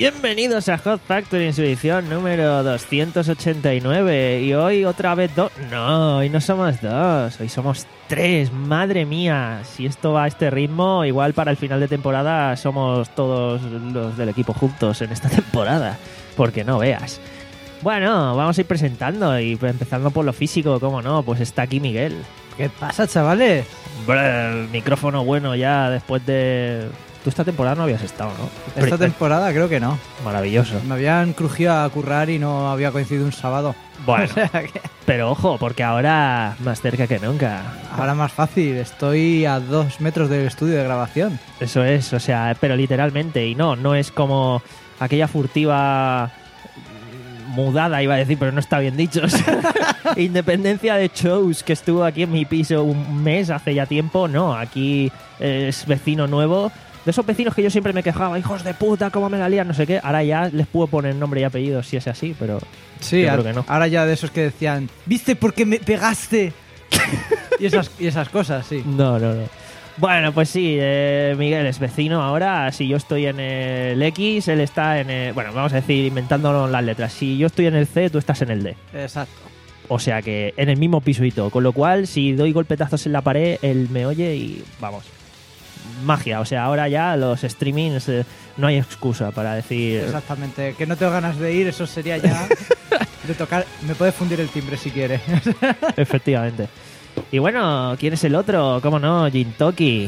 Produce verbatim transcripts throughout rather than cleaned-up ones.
Bienvenidos a Hot Factory en su edición número doscientos ochenta y nueve. Y hoy otra vez dos... No, hoy no somos dos, hoy somos tres. Madre mía, si esto va a este ritmo, igual para el final de temporada somos todos los del equipo juntos en esta temporada. Porque no veas. Bueno, vamos a ir presentando y empezando por lo físico, ¿cómo no? Pues está aquí Miguel. ¿Qué pasa, chavales? El micrófono bueno ya después de... Tú esta temporada no habías estado, ¿no? Esta temporada creo que no. Maravilloso. Me habían crujido a currar y no había coincidido un sábado. Bueno, o sea que... pero ojo, porque ahora más cerca que nunca. Ahora más fácil, estoy a dos metros del estudio de grabación. Eso es, o sea, pero literalmente. Y no, no es como aquella furtiva mudada, iba a decir, pero no está bien dicho. O sea, independencia de shows que estuvo aquí en mi piso un mes hace ya tiempo. No, aquí es vecino nuevo. De esos vecinos que yo siempre me quejaba, hijos de puta, cómo me la lían, no sé qué. Ahora ya les puedo poner nombre y apellido si es así, pero sí, yo creo que no. Ahora ya de esos que decían, ¿viste por qué me pegaste? y, esas, y esas cosas, sí. No, no, no. Bueno, pues sí, eh, Miguel es vecino ahora. Si yo estoy en el X, él está en el... Bueno, vamos a decir, inventándonos las letras. Si yo estoy en el C, tú estás en el D. Exacto. O sea que en el mismo piso y todo. Con lo cual, si doy golpetazos en la pared, él me oye y vamos... Magia, o sea, ahora ya los streamings eh, no hay excusa para decir... Exactamente, que no tengo ganas de ir, eso sería ya de tocar... Me puede fundir el timbre si quiere. Efectivamente. Y bueno, ¿quién es el otro? ¿Cómo no? Jintoki.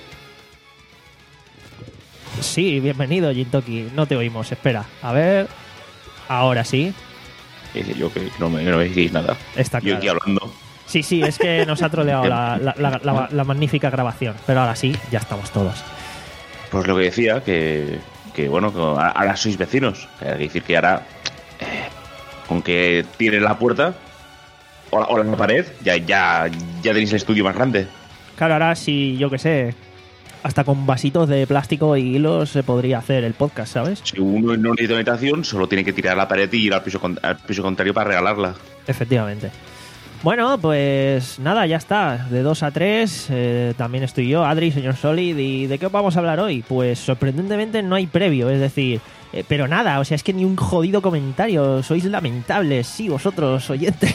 Sí, bienvenido, Jintoki. No te oímos, espera. A ver... Ahora sí. Sí, yo que no me, no me decís nada. Está claro. Yo aquí hablando... Sí, sí, es que nos ha troleado la, la, la, la, la magnífica grabación. Pero ahora sí, ya estamos todos. Pues lo que decía, que, que bueno, que ahora sois vecinos. Hay que decir que ahora, eh, con que tires la puerta o la, o la pared, ya, ya, ya tenéis el estudio más grande. Claro, ahora sí, yo qué sé, hasta con vasitos de plástico y hilos se podría hacer el podcast, ¿sabes? Si uno no necesita una habitación, solo tiene que tirar la pared y ir al piso, al piso contrario para regalarla. Efectivamente. Bueno, pues nada, ya está. De dos a tres, eh, también estoy yo, Adri, señor Solid. ¿Y de qué vamos a hablar hoy? Pues sorprendentemente no hay previo, es decir, eh, pero nada, o sea, es que ni un jodido comentario. Sois lamentables, sí, vosotros, oyentes.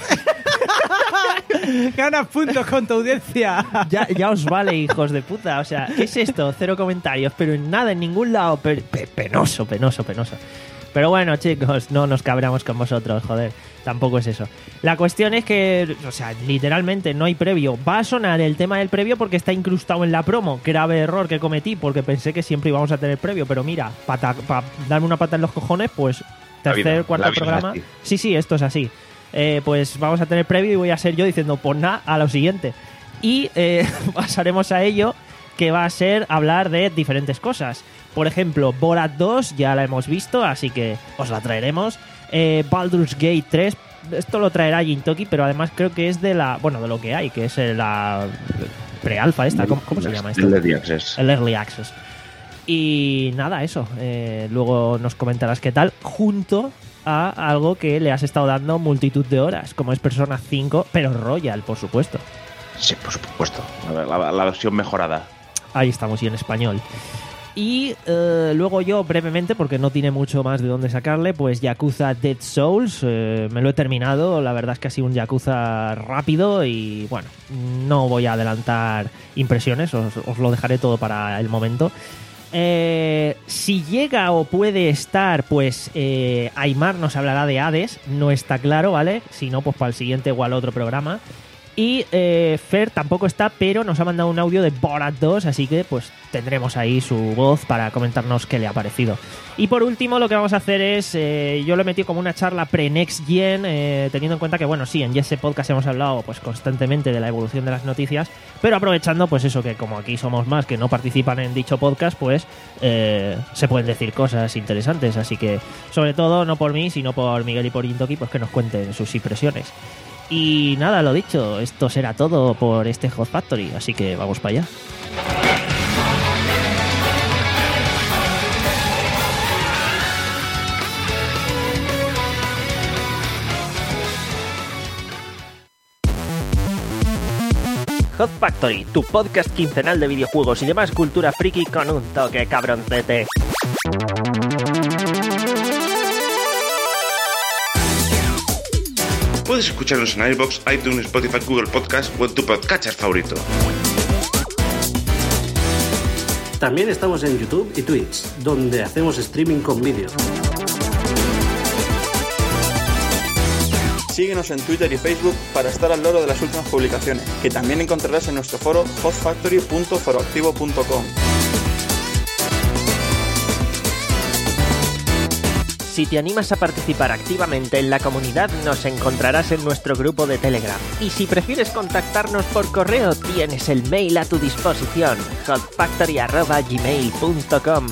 Ganas puntos con tu audiencia. ya, ya os vale, hijos de puta. O sea, ¿qué es esto? Cero comentarios, pero en nada, en ningún lado. Pe- pe- penoso, penoso, penoso. Pero bueno, chicos, no nos cabramos con vosotros, joder. Tampoco es eso. La cuestión es que, o sea, literalmente no hay previo. Va a sonar el tema del previo porque está incrustado en la promo. Grave error que cometí porque pensé que siempre íbamos a tener previo. Pero mira, para pa darme una pata en los cojones, pues tercer, cuarto programa. Sí, sí, esto es así. Eh, pues vamos a tener previo y voy a ser yo diciendo, pues nada, a lo siguiente. Y eh, pasaremos a ello, que va a ser hablar de diferentes cosas. Por ejemplo, Borat dos ya la hemos visto, así que os la traeremos. Eh, Baldur's Gate tres, esto lo traerá Jintoki, pero además creo que es de la... Bueno, de lo que hay, que es la pre-alfa esta. ¿Cómo, cómo se llama esto? El Early Access. El Early Access. Y nada, eso. Eh, luego nos comentarás qué tal, junto a algo que le has estado dando multitud de horas, como es Persona cinco, pero Royal, por supuesto. Sí, por supuesto. La, la, la versión mejorada. Ahí estamos, y en español. Y eh, luego yo, brevemente, porque no tiene mucho más de dónde sacarle, pues Yakuza Dead Souls, eh, me lo he terminado. La verdad es que ha sido un Yakuza rápido y, bueno, no voy a adelantar impresiones, os, os lo dejaré todo para el momento. Eh, si llega o puede estar, pues eh, Aymar nos hablará de Hades, no está claro, ¿vale? Si no, pues para el siguiente o al otro programa. Y eh, Fer tampoco está, pero nos ha mandado un audio de Borat dos, así que pues tendremos ahí su voz para comentarnos qué le ha parecido. Y por último, lo que vamos a hacer es, eh, yo lo he metido como una charla pre-Next Gen, eh, teniendo en cuenta que, bueno, sí, en Jesse Podcast hemos hablado pues constantemente de la evolución de las noticias, pero aprovechando pues eso, que como aquí somos más que no participan en dicho podcast, pues eh, se pueden decir cosas interesantes, así que sobre todo no por mí, sino por Miguel y por Jintoki, pues que nos cuenten sus impresiones. Y nada, lo dicho, esto será todo por este Hot Factory, así que vamos para allá. Hot Factory, tu podcast quincenal de videojuegos y demás cultura friki con un toque cabroncete. Puedes escucharnos en iVoox, iTunes, Spotify, Google Podcast o en tu podcatcher favorito. También estamos en YouTube y Twitch, donde hacemos streaming con vídeo. Síguenos en Twitter y Facebook para estar al loro de las últimas publicaciones, que también encontrarás en nuestro foro hotfactory punto foroactivo punto com. Si te animas a participar activamente en la comunidad, nos encontrarás en nuestro grupo de Telegram. Y si prefieres contactarnos por correo, tienes el mail a tu disposición, hotfactory arroba gmail punto com.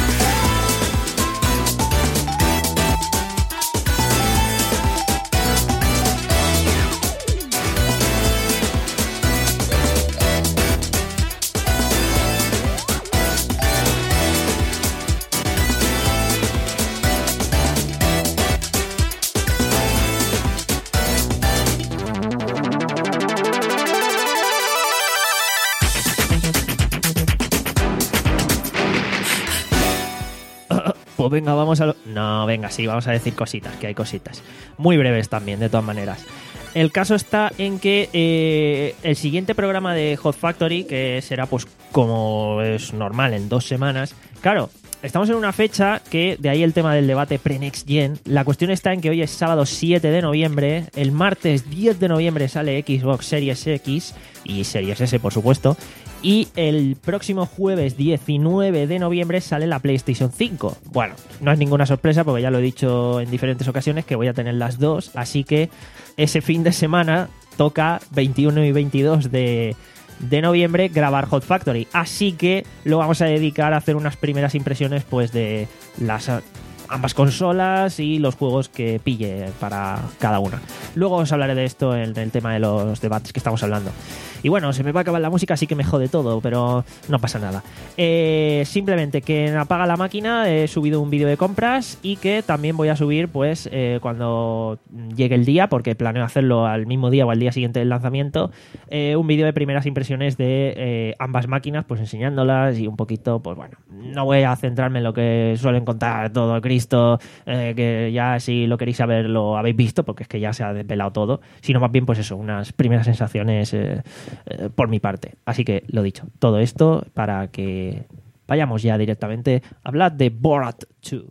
Pues venga, vamos a... Lo... No, venga, sí, vamos a decir cositas, que hay cositas. Muy breves también, de todas maneras. El caso está en que eh, el siguiente programa de Hot Factory, que será pues como es normal, en dos semanas... Claro, estamos en una fecha que, de ahí el tema del debate pre-Next Gen. La cuestión está en que hoy es sábado siete de noviembre, el martes diez de noviembre sale Xbox Series X y Series S, por supuesto, y el próximo jueves diecinueve de noviembre sale la PlayStation cinco. Bueno, no es ninguna sorpresa porque ya lo he dicho en diferentes ocasiones que voy a tener las dos, así que ese fin de semana toca veintiuno y veintidós de, de noviembre grabar Hot Factory, así que lo vamos a dedicar a hacer unas primeras impresiones pues de las ambas consolas y los juegos que pille para cada una. Luego os hablaré de esto en el tema de los debates que estamos hablando. Y bueno, se me va a acabar la música, así que me jode todo, pero no pasa nada. Eh, simplemente que en Apaga la Máquina he subido un vídeo de compras y que también voy a subir pues eh, cuando llegue el día, porque planeo hacerlo al mismo día o al día siguiente del lanzamiento, eh, un vídeo de primeras impresiones de eh, ambas máquinas, pues enseñándolas y un poquito, pues bueno, no voy a centrarme en lo que suelen contar todo Cristo, eh, que ya si lo queréis saber lo habéis visto, porque es que ya se ha desvelado todo, sino más bien pues eso, unas primeras sensaciones eh, eh, por mi parte. Así que lo dicho, todo esto para que vayamos ya directamente a hablar de Borat dos.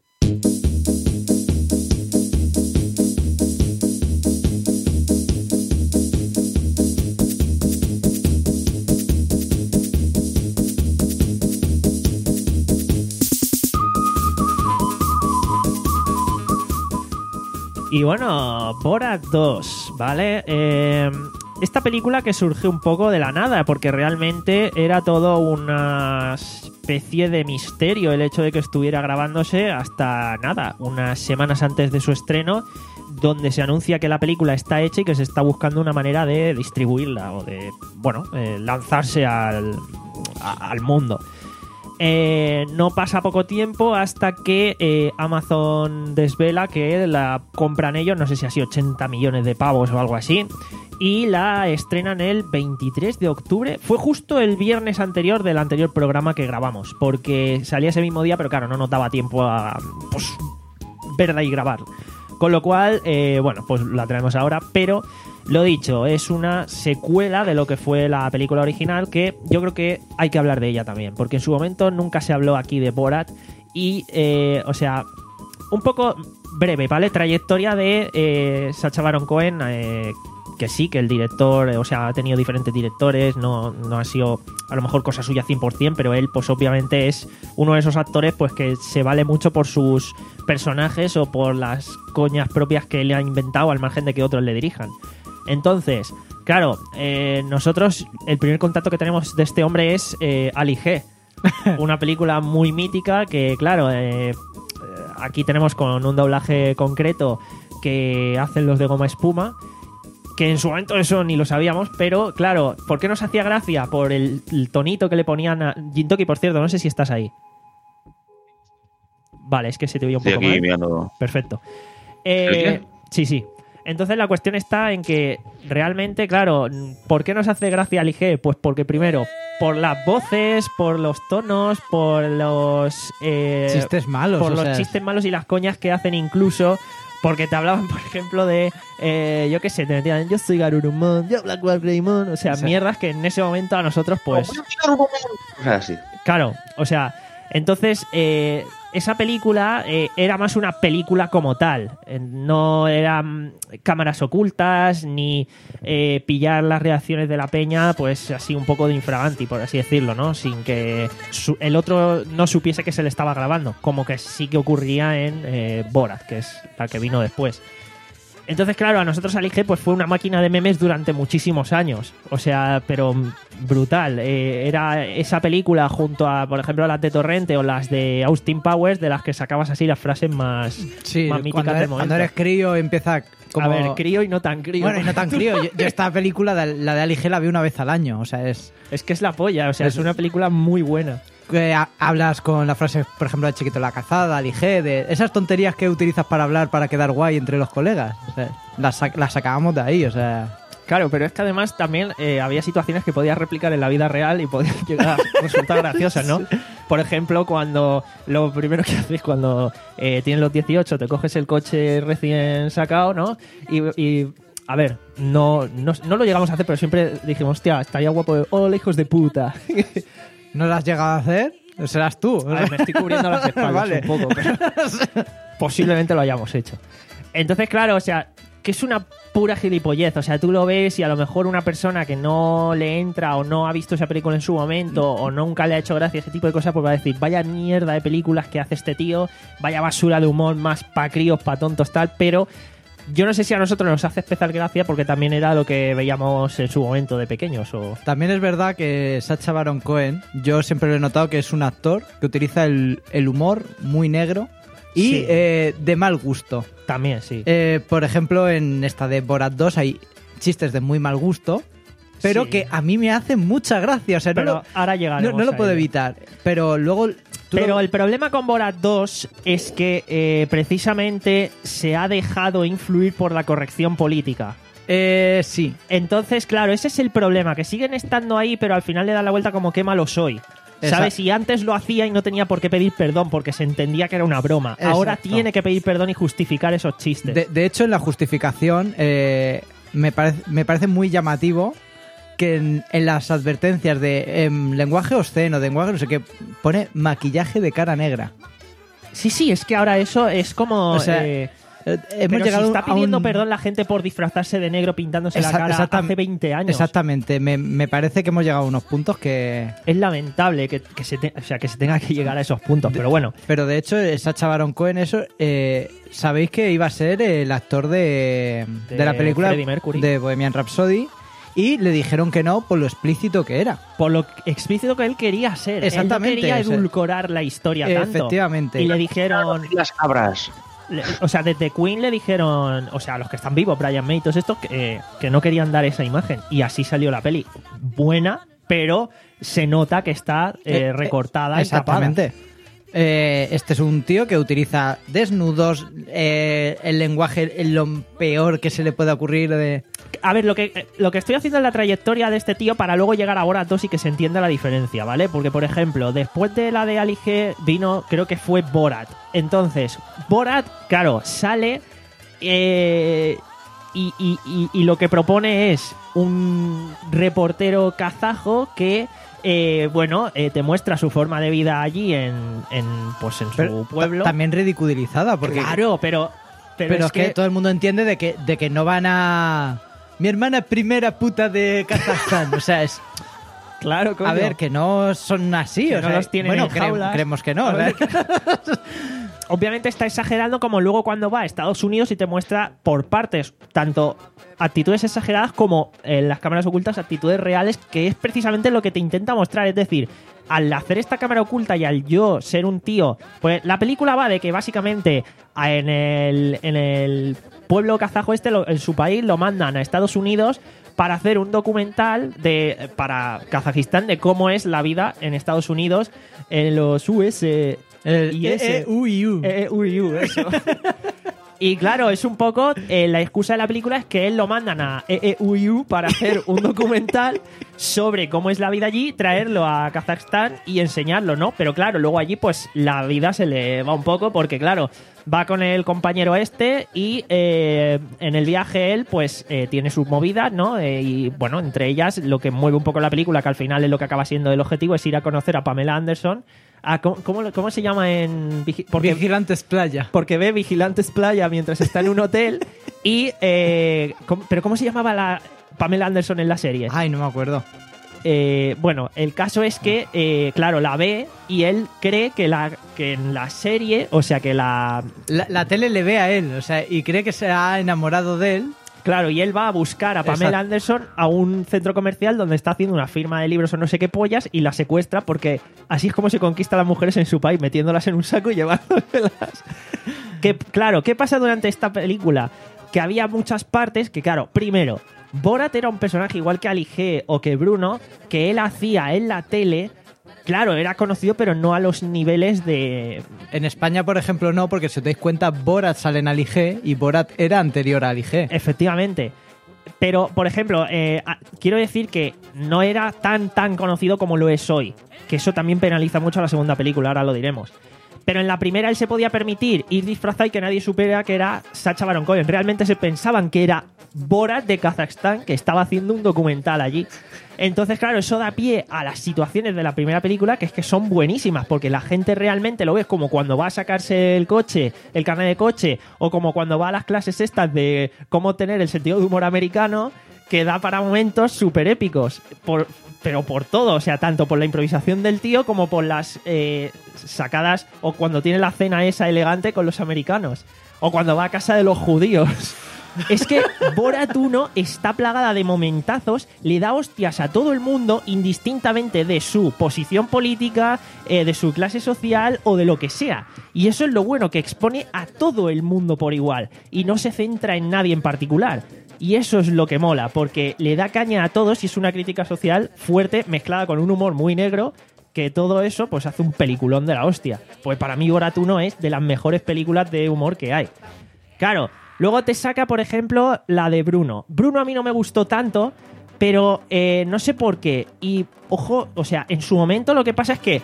Y bueno, Borat dos, ¿vale? Eh, esta película que surgió un poco de la nada, porque realmente era todo una especie de misterio el hecho de que estuviera grabándose hasta nada, unas semanas antes de su estreno, donde se anuncia que la película está hecha y que se está buscando una manera de distribuirla o de, bueno, eh, lanzarse al, a, al mundo. Eh, no pasa poco tiempo hasta que eh, Amazon desvela que la compran ellos, no sé si así ochenta millones de pavos o algo así, y la estrenan el veintitrés de octubre. Fue justo el viernes anterior del anterior programa que grabamos, porque salía ese mismo día, pero claro, no nos daba tiempo a pues, verla y grabar. Con lo cual, eh, bueno, pues la traemos ahora, pero lo dicho, es una secuela de lo que fue la película original, que yo creo que hay que hablar de ella también, porque en su momento nunca se habló aquí de Borat y, eh, o sea, un poco breve, ¿vale? Trayectoria de eh, Sacha Baron Cohen, eh, que sí, que el director, o sea, ha tenido diferentes directores, no, no ha sido a lo mejor cosa suya cien por ciento, pero él pues obviamente es uno de esos actores pues que se vale mucho por sus personajes o por las coñas propias que le ha inventado al margen de que otros le dirijan. Entonces, claro, eh, nosotros el primer contacto que tenemos de este hombre es eh, Ali G, una película muy mítica que, claro, eh, aquí tenemos con un doblaje concreto que hacen los de Goma Espuma, que en su momento eso ni lo sabíamos, pero claro, ¿por qué nos hacía gracia? Por el, el tonito que le ponían a Jintoki, por cierto, no sé si estás ahí. Vale, es que se te oye un Estoy poco aquí mal. mirando. Perfecto. Eh, sí, sí. Entonces la cuestión está en que realmente, claro, ¿por qué nos hace gracia Ali G? Pues porque primero, por las voces, por los tonos, por los... Eh, Chistes malos. por o los sea, chistes malos y las coñas que hacen incluso Porque te hablaban, por ejemplo, de, eh, yo qué sé, te metían, yo soy Garurumon, yo Blackwell Greymon, o sea, Sí. mierdas que en ese momento a nosotros, pues... O sea, sí. Claro, o sea, entonces eh, esa película eh, era más una película como tal. Eh, no eran cámaras ocultas ni eh, pillar las reacciones de la peña, pues así un poco de infraganti, por así decirlo, ¿no? Sin que su- el otro no supiese que se le estaba grabando, como que sí que ocurría en eh, Borat, que es la que vino después. Entonces, claro, a nosotros Al I G pues fue una máquina de memes durante muchísimos años. O sea, pero brutal. Eh, era esa película junto a, por ejemplo, las de Torrente o las de Austin Powers, de las que sacabas así las frases más, Sí, más míticas cuando del eres, momento. cuando eres crío empieza como... A ver, crío y no tan crío. Bueno, y no tan crío. Yo, yo esta película, de- la de Al I G, la vi una vez al año. O sea, es... Es que es la polla, o sea, es Es- una película muy buena. que ha- hablas con la frase, por ejemplo, de Chiquito la Cazada, Al I G, de esas tonterías que utilizas para hablar, para quedar guay entre los colegas. O sea, las, sac- las sacábamos de ahí, o sea... Claro, pero es que además también eh, había situaciones que podías replicar en la vida real y podían llegar a resultar graciosas, ¿no? Por ejemplo, cuando lo primero que haces cuando eh, tienes los dieciocho, te coges el coche recién sacado, ¿no? Y, y, a ver, no, no, no lo llegamos a hacer, pero siempre dijimos, hostia, estaría guapo. Hola, hijos de puta. ¿No lo has llegado a hacer? Serás tú. A ver, me estoy cubriendo las espaldas Vale. un poco, pero posiblemente lo hayamos hecho. Entonces, claro, o sea, que es una pura gilipollez. O sea, tú lo ves y a lo mejor una persona que no le entra o no ha visto esa película en su momento o nunca le ha hecho gracia ese tipo de cosas, pues va a decir, vaya mierda de películas que hace este tío, vaya basura de humor más pa' críos, pa' tontos, tal, pero... Yo no sé si a nosotros nos hace especial gracia porque también era lo que veíamos en su momento de pequeños o... También es verdad que Sacha Baron Cohen, yo siempre lo he notado que es un actor que utiliza el, el humor muy negro y Sí. eh, de mal gusto. También, sí. Eh, por ejemplo, en esta de Borat dos hay chistes de muy mal gusto, pero Sí. que a mí me hacen mucha gracia. O sea, Pero no lo, ahora llegaremos no, no lo a puedo ello. evitar. Pero luego... tú Pero lo- el problema con Borat dos es que eh, precisamente se ha dejado influir por la corrección política. Eh, sí. Entonces, claro, ese es el problema, que siguen estando ahí, pero al final le dan la vuelta como qué malo soy. ¿Sabes? Exacto. Y antes lo hacía y no tenía por qué pedir perdón porque se entendía que era una broma. Ahora Exacto. tiene que pedir perdón y justificar esos chistes. De, de hecho, en la justificación eh, me, parece, me parece muy llamativo que en, en las advertencias de em, lenguaje obsceno, de lenguaje no sé qué, pone maquillaje de cara negra. Sí, sí, es que ahora eso es como... O sea, eh, Eh, hemos pero llegado si está a pidiendo un- perdón la gente por disfrazarse de negro pintándose la Exa- cara exactam- hace veinte años. Exactamente, me, me parece que hemos llegado a unos puntos que... Es lamentable que, que se te- o sea, que se tenga que llegar a esos puntos, pero bueno. Pero de hecho, eh, Sacha Baron Cohen, eso, eh, sabéis que iba a ser el actor de, De de la película Freddie Mercury. de Bohemian Rhapsody y le dijeron que no por lo explícito que era. Por lo explícito que él quería ser. Exactamente, Él no quería o sea, edulcorar la historia tanto. Efectivamente. Y le dijeron... Las cabras. le- O sea, desde Queen le dijeron... O sea, los que están vivos, Brian May y todos estos, que, eh, que no querían dar esa imagen. Y así salió la peli. Buena, pero se nota que está eh, Eh, eh, recortada y tapada. Exactamente. Eh, este es un tío que utiliza desnudos, eh, el lenguaje en lo peor que se le puede ocurrir de... A ver, lo que, lo que estoy haciendo es la trayectoria de este tío para luego llegar a Borat dos y que se entienda la diferencia, ¿vale? Porque, por ejemplo, después de la de Ali G vino, creo que fue Borat. Entonces, Borat, claro, sale eh, y, y- y- y lo que propone es un reportero kazajo que... eh, bueno, eh, te muestra su forma de vida allí en, en pues en Pero su pueblo. ta- También ridiculizada, porque... Claro, pero... Pero, Pero, es es que, todo el mundo entiende de que, de que no van a... Mi hermana primera puta de Kazajstán. O sea, es... Claro, coño. A ver, que no son así. Que o no sea, los tienen bueno, en cre- jaulas. creemos que no. A ver, ¿verdad? Obviamente está exagerando como luego cuando va a Estados Unidos y te muestra por partes tanto actitudes exageradas como en las cámaras ocultas actitudes reales, que es precisamente lo que te intenta mostrar. Es decir, al hacer esta cámara oculta y al yo ser un tío, pues la película va de que básicamente a- en el, en el pueblo kazajo este, lo- en su país, lo mandan a Estados Unidos para hacer un documental de para Kazajistán de cómo es la vida en Estados Unidos en los U S El y ese. E E U I U. Eh, uy, uy, eso. Y claro, es un poco... Eh, la excusa de la película es que él lo mandan a E E U I U para hacer un documental sobre cómo es la vida allí, traerlo a Kazajstán y enseñarlo, ¿no? Pero claro, luego allí pues la vida se le va un poco porque, claro, va con el compañero este y eh, en el viaje él pues eh, tiene sus movidas, ¿no? Eh, y bueno, entre ellas lo que mueve un poco la película, que al final es lo que acaba siendo el objetivo, es ir a conocer a Pamela Anderson. Ah, ¿cómo, cómo, cómo se llama en...? Vigi- porque, Vigilantes Playa. porque ve Vigilantes Playa mientras está en un hotel y... Eh, ¿cómo- ¿Pero cómo se llamaba la Pamela Anderson en la serie? Ay, no me acuerdo. Eh, bueno, el caso es que, eh, claro, la ve y él cree que, la, que en la serie, o sea, que la... La, la tele le ve a él, o sea, y cree que se ha enamorado de él. Claro, y él va a buscar a Pamela Exacto. Anderson a un centro comercial donde está haciendo una firma de libros o no sé qué pollas y la secuestra porque así es como se conquista a las mujeres en su país, metiéndolas en un saco y llevándoselas. Que, claro, ¿qué pasa durante esta película? Que había muchas partes que, claro, primero, Borat era un personaje igual que Ali G o que Bruno, que él hacía en la tele. Claro, era conocido, pero no a los niveles de... En España, por ejemplo, no, porque si os dais cuenta, Borat sale en Ali G y Borat era anterior a Ali G. Efectivamente. Pero, por ejemplo, eh, a- quiero decir que no era tan, tan conocido como lo es hoy. Que eso también penaliza mucho a la segunda película, ahora lo diremos. Pero en la primera él se podía permitir ir disfrazado y que nadie supiera que era Sacha Baron Cohen. Realmente se pensaban que era Borat de Kazajstán, que estaba haciendo un documental allí. Entonces, claro, eso da pie a las situaciones de la primera película, que es que son buenísimas, porque la gente realmente lo ve como cuando va a sacarse el coche, el carnet de coche, o como cuando va a las clases estas de cómo tener el sentido de humor americano, que da para momentos súper épicos. Por, pero por todo, o sea, tanto por la improvisación del tío como por las eh, sacadas, o cuando tiene la cena esa elegante con los americanos, o cuando va a casa de los judíos. Es que Borat uno está plagada de momentazos, le da hostias a todo el mundo indistintamente de su posición política, eh, de su clase social o de lo que sea. Y eso es lo bueno, que expone a todo el mundo por igual y no se centra en nadie en particular. Y eso es lo que mola, porque le da caña a todos y es una crítica social fuerte mezclada con un humor muy negro, que todo eso pues hace un peliculón de la hostia. Pues para mí Borat uno es de las mejores películas de humor que hay. Claro, luego te saca, por ejemplo, la de Bruno. Bruno a mí no me gustó tanto, pero eh, no sé por qué. Y, ojo, o sea, en su momento lo que pasa es que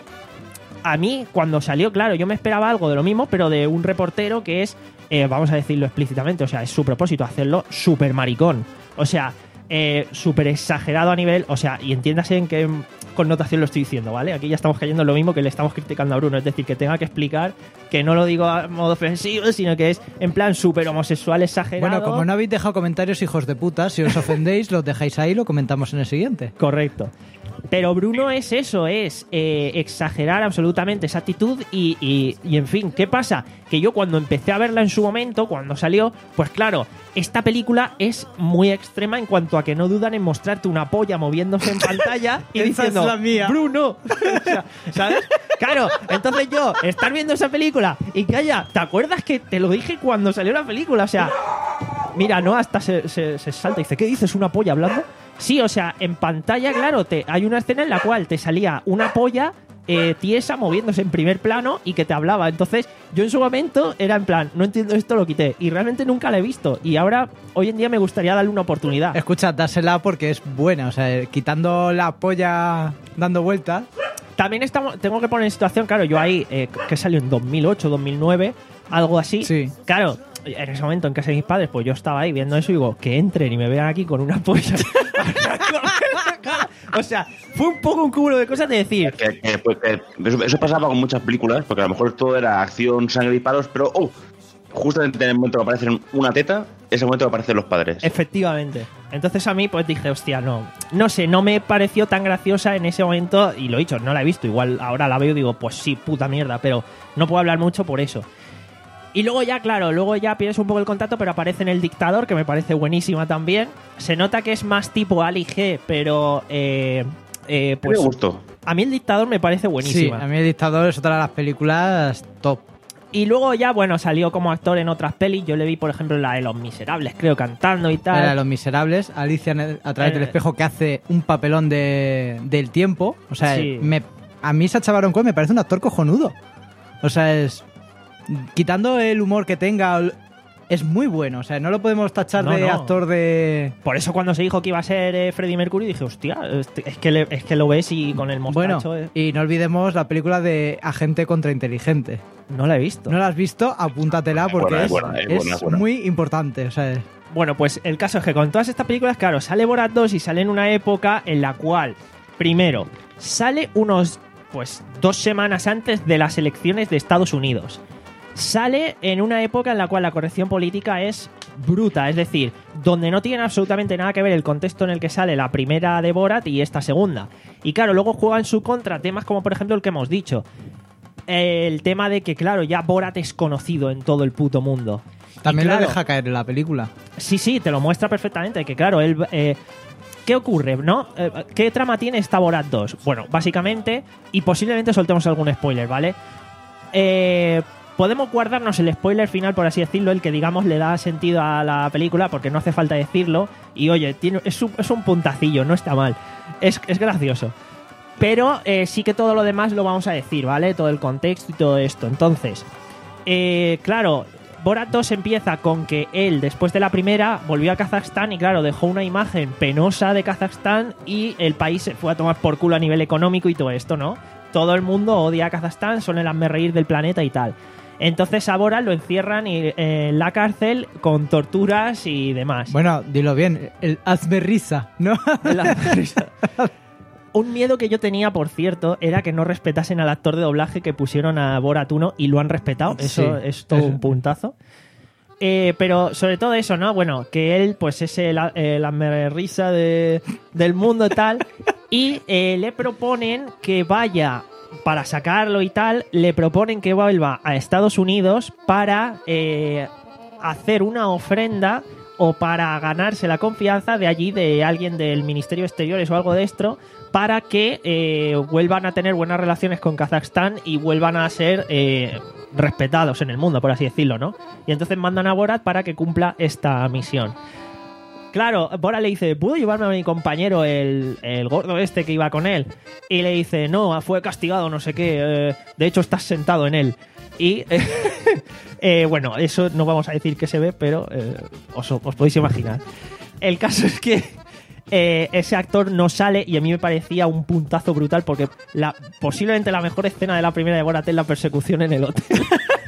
a mí, cuando salió, claro, yo me esperaba algo de lo mismo, pero de un reportero que es, eh, vamos a decirlo explícitamente, o sea, es su propósito hacerlo súper maricón. O sea, eh, súper exagerado a nivel, o sea, y entiéndase en qué connotación lo estoy diciendo, ¿vale? Aquí ya estamos cayendo en lo mismo que le estamos criticando a Bruno, es decir, que tenga que explicar que no lo digo a modo ofensivo, sino que es en plan súper homosexual exagerado. Bueno, como no habéis dejado comentarios, hijos de puta, si os ofendéis, los dejáis ahí y lo comentamos en el siguiente. Correcto. Pero Bruno es eso, es eh, exagerar absolutamente esa actitud y, y, y, en fin, ¿qué pasa? Que yo cuando empecé a verla en su momento, cuando salió, pues claro, esta película es muy extrema en cuanto a que no dudan en mostrarte una polla moviéndose en pantalla y Esa diciendo, es la mía. ¡Bruno! O sea, ¿sabes? Claro, entonces yo, estar viendo esa película y que haya, ¿te acuerdas que te lo dije cuando salió la película? O sea, mira, no, hasta se, se, se salta y dice, ¿qué dices? ¿Una polla hablando? Sí, o sea, en pantalla, claro, te, hay una escena en la cual te salía una polla eh, tiesa moviéndose en primer plano y que te hablaba. Entonces, yo en su momento era en plan, no entiendo esto, lo quité. Y realmente nunca la he visto. Y ahora, hoy en día, me gustaría darle una oportunidad. Escucha, dásela porque es buena, o sea, quitando la polla dando vueltas. También estamos, tengo que poner en situación, claro, yo ahí, eh, que salió en dos mil ocho, dos mil nueve, algo así. Sí. Claro, en ese momento en casa de mis padres, pues yo estaba ahí viendo eso y digo, que entren y me vean aquí con una polla. O sea, fue un poco un cúmulo de cosas de decir. Que, que, pues, que eso, eso pasaba con muchas películas, porque a lo mejor todo era acción, sangre, disparos, pero oh, justamente en el momento que aparecen una teta, ese momento que aparecen los padres. Efectivamente. Entonces a mí pues dije, hostia, no. No sé, no me pareció tan graciosa en ese momento, y lo he dicho, no la he visto. Igual ahora la veo y digo, pues sí, puta mierda, pero no puedo hablar mucho por eso. Y luego ya, claro, luego ya pierdes un poco el contacto, pero aparece en El Dictador, que me parece buenísima también. Se nota que es más tipo Ali G, pero eh, eh, pues me gustó. A mí El Dictador me parece Sí, buenísima. a mí El Dictador es otra de las películas top. Y luego ya, bueno, salió como actor en otras pelis. Yo le vi, por ejemplo, la de Los Miserables, creo, cantando y tal. Era Los Miserables, Alicia en el- a través Eh. del espejo, que hace un papelón de, del tiempo. O sea, Sí. me, a mí Sacha Baron Cohen me parece un actor cojonudo. O sea, es... Quitando el humor que tenga, es muy bueno. O sea, no lo podemos tachar No, de no. actor de... Por eso cuando se dijo que iba a ser eh, Freddie Mercury dije, hostia, este- es que, le- es que lo ves y con el Bueno, mostacho... eh, y no olvidemos la película de Agente Contrainteligente. no la he visto. ¿No la has visto? Apúntatela porque buena, es, es buena, es es buena, es buena. muy importante. O sea, Bueno, pues el caso es que con todas estas películas, claro, sale Borat dos y sale en una época en la cual, primero, sale unos, pues, dos semanas antes de las elecciones de Estados Unidos. Sale en una época en la cual la corrección política es bruta, es decir, donde no tiene absolutamente nada que ver el contexto en el que sale la primera de Borat y esta segunda. Y claro, luego juega en su contra temas como, por ejemplo, el que hemos dicho. El tema de que, claro, ya Borat es conocido en todo el puto mundo. Y también claro, lo deja caer en la película. Sí, sí, te lo muestra perfectamente. Que claro, él. Eh, ¿Qué ocurre, no? Eh, ¿Qué trama tiene esta Borat dos? Bueno, básicamente, y posiblemente soltemos algún spoiler, ¿vale? Eh, podemos guardarnos el spoiler final, por así decirlo, el que, digamos, le da sentido a la película, porque no hace falta decirlo. Y oye, tiene, es, un, es un puntacillo, no está mal. Es, es gracioso. Pero eh, sí que todo lo demás lo vamos a decir, ¿vale? Todo el contexto y todo esto. Entonces, eh, claro, Borat dos empieza con que él, después de la primera, volvió a Kazajstán y, claro, dejó una imagen penosa de Kazajstán y el país se fue a tomar por culo a nivel económico y todo esto, ¿no? Todo el mundo odia a Kazajstán, son el hazmerreír del planeta y tal. Entonces a Borat lo encierran y- en la cárcel con torturas y demás. Bueno, dilo bien, el hazme risa, ¿no? El hazmerrisa. Un miedo que yo tenía, por cierto, era que no respetasen al actor de doblaje que pusieron a Borat uno y lo han respetado. Eso Sí, es todo eso. un puntazo. Eh, pero sobre todo eso, ¿no? Bueno, que él pues es el, el risa de, del mundo y tal. Y eh, le proponen que vaya, para sacarlo y tal, le proponen que vuelva a Estados Unidos para eh, hacer una ofrenda o para ganarse la confianza de allí, de alguien del Ministerio de Exteriores o algo de esto, para que eh, vuelvan a tener buenas relaciones con Kazajstán y vuelvan a ser eh, respetados en el mundo, por así decirlo, ¿no? Y entonces mandan a Borat para que cumpla esta misión. Claro, Borat le dice, ¿puedo llevarme a mi compañero, el, el gordo este que iba con él? Y le dice, no, fue castigado, no sé qué, eh, de hecho estás sentado en él. Y, eh, eh, bueno, eso no vamos a decir que se ve, pero eh, os, os podéis imaginar. El caso es que eh, ese actor no sale y a mí me parecía un puntazo brutal porque la, posiblemente la mejor escena de la primera de Borat es la persecución en el hotel.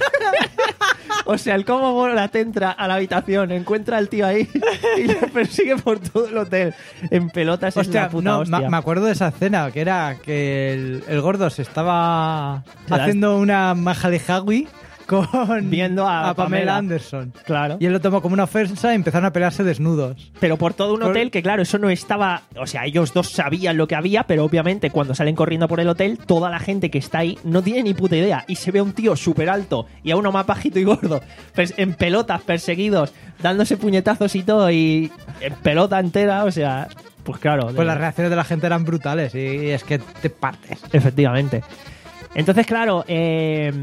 O sea, el cómo Borat entra a la habitación, encuentra al tío ahí y le persigue por todo el hotel en pelotas. Es Hostia, la puta no, hostia. ma- me acuerdo de esa escena, que era que el, el gordo se estaba Se la- haciendo una majalejawi con Viendo a Pamela, Pamela. Anderson. Claro. Y él lo tomó como una ofensa y empezaron a pelearse desnudos. Pero por todo un Por- hotel que, claro, eso no estaba... O sea, ellos dos sabían lo que había, pero obviamente cuando salen corriendo por el hotel, toda la gente que está ahí no tiene ni puta idea. Y se ve a un tío súper alto y a uno más bajito y gordo, pues, en pelotas, perseguidos, dándose puñetazos y todo, y en pelota entera, o sea... Pues claro. Pues de- las reacciones de la gente eran brutales y es que te partes. Efectivamente. Entonces, claro, eh,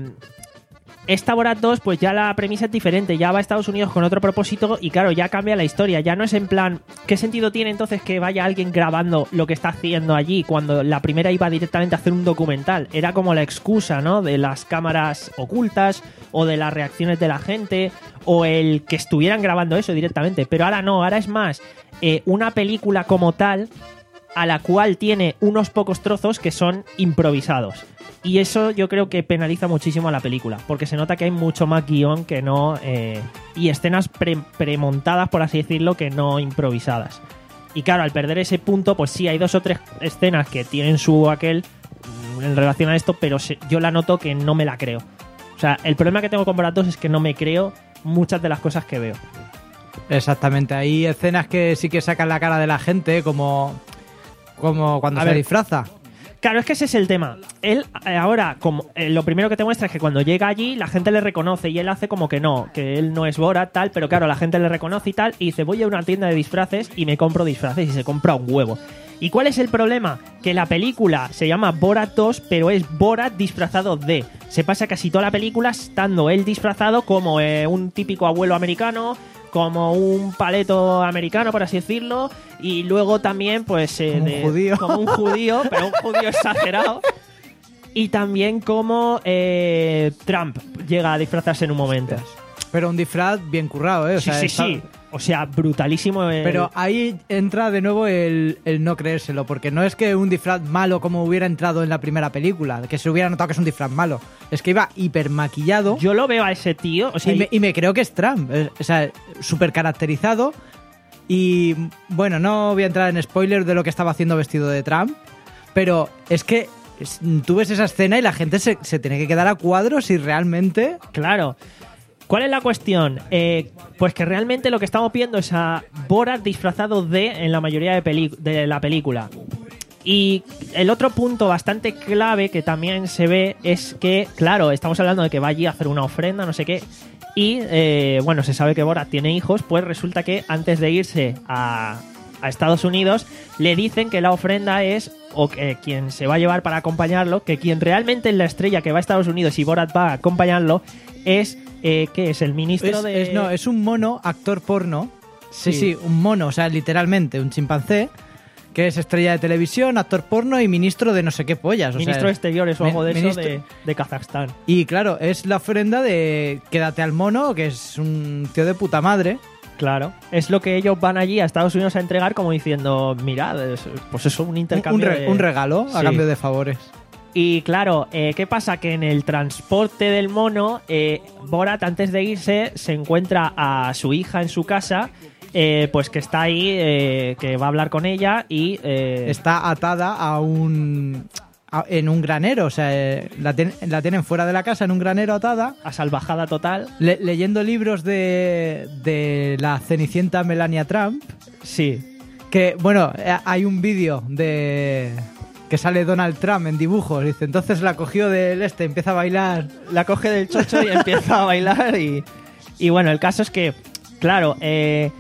esta Borat dos, pues ya la premisa es diferente. Ya va a Estados Unidos con otro propósito y, claro, ya cambia la historia. Ya no es en plan, ¿qué sentido tiene entonces que vaya alguien grabando lo que está haciendo allí cuando la primera iba directamente a hacer un documental? Era como la excusa, ¿no? De las cámaras ocultas o de las reacciones de la gente o el que estuvieran grabando eso directamente. Pero ahora no, ahora es más eh, una película como tal a la cual tiene unos pocos trozos que son improvisados. Y eso yo creo que penaliza muchísimo a la película, porque se nota que hay mucho más guión que no... eh, y escenas pre- premontadas, por así decirlo, que no improvisadas. Y claro, al perder ese punto, pues sí, hay dos o tres escenas que tienen su aquel mm, en relación a esto, pero se- yo la noto que no me la creo. O sea, el problema que tengo con Borat dos es que no me creo muchas de las cosas que veo. Exactamente, hay escenas que sí que sacan la cara de la gente, como, como cuando A se ver. disfraza. Claro, es que ese es el tema. Él eh, ahora, como eh, lo primero que te muestra es que cuando llega allí la gente le reconoce y él hace como que no, que él no es Borat, tal, pero claro, la gente le reconoce y tal, y dice, voy a una tienda de disfraces y me compro disfraces y se compra un huevo. ¿Y cuál es el problema? Que la película se llama Borat dos, pero es Borat disfrazado de. Se pasa casi toda la película estando él disfrazado como eh, un típico abuelo americano, como un paleto americano, por así decirlo, y luego también, pues... eh, Como un de- judío. Como un judío, pero un judío exagerado. Y también como eh, Trump llega a disfrazarse en un momento. Pero un disfraz bien currado, ¿eh? O sí, sea, sí, está- sí. O sea, brutalísimo. el- Pero ahí entra de nuevo el, el no creérselo, porque no es que un disfraz malo como hubiera entrado en la primera película, que se hubiera notado que es un disfraz malo. Es que iba hiper maquillado Yo lo veo a ese tío. O sea, y, me, y me creo que es Trump. eh, O sea, súper caracterizado. Y bueno, no voy a entrar en spoilers de lo que estaba haciendo vestido de Trump, pero es que es- tú ves esa escena y la gente se, se tiene que quedar a cuadros y realmente... claro. ¿Cuál es la cuestión? Eh, pues que realmente lo que estamos viendo es a Borat disfrazado de en la mayoría de, peli- de la película. Y el otro punto bastante clave que también se ve es que, claro, estamos hablando de que va allí a hacer una ofrenda, no sé qué. Y, eh, bueno, se sabe que Borat tiene hijos, pues resulta que antes de irse a, a Estados Unidos le dicen que la ofrenda es, o que quien se va a llevar para acompañarlo, que quien realmente es la estrella que va a Estados Unidos y Borat va a acompañarlo es... Eh, ¿Qué es? El ministro Es, de... es- no, es un mono actor porno. Sí. Sí. sí, un mono, o sea, literalmente, un chimpancé, que es estrella de televisión, actor porno y ministro de no sé qué pollas. O ministro sea, de Exteriores o mi- algo de ministro- eso de, de Kazajstán. Y claro, es la ofrenda de quédate al mono, que es un tío de puta madre. Claro. Es lo que ellos van allí a Estados Unidos a entregar como diciendo, mirad, es- pues eso, un Un, intercambio re- de- un regalo a Sí. cambio de favores. Y claro, eh, ¿qué pasa? Que en el transporte del mono, eh, Borat antes de irse se encuentra a su hija en su casa, eh, pues que está ahí, eh, que va a hablar con ella y... eh, Está atada a un... a- en un granero, o sea, eh, la, ten- la tienen fuera de la casa en un granero atada, a salvajada total. le- leyendo libros de, de la cenicienta Melania Trump. Sí. Que, bueno, eh, hay un vídeo de... que sale Donald Trump en dibujos. Dice, entonces la cogió del este, empieza a bailar. La coge del chocho y empieza a bailar y, y bueno, el caso es que, claro, eh,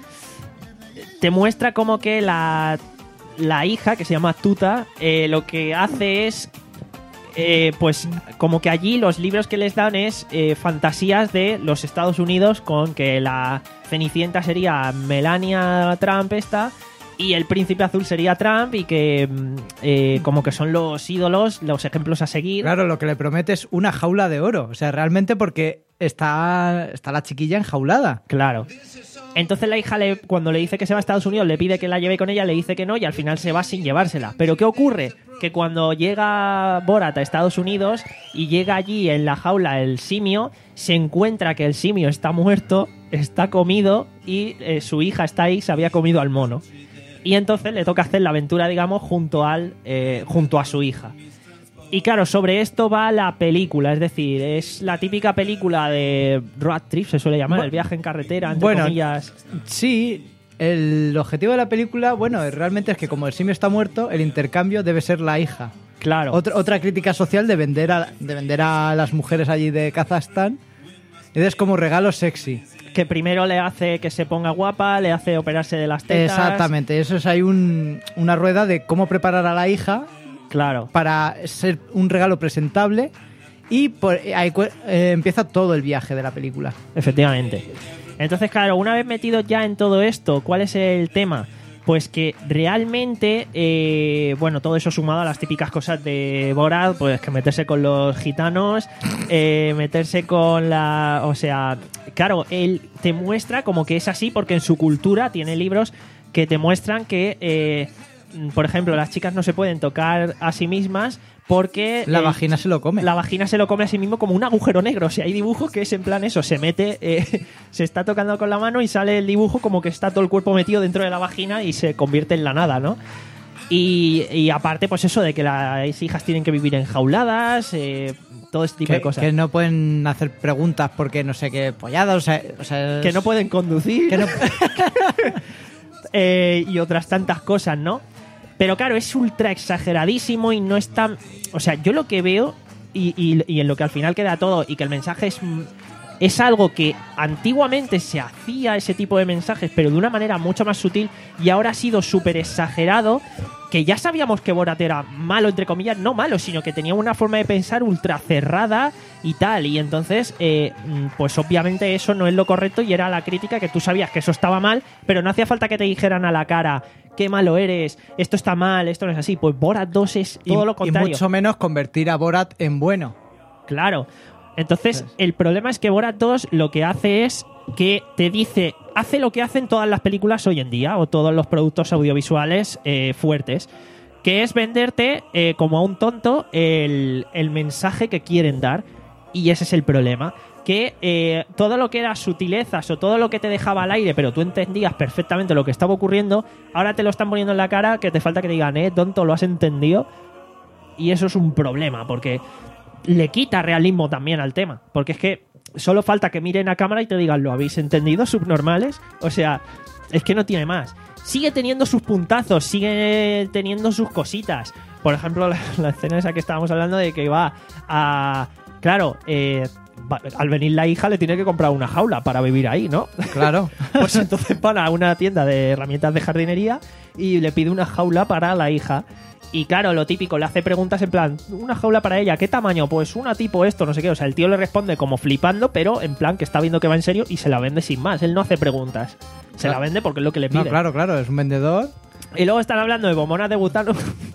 te muestra como que la, la hija, que se llama Tuta, eh, lo que hace es, eh, pues como que allí los libros que les dan es eh, fantasías de los Estados Unidos con que la Cenicienta sería Melania Trump esta y el príncipe azul sería Trump y que mm, eh, como que son los ídolos, los ejemplos a seguir. Claro, lo que le promete es una jaula de oro. O sea, realmente porque está, está la chiquilla enjaulada. Claro. Entonces la hija, le, cuando le dice que se va a Estados Unidos, le pide que la lleve con ella, le dice que no y al final se va sin llevársela. Pero ¿qué ocurre? Que cuando llega Borat a Estados Unidos y llega allí en la jaula el simio, se encuentra que el simio está muerto, está comido y eh, su hija está ahí, se había comido al mono. Y entonces le toca hacer la aventura, digamos, junto, al, eh, junto a su hija. Y claro, sobre esto va la película, es decir, es la típica película de road trip, se suele llamar, Bu- el viaje en carretera, entre Bueno, comillas. Sí, el objetivo de la película, bueno, es- realmente es que como el simio está muerto, el intercambio debe ser la hija. Claro. Otra, otra crítica social de vender, a, de vender a las mujeres allí de Kazajstán. Es como regalo sexy. Que primero le hace que se ponga guapa, le hace operarse de las tetas. Exactamente, eso es hay un, una rueda de cómo preparar a la hija Claro. para ser un regalo presentable y por, ahí cu- eh, empieza todo el viaje de la película. Efectivamente. Entonces, claro, una vez metido ya en todo esto, ¿cuál es el tema? Pues que realmente, eh, bueno, todo eso sumado a las típicas cosas de Borat, pues que meterse con los gitanos, eh, meterse con la... O sea, claro, él te muestra como que es así porque en su cultura tiene libros que te muestran que, eh, por ejemplo, las chicas no se pueden tocar a sí mismas porque... La el- vagina se lo come. La vagina se lo come a sí mismo como un agujero negro. O sea, hay dibujos que es en plan eso, se mete, eh, se está tocando con la mano y sale el dibujo como que está todo el cuerpo metido dentro de la vagina y se convierte en la nada, ¿no? Y, y aparte, pues eso de que las hijas tienen que vivir enjauladas, eh, todo este tipo que, de cosas. que no pueden hacer preguntas porque no sé qué polladas, o sea, o sea, Que no pueden conducir. que no- eh, y otras tantas cosas, ¿no? Pero claro, es ultra exageradísimo y no está... O sea, yo lo que veo y, y- y en lo que al final queda todo y que el mensaje es, es algo que antiguamente se hacía ese tipo de mensajes, pero de una manera mucho más sutil y ahora ha sido súper exagerado, que ya sabíamos que Borat era malo, entre comillas, no malo, sino que tenía una forma de pensar ultra cerrada y tal. Y entonces, eh, pues obviamente eso no es lo correcto y era la crítica que tú sabías que eso estaba mal, pero no hacía falta que te dijeran a la cara qué malo eres, esto está mal, esto no es así. Pues Borat dos es y, todo lo y contrario. mucho menos convertir a Borat en bueno. Claro. Entonces, el problema es que Borat dos lo que hace es que te dice, hace lo que hacen todas las películas hoy en día, o todos los productos audiovisuales eh, fuertes, que es venderte eh, como a un tonto el, el mensaje que quieren dar, y ese es el problema. Que eh, todo lo que era sutilezas o todo lo que te dejaba al aire, pero tú entendías perfectamente lo que estaba ocurriendo, ahora te lo están poniendo en la cara, que te falta que te digan, eh, tonto, ¿lo has entendido? Y eso es un problema, porque le quita realismo también al tema. Porque es que solo falta que miren a cámara y te digan, ¿lo habéis entendido, subnormales? O sea, es que no tiene más. Sigue teniendo sus puntazos, sigue teniendo sus cositas. Por ejemplo, la, la escena esa que estábamos hablando de que va a... Claro, eh... al venir la hija le tiene que comprar una jaula para vivir ahí, ¿no? Claro. Pues entonces van a una tienda de herramientas de jardinería y le pide una jaula para la hija. Y claro, lo típico, le hace preguntas en plan, una jaula para ella, ¿qué tamaño? Pues una tipo esto, no sé qué. O sea, el tío le responde como flipando, pero en plan que está viendo que va en serio y se la vende sin más. Él no hace preguntas. Se Claro. la vende porque es lo que le pide. No, claro, claro, es un vendedor. Y luego están hablando de bombonas de butano.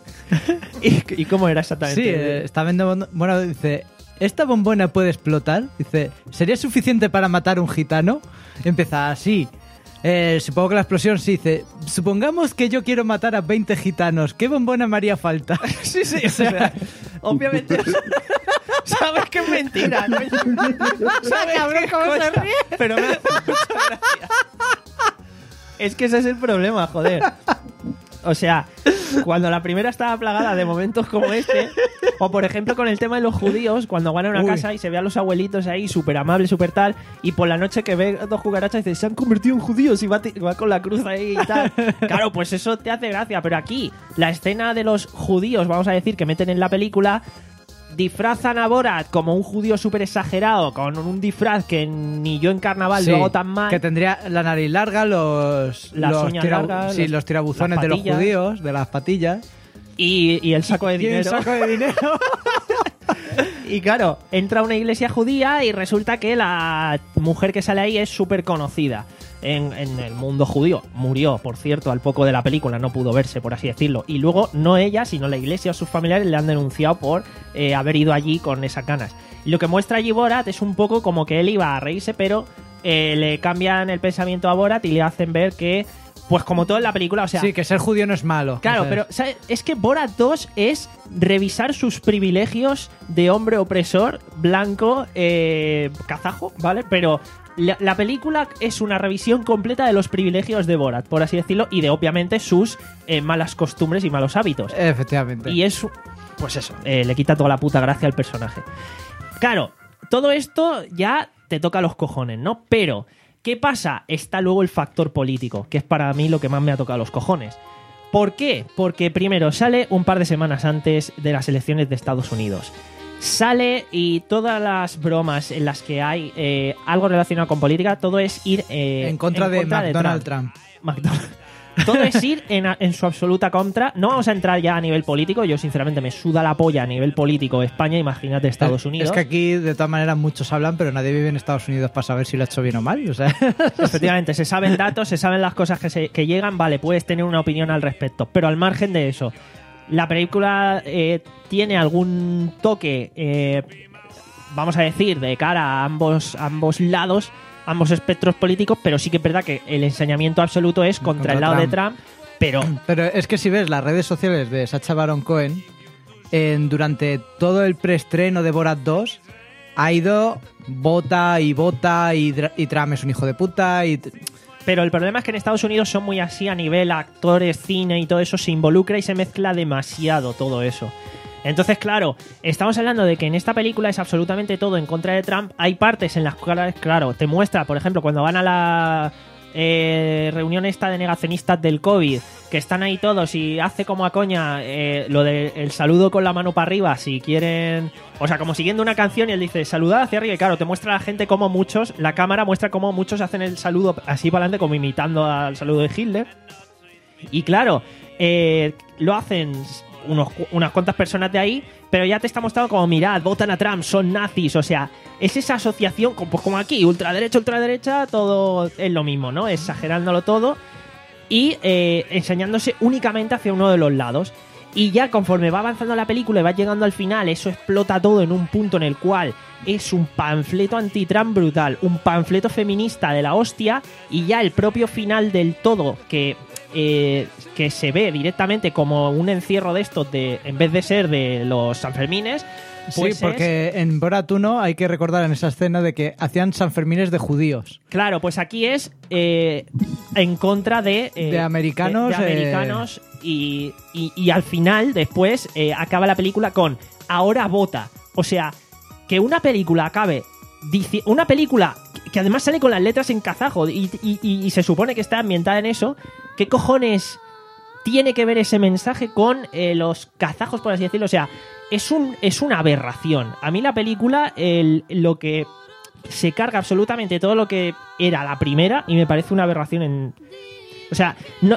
¿Y, ¿Y cómo era exactamente? Sí, eh, está vendiendo. Bueno, dice: ¿esta bombona puede explotar? Dice: ¿sería suficiente para matar a un gitano? Empieza así. Eh, supongo que la explosión sí. Dice: supongamos que yo quiero matar a veinte gitanos. ¿Qué bombona me haría falta? Sí, sí, o sea, obviamente. Sabes que es mentira, ¿no? Sabes Cabrón, ¿cómo se ríe? Pero me hace mucha gracia. Es que ese es el problema, joder. O sea, cuando la primera estaba plagada de momentos como este, o por ejemplo con el tema de los judíos, cuando van a una Uy. casa y se ve a los abuelitos ahí súper amables, súper tal, y por la noche que ve dos cucarachas y dice, se han convertido en judíos y va, ti- va con la cruz ahí y tal. Claro, pues eso te hace gracia, pero aquí la escena de los judíos, vamos a decir, que meten en la película, disfrazan a Borat como un judío súper exagerado, con un disfraz que ni yo en carnaval Sí, lo hago tan mal. que tendría la nariz larga, los, Las los, uñas largas, sí, los- los tirabuzones las de los patillas. judíos, de las patillas. Y, y el saco de Y el dinero. saco de dinero. Y claro, entra a una iglesia judía y resulta que la mujer que sale ahí es súper conocida en, en el mundo judío. Murió, por cierto, al poco de la película, no pudo verse, por así decirlo. Y luego, no ella, sino la iglesia o sus familiares le han denunciado por eh, haber ido allí con esas ganas. Y lo que muestra allí Borat es un poco como que él iba a reírse, pero eh, le cambian el pensamiento a Borat y le hacen ver que, pues como todo en la película, o sea... Sí, que ser judío no es malo. Claro, O sea, pero ¿sabes? Es que Borat dos es revisar sus privilegios de hombre opresor, blanco, eh, kazajo, ¿vale? Pero la, la película es una revisión completa de los privilegios de Borat, por así decirlo, y de obviamente sus eh, malas costumbres y malos hábitos. Efectivamente. Y es, pues eso, eh, le quita toda la puta gracia al personaje. Claro, todo esto ya te toca los cojones, ¿no? Pero, ¿qué pasa? Está luego el factor político, que es para mí lo que más me ha tocado los cojones. ¿Por qué? Porque primero sale un par de semanas antes de las elecciones de Estados Unidos. Sale y todas las bromas en las que hay eh, algo relacionado con política, todo es ir eh, en contra de McDonald Trump. McDonald. Todo es ir en, en su absoluta contra. No vamos a entrar ya a nivel político. Yo, sinceramente, me suda la polla a nivel político España. Imagínate Estados Unidos. Es que aquí, de todas maneras, muchos hablan, pero nadie vive en Estados Unidos para saber si lo ha hecho bien o mal. O sea, Efectivamente, se saben datos, se saben las cosas que, se, que llegan. Vale, puedes tener una opinión al respecto. Pero al margen de eso, la película eh, tiene algún toque, eh, vamos a decir, de cara a ambos, ambos lados, ambos espectros políticos, pero sí que es verdad que el ensañamiento absoluto es contra, Contra el lado Trump. de Trump, pero pero es que si ves las redes sociales de Sacha Baron Cohen, en- durante todo el preestreno de Borat dos, ha ido vota y vota y, Dra- y Trump es un hijo de puta y... Pero el problema es que en Estados Unidos son muy así a nivel actores, cine y todo eso, se involucra y se mezcla demasiado todo eso. Entonces, claro, estamos hablando de que en esta película es absolutamente todo en contra de Trump. Hay partes en las cuales, claro, te muestra, por ejemplo, cuando van a la eh, reunión esta de negacionistas del COVID, que están ahí todos y hace como a coña eh, lo del saludo con la mano para arriba, si quieren... O sea, como siguiendo una canción y él dice saludad hacia arriba y claro, te muestra a la gente como muchos, la cámara muestra como muchos hacen el saludo así para adelante como imitando al saludo de Hitler. Y claro, eh, lo hacen unos, cu- unas cuantas personas de ahí, pero ya te está mostrando como, mirad, votan a Trump, son nazis, o sea, es esa asociación, como- pues como aquí, ultraderecha, ultraderecha, todo es lo mismo, ¿no? Exagerándolo todo y eh, enseñándose únicamente hacia uno de los lados. Y ya conforme va avanzando la película y va llegando al final, eso explota todo en un punto en el cual es un panfleto anti-Trump brutal, un panfleto feminista de la hostia, y ya el propio final del todo, que, eh, que se ve directamente como un encierro de estos, de, en vez de ser de los Sanfermines, pues sí, porque es... en Borat uno hay que recordar en esa escena de que hacían Sanfermines de judíos. Claro, pues aquí es eh, en contra de... eh, De americanos, De, de americanos y, y, y al final, después, eh, acaba la película con ahora vota. O sea, que una película acabe... dici- Una película que además sale con las letras en kazajo y, y, y, y se supone que está ambientada en eso. ¿Qué cojones tiene que ver ese mensaje con eh, los kazajos, por así decirlo? O sea... Es, un, es una aberración. A mí la película, el, lo que se carga absolutamente todo lo que era la primera y me parece una aberración en... O sea, no,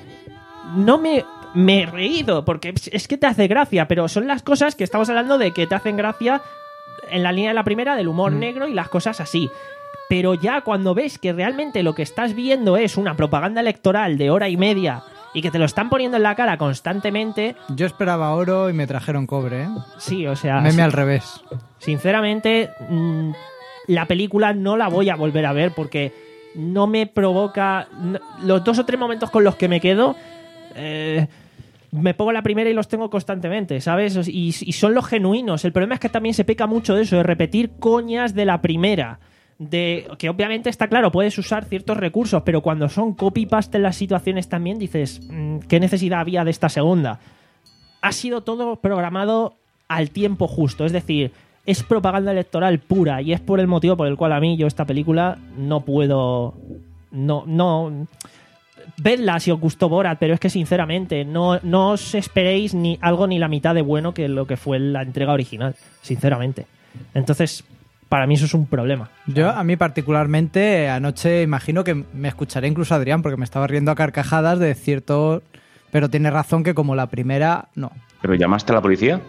no me, me he reído porque es que te hace gracia, pero son las cosas que estamos hablando de que te hacen gracia en la línea de la primera, del humor mm. negro y las cosas así. Pero ya cuando ves que realmente lo que estás viendo es una propaganda electoral de hora y media y que te lo están poniendo en la cara constantemente... Yo esperaba oro y me trajeron cobre, ¿eh? Sí, o sea... Meme sí, al revés. Sinceramente, mmm, la película no la voy a volver a ver porque no me provoca... No, los dos o tres momentos con los que me quedo... Eh, me pongo la primera y los tengo constantemente, ¿sabes? Y, y son los genuinos. El problema es que también se peca mucho de eso, de repetir coñas de la primera... De que obviamente está claro, puedes usar ciertos recursos, pero cuando son copy-paste en las situaciones también dices, ¿qué necesidad había de esta segunda? Ha sido todo programado al tiempo justo, es decir, es propaganda electoral pura y es por el motivo por el cual a mí yo esta película no puedo... No, no... Vedla si os gustó Borat, pero es que sinceramente no, no os esperéis ni algo ni la mitad de bueno que lo que fue la entrega original, sinceramente. Entonces... Para mí eso es un problema. Yo, a mí particularmente, anoche imagino que me escucharé incluso Adrián, porque me estaba riendo a carcajadas de cierto... Pero tiene razón que como la primera, no. ¿Pero llamaste a la policía?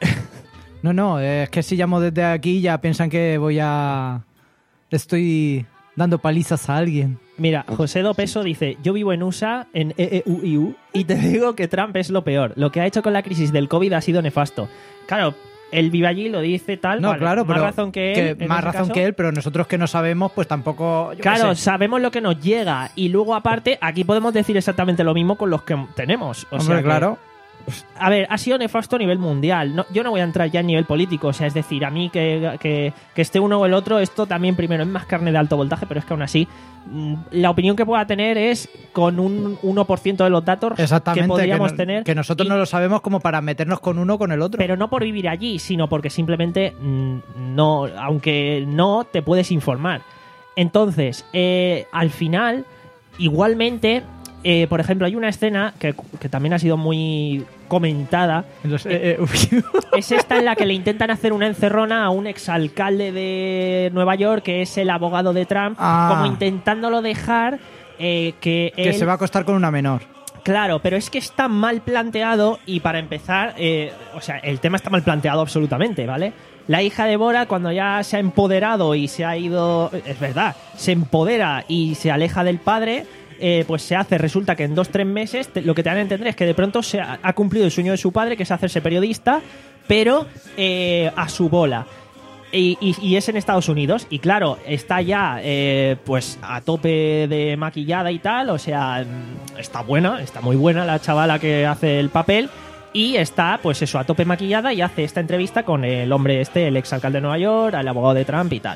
No, no, es que si llamo desde aquí ya piensan que voy a... Le estoy dando palizas a alguien. Mira, José Dopeso dice, yo vivo en U S A, en E E U I U, y te digo que Trump es lo peor. Lo que ha hecho con la crisis del COVID ha sido nefasto. Claro... Él vive allí, lo dice tal, no, vale, claro, más pero razón que él. Que más razón caso. que él, pero nosotros que no sabemos, pues tampoco... Claro, sabemos lo que nos llega. Y luego, aparte, aquí podemos decir exactamente lo mismo con los que tenemos. O Hombre, sea que, claro. A ver, ha sido nefasto a nivel mundial. No, yo no voy a entrar ya a nivel político. O sea, es decir, a mí que, que, que esté uno o el otro, esto también primero es más carne de alto voltaje, pero es que aún así, la opinión que pueda tener es con un uno por ciento de los datos que podríamos que no, tener. Que nosotros y, no lo sabemos como para meternos con uno o con el otro. Pero no por vivir allí, sino porque simplemente no, aunque no, te puedes informar. Entonces, eh, al final, igualmente... Eh, por ejemplo, hay una escena que, que también ha sido muy comentada. Los, eh, eh, es esta en la que le intentan hacer una encerrona a un exalcalde de Nueva York, que es el abogado de Trump, ah, como intentándolo dejar eh, que Que él... se va a acostar con una menor. Claro, pero es que está mal planteado y para empezar, eh, o sea, el tema está mal planteado absolutamente, ¿vale? La hija de Borat, cuando ya se ha empoderado y se ha ido... Es verdad, se empodera y se aleja del padre... Eh, pues se hace, resulta que en dos, tres meses te, lo que te van a entender es que de pronto se ha, ha cumplido el sueño de su padre, que es hacerse periodista, pero eh, a su bola. Y, y, y es en Estados Unidos. Y claro, está ya eh, pues a tope de maquillada y tal. O sea, está buena, está muy buena la chavala que hace el papel. Y está, pues eso, a tope maquillada y hace esta entrevista con el hombre este, el exalcalde de Nueva York, el abogado de Trump y tal.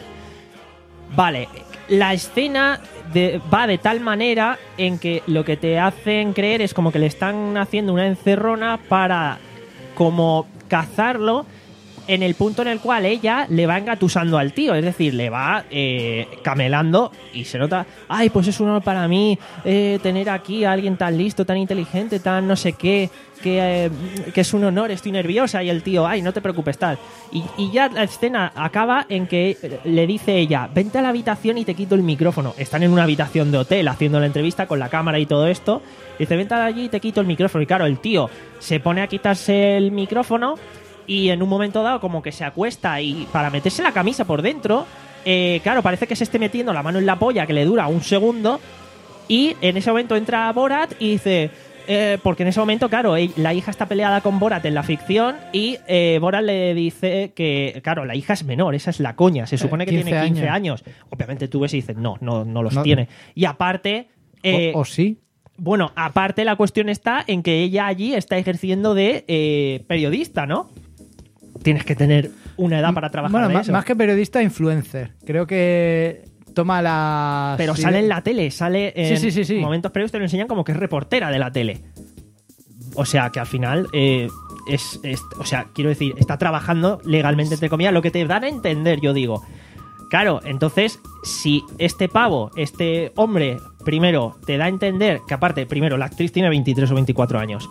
Vale, la escena de, va de tal manera en que lo que te hacen creer es como que le están haciendo una encerrona para como cazarlo en el punto en el cual ella le va engatusando al tío, es decir, le va eh, camelando y se nota, ay, pues es un honor para mí eh, tener aquí a alguien tan listo, tan inteligente, tan no sé qué, que, eh, que es un honor, estoy nerviosa, y el tío, ay, no te preocupes, tal. Y, y ya la escena acaba en que le dice ella, vente a la habitación y te quito el micrófono. Están en una habitación de hotel haciendo la entrevista con la cámara y todo esto. Dice, vente allí y te quito el micrófono. Y claro, el tío se pone a quitarse el micrófono y en un momento dado como que se acuesta y para meterse la camisa por dentro, eh, claro, parece que se esté metiendo la mano en la polla, que le dura un segundo, y en ese momento entra Borat y dice, eh, porque en ese momento, claro, ell- la hija está peleada con Borat en la ficción y eh, Borat le dice que, claro, la hija es menor, esa es la coña, se supone que quince tiene quince años. años. Obviamente tú ves y dices, no, no, no los No. tiene. Y aparte... eh, o, o sí. Bueno, aparte la cuestión está en que ella allí está ejerciendo de eh, periodista, ¿no? Tienes que tener una edad para trabajar Bueno, de ma- eso. más que periodista, influencer. Creo que toma la... Pero sale en la tele, sale en Sí, sí, sí, sí. momentos previos te lo enseñan como que es reportera de la tele. O sea, que al final eh, es, es- o sea, quiero decir, está trabajando legalmente, entre comillas, lo que te dan a entender, yo digo. Claro, entonces, si este pavo, este hombre, primero, te da a entender que aparte, primero, la actriz tiene veintitrés o veinticuatro años,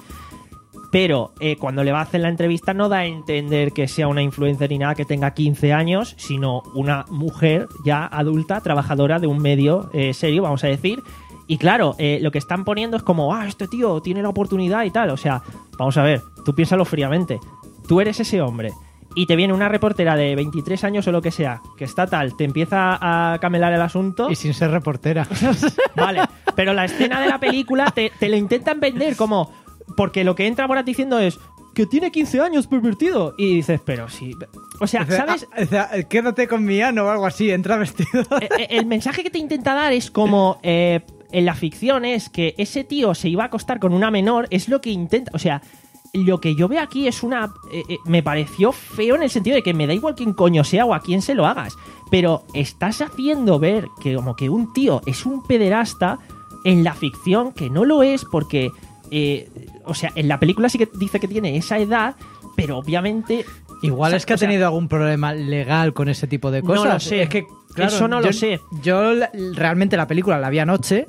pero eh, cuando le va a hacer la entrevista no da a entender que sea una influencer ni nada que tenga quince años, sino una mujer ya adulta, trabajadora de un medio eh, serio, vamos a decir. Y claro, eh, lo que están poniendo es como, ah, este tío tiene la oportunidad y tal. O sea, vamos a ver, tú piénsalo fríamente. Tú eres ese hombre y te viene una reportera de veintitrés años o lo que sea, que está tal, te empieza a camelar el asunto. Y sin ser reportera. Vale, pero la escena de la película te, te lo intentan vender como... Porque lo que entra Borat diciendo es que tiene quince años, pervertido. Y dices, pero sí... O sea, Dice, ¿sabes? ah, dice, ah, quédate con mi ano o algo así, entra vestido. Eh, eh, El mensaje que te intenta dar es como... eh, en la ficción es que ese tío se iba a acostar con una menor, es lo que intenta... O sea, lo que yo veo aquí es una... eh, eh, me pareció feo en el sentido de que me da igual quién coño sea o a quién se lo hagas. Pero estás haciendo ver que como que un tío es un pederasta en la ficción, que no lo es porque... eh, o sea, en la película sí que dice que tiene esa edad, pero obviamente... Igual o sea, es que ha o sea, tenido algún problema legal con ese tipo de No cosas. lo sé. Es que, claro, Eso no yo, lo sé. Yo la- realmente la película la vi anoche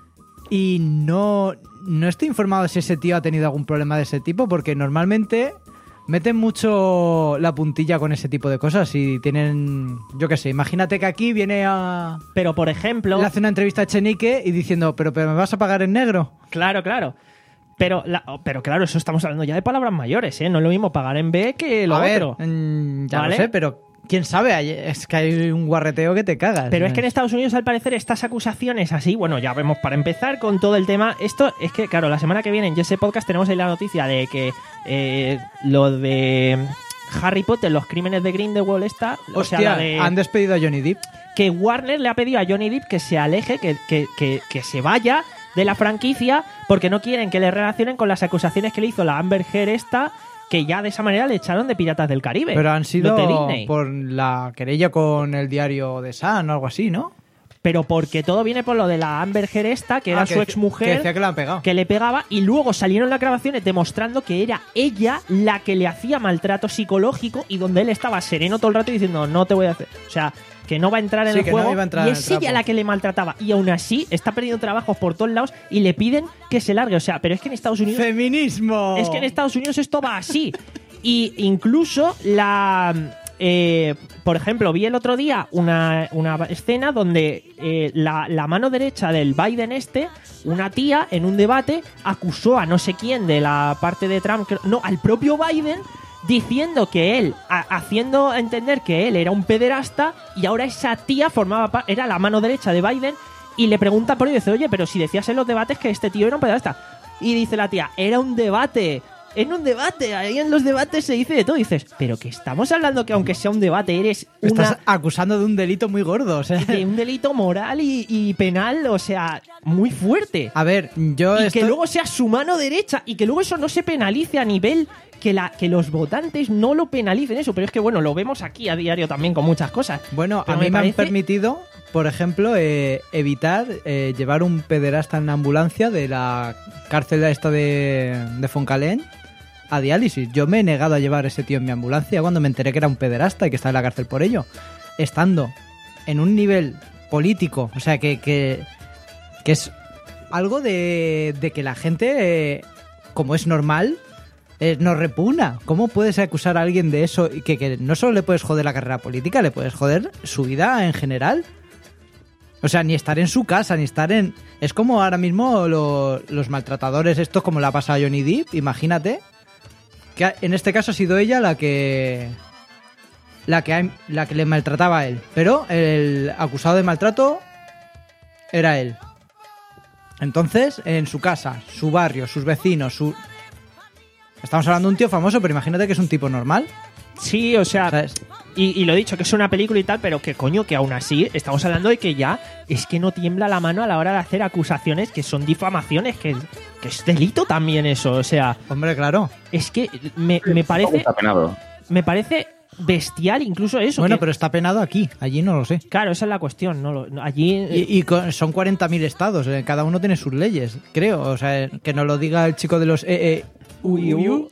y no, no estoy informado de si ese tío ha tenido algún problema de ese tipo, porque normalmente meten mucho la puntilla con ese tipo de cosas y tienen... Yo qué sé, imagínate que aquí viene a... Pero, por ejemplo... Le hace una entrevista a Echenique y diciendo, pero, pero ¿me vas a pagar en negro? Claro, claro. Pero, la- pero claro, eso estamos hablando ya de palabras mayores, ¿eh? No es lo mismo pagar en B que lo a ver, otro. mm, ya ¿Vale? lo sé, pero quién sabe, hay- es que hay un guarreteo que te cagas. Pero es que en Estados Unidos, al parecer, estas acusaciones así, bueno, ya vemos, para empezar con todo el tema, esto es que, claro, la semana que viene en Jesse Podcast tenemos ahí la noticia de que eh, lo de Harry Potter, los crímenes de Grindelwald está, o sea, Hostia, la de- han despedido a Johnny Depp. que Warner le ha pedido a Johnny Depp que se aleje, que, que, que, que se vaya de la franquicia, porque no quieren que le relacionen con las acusaciones que le hizo la Amber Heard esta, que ya de esa manera le echaron de Piratas del Caribe. Pero han sido Los de Disney. por la querella con el diario The Sun o algo así, ¿no? Pero porque todo viene por lo de la Amber Heard esta, que era Ah, su que- ex mujer, que decía que la han pegado. que le pegaba, y luego salieron las grabaciones demostrando que era ella la que le hacía maltrato psicológico y donde él estaba sereno todo el rato diciendo no te voy a hacer, o sea, que no va a entrar en Sí, el que no juego, iba a entrar y en el es ella trapo. la que le maltrataba, y aún así está perdiendo trabajos por todos lados y le piden que se largue, o sea, pero es que en Estados Unidos ¡Feminismo! es que en Estados Unidos esto va así. Y incluso la... eh, por ejemplo, vi el otro día una, una escena donde eh, la, la mano derecha del Biden este, una tía en un debate acusó a no sé quién de la parte de Trump, creo- no, al propio Biden, diciendo que él, a- haciendo entender que él era un pederasta, y ahora esa tía formaba pa- era la mano derecha de Biden, y le pregunta por ello y dice, oye, pero si decías en los debates que este tío era un pederasta. Y dice la tía, era un debate. En un debate, ahí en los debates se dice de todo. Y dices, pero que estamos hablando que aunque sea un debate, eres Estás una, acusando de un delito muy gordo, o sea... de un delito moral y, y penal, o sea, muy fuerte. A ver, yo Y estoy... que luego sea su mano derecha y que luego eso no se penalice a nivel que, la, que los votantes no lo penalicen eso. Pero es que, bueno, lo vemos aquí a diario también con muchas cosas. Bueno, Pero a mí me, parece- han permitido, por ejemplo, eh, evitar eh, llevar un pederasta en una ambulancia de la cárcel esta de, de Foncalén a diálisis. Yo me he negado a llevar a ese tío en mi ambulancia cuando me enteré que era un pederasta y que estaba en la cárcel por ello. Estando en un nivel político, o sea, que, que, que es algo de, de que la gente, eh, como es normal, eh, nos repugna. ¿Cómo puedes acusar a alguien de eso y que, que no solo le puedes joder la carrera política, le puedes joder su vida en general? O sea, ni estar en su casa, ni estar en... Es como ahora mismo lo- los maltratadores estos, como le ha pasado a Johnny Depp, imagínate, que en este caso ha sido ella la que... La que, ha- la que le maltrataba a él. Pero el acusado de maltrato era él. Entonces, en su casa, su barrio, sus vecinos, su... Estamos hablando de un tío famoso, pero imagínate que es un tipo normal. Sí, o sea, ¿Sabes? y, y lo he dicho, que es una película y tal, pero que coño, que aún así estamos hablando de que ya es que no tiembla la mano a la hora de hacer acusaciones que son difamaciones, que, que es delito también eso, o sea, Hombre, claro. es que me, me parece Está penado. me parece bestial incluso eso. Bueno, que- pero está penado aquí, allí no lo sé. Claro, esa es la cuestión, ¿no? Lo- Allí... Y, y con- son cuarenta mil estados, eh, cada uno tiene sus leyes, creo. O sea, eh, que nos lo diga el chico de los E E U I U.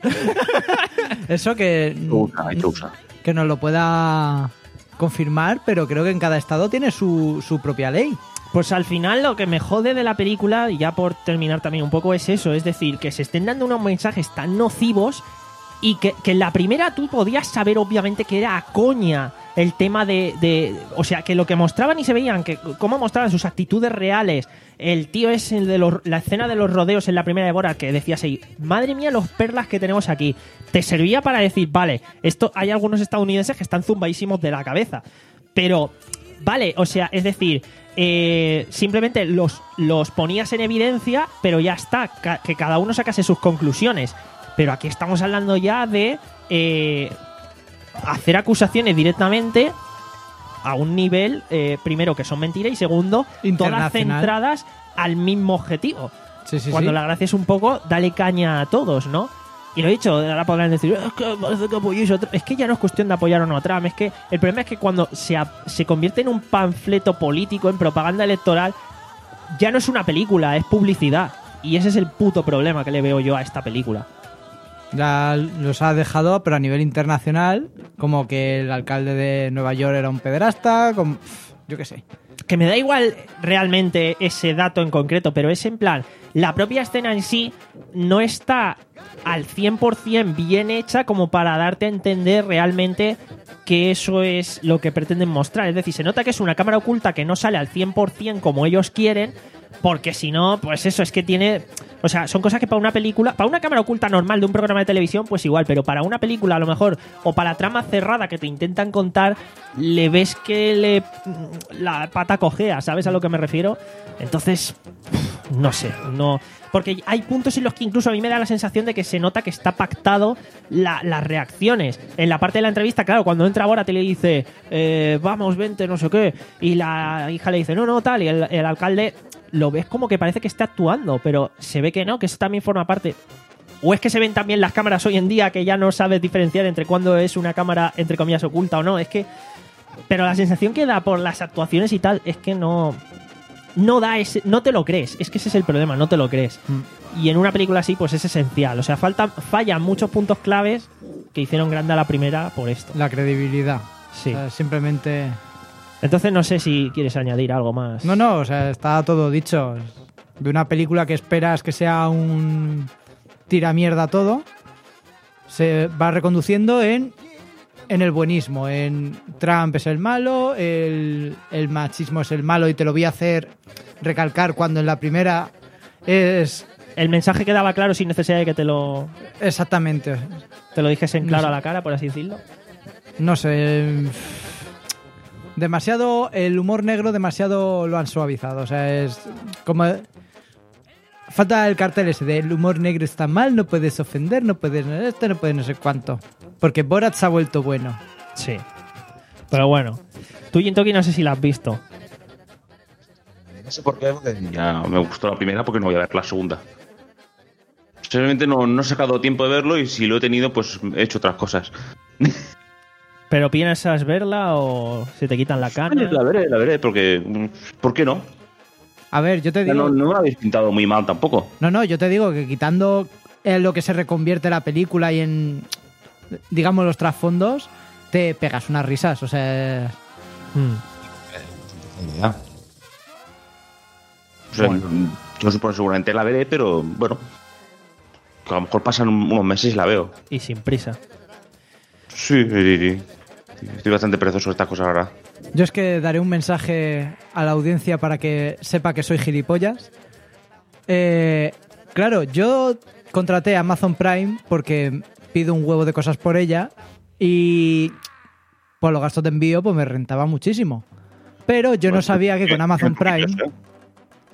Eso que, Usa, hay que usar. que nos lo pueda confirmar, pero creo que en cada estado tiene su, su propia ley. Pues al final lo que me jode de la película, y ya por terminar también un poco, es eso, es decir, que se estén dando unos mensajes tan nocivos y que, que en la primera tú podías saber obviamente que era a coña el tema de, de... O sea, que lo que mostraban y se veían, que cómo mostraban sus actitudes reales. El tío es el de los, la escena de los rodeos en la primera de Borat, que decías ahí, madre mía los perlas que tenemos aquí. Te servía para decir, vale, esto hay algunos estadounidenses que están zumbadísimos de la cabeza. Pero, vale, o sea, es decir... Eh, simplemente los, los ponías en evidencia, pero ya está, ca- que cada uno sacase sus conclusiones. Pero aquí estamos hablando ya de eh, hacer acusaciones directamente a un nivel, eh, primero, que son mentiras, y segundo, todas Internacional. centradas al mismo objetivo. Sí, sí, Cuando sí. la gracia es un poco, dale caña a todos, ¿no? Y lo he dicho, ahora podrán decir, es que parece que apoyéis a Trump. Es que ya no es cuestión de apoyar o no a Trump. Es que el problema es que cuando se, a- se convierte en un panfleto político, en propaganda electoral, ya no es una película, es publicidad. Y ese es el puto problema que le veo yo a esta película. Ya los ha dejado, pero a nivel internacional, como que el alcalde de Nueva York era un pederasta, como, pf, yo qué sé. Que me da igual realmente ese dato en concreto, pero es en plan, la propia escena en sí no está al cien por ciento bien hecha como para darte a entender realmente que eso es lo que pretenden mostrar. Es decir, se nota que es una cámara oculta que no sale al cien por ciento como ellos quieren, porque si no, pues eso, es que tiene... O sea, son cosas que para una película, para una cámara oculta normal de un programa de televisión, pues igual, pero para una película a lo mejor, o para trama cerrada que te intentan contar, le ves que le la pata cojea, ¿sabes a lo que me refiero? Entonces, no sé, no... Porque hay puntos en los que incluso a mí me da la sensación de que se nota que está pactado la- las reacciones. En la parte de la entrevista, claro, cuando entra Borat y le dice, eh, vamos, vente, no sé qué, y la hija le dice, no, no, tal, y el, el alcalde lo ves como que parece que está actuando, pero se ve que no, que eso también forma parte. O es que se ven también las cámaras hoy en día que ya no sabes diferenciar entre cuándo es una cámara, entre comillas, oculta o no. Es que... Pero la sensación que da por las actuaciones y tal es que no... No da ese, no te lo crees, es que ese es el problema, no te lo crees. Y en una película así, pues es esencial. O sea, faltan, fallan muchos puntos claves que hicieron grande a la primera por esto. La credibilidad. Sí. O sea, simplemente... Entonces no sé si quieres añadir algo más. No, no, o sea, está todo dicho. De una película que esperas que sea un tiramierda todo, se va reconduciendo en, en el buenismo. En Trump es el malo, el, el machismo es el malo y te lo voy a hacer recalcar cuando en la primera es... El mensaje quedaba claro sin necesidad de que te lo, Exactamente. te lo dijesen No claro sé. a la cara, por así decirlo. No sé... Demasiado... El humor negro demasiado lo han suavizado. O sea, es como... Falta el cartel ese de el humor negro está mal, no puedes ofender, no puedes esto, no puedes no sé cuánto. Porque Borat se ha vuelto bueno. Sí. Pero bueno. Tú, Jintoki, no sé si la has visto. No sé por qué, porque ya me gustó la primera porque no voy a ver la segunda. Simplemente no, no he sacado tiempo de verlo y si lo he tenido, pues he hecho otras cosas. ¿Pero piensas verla o se te quitan la cana? La veré, la veré, porque... ¿Por qué no? A ver, yo te digo... No, no me la habéis pintado muy mal tampoco. No, no, yo te digo que quitando en lo que se reconvierte la película y en, digamos, los trasfondos, te pegas unas risas. O sea... Hmm. Ya. O sea, yo supongo que seguramente la veré, pero bueno, que a lo mejor pasan unos meses y la veo. Y sin prisa. Sí, sí, sí. Estoy bastante perezoso de estas cosas ahora. Yo es que daré un mensaje a la audiencia para que sepa que soy gilipollas. Eh, claro, yo contraté a Amazon Prime porque pido un huevo de cosas por ella y por los gastos de envío pues me rentaba muchísimo. Pero yo no sabía que con Amazon Prime...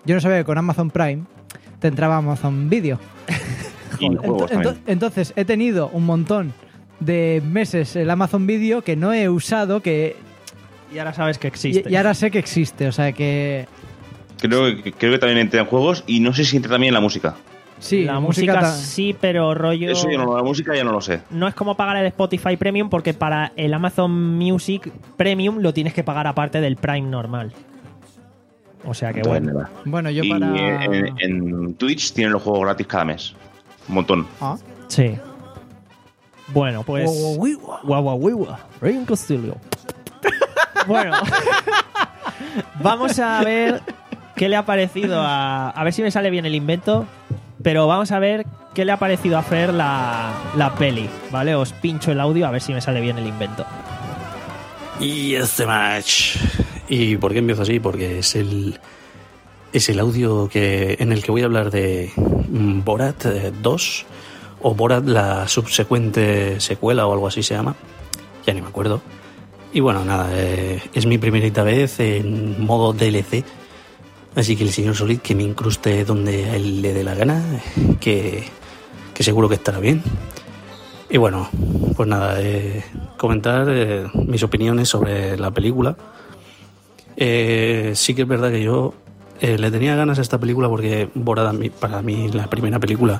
yo no sabía que con Amazon Prime te entraba Amazon Video. Y juegos Ento- también. entonces he tenido un montón de meses el Amazon Video que no he usado, que Y ahora sabes que y, existe. y ahora sé que existe, o sea que Creo, que- creo que también entra en juegos y no sé si entra también en la música. sí, la música, ta- sí, pero rollo... Eso ya no, la música ya no lo sé. No es como pagar el Spotify Premium, porque para el Amazon Music Premium lo tienes que pagar aparte del Prime normal. O sea que Entonces, bueno. nada. Bueno, yo y para en, en Twitch tienen los juegos gratis cada mes. Un montón. Ah. Sí. Bueno, pues... Guau, guau, guau. Guau, guau, guau, guau. Rey Castillo. Bueno. Vamos a ver qué le ha parecido a... A ver si me sale bien el invento. Pero vamos a ver qué le ha parecido a Fer la, la peli, ¿vale? Os pincho el audio a ver si me sale bien el invento. Y este match. ¿Y por qué empiezo así? Porque es el es el audio que en el que voy a hablar de mm, Borat eh, dos o Borat la subsecuente secuela o algo así se llama. Ya ni me acuerdo. Y bueno, nada, eh, es mi primerita vez en modo D L C. Así que el señor Solid que me incruste donde a él le dé la gana, que, que seguro que estará bien. Y bueno, pues nada, eh, comentar eh, mis opiniones sobre la película. Eh, sí que es verdad que yo eh, le tenía ganas a esta película porque Borat a mí- para mí la primera película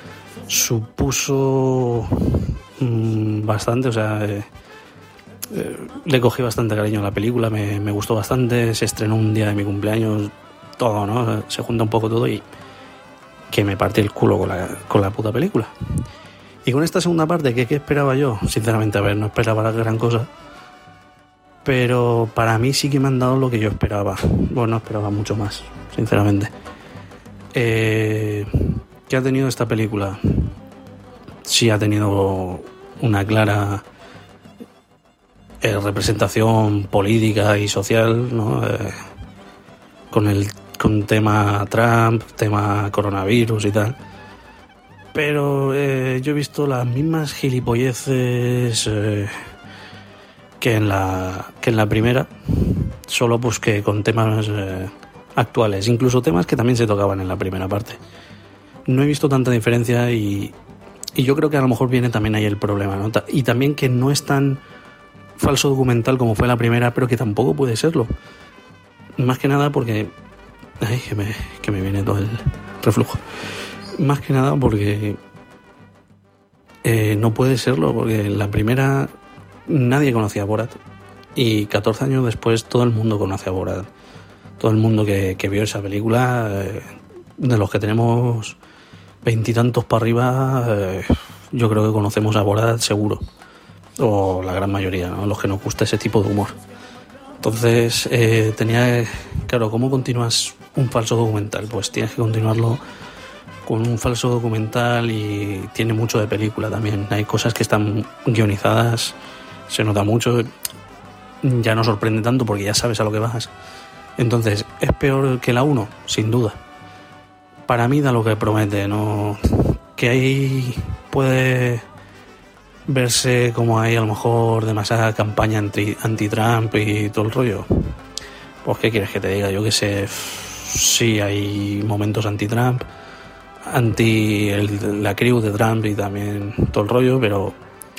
supuso mm, bastante, o sea, eh, eh, le cogí bastante cariño a la película, me, me gustó bastante, se estrenó un día de mi cumpleaños, todo, ¿no? Se junta un poco todo y que me partí el culo con la, con la puta película. Y con esta segunda parte, ¿qué, qué esperaba yo? Sinceramente, a ver, no esperaba la gran cosa. Pero para mí sí que me han dado lo que yo esperaba. Bueno, no esperaba mucho más, sinceramente. Eh, ¿Qué ha tenido esta película? Sí ha tenido una clara eh, representación política y social, ¿no? Eh, con el con tema Trump, tema coronavirus y tal. Pero eh, yo he visto las mismas gilipolleces eh, que en la que en la primera, solo pues que con temas eh, actuales, incluso temas que también se tocaban en la primera parte. No he visto tanta diferencia y, y yo creo que a lo mejor viene también ahí el problema, ¿no? Ta- Y también que no es tan falso documental como fue la primera, pero que tampoco puede serlo. Más que nada porque... Ay, que me, que me viene todo el reflujo. Más que nada porque eh, no puede serlo, porque en la primera nadie conocía a Borat y catorce años después todo el mundo conoce a Borat. Todo el mundo que, que vio esa película, eh, de los que tenemos veintitantos para arriba, eh, yo creo que conocemos a Borat seguro, o la gran mayoría, ¿no? Los que nos gusta ese tipo de humor. Entonces eh, tenía, claro, ¿cómo continúas un falso documental? Pues tienes que continuarlo con un falso documental y tiene mucho de película también. Hay cosas que están guionizadas, se nota mucho, ya no sorprende tanto porque ya sabes a lo que vas. Entonces, ¿es peor que la uno? Sin duda. Para mí da lo que promete, ¿no? Que ahí puede verse como hay a lo mejor demasiada campaña anti, anti-Trump y todo el rollo. Pues ¿qué quieres que te diga? Yo que sé, sí hay momentos anti-Trump, anti el, la crew de Trump y también todo el rollo, pero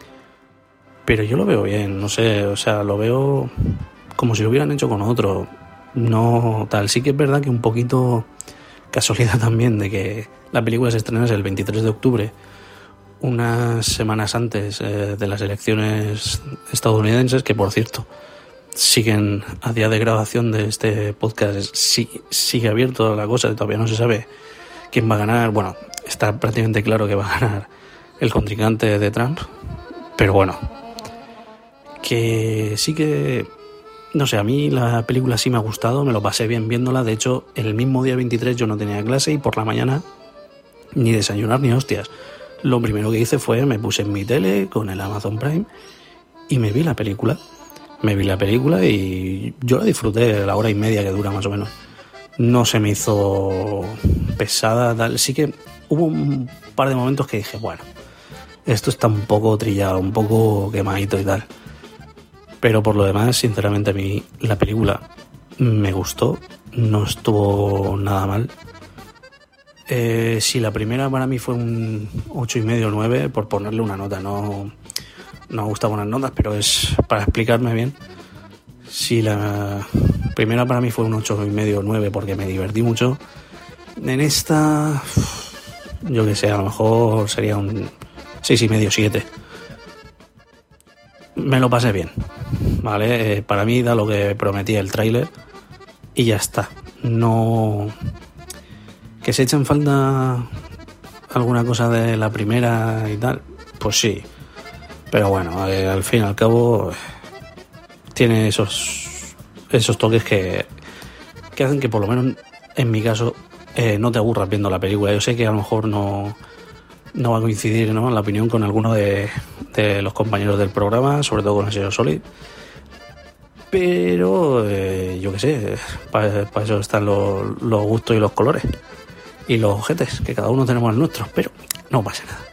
pero yo lo veo bien, no sé, o sea, lo veo como si lo hubieran hecho con otro, no tal. Sí que es verdad que un poquito casualidad también de que la película se estrenase el veintitrés de octubre, unas semanas antes eh, de las elecciones estadounidenses, que por cierto siguen a día de grabación de este podcast, sí, sigue abierto la cosa, todavía no se sabe quién va a ganar. Bueno, está prácticamente claro que va a ganar el contrincante de Trump, pero bueno, que sí que, no sé, a mí la película sí me ha gustado, me lo pasé bien viéndola. De hecho, el mismo día veintitrés yo no tenía clase y por la mañana ni desayunar ni hostias. Lo primero que hice fue, me puse en mi tele con el Amazon Prime y me vi la película. Me vi la película y yo la disfruté la hora y media que dura más o menos. No se me hizo pesada, tal. Sí que hubo un par de momentos que dije, bueno, esto está un poco trillado, un poco quemadito y tal. Pero por lo demás, sinceramente, a mí la película me gustó, no estuvo nada mal. Eh, si la primera para mí fue un ocho y medio nueve, por ponerle una nota, no, no me gusta poner notas, pero es para explicarme bien. Si la primera para mí fue un ocho y medio nueve porque me divertí mucho, en esta, yo que sé, a lo mejor sería un seis y medio siete. Me lo pasé bien, ¿vale? Eh, para mí da lo que prometía el tráiler y ya está. No... ¿Que se echa en falta alguna cosa de la primera y tal? Pues sí. Pero bueno, eh, al fin y al cabo eh, tiene esos esos toques que, que hacen que por lo menos en mi caso eh, no te aburras viendo la película. Yo sé que a lo mejor no, no va a coincidir, ¿no?, en la opinión con alguno de, de los compañeros del programa, sobre todo con el señor Solid. Pero eh, yo qué sé, para pa eso están los, los gustos y los colores. Y los ojetes, que cada uno tenemos el nuestro, pero no pasa nada.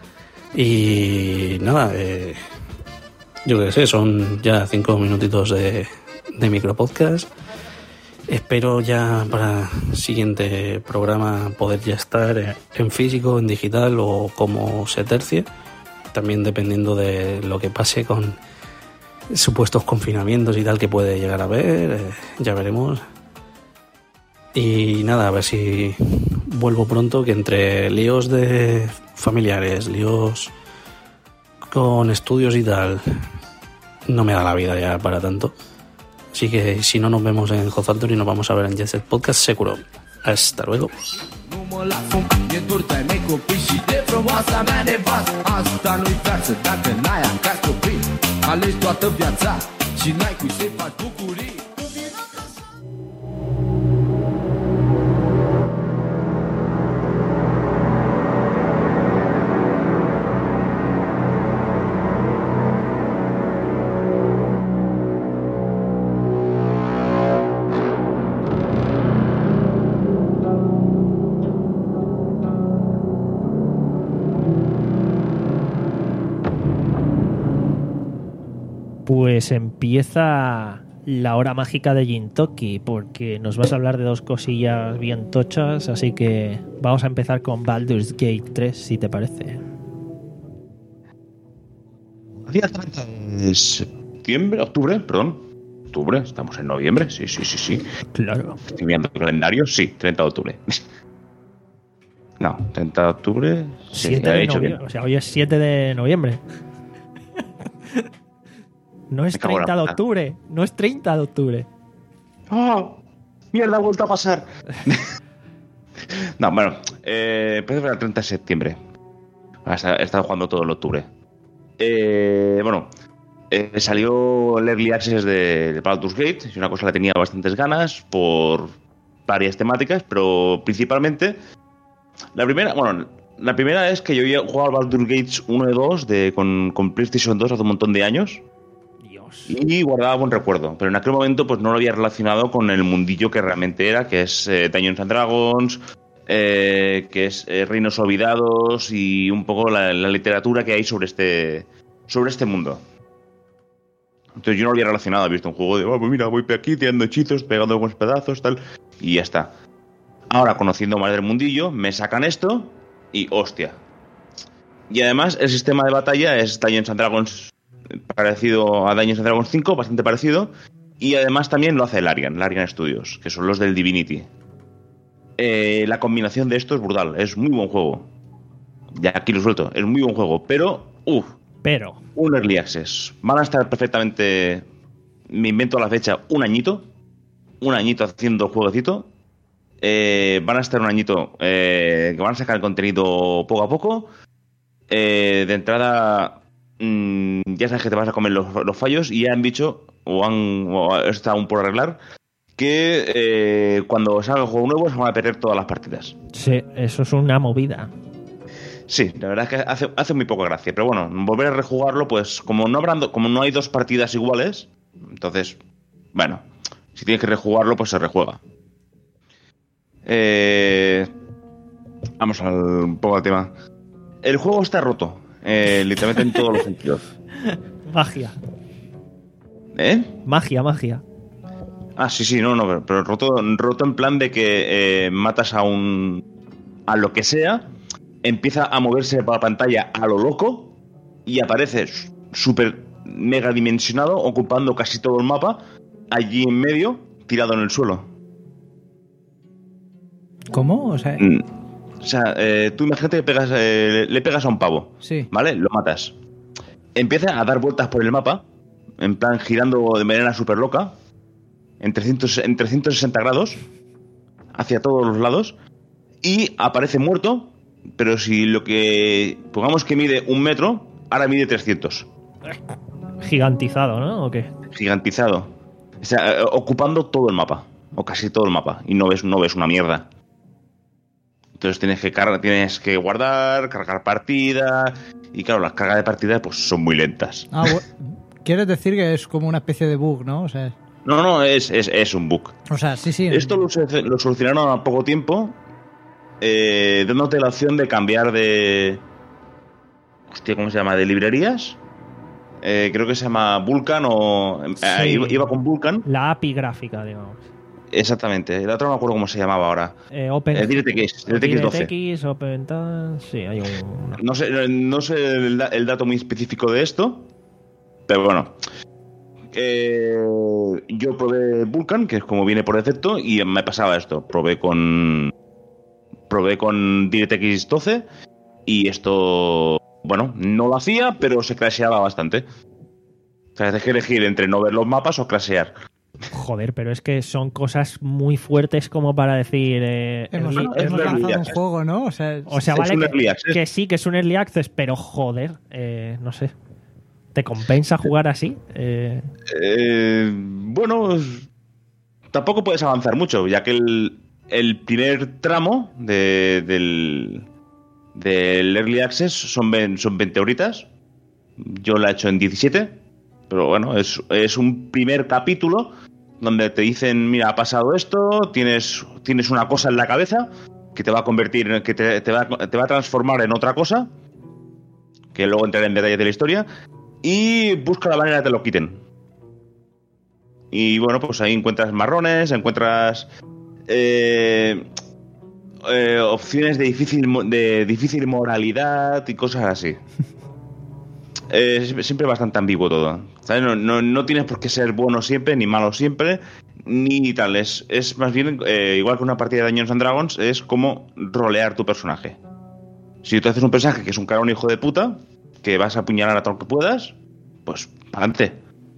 Y nada, eh, yo qué sé, son ya cinco minutitos de, de micropodcast. Espero ya para el siguiente programa poder ya estar en físico, en digital o como se tercie. También dependiendo de lo que pase con supuestos confinamientos y tal que puede llegar a haber, eh, ya veremos. Y nada, a ver si vuelvo pronto, que entre líos de familiares, líos con estudios y tal, no me da la vida ya para tanto. Así que si no nos vemos en Hot Factory, nos vamos a ver en Jet Set Podcast seguro. Hasta luego. Pues empieza la hora mágica de Gintoki, porque nos vas a hablar de dos cosillas bien tochas, así que vamos a empezar con Baldur's Gate tres, si te parece. Día treinta de septiembre, octubre, perdón. Octubre, estamos en noviembre, sí, sí, sí, sí. Claro. Estoy mirando el calendario, sí, treinta de octubre. No, treinta de octubre. Sí, siete ya he de dicho noviembre, bien. o sea, hoy es siete de noviembre. No es Me cago en la treinta de puta. octubre, no es treinta de octubre. ¡Oh! ¡Mierda, ha vuelto a pasar! No, bueno, eh, empecé para el treinta de septiembre. He estado jugando todo el octubre. Eh, bueno, eh, salió el Early Access de, de Baldur's Gate. Y una cosa la tenía bastantes ganas por varias temáticas, pero principalmente la primera, bueno, la primera es que yo había jugado al Baldur's Gate uno y dos de, con, con PlayStation dos hace un montón de años. Dios. Y guardaba buen recuerdo, pero en aquel momento pues no lo había relacionado con el mundillo que realmente era, que es eh, Dungeons and Dragons, eh, que es eh, Reinos Olvidados y un poco la, la literatura que hay sobre este sobre este mundo. Entonces yo no lo había relacionado, había visto un juego de, oh, pues mira, voy por aquí tirando hechizos, pegando algunos pedazos, tal, y ya está. Ahora, conociendo más del mundillo, me sacan esto y hostia. Y además el sistema de batalla es Dungeons and Dragons parecido a Dungeons and Dragons cinco, bastante parecido, y además también lo hace Larian, Larian Studios, que son los del Divinity. Eh, la combinación de esto es brutal, es muy buen juego. Ya aquí lo suelto, es muy buen juego, pero, uff, Pero, un Early Access. Van a estar perfectamente, me invento la fecha, un añito, un añito haciendo el jueguecito. Eh, van a estar un añito eh, que van a sacar el contenido poco a poco. Eh, de entrada, mmm, ya sabes que te vas a comer los, los fallos y ya han dicho, o han o está aún por arreglar, que eh, cuando salga el juego nuevo se van a perder todas las partidas. sí, eso es una movida. Sí, la verdad es que hace, hace muy poca gracia. Pero bueno, volver a rejugarlo, pues como no habrán do- como no hay dos partidas iguales, entonces, bueno, si tienes que rejugarlo, pues se rejuega. Eh, vamos al, un poco al tema. El juego está roto, eh, literalmente en todos los sentidos. Magia, ¿Eh? magia, magia. Ah, sí, sí, no, no, pero, pero roto, roto en plan de que eh, matas a un... a lo que sea, empieza a moverse por la pantalla a lo loco y aparece súper mega dimensionado, ocupando casi todo el mapa, allí en medio, tirado en el suelo. ¿Cómo? O sea, Mm. O sea, eh, tú imagínate que pegas, eh, le pegas a un pavo, sí. ¿vale? Lo matas. Empieza a dar vueltas por el mapa, en plan girando de manera súper loca, en trescientos, en trescientos sesenta grados, hacia todos los lados, y aparece muerto, pero si lo que... pongamos que mide un metro, ahora mide trescientos. Gigantizado, ¿no? ¿O qué? Gigantizado. O sea, eh, ocupando todo el mapa, o casi todo el mapa, y no ves, no ves una mierda. Entonces tienes que cargar, tienes que guardar, cargar partida, y claro, las cargas de partida pues son muy lentas. Ah, bu- quieres decir que es como una especie de bug, ¿no? O sea, No, no, es, es, es un bug. o sea sí, sí. Esto lo, lo solucionaron a poco tiempo, eh, dándote la opción de cambiar de... Hostia, ¿cómo se llama? ¿De librerías? Eh, creo que se llama Vulkan o... Sí. eh, iba, iba con Vulkan. La A P I gráfica, digamos. Exactamente. El otro no me acuerdo cómo se llamaba ahora. Eh, Open... Eh, DirectX, DirectX doce. DirectX, OpenTAN... Sí, hay un... No sé, no sé el, el dato muy específico de esto, pero bueno. Eh, yo probé Vulkan, que es como viene por defecto, y me pasaba esto. Probé con... Probé con DirectX doce y esto... Bueno, no lo hacía, pero se crasheaba bastante. O sea, tienes que elegir entre no ver los mapas o crashear. Joder, pero es que son cosas muy fuertes como para decir... Eh, Hemos, early- es hemos early lanzado un access. juego, ¿no? O sea, O sea, Es vale un que, early access. que sí, que es un early access, pero joder, eh, no sé. ¿Te compensa jugar así? Eh, Eh, bueno, tampoco puedes avanzar mucho, ya que el, el primer tramo de, del, del Early Access son, ve- son veinte horitas. Yo la he hecho en diecisiete, pero bueno, es, es un primer capítulo donde te dicen, mira, ha pasado esto, tienes, tienes una cosa en la cabeza que te va a convertir, que te, te va, te va a transformar en otra cosa, que luego entraré en detalles de la historia, y busca la manera de que te lo quiten. Y bueno, pues ahí encuentras marrones, encuentras eh, eh, opciones de difícil, mo- de difícil moralidad y cosas así. Es siempre bastante ambiguo todo, ¿sabes? No, no, no tienes por qué ser bueno siempre, ni malo siempre, ni tal. Es, es más bien, eh, igual que una partida de Dungeons and Dragons, es como rolear tu personaje. Si tú haces un personaje que es un carón hijo de puta, que vas a apuñalar a todo lo que puedas, pues adelante.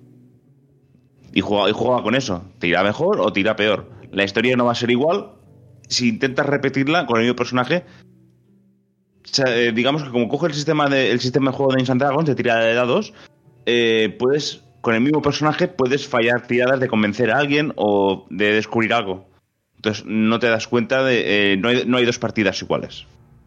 Y juega, y juega con eso. Te irá mejor o te irá peor. La historia no va a ser igual si intentas repetirla con el mismo personaje. O sea, eh, digamos que como coge el sistema de, el sistema de juego de Dungeons and Dragons de tirada de dados, eh, puedes, con el mismo personaje, puedes fallar tiradas de convencer a alguien o de descubrir algo. Entonces no te das cuenta de... Eh, no, hay, no hay dos partidas iguales.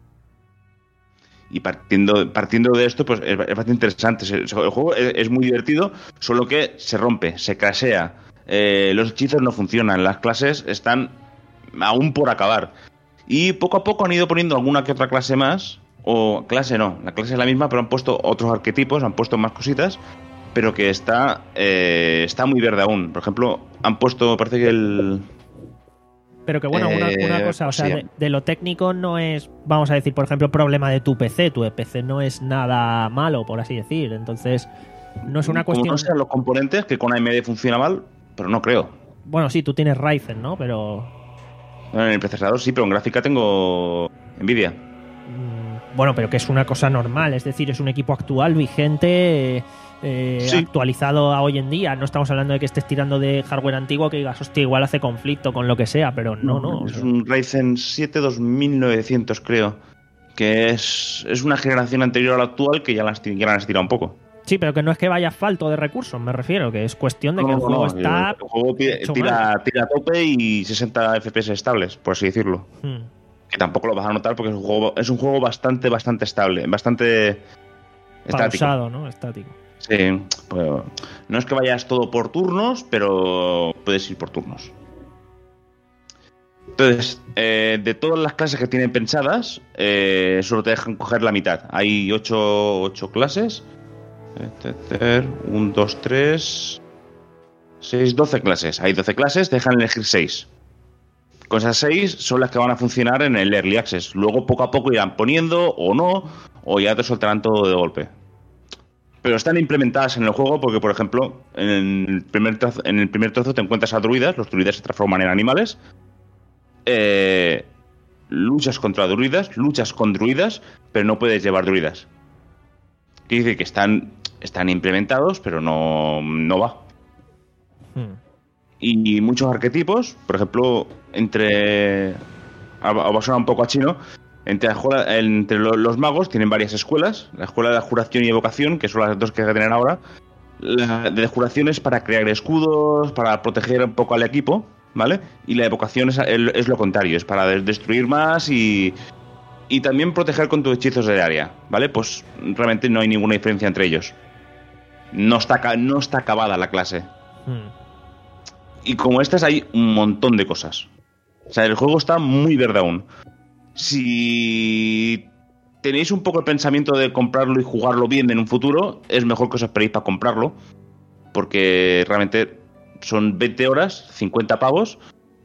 Y partiendo, partiendo de esto, pues es, es bastante interesante. El, el juego es, es muy divertido, solo que se rompe, se crashea. Eh, los hechizos no funcionan, las clases están aún por acabar. Y poco a poco han ido poniendo alguna que otra clase más, o clase no, la clase es la misma, pero han puesto otros arquetipos, han puesto más cositas, pero que está eh, está muy verde aún. Por ejemplo, han puesto, parece que el... pero que bueno, una, Eh, una cosa, o sea, sí. de, de lo técnico no es, vamos a decir, por ejemplo, problema de tu P C. Tu P C no es nada malo, por así decir. Entonces, no es una Como cuestión... no sean los componentes, que con A M D funciona mal, pero no creo. Bueno, sí, tú tienes Ryzen, ¿no? Pero... En el procesador sí, pero en gráfica tengo Nvidia. mm, bueno, pero que es una cosa normal. Es decir, es un equipo actual, vigente... eh, eh, Sí. actualizado a hoy en día. No estamos hablando de que estés tirando de hardware antiguo que digas, hostia, igual hace conflicto con lo que sea, pero no, no. o Es sea, un Ryzen siete dos mil novecientos, creo. Que es, es una generación anterior a la actual que ya las, ya las has tirado un poco. sí, pero que no es que vaya falto de recursos, me refiero, que es cuestión de que No, el no, juego no, está... El juego tira, hecho tira, tira a tope y sesenta F P S estables, por así decirlo. Hmm. Que tampoco lo vas a notar porque es un juego, es un juego bastante, bastante estable, bastante estático. Pausado, ¿no? Estático. Sí, pues, no es que vayas todo por turnos, pero puedes ir por turnos. Entonces, eh, de todas las clases que tienen pensadas, eh, solo te dejan coger la mitad. Hay ocho, ocho clases. uno, dos, tres... seis, doce clases. Hay doce clases, te dejan elegir seis. Con esas seis son las que van a funcionar en el Early Access. Luego, poco a poco, irán poniendo o no, o ya te soltarán todo de golpe. Pero están implementadas en el juego porque, por ejemplo, en el primer trozo, en el primer trozo te encuentras a druidas. Los druidas se transforman en animales. Eh, luchas contra druidas, luchas con druidas, pero no puedes llevar druidas. Quiere decir que están, están implementados, pero no, no va. Hmm. Y muchos arquetipos, por ejemplo, entre... Va a sonar un poco a chino. Entre, la escuela, entre los magos tienen varias escuelas. La escuela de juración y evocación, que son las dos que tienen ahora. La de juración es para crear escudos, para proteger un poco al equipo, ¿vale? Y la evocación es, es lo contrario, es para destruir más y, y también proteger con tus hechizos de área, ¿vale? Pues realmente no hay ninguna diferencia entre ellos. No está, no está acabada la clase. Hmm. Y como estas hay un montón de cosas. O sea, el juego está muy verde aún. Si tenéis un poco el pensamiento de comprarlo y jugarlo bien en un futuro, es mejor que os esperéis para comprarlo, porque realmente son veinte horas, cincuenta pavos.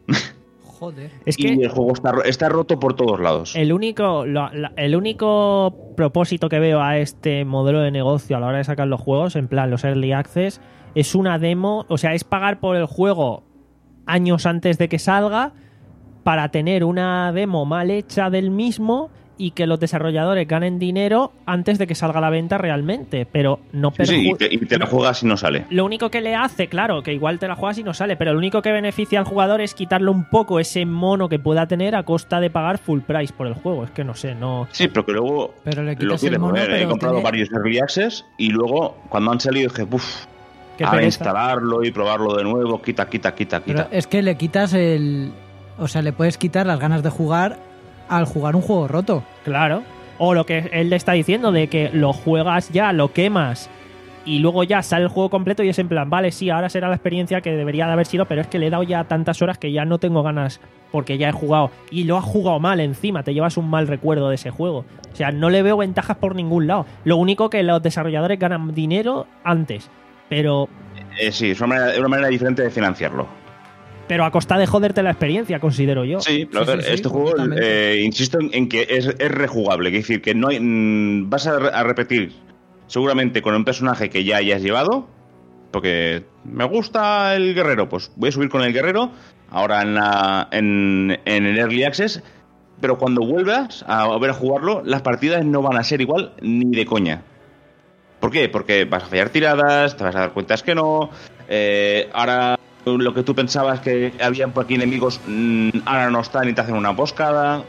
Joder. Es que y el juego está, está roto por todos lados. El único, lo, la, el único propósito que veo a este modelo de negocio a la hora de sacar los juegos, en plan los Early Access, es una demo, o sea, es pagar por el juego años antes de que salga para tener una demo mal hecha del mismo y que los desarrolladores ganen dinero antes de que salga a la venta realmente, pero no perju- sí, sí, y te, y te la juegas y no sale. Lo único que le hace, claro, que igual te la juegas y no sale, pero lo único que beneficia al jugador es quitarle un poco ese mono que pueda tener a costa de pagar full price por el juego. Es que no sé, no... Sí, pero que luego pero le lo quieren mover. He comprado tiene... varios Early Access y luego cuando han salido dije, uff, a instalarlo y probarlo de nuevo, quita, quita, quita, quita. Pero es que le quitas el... O sea, le puedes quitar las ganas de jugar al jugar un juego roto. Claro. O lo que él le está diciendo, de que lo juegas ya, lo quemas y luego ya sale el juego completo y es en plan, vale, sí, ahora será la experiencia que debería de haber sido, pero es que le he dado ya tantas horas que ya no tengo ganas porque ya he jugado. Y lo has jugado mal encima, te llevas un mal recuerdo de ese juego. O sea, no le veo ventajas por ningún lado. Lo único que los desarrolladores ganan dinero antes, pero... Eh, sí, es una manera, una manera diferente de financiarlo. Pero a costa de joderte la experiencia, considero yo. Sí, pero sí, a ver, sí, este sí, juego, eh, insisto en, en que es, es rejugable. Es decir, que no hay, mmm, vas a, a repetir seguramente con un personaje que ya hayas llevado, porque me gusta el guerrero, pues voy a subir con el guerrero, ahora en, la, en, en el Early Access, pero cuando vuelvas a volver a jugarlo, las partidas no van a ser igual ni de coña. ¿Por qué? Porque vas a fallar tiradas, te vas a dar cuenta es que no, eh, ahora... Lo que tú pensabas que habían por aquí enemigos, mmm, ahora no están y te hacen una emboscada.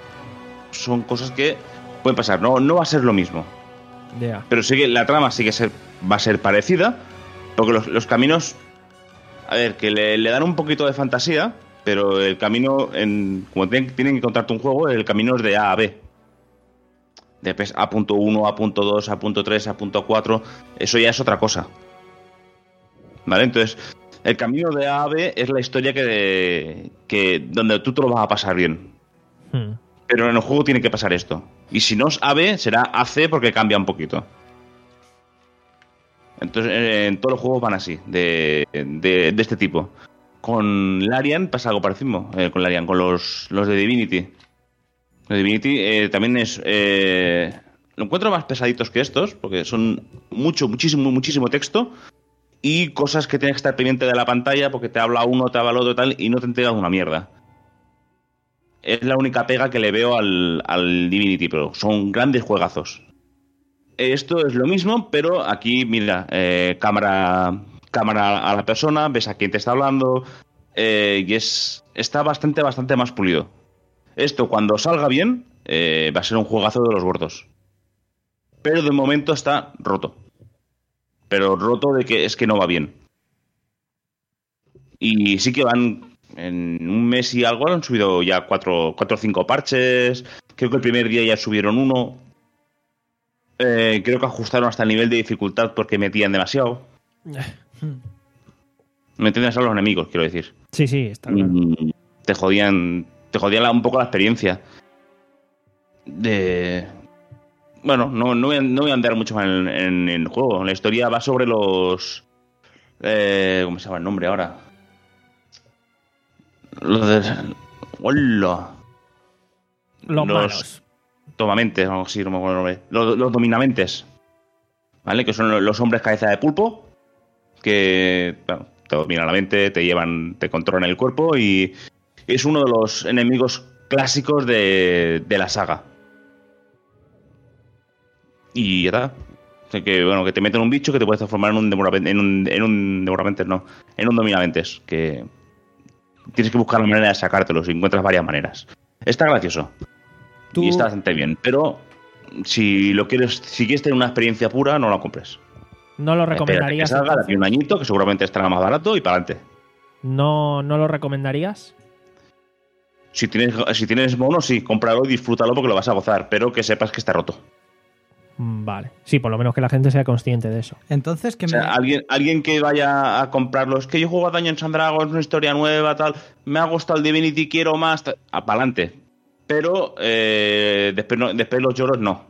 Son cosas que pueden pasar. No, no va a ser lo mismo. Yeah. Pero sí que la trama sí que ser, va a ser parecida. Porque los, los caminos, a ver, que le, le dan un poquito de fantasía, pero el camino, en, como tienen, tienen que contarte un juego, el camino es de A a B. De A punto uno, A punto dos, A punto tres, A punto cuatro. Eso ya es otra cosa. ¿Vale? Entonces... El camino de A a B es la historia que, que donde tú te lo vas a pasar bien. Hmm. Pero en el juego tiene que pasar esto. Y si no es A B, será A C porque cambia un poquito. Entonces, en todos los juegos van así, de, de, de este tipo. Con Larian pasa algo parecido. Eh, con Larian, con los, los de Divinity. Los de Divinity eh, también es... Eh, lo encuentro más pesaditos que estos, porque son mucho, muchísimo, muchísimo texto. Y cosas que tienes que estar pendiente de la pantalla porque te habla uno, te habla el otro tal, y no te enteras una mierda. Es la única pega que le veo al, al Divinity, pero son grandes juegazos. Esto es lo mismo, pero aquí, mira, eh, cámara, cámara a la persona, ves a quién te está hablando, eh, y es está bastante, bastante más pulido. Esto, cuando salga bien, eh, va a ser un juegazo de los gordos. Pero de momento está roto. Pero roto de que es que no va bien. Y sí que van en un mes y algo han subido ya cuatro o cinco parches. Creo que el primer día ya subieron uno. Eh, creo que ajustaron hasta el nivel de dificultad porque metían demasiado. Metían demasiado a los enemigos, quiero decir. Sí, sí, está claro. Te jodían, te jodían un poco la experiencia. De... Bueno, no, no, voy a, no voy a andar mucho más en, en, en el juego. La historia va sobre los Eh, ¿Cómo se llama el nombre ahora? Los de... ¡Hola! Los, malos. Tomamentes, algo así, no me acuerdo el nombre. Los, los dominamentes. ¿Vale? Que son los hombres cabeza de pulpo. Que bueno, te dominan la mente, te llevan, te controlan el cuerpo y es uno de los enemigos clásicos de, de la saga. Y ya está. O sea que, bueno, que te meten un bicho que te puedes transformar en un devoramentes, en un, en un devoramentes, no, en un dominamentes, que tienes que buscar la manera de sacártelos y encuentras varias maneras. Está gracioso. Tú... Y está bastante bien, pero si lo quieres, si quieres tener una experiencia pura, no la compres. No lo recomendarías. Espérate que salga de aquí un añito, que seguramente estará más barato y para adelante. No, no lo recomendarías. Si tienes, si tienes mono, sí, cómpralo y disfrútalo porque lo vas a gozar, pero que sepas que está roto. Vale. Sí, por lo menos que la gente sea consciente de eso. Entonces, que O sea, me... alguien, alguien que vaya a comprarlo, es que yo juego a Dungeons and Dragons, es una historia nueva, tal, me ha gustado el Divinity, quiero más, para adelante. Pero eh, después, no, después los lloros no.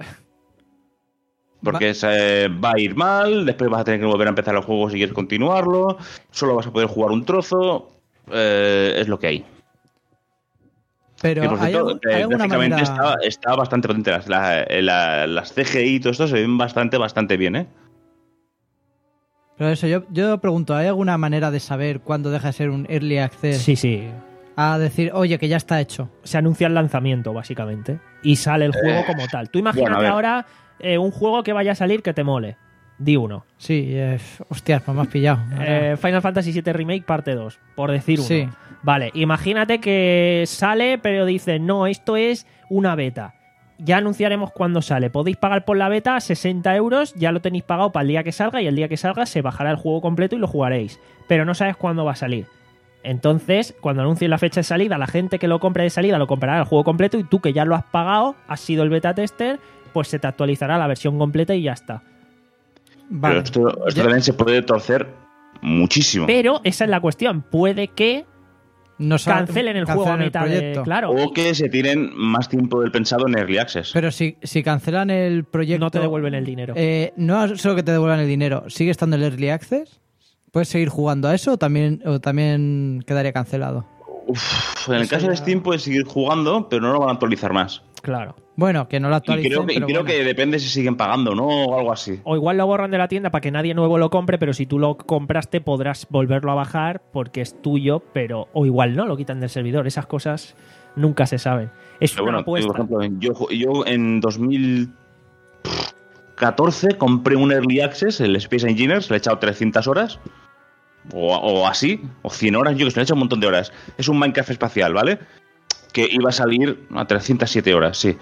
Porque Va- se va a ir mal, después vas a tener que volver a empezar el juego si quieres continuarlo, solo vas a poder jugar un trozo, eh, es lo que hay. Pero Que por ¿hay, cierto, algún- hay eh, alguna gráficamente manera... está, está bastante potente. Las, la- la- las C G I y todo esto se ven bastante, bastante bien, ¿eh? Pero eso, yo, yo pregunto, ¿hay alguna manera de saber cuándo deja de ser un early access? Sí, sí. A decir, oye, que ya está hecho. Se anuncia el lanzamiento, básicamente. Y sale el juego Eh, como tal. Tú imagínate bueno, a ver. ahora eh, un juego que vaya a salir que te mole. Di uno. Sí, eh, hostias, pues me has pillado. Eh, Final Fantasy siete Remake parte dos, por decir uno. Sí. Vale, imagínate que sale, pero dice, no, esto es una beta. Ya anunciaremos cuándo sale. Podéis pagar por la beta sesenta euros, ya lo tenéis pagado para el día que salga y el día que salga se bajará el juego completo y lo jugaréis. Pero no sabes cuándo va a salir. Entonces, cuando anuncien la fecha de salida, la gente que lo compre de salida lo comprará el juego completo y tú que ya lo has pagado, has sido el beta tester, pues se te actualizará la versión completa y ya está. Vale. Pero esto, esto Ya- también se puede torcer muchísimo. Pero esa es la cuestión. Puede que no sa- cancelen el juego a cancelen el mitad de... proyecto. Claro. O que se tiren más tiempo del pensado en Early Access. Pero si, si cancelan el proyecto... No te devuelven el dinero. Eh, no solo que te devuelvan el dinero, ¿sigue estando el early access? ¿Puedes seguir jugando a eso o también, o también quedaría cancelado? Uf, en el Eso caso de ya- Steam puedes seguir jugando, pero no lo van a actualizar más. Claro. Bueno, que no lo Y actualicen, creo, que, y pero creo bueno. que depende si siguen pagando, ¿no? O algo así. O igual lo borran de la tienda para que nadie nuevo lo compre, pero si tú lo compraste podrás volverlo a bajar porque es tuyo, pero o igual no, lo quitan del servidor. Esas cosas nunca se saben. Es Pero una bueno, apuesta. por ejemplo, yo, yo en dos mil catorce compré un Early Access, el Space Engineers, le he echado trescientas horas. O, o así, o cien horas, yo que se le he hecho un montón de horas. Es un Minecraft espacial, ¿vale? Que iba a salir a trescientas siete horas, sí.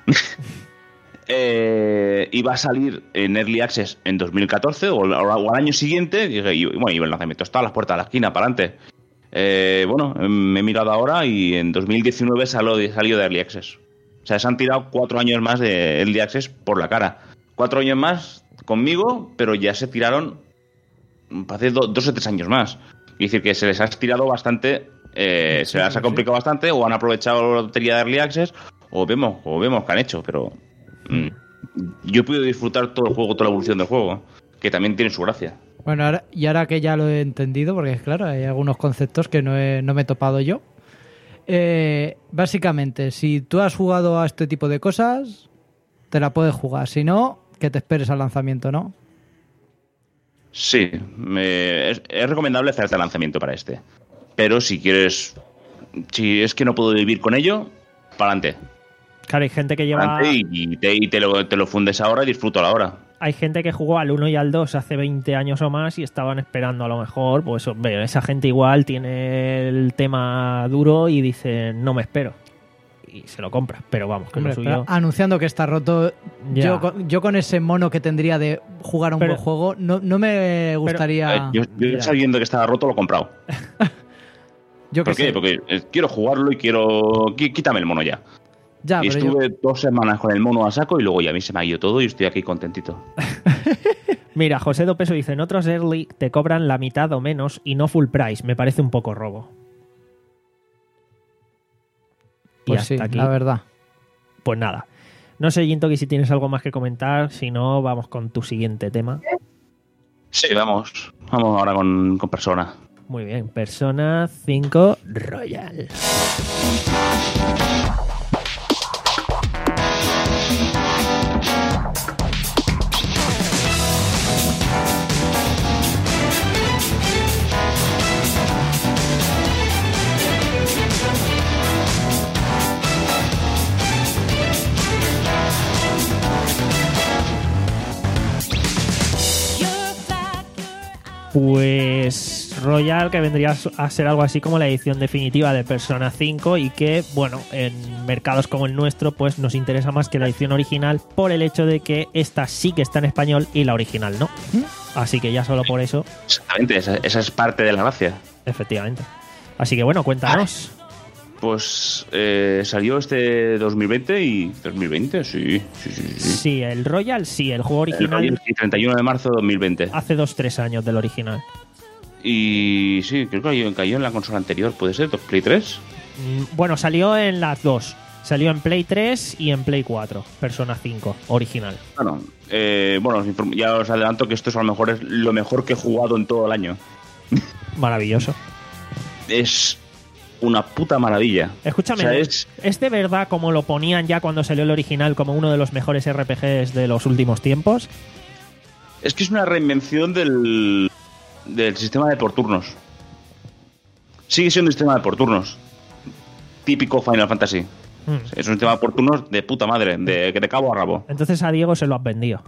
eh, iba a salir en Early Access en dos mil catorce o, o al año siguiente. Y, y, bueno, iba el lanzamiento, estaba a las puertas de la esquina, para adelante. Eh, bueno, me he mirado ahora y en dos mil diecinueve salió, salió de Early Access. O sea, se han tirado cuatro años más de Early Access por la cara. Cuatro años más conmigo, pero ya se tiraron hace do, dos o tres años más. Es decir, que se les ha estirado bastante, eh, Sí, se les sí, ha complicado sí. bastante, o han aprovechado la lotería de Early Access, o vemos, o vemos que han hecho, pero mm, yo he podido disfrutar todo el juego, toda la evolución del juego, que también tiene su gracia. Bueno, ahora, y ahora que ya lo he entendido, porque claro, hay algunos conceptos que no, he- no me he topado yo. Eh, básicamente, si tú has jugado a este tipo de cosas, te la puedes jugar. Si no, que te esperes al lanzamiento, ¿no? Sí, me- es, es recomendable hacerte el lanzamiento para este. Pero si quieres, si es que no puedo vivir con ello, para adelante. Claro, hay gente que lleva... Y, y te, y te lo, te lo fundes ahora y disfruto la hora. Hay gente que jugó al uno y al dos hace veinte años o más y estaban esperando a lo mejor, pues hombre, esa gente igual tiene el tema duro y dice, no me espero. Y se lo compra, pero vamos, que Hombre, lo suyo... pero anunciando que está roto, Ya. yo, con- yo con ese mono que tendría de jugar a un Pero- buen juego, no, no me gustaría... Eh, yo yo ya. sabiendo que estaba roto lo he comprado. yo que ¿Por qué? sé. Porque eh, quiero jugarlo y quiero... Qui- Quítame el mono ya. Ya, y pero yo- estuve dos semanas con el mono a saco y luego ya a mí se me ha ido todo y estoy aquí contentito. Mira, José Dopeso dice, en otros early te cobran la mitad o menos y no full price. Me parece un poco robo. Y pues hasta sí, aquí, la verdad. pues nada. No sé, Jintoki, si tienes algo más que comentar. Si no, vamos con tu siguiente tema. Sí, vamos. Vamos ahora con, con Persona. Muy bien, Persona cinco Royal. Pues Royal, que vendría a ser algo así como la edición definitiva de Persona cinco y que, bueno, en mercados como el nuestro, pues nos interesa más que la edición original por el hecho de que esta sí que está en español y la original no. Así que ya solo por eso... Exactamente, esa, esa es parte de la gracia. Efectivamente. Así que bueno, cuéntanos. Pues eh, salió este dos mil veinte y... ¿dos mil veinte? Sí, sí, sí. Sí, sí el Royal, sí, el juego original... El Royal, sí, treinta y uno de marzo de dos mil veinte. Hace dos tres años del original. Y sí, creo que cayó, cayó en la consola anterior, ¿puede ser? ¿Play tres? Bueno, salió en las dos. Salió en Play tres y en Play cuatro. Persona cinco, original. Bueno, eh, bueno, ya os adelanto que esto es a lo mejor es lo mejor que he jugado en todo el año. Maravilloso. Es una puta maravilla. Escúchame, o sea, es... ¿es de verdad como lo ponían ya cuando salió el original como uno de los mejores R P Gs de los últimos tiempos? Es que es una reinvención del, del sistema de por turnos. Sigue siendo un sistema de por turnos. Típico Final Fantasy. Mm. Es un sistema de por turnos de puta madre, de, de cabo a rabo. Entonces a Diego se lo has vendido.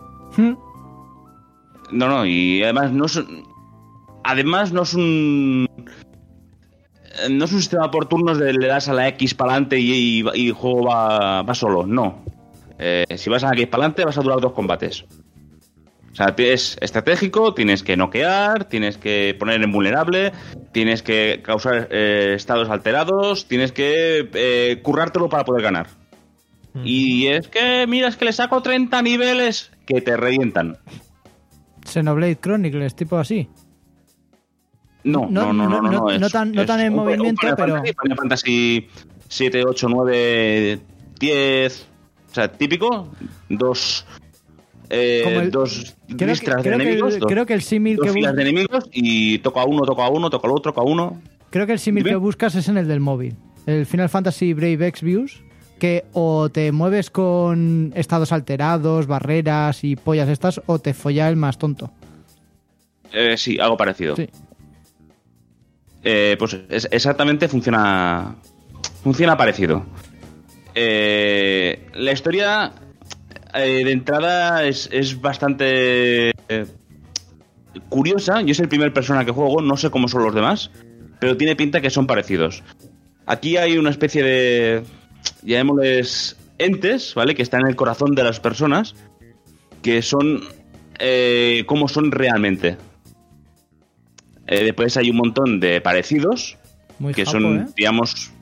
No, no, y además no es... Además no es un... No es un sistema por turnos de le das a la X para adelante y, y, y el juego va, va solo, no. Eh, si vas a la X para adelante vas a durar dos combates. O sea, es estratégico, tienes que noquear, tienes que poner en vulnerable, tienes que causar eh, estados alterados, tienes que eh, currártelo para poder ganar. Mm. Y es que, mira, es que le saco treinta niveles que te revientan. Xenoblade Chronicles, tipo así. No, no, no, no, no, no, no, es, no tan, no tan en un, movimiento, un Final pero... Fantasy, Final Fantasy siete, ocho, nueve, diez... O sea, típico. Dos... Eh, el, dos creo listras que, de creo enemigos. Que el, dos, creo que el símil dos que filas bus... de enemigos y toca a uno, toca a uno, toca al otro, toca al otro, toca a uno. Creo que el símil que buscas es en el del móvil. El Final Fantasy Brave Exvius, que o te mueves con estados alterados, barreras y pollas estas, o te folla el más tonto. Eh, sí, algo parecido. Sí. Eh, pues es, exactamente funciona funciona parecido. Eh, la historia eh, de entrada es, es bastante eh, curiosa. Yo es el primer Persona que juego, no sé cómo son los demás, pero tiene pinta que son parecidos. Aquí hay una especie de, llamémosles entes, ¿vale? Que están en el corazón de las personas, que son eh, como son realmente. Eh, después hay un montón de parecidos. Muy que japo, son, ¿eh? digamos...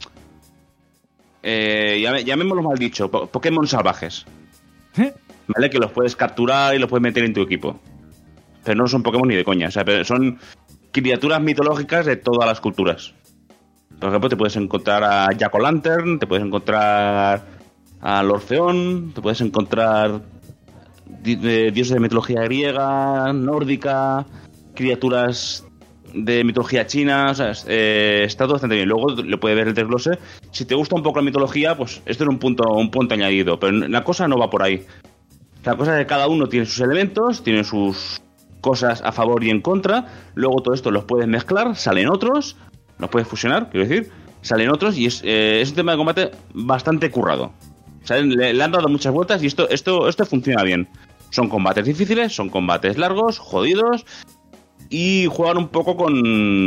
Eh, llamémoslo mal dicho, Pokémon salvajes. ¿Eh? ¿Vale? Que los puedes capturar y los puedes meter en tu equipo. Pero no son Pokémon ni de coña. O sea, pero son criaturas mitológicas de todas las culturas. Por ejemplo, te puedes encontrar a Jack-o'-lantern, te puedes encontrar al Orfeón, te puedes encontrar dioses de mitología griega, nórdica... criaturas de mitología china, o sea, eh, está todo bastante bien. Luego le puede ver el desglose. Si te gusta un poco la mitología, pues esto es un punto, un punto añadido, pero la cosa no va por ahí. La cosa es que cada uno tiene sus elementos, tiene sus cosas a favor y en contra. Luego todo esto los puedes mezclar, salen otros, los puedes fusionar, quiero decir, salen otros y es, eh, es un tema de combate bastante currado. O sea, le, le han dado muchas vueltas y esto, esto, esto funciona bien. Son combates difíciles, son combates largos, jodidos. Y jugar un poco con...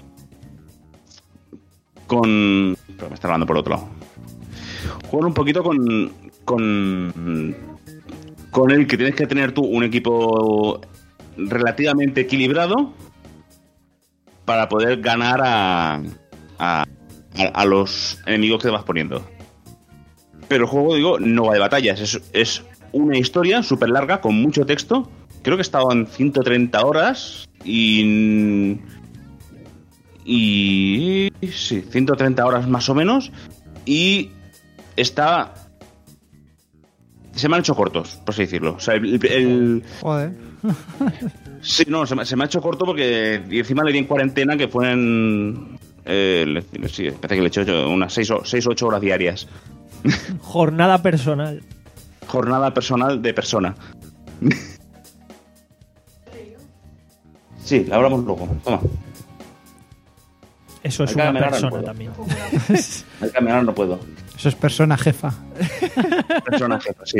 Con... Pero me está hablando por otro lado. Jugar un poquito con... Con... Con el que tienes que tener tú un equipo relativamente equilibrado para poder ganar a... A, a los enemigos que te vas poniendo. Pero el juego, digo, no va de batallas. Es, es una historia súper larga con mucho texto. Creo que estaban ciento treinta horas y... Y... Sí, ciento treinta horas más o menos. Y está se me han hecho cortos, por así decirlo. O sea, el... el Joder. sí, no, se me, se me ha hecho corto porque y encima le di en cuarentena, que fueron... Eh, le, sí, parece que le he hecho unas seis o ocho horas diarias. Jornada personal. Jornada personal de persona. Sí, la hablamos luego. Toma. Eso es Hay que una caminar, persona no también. Al caminar no puedo. Eso es persona jefa. Persona jefa, sí.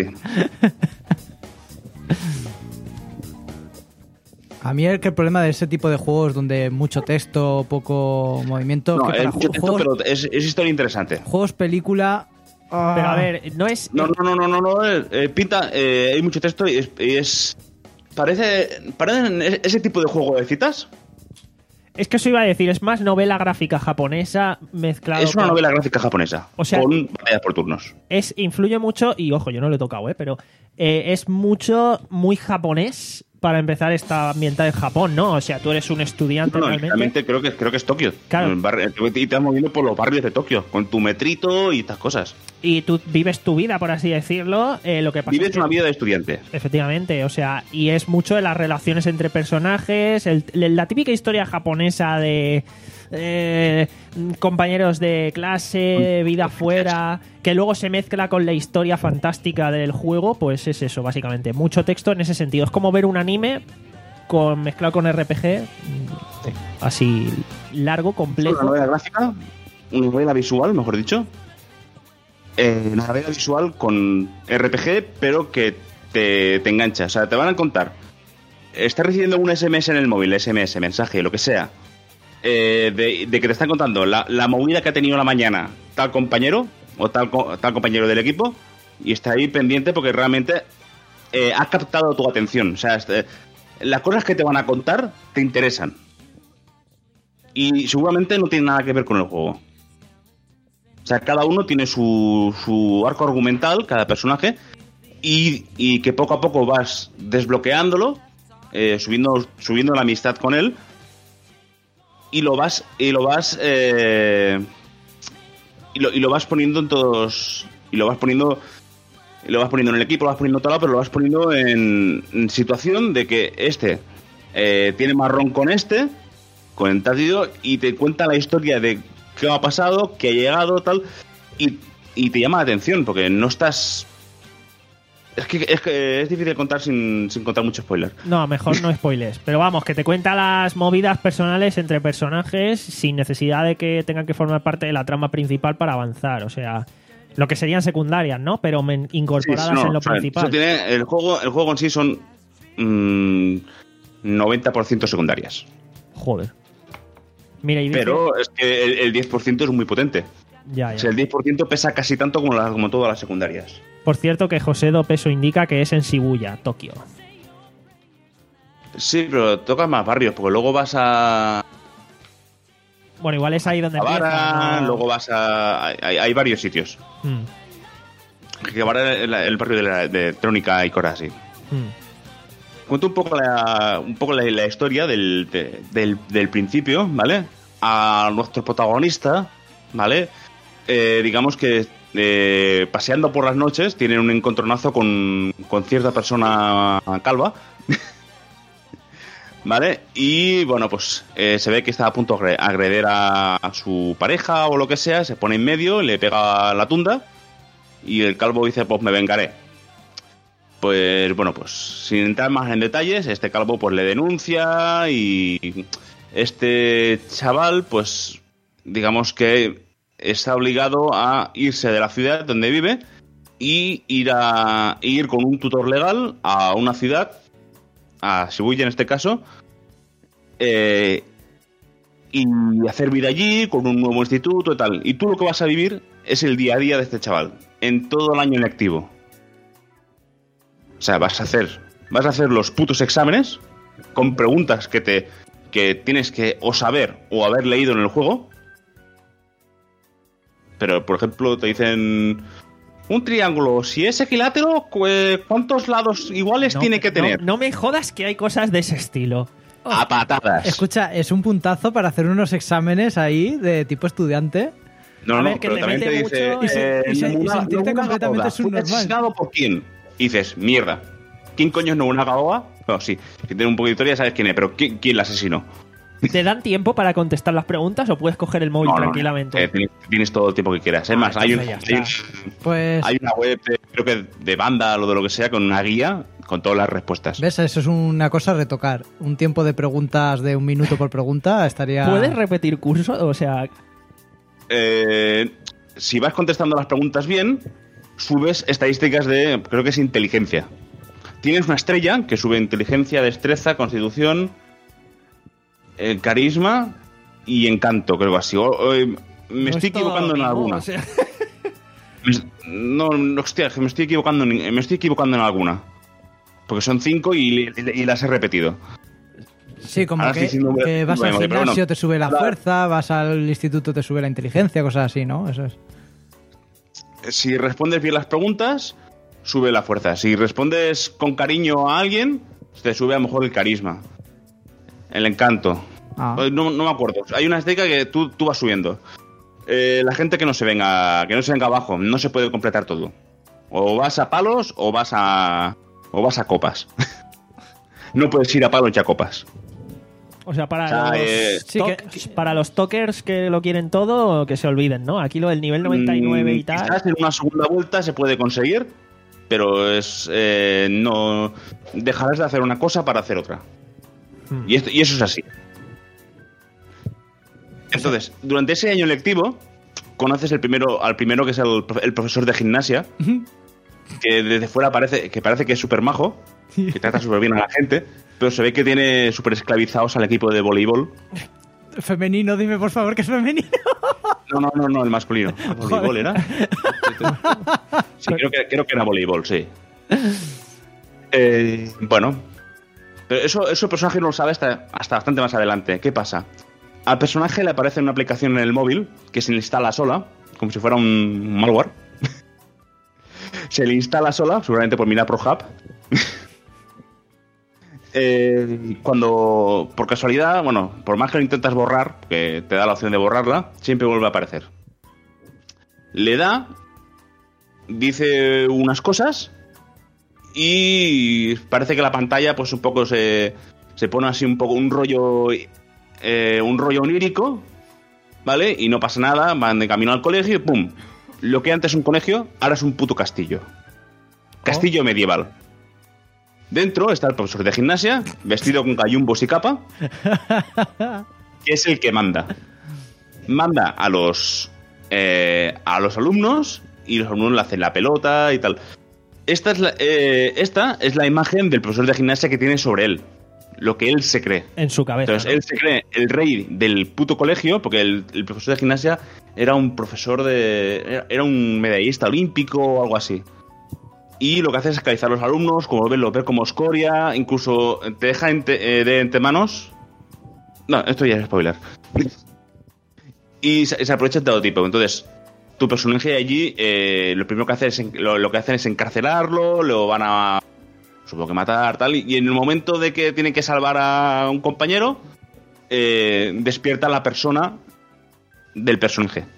A mí el que el problema de ese tipo de juegos donde mucho texto, poco movimiento... No, que para es mucho ju- texto, juegos, pero es, es historia interesante. juegos película... ah, Pero a ver, no es... No, no, no, no, no, no eh, eh, pinta, eh, hay mucho texto y es, y es parece, parece ese tipo de juego de citas. Es que eso iba a decir, es más novela gráfica japonesa mezclado Es una con- novela gráfica japonesa, O sea- con batallas por turnos. Es, influye mucho, y ojo, yo no lo he tocado, ¿eh? Pero eh, es mucho, muy japonés para empezar esta ambientada en Japón, ¿no? O sea, tú eres un estudiante No, no, realmente. realmente creo que, creo que es Tokio. Claro. El barrio- y te vas moviendo por los barrios de Tokio, con tu metrito y estas cosas. Y tú vives tu vida, por así decirlo. Eh, lo que pasa Vives es que- una vida de estudiante. Efectivamente, o sea, y es mucho de las relaciones entre personajes, el- la típica historia japonesa de eh, compañeros de clase, vida fuera, que luego se mezcla con la historia fantástica del juego, pues es eso, básicamente. Mucho texto en ese sentido. Es como ver un anime con mezclado con R P G, así largo, Una complejo. novela gráfica, una novela visual, mejor dicho. Eh, una novela visual con R P G, pero que te, te engancha. O sea, te van a contar. Estás recibiendo un S M S en el móvil, S M S, mensaje, lo que sea. Eh, de, de que te están contando la, la movida que ha tenido la mañana tal compañero o tal, co- tal compañero del equipo, y está ahí pendiente porque realmente eh, ha captado tu atención. O sea, este, las cosas que te van a contar te interesan. Y seguramente no tiene nada que ver con el juego. O sea, cada uno tiene su, su arco argumental, cada personaje, y, y que poco a poco vas desbloqueándolo, eh, subiendo, subiendo la amistad con él, y lo vas, y lo vas, eh, y, lo, y lo vas poniendo en todos, y lo vas poniendo, y lo vas poniendo en el equipo, lo vas poniendo en todo lado, pero lo vas poniendo en, en situación de que este eh, tiene marrón con este, con el tátido, y te cuenta la historia de qué ha pasado, qué ha llegado, tal, y, y te llama la atención, porque no estás... Es que es, que es difícil contar sin, sin contar mucho spoiler. No, mejor no spoilers. Pero vamos, que te cuenta las movidas personales entre personajes sin necesidad de que tengan que formar parte de la trama principal para avanzar. O sea, lo que serían secundarias, ¿no? Pero men- incorporadas Sí, no, en lo o sea, principal. eso tiene, el, juego, el juego en sí son mmm, noventa por ciento secundarias. Joder. Mira, y dice- Pero es que el, el diez por ciento es muy potente. Ya, O ya. sea, el diez por ciento pesa casi tanto como, la- como todas las secundarias. Por cierto, que José Do Peso indica que es en Shibuya, Tokio. Sí, pero tocas más barrios, porque luego vas a... Bueno, igual es ahí donde Javara, empieza, ¿no? luego vas a... Hay, hay varios sitios. Mm, Javara es el, el barrio de, la, de Trónica y Cora, sí. mm. Cuento un poco la, un poco la, la historia del, de- del, del principio, ¿vale? A nuestro protagonista, ¿vale? Eh, digamos que eh, paseando por las noches tienen un encontronazo con, con cierta persona calva, ¿vale? Y bueno, pues eh, se ve que está a punto de agreder a, a su pareja o lo que sea, se pone en medio, le pega la tunda y el calvo dice, pues me vengaré. Pues bueno, pues sin entrar más en detalles, este calvo pues le denuncia y este chaval pues digamos que está obligado a irse de la ciudad donde vive y ir a ir con un tutor legal a una ciudad, a Shibuya en este caso, eh, y hacer vida allí con un nuevo instituto y tal. Y tú lo que vas a vivir es el día a día de este chaval, en todo el año lectivo. O sea, vas a hacer, vas a hacer los putos exámenes con preguntas que te que tienes que o saber o haber leído en el juego. Pero, por ejemplo, te dicen un triángulo, si es equilátero, cu- ¿cuántos lados iguales No, tiene que no- tener? No, me jodas que hay cosas de ese estilo. A patadas. Escucha, es un puntazo para hacer unos exámenes ahí de tipo estudiante. No, A no, ver, que pero te también te mete dice... mucho y se- eh, y se- y ninguna- sentirte ninguna completamente joda. ¿Fue subnormal. asesinado por quién? y dices, mierda, ¿quién coño es Nobunaga? Bueno, sí, si tienes un poco de historia sabes quién es, pero ¿quién, quién la asesinó? ¿Te dan tiempo para contestar las preguntas o puedes coger el móvil No, no, tranquilamente? eh, tienes, tienes todo el tiempo que quieras. Es Ah, más, hay, un- entonces ya hay, está. un- Pues, hay una web, de- creo que de banda o de lo que sea, con una guía con todas las respuestas. ¿ves? Eso es una cosa a retocar. Un tiempo de preguntas de un minuto por pregunta estaría... ¿Puedes repetir curso? O sea, Eh, si vas contestando las preguntas bien, subes estadísticas de, creo que es inteligencia. Tienes una estrella que sube inteligencia, destreza, constitución, eh, carisma y encanto, creo que así. O- o, eh, me no estoy es todo equivocando lo en mismo, alguna. o sea. Me- No, no, hostia, que me estoy equivocando en, me estoy equivocando en alguna. Porque son cinco y, y- y las he repetido. Sí, como Ahora que, estoy diciendo- que vas al Bueno, pero gimnasio, bueno. te sube la Ahora- fuerza, vas al instituto, te sube la inteligencia, cosas así, ¿no? Eso es. Si respondes bien las preguntas, sube la fuerza. Si respondes con cariño a alguien, te sube a lo mejor el carisma. El encanto. Ah. No, no me acuerdo. Hay una estética que tú, tú vas subiendo. Eh, la gente que no se venga, que no se venga abajo, no se puede completar todo. O vas a palos o vas a. o vas a copas. No puedes ir a palos y a copas. O sea, para, O sea, los eh, Sí, que- toc- para los tokers que lo quieren todo, que se olviden, ¿no? Aquí lo del nivel noventa y nueve y Mm, tal. Quizás en una segunda vuelta se puede conseguir, pero es eh, no dejarás de hacer una cosa para hacer otra. Hmm. Y, esto- y eso es así. Entonces, durante ese año lectivo, conoces el primero, al primero que es el, profe- el profesor de gimnasia, que desde fuera parece que parece que es súper majo, que trata súper bien a la gente, pero se ve que tiene súper esclavizados al equipo de voleibol. Femenino, dime por favor que es femenino. No, no, no, no, el masculino. ¿Voleibol era? Sí, creo que, creo que era voleibol, sí. Eh, bueno, pero eso, eso el personaje no lo sabe hasta, hasta bastante más adelante. ¿Qué pasa? Al personaje le aparece una aplicación en el móvil que se le instala sola, como si fuera un malware. Se le instala sola, seguramente por mirar ProHub. Eh, cuando, por casualidad, bueno, por más que lo intentas borrar, que te da la opción de borrarla, siempre vuelve a aparecer. Le da, dice unas cosas y parece que la pantalla, pues un poco se, se pone así un poco un rollo, eh, un rollo onírico, ¿vale? Y no pasa nada, van de camino al colegio y ¡pum! Lo que antes es un colegio, ahora es un puto castillo. Castillo medieval. Dentro está el profesor de gimnasia, vestido con gallumbos y capa, que es el que manda. Manda a los eh, a los alumnos y los alumnos le hacen la pelota y tal. Esta es la, eh, esta es la imagen del profesor de gimnasia que tiene sobre él, lo que él se cree. En su cabeza. Entonces, ¿no? él se cree el rey del puto colegio, porque el, el profesor de gimnasia era un profesor de... Era, era un medallista olímpico o algo así. Y lo que hace es esclavizar a los alumnos, como ven, los ver como escoria, incluso te deja ente- eh, de entre manos... No, esto ya es spoiler. Y se, se aprovecha de todo tipo. Entonces, tu personaje allí, eh, lo primero que hace es, en- lo, lo que hacen es encarcelarlo, lo van a... supongo que matar, tal, y, y en el momento de que tiene que salvar a un compañero, eh, despierta la persona del personaje.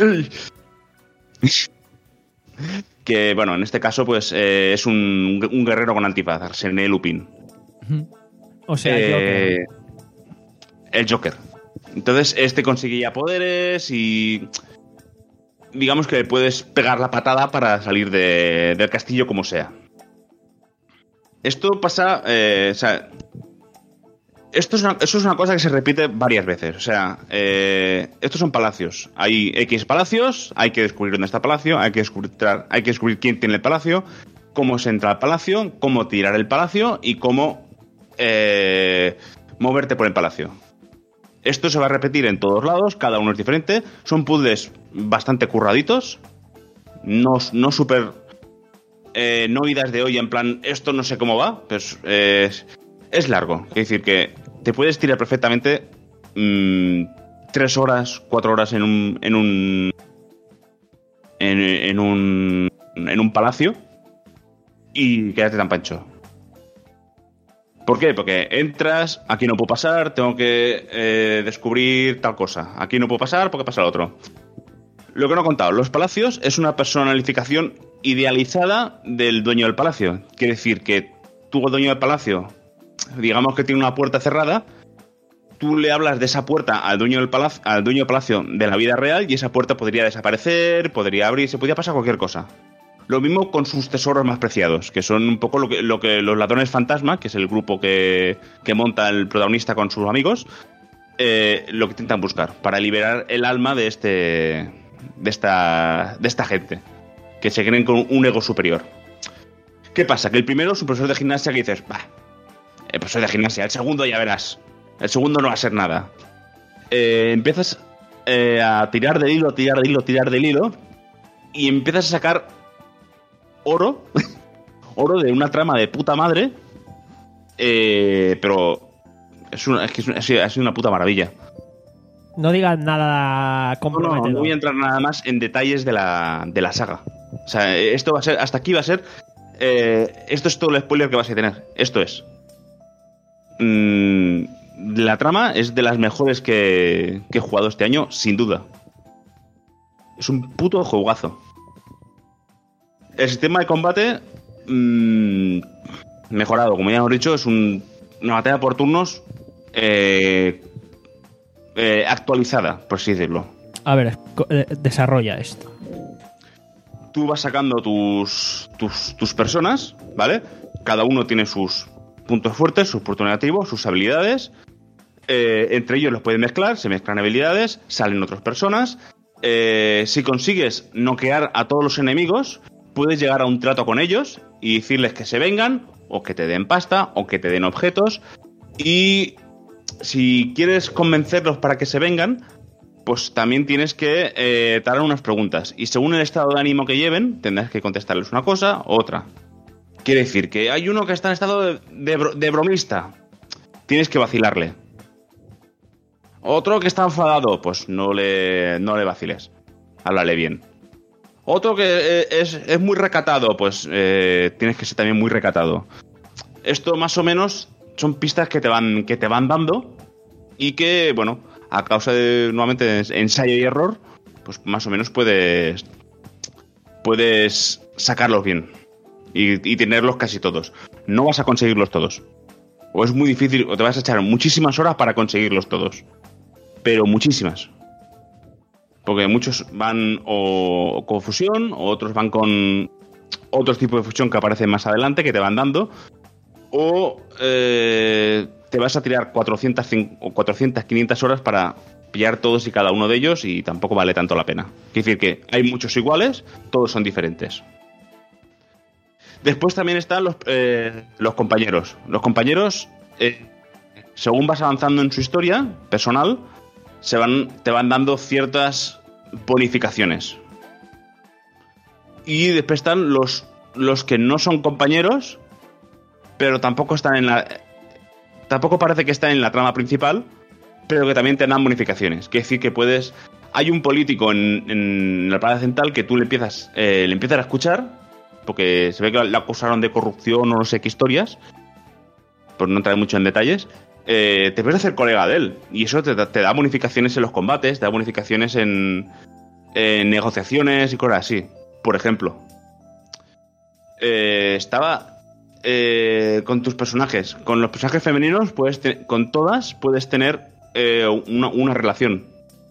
Que, bueno, en este caso, pues, eh, es un, un guerrero con antifaz, Arsène Lupin. O sea, Eh, Joker. el Joker. Entonces, este consigue ya poderes y... digamos que le puedes pegar la patada para salir de- del castillo como sea. Esto pasa... eh, o sea, esto es, una, eso es una cosa que se repite varias veces. O sea, eh, estos son palacios. Hay X palacios, hay que descubrir dónde está el palacio, hay que descubrir, hay que descubrir quién tiene el palacio, cómo se entra al palacio, cómo tirar el palacio y cómo eh, moverte por el palacio. Esto se va a repetir en todos lados, cada uno es diferente. Son puzzles bastante curraditos, no, no súper... Eh, no idas de hoy en plan, esto no sé cómo va, pues eh, es largo. Es decir, que te puedes tirar perfectamente mmm, tres horas, cuatro horas en un en un en, en un en un palacio y quédate tan pancho. ¿Por qué? Porque entras, aquí no puedo pasar, tengo que eh, descubrir tal cosa. Aquí no puedo pasar porque pasa lo otro. Lo que no he contado, los palacios es una personalificación idealizada del dueño del palacio. Quiere decir que tú, el dueño del palacio, digamos que tiene una puerta cerrada, tú le hablas de esa puerta al dueño del palacio, al dueño del palacio de la vida real, y esa puerta podría desaparecer, podría abrirse, podría pasar cualquier cosa. Lo mismo con sus tesoros más preciados, que son un poco lo que, lo que los ladrones fantasma, que es el grupo que, que monta el protagonista con sus amigos, eh, lo que intentan buscar para liberar el alma de este de esta de esta gente que se creen con un ego superior. ¿Qué pasa? Que el primero es un profesor de gimnasia que dices, bah, el profesor de gimnasia, el segundo ya verás, el segundo no va a ser nada. Eh, empiezas eh, a tirar del hilo, tirar del hilo, tirar del hilo, y empiezas a sacar oro, oro de una trama de puta madre, eh, pero es, una, es que es una, ha sido una puta maravilla. No digas nada No, comprometedor. no, no voy a entrar nada más en detalles de la, de la saga. O sea, esto va a ser, hasta aquí va a ser, eh, esto es todo el spoiler que vas a tener. Esto es. Mm, la trama es de las mejores que, que he jugado este año, sin duda. Es un puto juegazo. El sistema de combate mmm, mejorado, como ya hemos dicho, es un, una batalla por turnos eh, eh, actualizada, por así decirlo. A ver, co- eh, desarrolla esto. Tú vas sacando tus, tus, tus personas, ¿vale? Cada uno tiene sus puntos fuertes, sus puntos negativos, sus habilidades. Eh, entre ellos los puedes mezclar, se mezclan habilidades, salen otras personas. Eh, si consigues noquear a todos los enemigos, puedes llegar a un trato con ellos y decirles que se vengan, o que te den pasta, o que te den objetos. Y si quieres convencerlos para que se vengan, pues también tienes que eh, dar unas preguntas. Y según el estado de ánimo que lleven, tendrás que contestarles una cosa u otra. Quiere decir que hay uno que está en estado de, de, bro- de bromista. Tienes que vacilarle. Otro que está enfadado, pues no le, no le vaciles. Háblale bien. Otro que eh, es, es muy recatado, pues eh, tienes que ser también muy recatado. Esto más o menos son pistas que te van, que te van dando y que, bueno, a causa de nuevamente ensayo y error, pues más o menos puedes puedes sacarlos bien y, y tenerlos casi todos. No vas a conseguirlos todos. O es muy difícil, o te vas a echar muchísimas horas para conseguirlos todos. Pero muchísimas. Porque muchos van o con fusión, o otros van con otros tipos de fusión que aparecen más adelante, que te van dando. O eh, te vas a tirar cuatrocientas, quinientas horas para pillar todos y cada uno de ellos, y tampoco vale tanto la pena. Quiere decir que hay muchos iguales, todos son diferentes. Después también están los, eh, los compañeros. Los compañeros, eh, según vas avanzando en su historia personal, se van, te van dando ciertas bonificaciones. Y después están los, los que no son compañeros, pero tampoco están en la... Tampoco parece que están en la trama principal, pero que también te dan bonificaciones. Quiere decir que puedes... Hay un político en, en la Plaza Central que tú le empiezas, eh, le empiezas a escuchar, porque se ve que le acusaron de corrupción o no sé qué historias, por no entrar mucho en detalles. Eh, te puedes hacer colega de él, y eso te da, te da bonificaciones en los combates, te da bonificaciones en, en negociaciones y cosas así. Por ejemplo, eh, estaba... Eh, con tus personajes, con los personajes femeninos, puedes te- con todas puedes tener eh, una, una relación.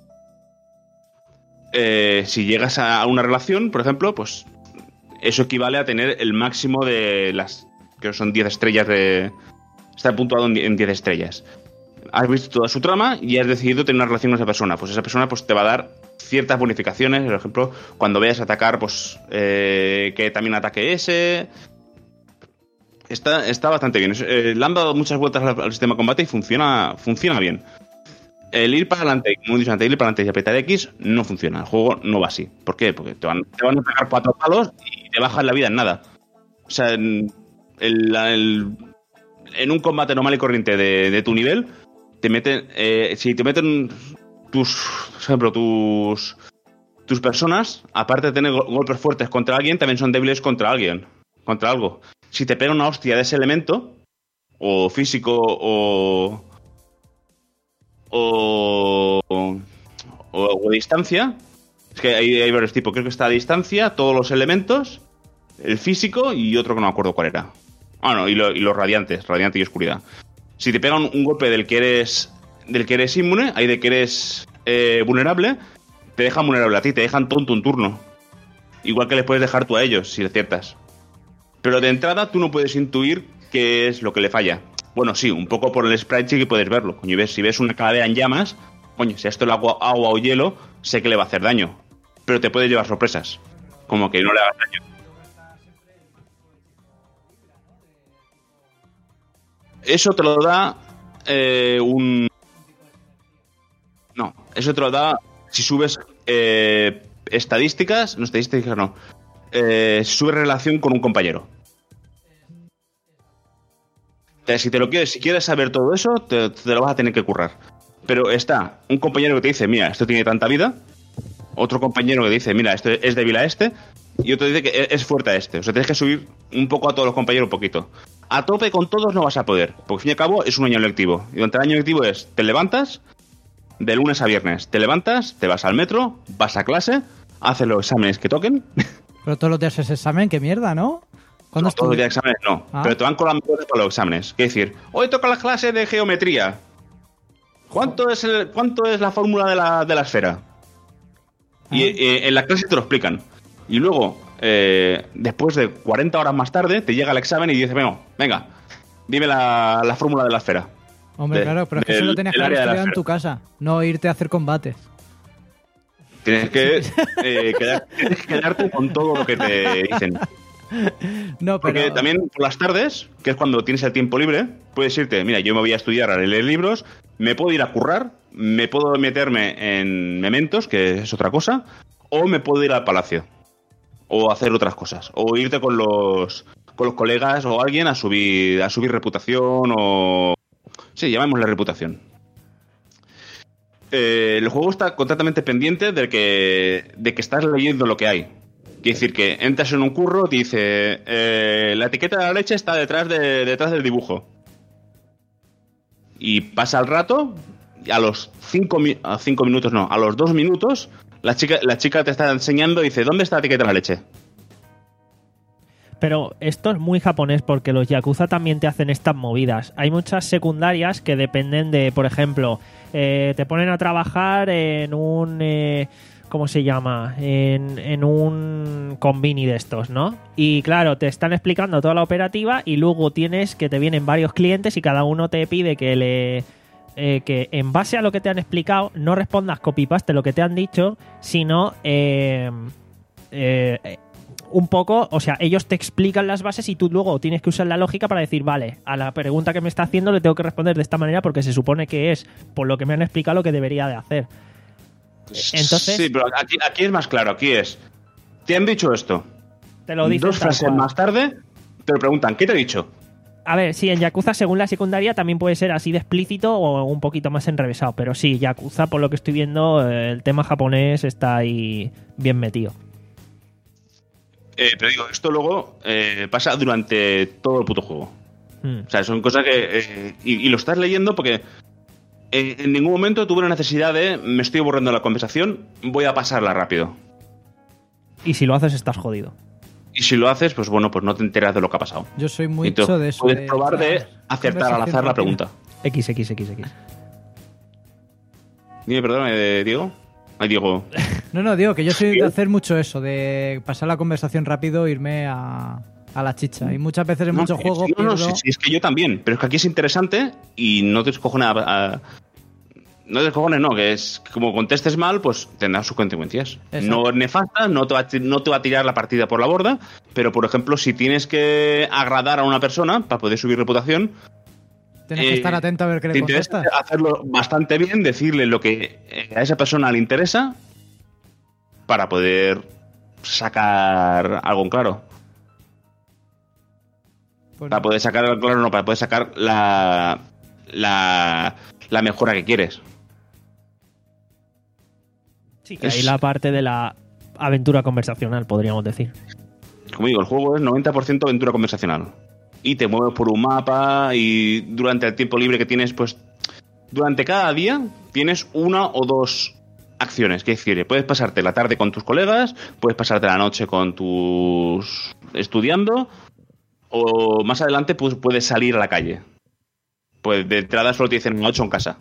Eh, si llegas a una relación, por ejemplo, pues eso equivale a tener el máximo de las, que son diez estrellas de... Está puntuado en diez estrellas. Has visto toda su trama y has decidido tener una relación con esa persona. Pues esa persona pues te va a dar ciertas bonificaciones. Por ejemplo, cuando vayas a atacar, pues eh, que también ataque ese... Está, está bastante bien. Eh, le han dado muchas vueltas al, al sistema de combate y funciona, funciona bien. El ir para adelante, como he dicho antes, ir para adelante y apretar X no funciona. El juego no va así. ¿Por qué? Porque te van, te van a pegar cuatro palos y te bajas la vida en nada. O sea, en, el, el, en un combate normal y corriente de, de tu nivel, te meten. Eh, si te meten tus. Por ejemplo, tus. Tus personas, aparte de tener go- golpes fuertes contra alguien, también son débiles contra alguien. Contra algo. Si te pega una hostia de ese elemento, o físico, o. o. o, o a distancia. Es que hay, hay varios tipos. Creo que está a distancia, todos los elementos, el físico y otro que no me acuerdo cuál era. Ah, no, y, lo, y los radiantes, radiante y oscuridad. Si te pegan un golpe del que eres del que eres inmune, hay de que eres eh, vulnerable, te dejan vulnerable a ti, te dejan tonto un turno. Igual que les puedes dejar tú a ellos, si aciertas. Pero de entrada tú no puedes intuir qué es lo que le falla. Bueno, sí, un poco por el sprite sí que puedes verlo. Coño, ves, si ves una calavera en llamas, coño, si a esto le hago agua o hielo, sé que le va a hacer daño. Pero te puede llevar sorpresas. Como que no le hagas daño. Eso te lo da eh, un... No, eso te lo da si subes eh, estadísticas... No, estadísticas no. Eh, si subes relación con un compañero. O sea, si te lo quieres, si quieres saber todo eso, te, te lo vas a tener que currar. Pero está un compañero que te dice, mira, esto tiene tanta vida. Otro compañero que dice, mira, esto es débil a este. Y otro dice que es fuerte a este. O sea, tienes que subir un poco a todos los compañeros un poquito. A tope con todos no vas a poder. Porque al fin y al cabo es un año lectivo. Y durante el año lectivo es, te levantas de lunes a viernes. Te levantas, te vas al metro, vas a clase, haces los exámenes que toquen. Pero todos los días ese examen, qué mierda, ¿no? No, todos los días exámenes no. Ah. Pero te van con las mejores para los exámenes. Es decir, hoy toca la clase de geometría. ¿Cuánto es, el, cuánto es la fórmula de la, de la esfera? Ah. Y eh, en la clase te lo explican. Y luego, eh, después de cuarenta horas más tarde, te llega el examen y dice, venga, venga, dime la, la fórmula de la esfera. Hombre, de, claro, pero es que eso lo tenías que haber estudiado en tu casa, no irte a hacer combates. Tienes que, eh, quedar, tienes que quedarte con todo lo que te dicen. No, pero... Porque también por las tardes, que es cuando tienes el tiempo libre, puedes irte, mira, yo me voy a estudiar, a leer libros, me puedo ir a currar, me puedo meterme en Mementos, que es otra cosa, o me puedo ir al palacio, o hacer otras cosas, o irte con los con los colegas o alguien a subir a subir reputación o... Sí, llamémosle reputación. Eh, el juego está completamente pendiente de que, de que estás leyendo lo que hay. Quiere decir que entras en un curro, te dice eh, la etiqueta de la leche está detrás, de, detrás del dibujo. Y pasa el rato, y a los cinco, a cinco minutos, no, a los dos minutos, la chica, la chica te está enseñando y dice, ¿dónde está la etiqueta de la leche? Pero esto es muy japonés porque los Yakuza también te hacen estas movidas. Hay muchas secundarias que dependen de, por ejemplo, eh, te ponen a trabajar en un... Eh, ¿Cómo se llama? En, en un convini de estos, ¿no? Y claro, te están explicando toda la operativa y luego tienes que te vienen varios clientes y cada uno te pide que le... Eh, que en base a lo que te han explicado no respondas copy-paste lo que te han dicho, sino... Eh, eh, un poco, o sea, ellos te explican las bases y tú luego tienes que usar la lógica para decir, vale, a la pregunta que me está haciendo le tengo que responder de esta manera porque se supone que es, por lo que me han explicado, lo que debería de hacer. Entonces, sí, pero aquí, aquí es más claro, aquí es, te han dicho esto. Te lo dicen dos frases más tarde, te lo preguntan, ¿qué te he dicho? A ver, sí, en Yakuza, según la secundaria, también puede ser así de explícito o un poquito más enrevesado, pero sí, Yakuza, por lo que estoy viendo, el tema japonés está ahí bien metido. Eh, pero digo, esto luego eh, pasa durante todo el puto juego. Hmm. O sea, son cosas que... Eh, y, y lo estás leyendo porque eh, en ningún momento tuve la necesidad de me estoy borrando la conversación, voy a pasarla rápido. Y si lo haces, estás jodido. Y si lo haces, pues bueno, pues no te enteras de lo que ha pasado. Yo soy mucho de eso. Puedes de probar de acertar al azar la pregunta. X, X, X, X. Dime, perdón, eh, Diego. Ay, Diego. No, no, digo que yo soy de hacer mucho eso, de pasar la conversación rápido e irme a, a la chicha. Y muchas veces en no, muchos sí, juegos... No, no, pierdo... sí, sí, es que yo también. Pero es que aquí es interesante y no te escojones a, a... No te escojones, no, que es como contestes mal, pues tendrás sus consecuencias. Exacto. No es nefasta, no te, va a, no te va a tirar la partida por la borda, pero por ejemplo, si tienes que agradar a una persona para poder subir reputación... Tienes eh, que estar atento a ver qué le contestas. Hacerlo bastante bien, decirle lo que a esa persona le interesa para poder sacar algo en claro. Pues para no. poder sacar algo en claro, no, para poder sacar la, la, la mejora que quieres. Sí, que es... ahí la parte de la aventura conversacional, podríamos decir. Como digo, el juego es noventa por ciento aventura conversacional. Y te mueves por un mapa y durante el tiempo libre que tienes, pues... Durante cada día tienes una o dos acciones. ¿Qué decir? Puedes pasarte la tarde con tus colegas, puedes pasarte la noche con tus estudiando, o más adelante pues puedes salir a la calle. Pues de entrada solo te dicen ocho en casa.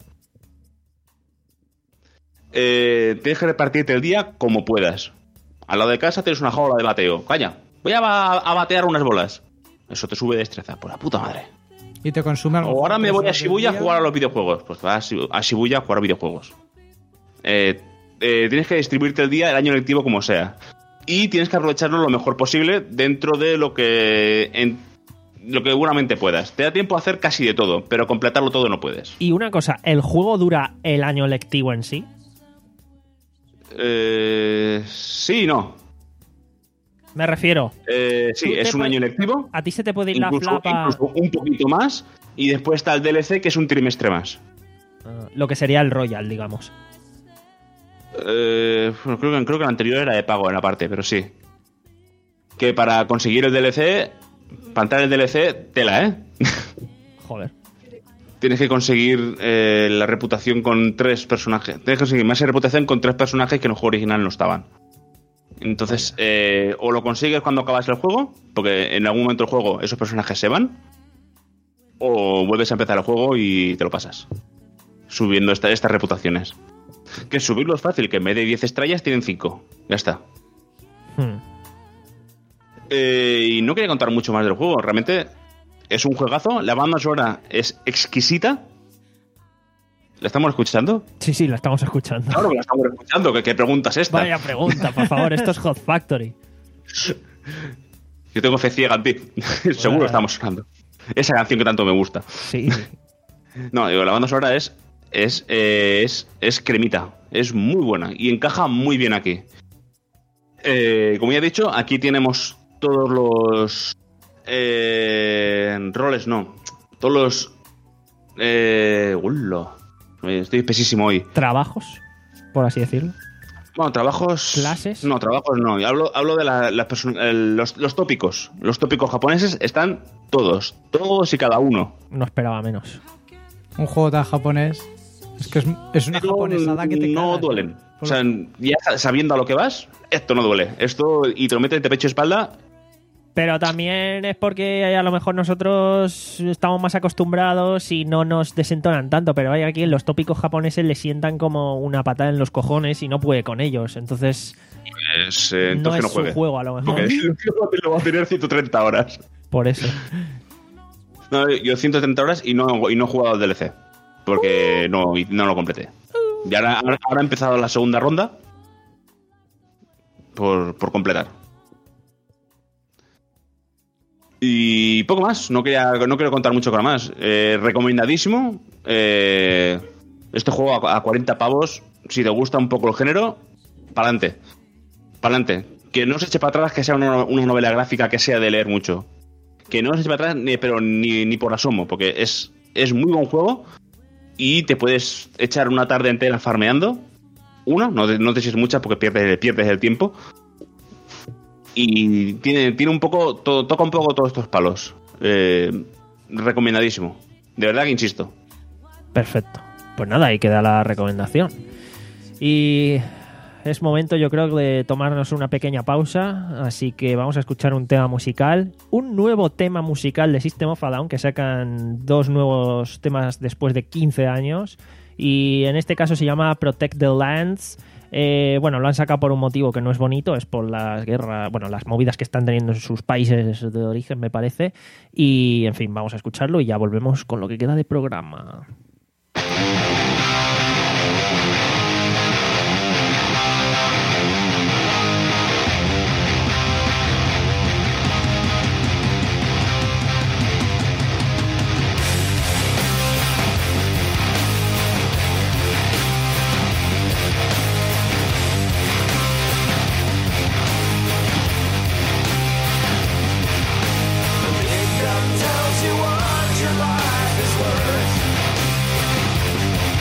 Eh, tienes que repartirte el día como puedas. Al lado de casa tienes una jaula de bateo. Calla, voy a, ba- a batear unas bolas. Eso te sube destreza, por la puta madre. Y te consume algo. O ahora me voy a tres horas del Shibuya a día. jugar a los videojuegos. Pues vas a Shibu- a Shibuya a jugar a videojuegos. Eh, eh, tienes que distribuirte el día, el año lectivo como sea. Y tienes que aprovecharlo lo mejor posible dentro de lo que en, lo que seguramente puedas. Te da tiempo a hacer casi de todo, pero completarlo todo no puedes. Y una cosa, ¿el juego dura el año lectivo en sí? Eh, sí y no. Me refiero, Eh, sí, Tú te es un puedes- año lectivo. a ti se te puede ir Incluso, la flapa, incluso un poquito más. Y después está el D L C, que es un trimestre más. ah, lo que sería el Royal, digamos. Eh, bueno, creo, que, creo que el anterior era de pago en la parte, pero sí. Que para conseguir el D L C, para entrar en el D L C, tela, ¿eh? Joder. Tienes que conseguir eh, la reputación con tres personajes. Tienes que conseguir más reputación con tres personajes que en el juego original no estaban. Entonces, eh, o lo consigues cuando acabas el juego, porque en algún momento del juego esos personajes se van, o vuelves a empezar el juego y te lo pasas. Subiendo esta- estas reputaciones. Que subirlo es fácil, que en vez de diez estrellas tienen cinco. Ya está. Hmm. Eh, y no quería contar mucho más del juego. Realmente es un juegazo. La banda sonora es exquisita. ¿La estamos escuchando? Sí, sí, lo estamos escuchando. Claro que la estamos escuchando. ¿Qué, qué pregunta es esta? Vaya pregunta, por favor, esto es Hot Factory. Yo tengo fe ciega en ti. Seguro Bueno. estamos sonando. Esa canción que tanto me gusta. Sí. No, digo, la banda sonora es, es, eh, es, es cremita. Es muy buena y encaja muy bien aquí. Eh, como ya he dicho, aquí tenemos todos los eh, roles, no. Todos los... Eh, ¡Ulo! Estoy espesísimo hoy. Trabajos, por así decirlo. Bueno, trabajos... ¿Clases? No, trabajos no. Hablo, hablo de la, la person- el- los, los tópicos. Los tópicos japoneses están todos. Todos y cada uno. No esperaba menos. Un juego tan japonés. Es que es, es una Pero japonesada que te no cagas, duelen. ¿eh? O sea, ya sabiendo a lo que vas, esto no duele. Esto, y te lo metes de pecho y espalda. Pero también es porque a lo mejor nosotros estamos más acostumbrados y no nos desentonan tanto. Pero vaya, aquí en los tópicos japoneses le sientan como una patada en los cojones y no puede con ellos. Entonces, Es, eh, no entonces es no su juegues. juego a lo mejor. Porque lo va a tener ciento treinta horas. Por eso. No, yo ciento treinta horas y no, y no he jugado al D L C. Porque no, y no lo completé. Y ahora, ahora ahora ha empezado la segunda ronda. Por, por completar. Y poco más. No, quería, no quiero contar mucho con más. Eh, recomendadísimo. Eh, este juego a, a cuarenta pavos. Si te gusta un poco el género, pa'lante. Pa'lante. Que no se eche para atrás que sea una, una novela gráfica que sea de leer mucho. Que no se eche para atrás, ni, pero ni, ni por asomo. Porque es, es muy buen juego. Y te puedes echar una tarde entera farmeando. Uno, no te, no te eches muchas porque pierdes, pierdes el tiempo. Y tiene, tiene un poco, to, toca un poco todos estos palos. Eh, recomendadísimo. De verdad que insisto. Perfecto. Pues nada, ahí queda la recomendación. Y es momento, yo creo, de tomarnos una pequeña pausa. Así que vamos a escuchar un tema musical. Un nuevo tema musical de System of a Down, que sacan dos nuevos temas después de quince años. Y en este caso se llama Protect the Lands. Eh, bueno, lo han sacado por un motivo que no es bonito, es por las guerras, bueno, las movidas que están teniendo en sus países de origen, me parece. Y, en fin, vamos a escucharlo y ya volvemos con lo que queda de programa. Tells you what your life is worth.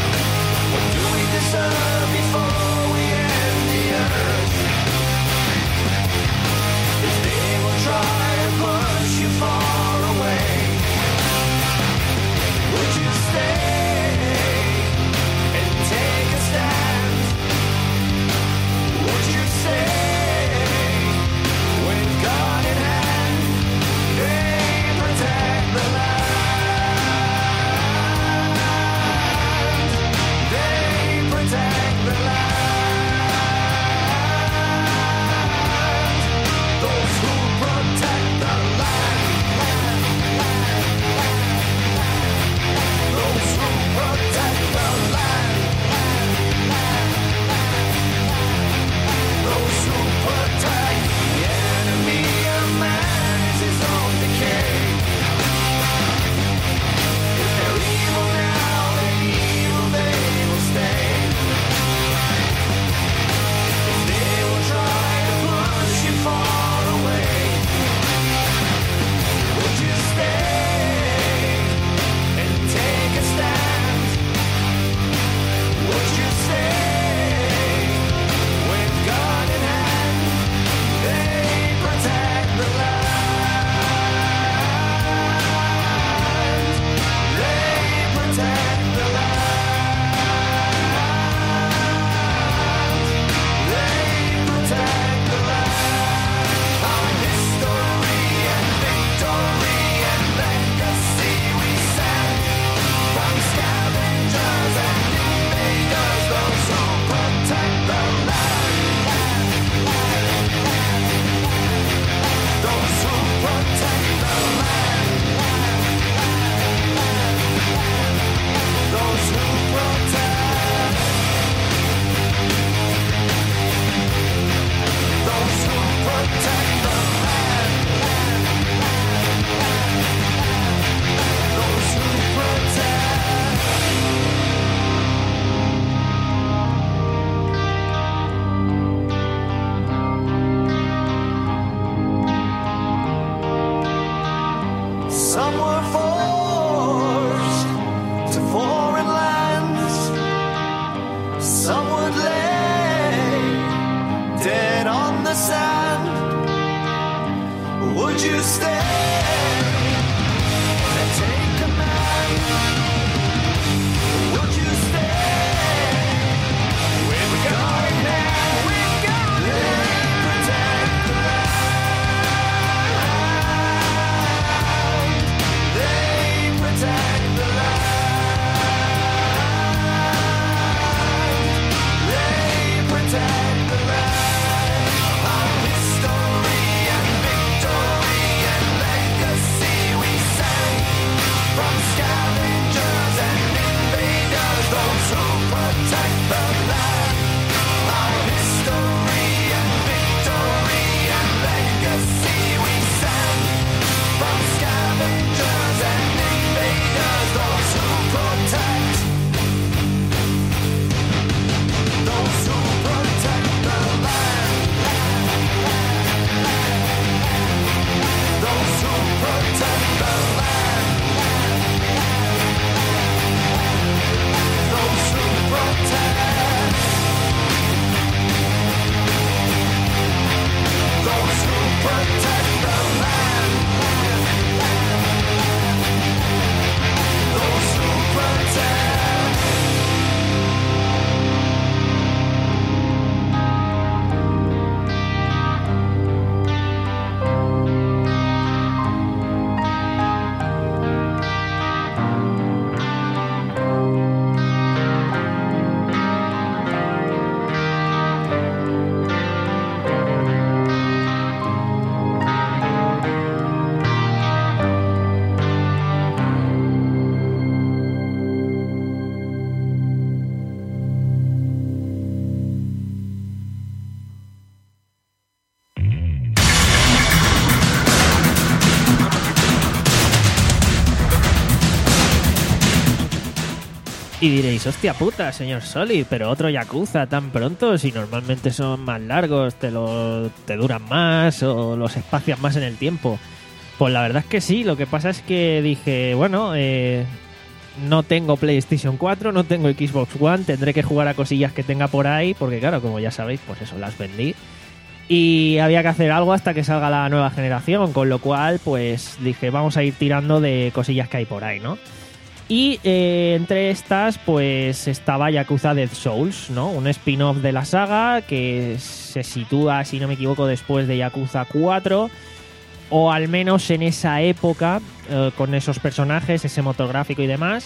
the sand, would you stay and take command? Would you stay with God in hand? With God in hand, protect the land. They protect the land. They protect the land. Our history and victory and legacy we sang from scavengers and invaders, those who protect the land. Our history and victory and legacy we sang from scavengers and invaders, those who protect, those who protect the land, those who protect the land, those who protect, those who protect the land, those who protect. Y diréis, hostia puta, señor Soli, pero otro Yakuza tan pronto, si normalmente son más largos, te, lo, te duran más o los espacias más en el tiempo. Pues la verdad es que sí, lo que pasa es que dije, bueno, eh, no tengo PlayStation cuatro, no tengo Xbox One, tendré que jugar a cosillas que tenga por ahí, porque claro, como ya sabéis, pues eso, las vendí. Y había que hacer algo hasta que salga la nueva generación, con lo cual, pues dije, vamos a ir tirando de cosillas que hay por ahí, ¿no? Y eh, entre estas, pues estaba Yakuza Dead Souls, ¿no? Un spin-off de la saga que se sitúa, si no me equivoco, después de Yakuza cuatro, o al menos en esa época, eh, con esos personajes, ese motor gráfico y demás.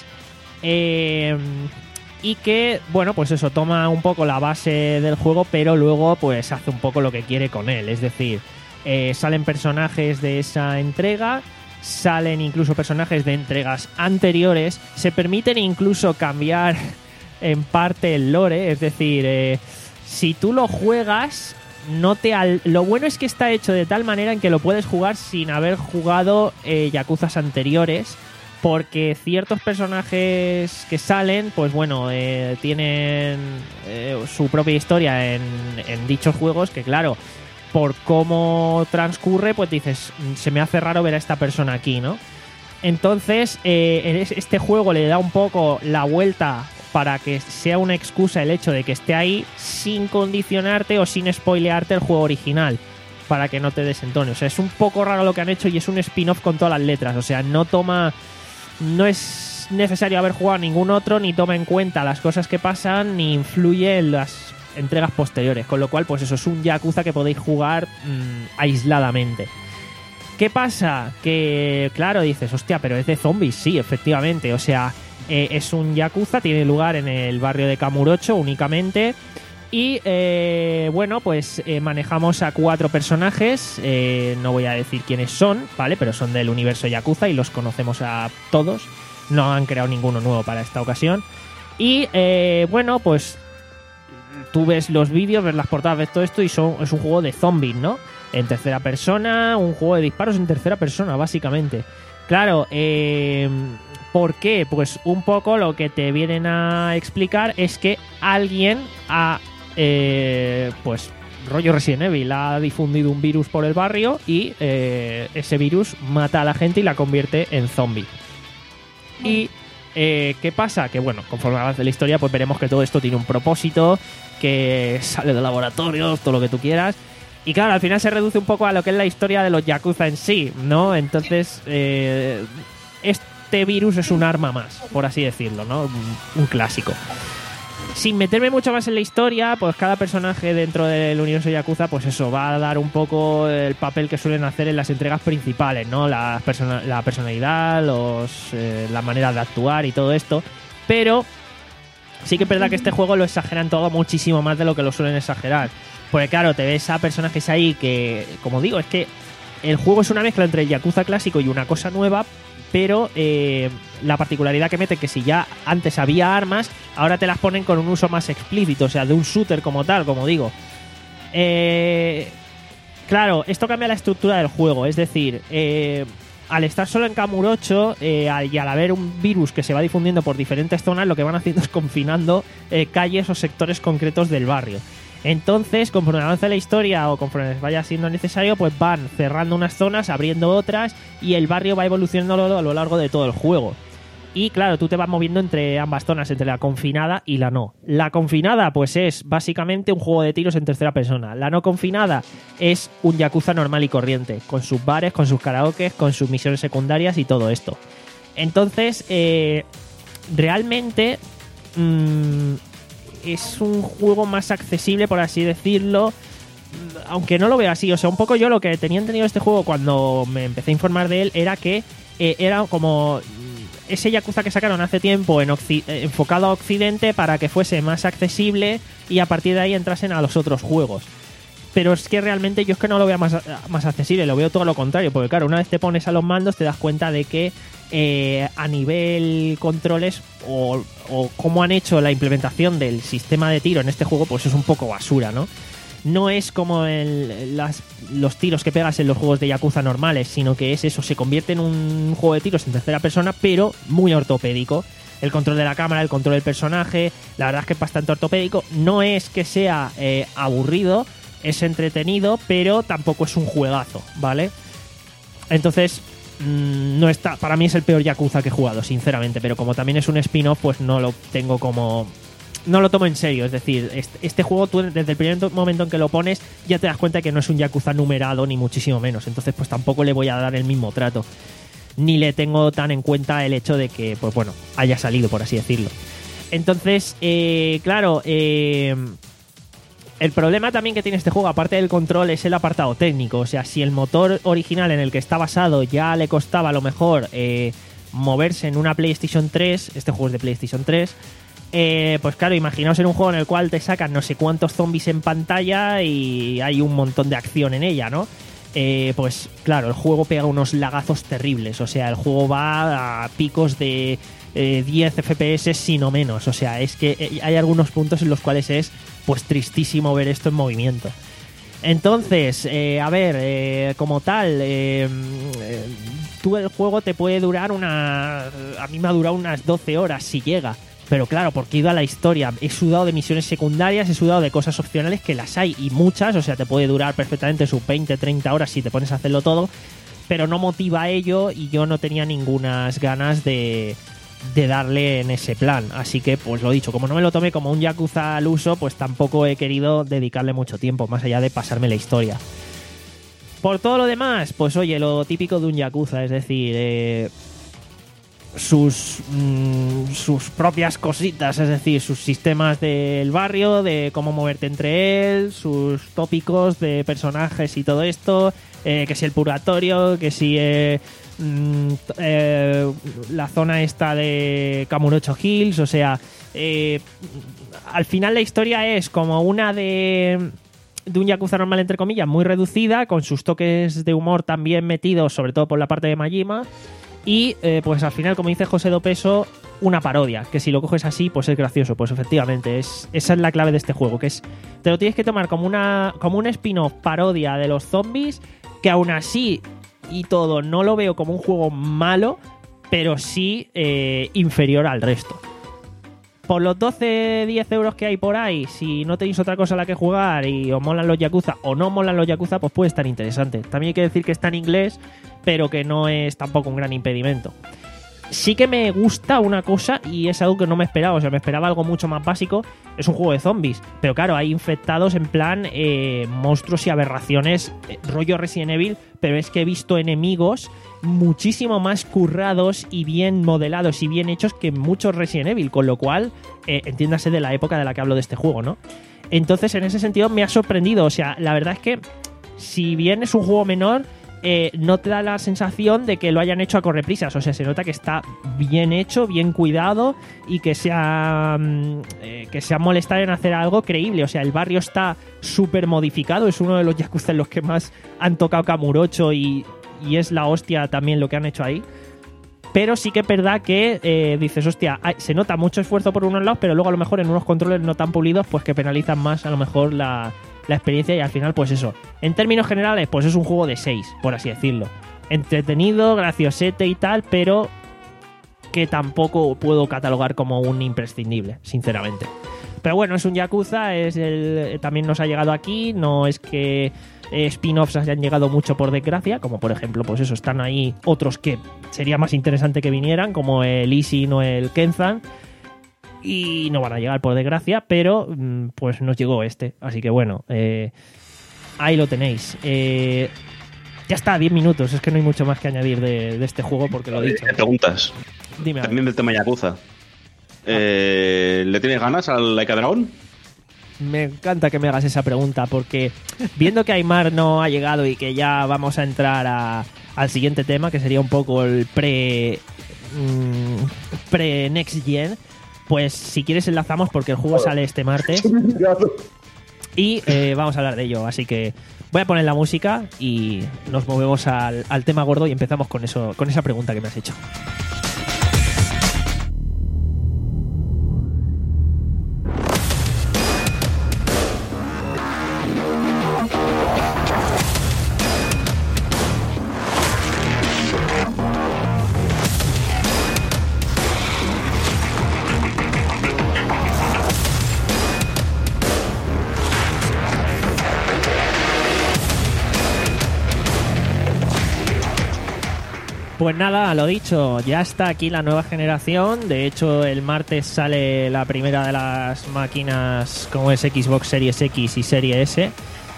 Eh, y que, bueno, pues eso, toma un poco la base del juego, pero luego pues hace un poco lo que quiere con él. Es decir, eh, salen personajes de esa entrega, salen incluso personajes de entregas anteriores, se permiten incluso cambiar en parte el lore, es decir, eh, si tú lo juegas, no te al... lo bueno es que está hecho de tal manera en que lo puedes jugar sin haber jugado eh, Yakuzas anteriores, porque ciertos personajes que salen, pues bueno, eh, tienen eh, su propia historia en, en dichos juegos, que claro, por cómo transcurre, pues dices, se me hace raro ver a esta persona aquí, ¿no? Entonces, eh, este juego le da un poco la vuelta para que sea una excusa el hecho de que esté ahí sin condicionarte o sin spoilearte el juego original, para que no te desentone. O sea, es un poco raro lo que han hecho y es un spin-off con todas las letras. O sea, no toma... no es necesario haber jugado ningún otro, ni toma en cuenta las cosas que pasan, ni influye en las entregas posteriores, con lo cual pues eso es un Yakuza que podéis jugar mmm, aisladamente. ¿Qué pasa? Que claro, dices, hostia, pero es de zombies. Sí, efectivamente, o sea, eh, es un Yakuza, tiene lugar en el barrio de Kamurocho únicamente y eh, bueno, pues eh, manejamos a cuatro personajes, eh, no voy a decir quiénes son, ¿vale? Pero son del universo Yakuza y los conocemos a todos, no han creado ninguno nuevo para esta ocasión y eh, bueno, pues tú ves los vídeos, ves las portadas, ves todo esto y son, es un juego de zombies, ¿no? En tercera persona, un juego de disparos en tercera persona, básicamente. Claro, eh, ¿por qué? Pues un poco lo que te vienen a explicar es que alguien ha, eh, pues, rollo Resident Evil, ha difundido un virus por el barrio y eh, ese virus mata a la gente y la convierte en zombie. Y... Eh, ¿qué pasa? Que bueno, conforme avance la historia, pues veremos que todo esto tiene un propósito, que sale de laboratorios, todo lo que tú quieras. Y claro, al final se reduce un poco a lo que es la historia de los Yakuza en sí, ¿no? Entonces, eh, este virus es un arma más, por así decirlo, ¿no? Un, un clásico. Sin meterme mucho más en la historia, pues cada personaje dentro del universo Yakuza, pues eso, va a dar un poco el papel que suelen hacer en las entregas principales, ¿no? La, persona, la personalidad, los, eh, la manera de actuar y todo esto. Pero sí que es verdad que este juego lo exageran todo muchísimo más de lo que lo suelen exagerar. Porque claro, te ves a personajes ahí que, como digo, es que el juego es una mezcla entre el Yakuza clásico y una cosa nueva, pero eh, la particularidad que mete que si ya antes había armas, ahora te las ponen con un uso más explícito, o sea, de un shooter como tal, como digo. Eh, claro, esto cambia la estructura del juego, es decir, eh, al estar solo en Kamurocho eh, al, y al haber un virus que se va difundiendo por diferentes zonas, lo que van haciendo es confinando eh, calles o sectores concretos del barrio. Entonces, conforme avance la historia o conforme vaya siendo necesario, pues van cerrando unas zonas, abriendo otras y el barrio va evolucionando a lo largo de todo el juego. Y claro, tú te vas moviendo entre ambas zonas, entre la confinada y la no. La confinada, pues es básicamente un juego de tiros en tercera persona. La no confinada es un Yakuza normal y corriente, con sus bares, con sus karaokes, con sus misiones secundarias y todo esto. Entonces, eh, realmente... Mmm, es un juego más accesible, por así decirlo, aunque no lo veo así. O sea, un poco yo lo que tenía entendido de este juego cuando me empecé a informar de él era que eh, era como ese Yakuza que sacaron hace tiempo en occ- eh, enfocado a Occidente para que fuese más accesible y a partir de ahí entrasen a los otros juegos. Pero es que realmente yo es que no lo veo más, más accesible, lo veo todo lo contrario, porque claro, una vez te pones a los mandos te das cuenta de que eh, a nivel controles o, o cómo han hecho la implementación del sistema de tiro en este juego, pues es un poco basura, ¿no? No es como el, las, los tiros que pegas en los juegos de Yakuza normales, sino que es eso, se convierte en un juego de tiros en tercera persona, pero muy ortopédico. El control de la cámara, el control del personaje, la verdad es que es bastante ortopédico. No es que sea eh, aburrido, es entretenido, pero tampoco es un juegazo, ¿vale? Entonces, mmm, no está, para mí es el peor Yakuza que he jugado, sinceramente, pero como también es un spin-off, pues no lo tengo como... No lo tomo en serio, es decir, este, este juego tú desde el primer momento en que lo pones ya te das cuenta que no es un Yakuza numerado, ni muchísimo menos, entonces pues tampoco le voy a dar el mismo trato. Ni le tengo tan en cuenta el hecho de que, pues bueno, haya salido, por así decirlo. Entonces, eh, claro, eh... el problema también que tiene este juego, aparte del control, es el apartado técnico. O sea, si el motor original en el que está basado ya le costaba a lo mejor eh, moverse en una PlayStation tres, este juego es de PlayStation tres, eh, pues claro, imaginaos en un juego en el cual te sacan no sé cuántos zombies en pantalla y hay un montón de acción en ella, ¿no? Eh, pues claro, el juego pega unos lagazos terribles. O sea, el juego va a picos de eh, diez F P S, si no menos. O sea, es que hay algunos puntos en los cuales es pues tristísimo ver esto en movimiento. Entonces, eh, a ver, eh, como tal, eh, eh, tú el juego te puede durar una... A mí me ha durado unas doce horas si llega. Pero claro, porque he ido a la historia, he sudado de misiones secundarias, he sudado de cosas opcionales que las hay y muchas, o sea, te puede durar perfectamente sus veinte, treinta horas si te pones a hacerlo todo, pero no motiva a ello y yo no tenía ningunas ganas de, de darle en ese plan. Así que, pues lo dicho, como no me lo tomé como un Yakuza al uso, pues tampoco he querido dedicarle mucho tiempo, más allá de pasarme la historia. Por todo lo demás, pues oye, lo típico de un Yakuza, es decir... Eh, sus mmm, sus propias cositas, es decir, sus sistemas del barrio, de cómo moverte entre él, sus tópicos de personajes y todo esto, eh, que si el purgatorio, que si eh, mmm, eh, la zona esta de Kamurocho Hills, o sea, eh, al final la historia es como una de... de un Yakuza normal, entre comillas, muy reducida, con sus toques de humor también metidos, sobre todo por la parte de Majima. Y eh, pues al final, como dice José Dopeso, una parodia, que si lo coges así, pues es gracioso. Pues efectivamente, es, esa es la clave de este juego, que es te lo tienes que tomar como una como un spin-off parodia de los zombies, que aún así y todo no lo veo como un juego malo, pero sí eh, inferior al resto. Por los doce diez euros que hay por ahí, si no tenéis otra cosa a la que jugar y os molan los Yakuza o no molan los Yakuza, pues puede estar interesante. También hay que decir que está en inglés, pero que no es tampoco un gran impedimento. sí que me gusta una cosa y es algo que no me esperaba. O sea, me esperaba algo mucho más básico. Es un juego de zombies. Pero claro, hay infectados en plan eh, monstruos y aberraciones, eh, rollo Resident Evil. Pero es que he visto enemigos muchísimo más currados y bien modelados y bien hechos que muchos Resident Evil. Con lo cual, eh, entiéndase de la época de la que hablo de este juego, ¿no? Entonces, en ese sentido, me ha sorprendido. O sea, la verdad es que, si bien es un juego menor, Eh, no te da la sensación de que lo hayan hecho a correprisas. O sea, se nota que está bien hecho, bien cuidado y que se ha, eh, que se ha molestado en hacer algo creíble. O sea, el barrio está súper modificado. Es uno de los Yakuza en los que más han tocado Kamurocho y, y es la hostia también lo que han hecho ahí. Pero sí que es verdad que eh, dices, hostia, hay, se nota mucho esfuerzo por unos lados, pero luego a lo mejor en unos controles no tan pulidos, pues que penalizan más a lo mejor la... la experiencia y al final pues eso, en términos generales pues es un juego de seis, por así decirlo, entretenido, graciosete y tal, pero que tampoco puedo catalogar como un imprescindible, sinceramente. Pero bueno, es un Yakuza, es el, también nos ha llegado aquí, no es que eh, spin-offs hayan llegado mucho por desgracia, como por ejemplo pues eso, están ahí otros que sería más interesante que vinieran, como el Ishin o el Kenzan, y no van a llegar por desgracia, pero pues nos llegó este. Así que bueno, eh, ahí lo tenéis. Eh, ya está, diez minutos. Es que no hay mucho más que añadir de, de este juego porque lo he dicho. ¿Te preguntas? Dime. También del tema Yakuza. Eh, ¿Le tienes ganas al Laika Dragon? Me encanta que me hagas esa pregunta porque viendo que Aymar no ha llegado y que ya vamos a entrar a, al siguiente tema, que sería un poco el pre... Mmm, pre-Next Gen, pues si quieres enlazamos porque el juego sale este martes y eh, vamos a hablar de ello. Así que voy a poner la música y nos movemos al, al tema gordo y empezamos con eso, con esa pregunta que me has hecho. Pues nada, lo dicho, ya está aquí la nueva generación. De hecho, el martes sale la primera de las máquinas como es Xbox Series X y Series S.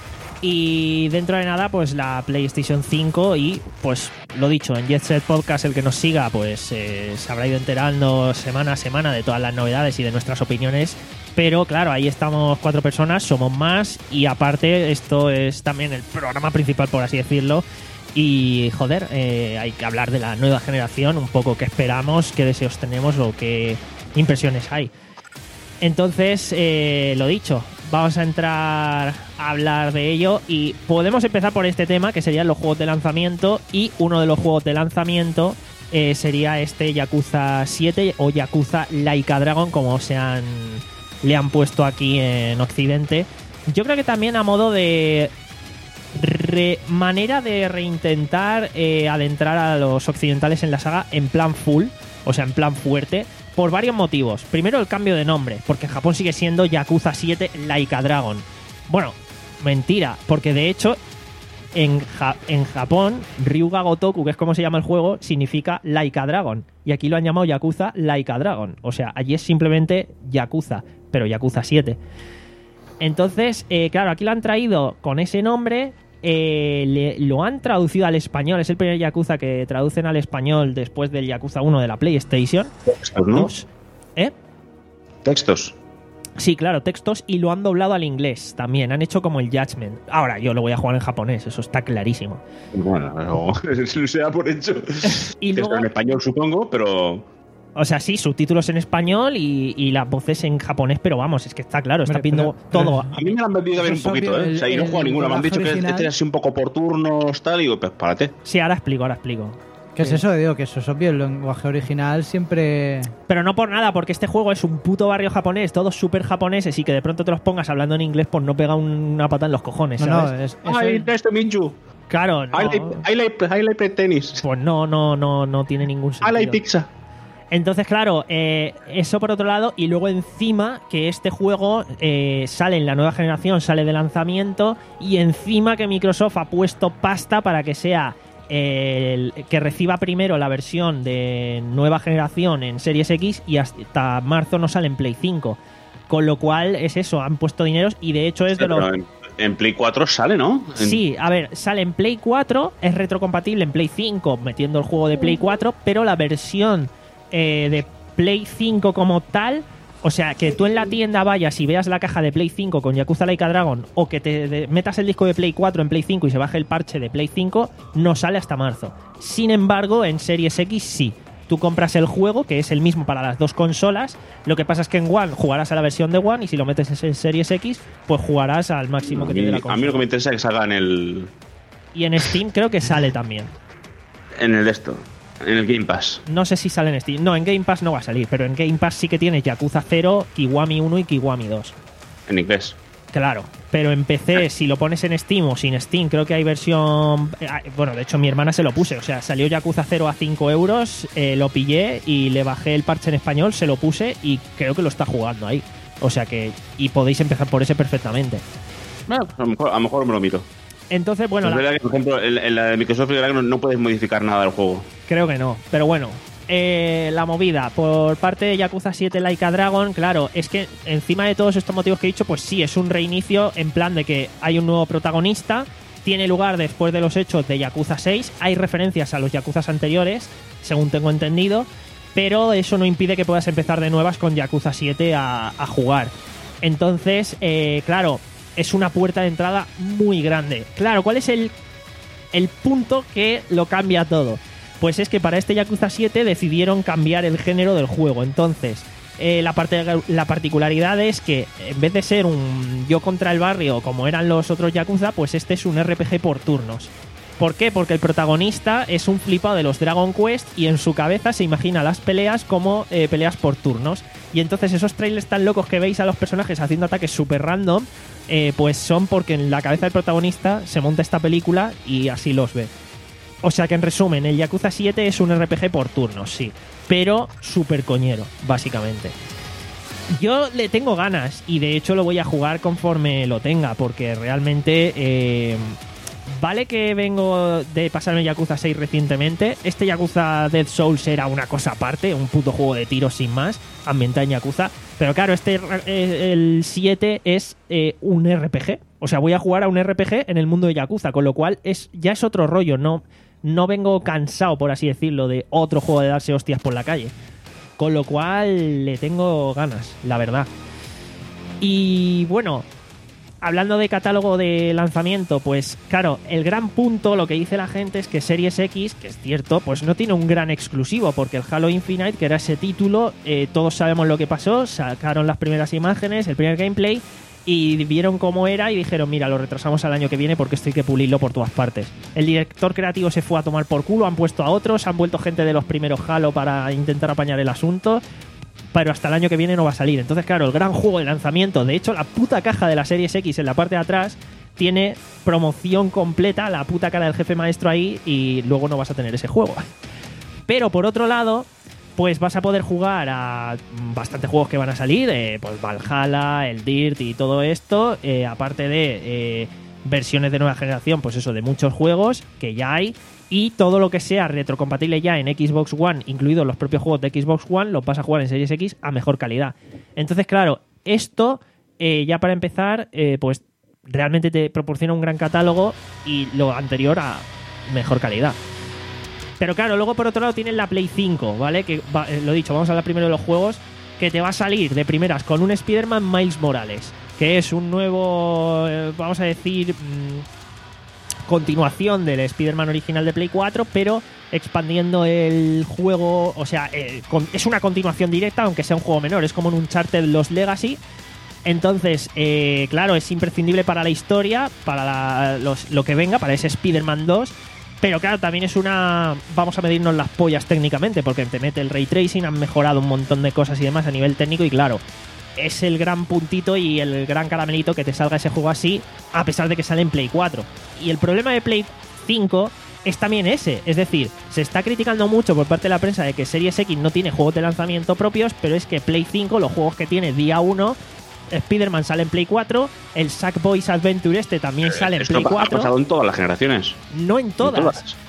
Y dentro de nada, pues la PlayStation cinco y, pues lo dicho, en Jet Set Podcast, el que nos siga, pues eh, se habrá ido enterando semana a semana de todas las novedades y de nuestras opiniones. Pero claro, ahí estamos cuatro personas, somos más y aparte esto es también el programa principal, por así decirlo. Y joder, eh, hay que hablar de la nueva generación, un poco qué esperamos, qué deseos tenemos o qué impresiones hay. Entonces, eh, lo dicho, vamos a entrar a hablar de ello y podemos empezar por este tema que serían los juegos de lanzamiento, y uno de los juegos de lanzamiento eh, sería este Yakuza siete o Yakuza Laika Dragon, como se han, le han puesto aquí en Occidente. Yo creo que también a modo de re, manera de reintentar eh, adentrar a los occidentales en la saga en plan full, o sea, en plan fuerte, por varios motivos. Primero, el cambio de nombre, porque en Japón sigue siendo Yakuza siete Laika Dragon. Bueno, mentira, porque de hecho en, ja en Japón Ryuga Gotoku, que es como se llama el juego, significa Laika Dragon, y aquí lo han llamado Yakuza Laika Dragon. O sea, allí es simplemente Yakuza, pero Yakuza siete. Entonces, eh, claro, aquí lo han traído con ese nombre, eh, le, lo han traducido al español. Es el primer Yakuza que traducen al español después del Yakuza uno de la PlayStation. Textos, ¿no? Dos. ¿Eh? Textos. Sí, claro, textos, y lo han doblado al inglés también. Han hecho como el Judgment. Ahora, yo lo voy a jugar en japonés, eso está clarísimo. Bueno, no, se da por hecho. Y luego, en español, supongo, pero... O sea, sí, subtítulos en español y, y las voces en japonés, pero vamos, es que está claro, está Hombre, viendo pero- todo. A mí me lo han vendido a ver un Eso es poquito, obvio, ¿eh? O sea, y no he el- jugado el ninguna. Me han dicho que doblaje este es así un poco por turnos, tal, y digo, pues párate. Sí, ahora explico, ahora explico. ¿Qué es eso? Digo que eso es obvio, el lenguaje original siempre... Pero no por nada, porque este juego es un puto barrio japonés, todos súper japoneses, y que de pronto te los pongas hablando en inglés, pues no pega una pata en los cojones, No, ¿sabes? no, es, eso Ay, es- esto Minju. Claro, no. I like, I like, I like tenis. Pues no, no, no, no tiene ningún I sentido. like pizza. Entonces, claro, eh, eso por otro lado, y luego encima que este juego eh, sale en la nueva generación, sale de lanzamiento, y encima que Microsoft ha puesto pasta para que sea el, que reciba primero la versión de nueva generación en Series X y hasta marzo no sale en Play cinco. Con lo cual es eso, han puesto dineros y de hecho es de los... En, en Play cuatro sale, ¿no? En... Sí, a ver, sale en Play cuatro, es retrocompatible en Play cinco metiendo el juego de Play cuatro, pero la versión eh, de Play cinco como tal... O sea, que tú en la tienda vayas y veas la caja de Play cinco con Yakuza Laika Dragon o que te de, metas el disco de Play cuatro en Play cinco y se baje el parche de Play cinco, no sale hasta marzo. Sin embargo, en Series X sí. Tú compras el juego, que es el mismo para las dos consolas. Lo que pasa es que en One jugarás a la versión de One y si lo metes en Series X, pues jugarás al máximo que a, te mí, dé la a consola. mí lo que me interesa es que salga en el... Y en Steam creo que sale también. En el de esto. En el Game Pass. No sé si sale en Steam. No, en Game Pass no va a salir, pero en Game Pass sí que tienes Yakuza cero, Kiwami uno y Kiwami dos. En inglés. Claro, pero en P C, si lo pones en Steam o sin Steam, creo que hay versión... Bueno, de hecho mi hermana se lo puse, o sea, salió Yakuza cero a cinco euros, eh, lo pillé y le bajé el parche en español, se lo puse y creo que lo está jugando ahí. O sea que... Y podéis empezar por ese perfectamente. Bueno, a, lo mejor, a lo mejor me lo miro. Entonces, bueno... Es la... verdad que, por ejemplo, en, en la de Microsoft no, no puedes modificar nada del juego. Creo que no, pero bueno... Eh, la movida por parte de Yakuza siete Laika Dragon, claro, es que encima de todos estos motivos que he dicho, pues sí, es un reinicio en plan de que hay un nuevo protagonista, tiene lugar después de los hechos de Yakuza seis, hay referencias a los Yakuzas anteriores, según tengo entendido, pero eso no impide que puedas empezar de nuevas con Yakuza siete a, a jugar. Entonces, eh, claro, es una puerta de entrada muy grande. Claro, ¿cuál es el, el punto que lo cambia todo? Pues es que para este Yakuza siete decidieron cambiar el género del juego. Entonces, eh, la, parte, la particularidad es que en vez de ser un yo contra el barrio como eran los otros Yakuza, pues este es un R P G por turnos. ¿Por qué? Porque el protagonista es un flipado de los Dragon Quest y en su cabeza se imagina las peleas como eh, peleas por turnos. Y entonces esos trailers tan locos que veis a los personajes haciendo ataques super random, eh, pues son porque en la cabeza del protagonista se monta esta película y así los ve. O sea que en resumen, el Yakuza siete es un R P G por turnos, sí, pero súper coñero, básicamente. Yo le tengo ganas y de hecho lo voy a jugar conforme lo tenga, porque realmente eh, vale que vengo de pasarme Yakuza seis recientemente. Este Yakuza Dead Souls era una cosa aparte, un puto juego de tiros sin más, ambientado en Yakuza. Pero claro, este eh, el siete es eh, un R P G. O sea, voy a jugar a un R P G en el mundo de Yakuza, con lo cual es ya es otro rollo, no... No vengo cansado, por así decirlo, de otro juego de darse hostias por la calle. Con lo cual le tengo ganas, la verdad. Y bueno, hablando de catálogo de lanzamiento, pues claro, el gran punto, lo que dice la gente es que Series X, que es cierto, pues no tiene un gran exclusivo, porque el Halo Infinite, que era ese título, eh, todos sabemos lo que pasó, sacaron las primeras imágenes, el primer gameplay, y vieron cómo era y dijeron, mira, lo retrasamos al año que viene porque esto hay que pulirlo por todas partes. El director creativo se fue a tomar por culo, han puesto a otros, han vuelto gente de los primeros Halo para intentar apañar el asunto, pero hasta el año que viene no va a salir. Entonces, claro, el gran juego de lanzamiento, de hecho, la puta caja de la Series X en la parte de atrás tiene promoción completa, la puta cara del jefe maestro ahí, y luego no vas a tener ese juego. Pero por otro lado, pues vas a poder jugar a bastantes juegos que van a salir, eh, pues Valhalla, el Dirt y todo esto, eh, aparte de eh, versiones de nueva generación, pues eso, de muchos juegos que ya hay, y todo lo que sea retrocompatible ya en Xbox One, incluidos los propios juegos de Xbox One, los vas a jugar en Series X a mejor calidad. Entonces, claro, esto, eh, ya para empezar, eh, pues realmente te proporciona un gran catálogo y lo anterior a mejor calidad. Pero claro, luego por otro lado tienes la Play cinco, ¿vale? Que va, eh, lo dicho, vamos a hablar primero de los juegos, que te va a salir de primeras con un Spider-Man Miles Morales, que es un nuevo, eh, vamos a decir, mmm, continuación del Spider-Man original de Play cuatro, pero expandiendo el juego, o sea, eh, con, es una continuación directa, aunque sea un juego menor, es como un Uncharted Lost Legacy. Entonces, eh, claro, es imprescindible para la historia, para la, los, lo que venga, para ese Spider-Man dos. Pero claro, también es una... Vamos a medirnos las pollas técnicamente, porque te mete el Ray Tracing, han mejorado un montón de cosas y demás a nivel técnico, y claro, es el gran puntito y el gran caramelito que te salga ese juego así, a pesar de que sale en Play cuatro. Y el problema de Play cinco es también ese, es decir, se está criticando mucho por parte de la prensa de que Series X no tiene juegos de lanzamiento propios, pero es que Play cinco, los juegos que tiene día uno... Spider-Man sale en Play cuatro, el Sackboy's Adventure este también sale en Esto Play cuatro. ha pasado en todas las generaciones. No en todas. En todas.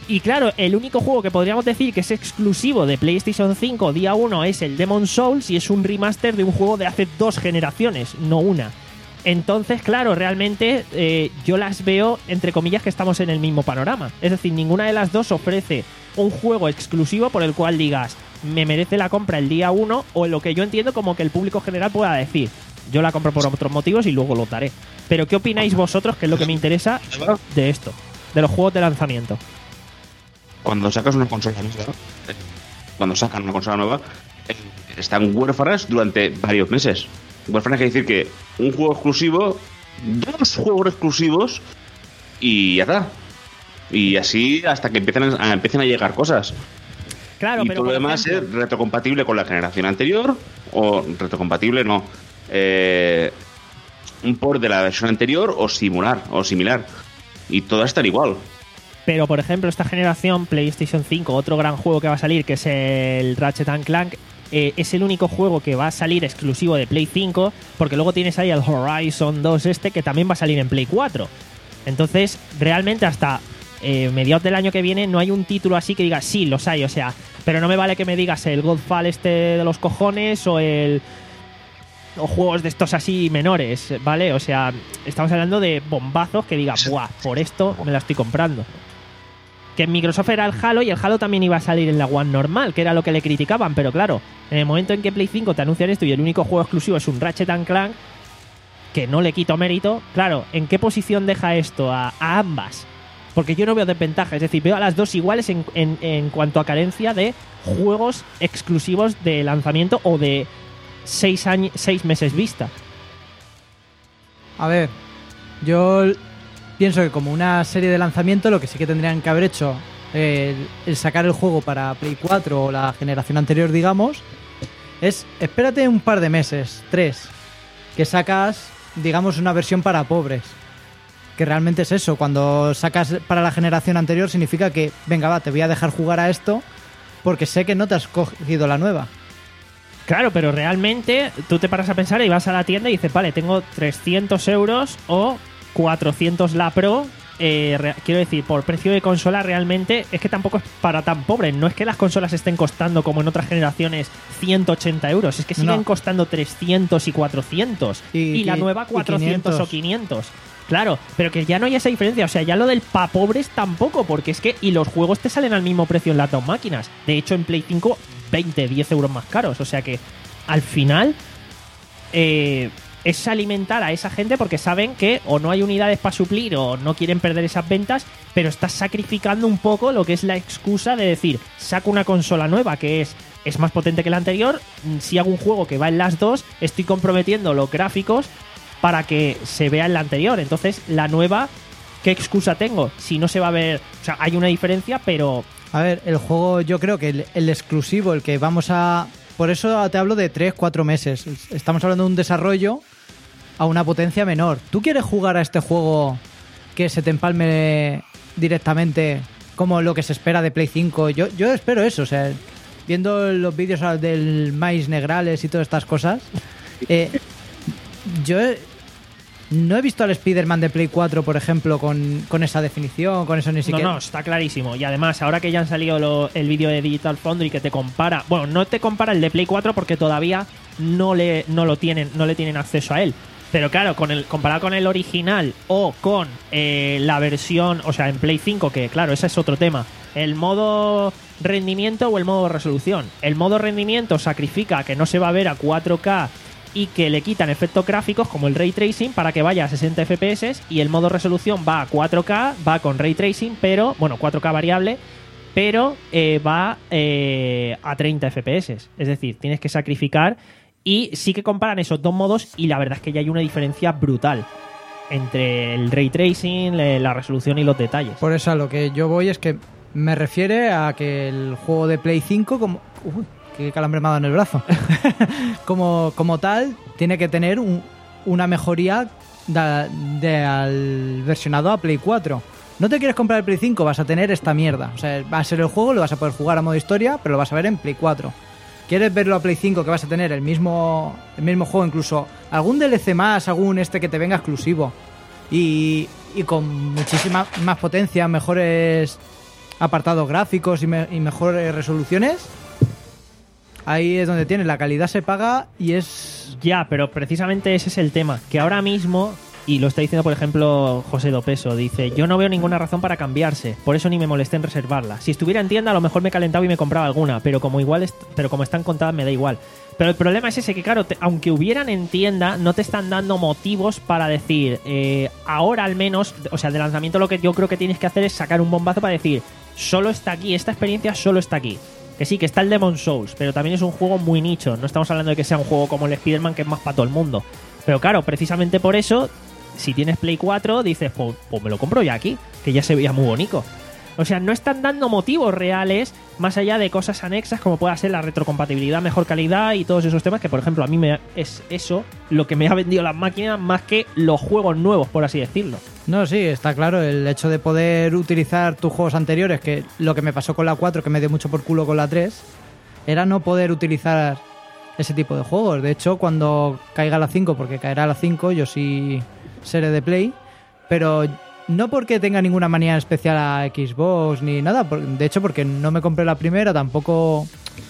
Y claro, el único juego que podríamos decir que es exclusivo de PlayStation cinco día uno es el Demon's Souls y es un remaster de un juego de hace dos generaciones, no una. Entonces, claro, realmente eh, yo las veo, entre comillas, que estamos en el mismo panorama. Es decir, ninguna de las dos ofrece un juego exclusivo por el cual digas, me merece la compra el día uno, o en lo que yo entiendo como que el público general pueda decir, yo la compro por otros motivos y luego lo daré. Pero ¿qué opináis vosotros, que es lo que me interesa de esto, de los juegos de lanzamiento? Cuando sacas una consola nueva, eh, cuando sacan una consola nueva, eh, están huérfanas durante varios meses. Huérfanas quiere decir que un juego exclusivo, dos juegos exclusivos y ya está. Y así hasta que empiecen a, empiecen a llegar cosas. Claro, y pero todo lo por demás ejemplo- es retrocompatible con la generación anterior, o retrocompatible no. Eh, un port de la versión anterior o similar, o similar. Y todas están igual. Pero, por ejemplo, esta generación PlayStation cinco, otro gran juego que va a salir, que es el Ratchet and Clank, eh, es el único juego que va a salir exclusivo de Play cinco, porque luego tienes ahí el Horizon dos este, que también va a salir en Play cuatro. Entonces, realmente hasta eh, mediados del año que viene no hay un título así que diga, sí, los hay, o sea, pero no me vale que me digas el Godfall este de los cojones o el... o juegos de estos así menores, ¿vale? O sea, estamos hablando de bombazos que diga, buah, por esto me la estoy comprando. Que en Microsoft era el Halo y el Halo también iba a salir en la One normal, que era lo que le criticaban, pero claro, en el momento en que Play cinco te anuncian esto y el único juego exclusivo es un Ratchet and Clank, que no le quito mérito, claro, ¿en qué posición deja esto a, a ambas? Porque yo no veo desventaja, es decir, veo a las dos iguales en, en, en cuanto a carencia de juegos exclusivos de lanzamiento o de seis, años, seis meses vista. A ver, yo pienso que como una serie de lanzamiento lo que sí que tendrían que haber hecho eh, el, el sacar el juego para Play cuatro o la generación anterior, digamos, es espérate un par de meses, tres, que sacas, digamos, una versión para pobres. Que realmente es eso, cuando sacas para la generación anterior significa que, venga, va, te voy a dejar jugar a esto porque sé que no te has cogido la nueva. Claro, pero realmente tú te paras a pensar y vas a la tienda y dices, vale, tengo trescientos euros o cuatrocientos la Pro. Eh, re- quiero decir, por precio de consola realmente es que tampoco es para tan pobre. No es que las consolas estén costando como en otras generaciones ciento ochenta euros, es que siguen No. costando trescientos y cuatrocientos. Y- Y, la y- nueva y cuatrocientos o quinientos. Claro, pero que ya no hay esa diferencia. O sea, ya lo del pa' pobres tampoco, porque es que... Y los juegos te salen al mismo precio en las dos máquinas. De hecho, en Play cinco, veinte, diez euros más caros. O sea que, al final... Eh, es alimentar a esa gente porque saben que o no hay unidades para suplir o no quieren perder esas ventas, pero estás sacrificando un poco lo que es la excusa de decir, saco una consola nueva que es, es más potente que la anterior, si hago un juego que va en las dos, estoy comprometiendo los gráficos para que se vea en la anterior. Entonces, la nueva, ¿qué excusa tengo? Si no se va a ver... O sea, hay una diferencia, pero... A ver, el juego, yo creo que el, el exclusivo, el que vamos a... Por eso te hablo de tres, cuatro meses. Estamos hablando de un desarrollo a una potencia menor. ¿Tú quieres jugar a este juego que se te empalme directamente como lo que se espera de Play cinco? Yo, yo espero eso, o sea, viendo los vídeos del Miles Negrales y todas estas cosas, eh, yo he- no he visto al Spider-Man de Play cuatro, por ejemplo, con, con esa definición, con eso ni No, siquiera... no, está clarísimo. Y además, ahora que ya han salido lo- el vídeo de Digital Foundry que te compara... Bueno, no te compara el de Play cuatro porque todavía no le, no lo tienen, no le tienen acceso a él. Pero claro, con el, comparado con el original o con eh, la versión, o sea, en Play cinco, que claro, ese es otro tema. El modo rendimiento o el modo resolución. El modo rendimiento sacrifica que no se va a ver a cuatro K y que le quitan efectos gráficos como el Ray Tracing para que vaya a sesenta F P S, y el modo resolución va a cuatro K, va con Ray Tracing, pero, bueno, cuatro K variable, pero eh, va eh, a treinta F P S. Es decir, tienes que sacrificar, y sí que comparan esos dos modos y la verdad es que ya hay una diferencia brutal entre el Ray Tracing, le- la resolución y los detalles. Por eso a lo que yo voy es que me refiere a que el juego de Play cinco, como... Uy, qué calambre me ha dado en el brazo. como, como tal, tiene que tener un- una mejoría da- de, al versionado a Play cuatro. No te quieres comprar el Play cinco, vas a tener esta mierda. O sea, va a ser el juego, lo vas a poder jugar a modo historia, pero lo vas a ver en Play cuatro. ¿Quieres verlo a Play cinco, que vas a tener el mismo, el mismo juego, incluso algún D L C más, algún este que te venga exclusivo? Y, y con muchísima más potencia, mejores apartados gráficos y, me- y mejores resoluciones, ahí es donde tiene. La calidad se paga y es... Ya, pero precisamente ese es el tema. Que ahora mismo, y lo está diciendo por ejemplo José Dopeso, dice: yo no veo ninguna razón para cambiarse, por eso ni me molesté en reservarla. Si estuviera en tienda a lo mejor me calentaba y me compraba alguna, pero como igual est- pero como están contadas me da igual. Pero el problema es ese, que claro, te- aunque hubieran en tienda, no te están dando motivos para decir, eh, ahora al menos, o sea, de lanzamiento lo que yo creo que tienes que hacer es sacar un bombazo para decir, solo está aquí, esta experiencia solo está aquí. Que sí, que está el Demon's Souls, pero también es un juego muy nicho. No estamos hablando de que sea un juego como el Spider-Man, que es más para todo el mundo. Pero claro, precisamente por eso, si tienes Play cuatro, dices, pues, pues me lo compro ya aquí, que ya se veía muy bonito. O sea, no están dando motivos reales más allá de cosas anexas como pueda ser la retrocompatibilidad, mejor calidad y todos esos temas que, por ejemplo, a mí me es eso lo que me ha vendido las máquinas más que los juegos nuevos, por así decirlo. No, sí, está claro. El hecho de poder utilizar tus juegos anteriores, que lo que me pasó con la cuatro, que me dio mucho por culo con la tres, era no poder utilizar ese tipo de juegos. De hecho, cuando caiga la cinco, porque caerá la cinco, yo sí seré de Play, pero no porque tenga ninguna manía especial a Xbox ni nada, por- de hecho porque no me compré la primera, tampoco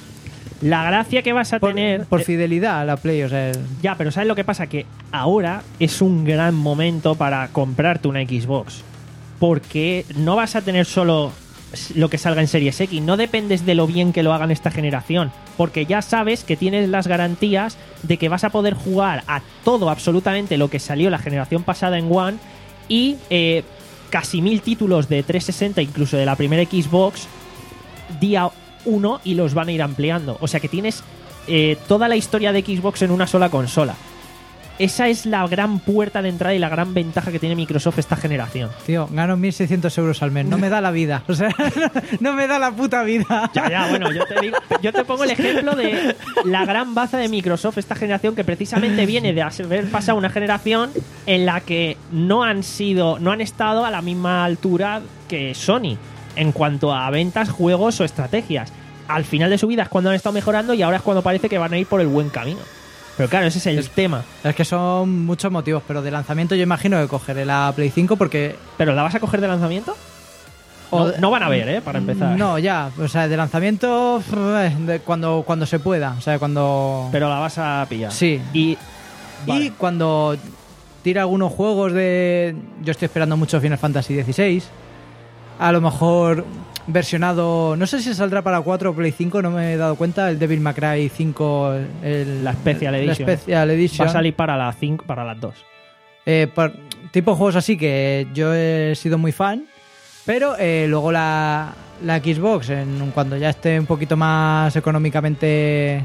La gracia que vas a por, tener... por eh, fidelidad a la Play, o sea, Ya, pero ¿sabes lo que pasa? Que ahora es un gran momento para comprarte una Xbox. Porque no vas a tener solo lo que salga en Series X. No dependes de lo bien que lo hagan esta generación. Porque ya sabes que tienes las garantías de que vas a poder jugar a todo, absolutamente lo que salió la generación pasada en One. Y eh, casi mil títulos de trescientos sesenta, incluso de la primera Xbox, día uno, y los van a ir ampliando. O sea que tienes eh, toda la historia de Xbox en una sola consola. Esa es la gran puerta de entrada y la gran ventaja que tiene Microsoft esta generación. tío, gano mil seiscientos euros al mes, no me da la vida, o sea, no me da la puta vida. Ya, ya, bueno, yo te digo, yo te pongo el ejemplo de la gran baza de Microsoft esta generación, que precisamente viene de haber pasado una generación en la que no han sido, no han estado a la misma altura que Sony en cuanto a ventas, juegos o estrategias. Al final de su vida es cuando han estado mejorando y ahora es cuando parece que van a ir por el buen camino. Pero claro, ese es el tema. Es que son muchos motivos, pero de lanzamiento yo imagino que cogeré la Play cinco porque... ¿Pero la vas a coger de lanzamiento? No, no van a ver, ¿eh? Para empezar. No, ya, o sea, de lanzamiento eh, de cuando, cuando se pueda, o sea, cuando... Pero la vas a pillar. Sí. Y, vale. Y cuando tira algunos juegos de... Yo estoy esperando mucho Final Fantasy dieciséis. A lo mejor versionado... No sé si saldrá para cuatro o Play cinco, no me he dado cuenta. El Devil May Cry cinco... El, La Special Edition. La Special Edition. Va a salir para las cinco, para las dos. Eh, por, tipo juegos así que yo he sido muy fan. Pero eh, luego la, la Xbox, en, cuando ya esté un poquito más económicamente...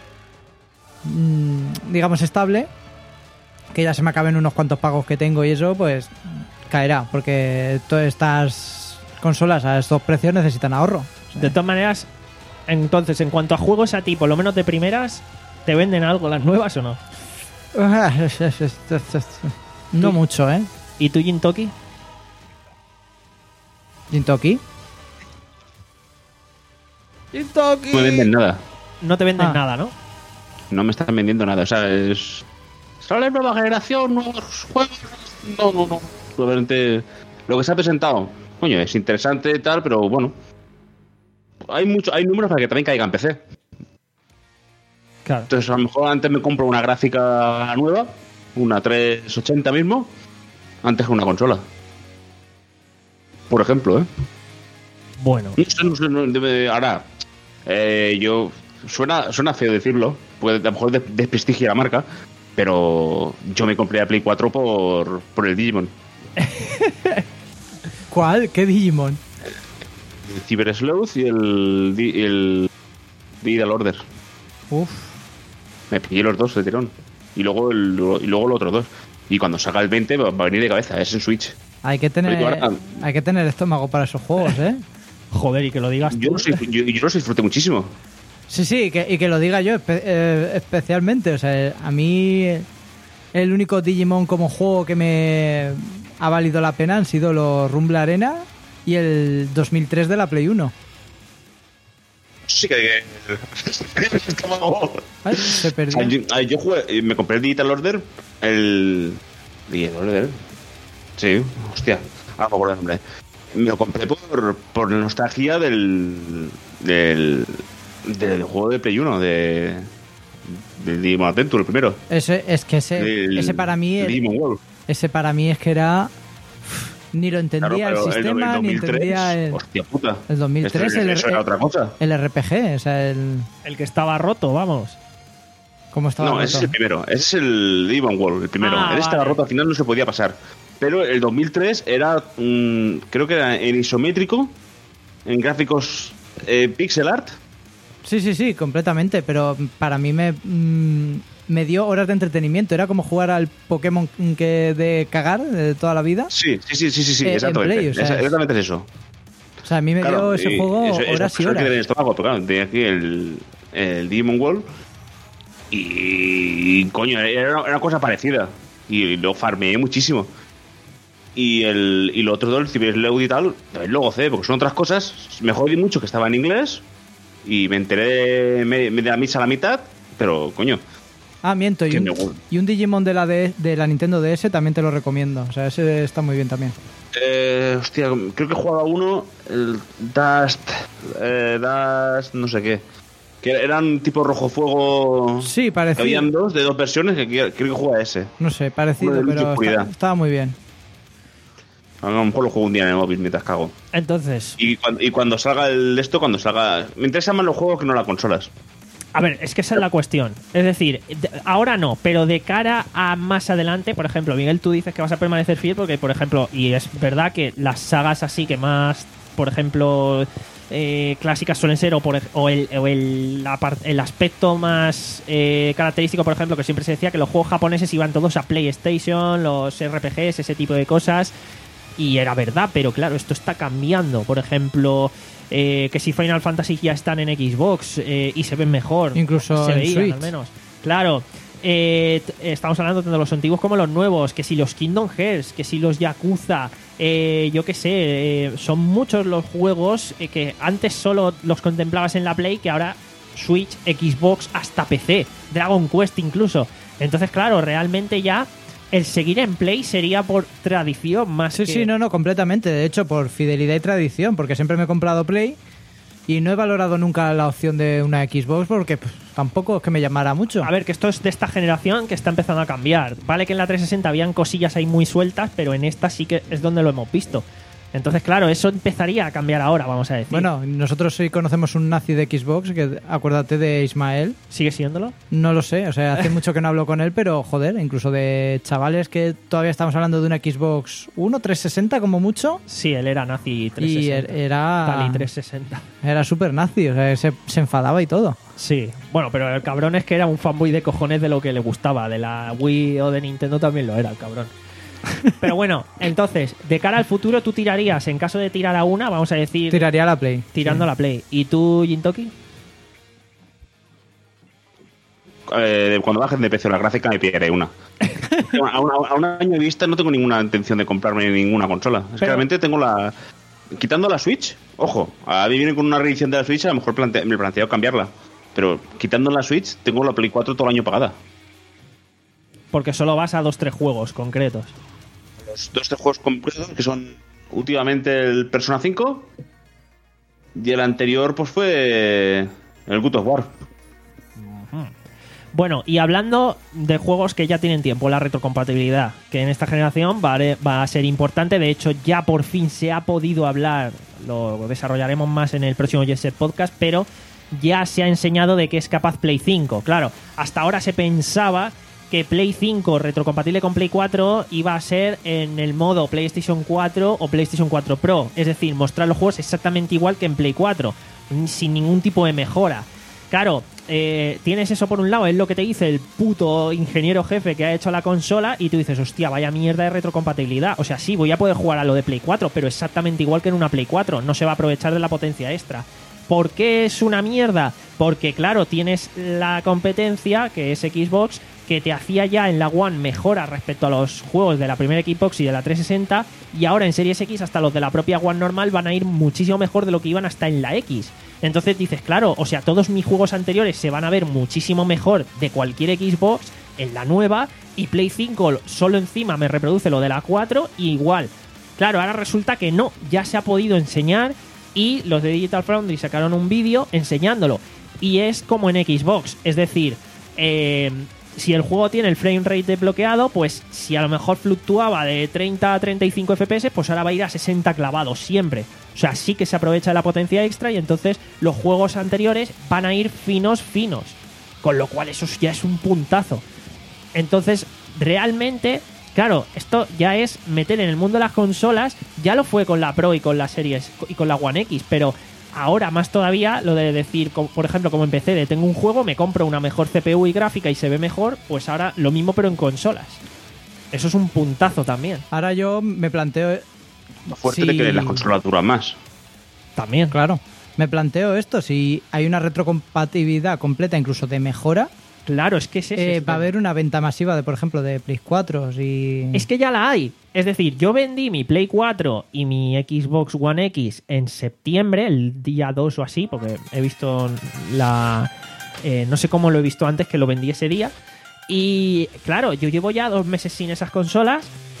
mmm, digamos estable, que ya se me acaben unos cuantos pagos que tengo y eso, pues caerá, porque todas estas consolas a estos precios necesitan ahorro. O sea, De todas maneras, entonces, en cuanto a juegos a ti, por lo menos de primeras, ¿te venden algo las nuevas o no? no mucho, ¿eh? ¿Y tú, Jintoki? Jintoki. Jintoki. No me venden nada. No te venden Ah. nada, ¿no? No me están vendiendo nada. O sea, es. Sale nueva generación, nuevos juegos. No, no, no. Probablemente. Lo que se ha presentado, coño, es interesante y tal, pero bueno. Hay mucho, hay números para que también caiga en P C. Claro. Entonces, a lo mejor antes me compro una gráfica nueva, una trescientos ochenta mismo, antes que una consola. Por ejemplo, ¿eh? Bueno, No sé, no sé, no, debe- ahora, eh, yo. Suena, suena feo decirlo, puede a lo mejor des- desprestigia la marca, pero yo me compré la Play cuatro por, por el Digimon. ¿Cuál? ¿Qué Digimon? El Cyber Sleuth y el. Di- el Digital Order. Uf. Me pillé los dos de tirón. Y luego el, y luego los otros dos. Y cuando salga el veinte va va a venir de cabeza, es en Switch. Hay que tener, Pero yo ahora- hay que tener estómago para esos juegos, ¿eh? joder, y que lo digas Yo tú. los, yo, yo los disfruté muchísimo. Sí, sí, que, y que lo diga yo espe- eh, especialmente. O sea, a mí el único Digimon como juego que me ha valido la pena han sido los Rumble Arena y el dos mil tres de la Play uno. Sí que. Ay, se O perdió. sea, yo, ah, yo jugué, eh, me compré el Digital Order, el... Digital Order, sí, hostia, ahora me acuerdo el nombre. me lo compré por, por la nostalgia del, del, del juego de Play uno, de, de Digimon Adventure, el primero. Ese, es que ese, Del- ese para mí... del el- Digimon World. ese para mí es que era... Ni lo entendía Claro, el pero sistema, el, el ni 2003, entendía el, hostia puta. el dos mil tres, Esto- el, eso era el- otra cosa. el R P G, o sea, el... El que estaba roto, vamos. ¿Cómo estaba? No, ese roto? es el primero. Ese es el Digimon World, el primero. Ah, Él estaba vale. roto, al final no se podía pasar. Pero el dos mil tres era, mm, creo que era en isométrico, en gráficos eh, pixel art. Sí, sí, sí, completamente, pero para mí me, mm, me dio horas de entretenimiento. Era como jugar al Pokémon que de cagar de toda la vida. Sí, sí, sí, sí, sí, sí, Eh, en exactamente. Play, o sea, Esa- es- exactamente es eso. O sea, a mí me dio ese y juego eso- eso- horas y eso horas. queda en el estómago, pero claro, tenía aquí el, el Digimon World y, y, coño, era una, era una cosa parecida. Y lo farmeé muchísimo. Y el y lo otro del Cybersleuth y tal, también lo gocé, porque son otras cosas. Me jodí mucho que estaba en inglés y me enteré me- me de la misa a la mitad, pero coño, Ah, miento, y que un, me gusta. y un Digimon de la, de, de la Nintendo D S también te lo recomiendo. O sea, ese está muy bien también. Eh, hostia, creo que he jugado a uno, el Dust, eh, Dust, no sé qué. Que eran tipo rojo fuego. Sí, parecido. Habían dos, de dos versiones, que creo creo que juega ese. No sé, parecido, Uno de luz y pero oscuridad. está- estaba muy bien. A lo mejor lo juego un día en el móvil mientras cago. Entonces, Y cuando, y cuando salga el de esto, cuando salga... Me interesan más los juegos que no las consolas. a ver, es que esa es la cuestión. Es decir, de- ahora no, pero de cara a más adelante, por ejemplo, Miguel, tú dices que vas a permanecer fiel porque, por ejemplo, y es verdad que las sagas así que más, por ejemplo, eh, clásicas suelen ser, o, por, ej- o, el, o el, la par- el aspecto más eh, característico, por ejemplo, que siempre se decía que los juegos japoneses iban todos a PlayStation, los R P Gs, ese tipo de cosas. Y era verdad, pero claro, esto está cambiando. Por ejemplo, eh, que si Final Fantasy ya están en Xbox eh, y se ven mejor. Incluso se en veían, Switch. al menos. Claro. eh, t- estamos hablando tanto de los antiguos como los nuevos. Que si los Kingdom Hearts, que si los Yakuza. eh, yo qué sé. eh, son muchos los juegos eh, que antes solo los contemplabas en la Play, que ahora Switch, Xbox, hasta P C. Dragon Quest incluso. Entonces, claro, realmente ya el seguir en Play sería por tradición más Sí, que... sí, no, no, completamente. De hecho, por fidelidad y tradición, porque siempre me he comprado Play y no he valorado nunca la opción de una Xbox porque pues, tampoco es que me llamara mucho. A ver, que esto es de esta generación que está empezando a cambiar. Vale que en la trescientos sesenta habían cosillas ahí muy sueltas, pero en esta sí que es donde lo hemos visto. Entonces, claro, eso empezaría a cambiar ahora, vamos a decir. Bueno, nosotros sí conocemos un nazi de Xbox, que acuérdate de Ismael. ¿Sigue siéndolo? No lo sé, o sea, hace mucho que no hablo con él, pero joder, incluso de chavales que todavía estamos hablando de una Xbox One, trescientos sesenta como mucho, Sí, él era nazi y trescientos er- sesenta. era Tali trescientos sesenta. era súper nazi, o sea, se, se enfadaba y todo. Sí, bueno, pero el cabrón es que era un fanboy de cojones de lo que le gustaba. De la Wii o de Nintendo también lo era, el cabrón. Pero bueno, entonces, de cara al futuro, tú tirarías, en caso de tirar a una, vamos a decir, Tiraría la Play. tirando a la Play. ¿Y tú, Jintoki? Eh, cuando bajen de precio la gráfica me pillaré una. a, un, a un año vista no tengo ninguna intención de comprarme ninguna consola. Es que Pero- realmente tengo la... Quitando la Switch, ojo, a mí viene con una reedición de la Switch, a lo mejor plante- me planteo cambiarla. Pero quitando la Switch, tengo la Play cuatro todo el año pagada. Porque solo vas a dos tres juegos concretos. Los dos de juegos completos, que son últimamente el Persona cinco y el anterior pues fue el God of War. Bueno, y hablando de juegos que ya tienen tiempo, la retrocompatibilidad, que en esta generación va a, va a ser importante. De hecho, ya por fin se ha podido hablar, lo desarrollaremos más en el próximo Jet Set Podcast, pero ya se ha enseñado de que es capaz Play cinco. Claro, hasta ahora se pensaba que Play cinco retrocompatible con Play cuatro iba a ser en el modo PlayStation cuatro o PlayStation cuatro Pro. Es decir, mostrar los juegos exactamente igual que en Play cuatro, sin ningún tipo de mejora. Claro, eh, tienes eso por un lado, es lo que te dice el puto ingeniero jefe que ha hecho la consola, y tú dices, hostia, vaya mierda de retrocompatibilidad. O sea, sí, voy a poder jugar a lo de Play cuatro, pero exactamente igual que en una Play cuatro. No se va a aprovechar de la potencia extra. ¿Por qué es una mierda? Porque, claro, tienes la competencia, que es Xbox, que te hacía ya en la One mejoras respecto a los juegos de la primera Xbox y de la trescientos sesenta, y ahora en Series X hasta los de la propia One normal van a ir muchísimo mejor de lo que iban hasta en la X. Entonces dices, claro, o sea, todos mis juegos anteriores se van a ver muchísimo mejor de cualquier Xbox en la nueva, y Play cinco solo encima me reproduce lo de la cuatro y igual. Claro, ahora resulta que no, ya se ha podido enseñar y los de Digital Foundry sacaron un vídeo enseñándolo. Y es como en Xbox, es decir, eh, si el juego tiene el frame rate desbloqueado, pues si a lo mejor fluctuaba de treinta a treinta y cinco F P S, pues ahora va a ir a sesenta clavado siempre. O sea, sí que se aprovecha de la potencia extra y entonces los juegos anteriores van a ir finos, finos. Con lo cual eso ya es un puntazo. Entonces, realmente, claro, esto ya es meter en el mundo de las consolas. Ya lo fue con la Pro y con la Series y con la One X, pero ahora más todavía lo de decir, por ejemplo, como empecé de tengo un juego, me compro una mejor C P U y gráfica y se ve mejor, pues ahora lo mismo pero en consolas. Eso es un puntazo también. Ahora yo me planteo... Lo fuerte Sí. de que las consolas duran más. También. Claro, me planteo esto, si hay una retrocompatibilidad completa, incluso de mejora, Claro, es que es eso. eh, es va a verdad. haber una venta masiva de, por ejemplo, de Play cuatro y... Es que ya la hay. Es decir, yo vendí mi Play cuatro y mi Xbox One X en septiembre, el día dos o así, porque he visto la... eh, no sé cómo lo he visto antes, que lo vendí ese día. Y claro, yo llevo ya dos meses sin esas consolas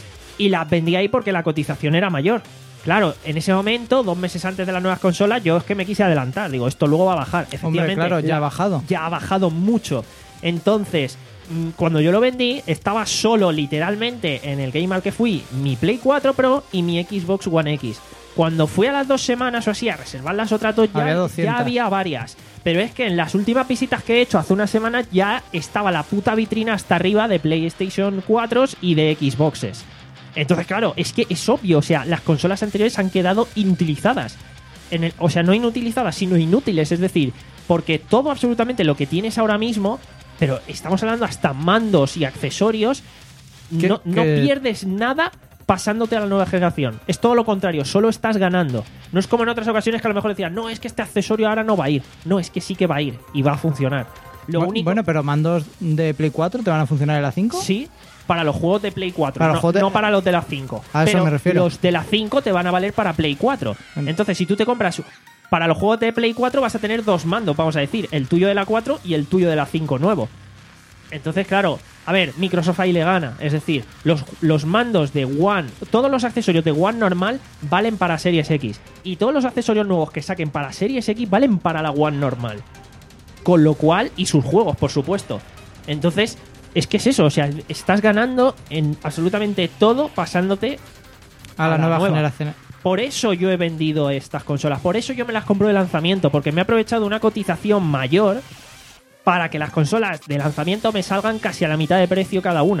y las vendí ahí porque la cotización era mayor. Claro, en ese momento, dos meses antes de las nuevas consolas, yo es que me quise adelantar. Digo, esto luego va a bajar. Efectivamente, Hombre, claro, ya la- ha bajado. Ya ha bajado mucho. Entonces, mm, cuando yo lo vendí, estaba solo literalmente en el game al que fui mi Play cuatro Pro y mi Xbox One X. Cuando fui a las dos semanas o así a reservar las otras dos, ya Había ya doscientas. había varias. Pero es que en las últimas visitas que he hecho hace unas semanas ya estaba la puta vitrina hasta arriba de PlayStation cuatro y de Xboxes. Entonces, claro, es que es obvio, o sea, las consolas anteriores han quedado inutilizadas. En el, o sea, no inutilizadas, sino inútiles, es decir, porque todo absolutamente lo que tienes ahora mismo, pero estamos hablando hasta mandos y accesorios, Que- no, no que- pierdes nada pasándote a la nueva generación. Es todo lo contrario, solo estás ganando. No es como en otras ocasiones que a lo mejor decían, no, es que este accesorio ahora no va a ir. No, es que sí que va a ir y va a funcionar. Lo Bu- único, Bueno, pero mandos de Play cuatro te van a funcionar en la cinco. sí, para los juegos de Play cuatro, Para no, los juegos de- no para los de la cinco. A eso Pero me refiero. los de la cinco te van a valer para Play cuatro. Mm. Entonces, si tú te compras para los juegos de Play cuatro, vas a tener dos mandos, vamos a decir, el tuyo de la cuatro y el tuyo de la cinco nuevo. Entonces, claro, a ver, Microsoft ahí le gana. Es decir, los, los mandos de One, todos los accesorios de One normal valen para Series X. Y todos los accesorios nuevos que saquen para Series X valen para la One normal. Con lo cual, y sus juegos, por supuesto. Entonces, es que es eso, o sea, estás ganando en absolutamente todo pasándote A la, a la nueva, nueva. generación. por eso yo he vendido estas consolas, por eso yo me las compro de lanzamiento, porque me he aprovechado una cotización mayor para que las consolas de lanzamiento me salgan casi a la mitad de precio cada una.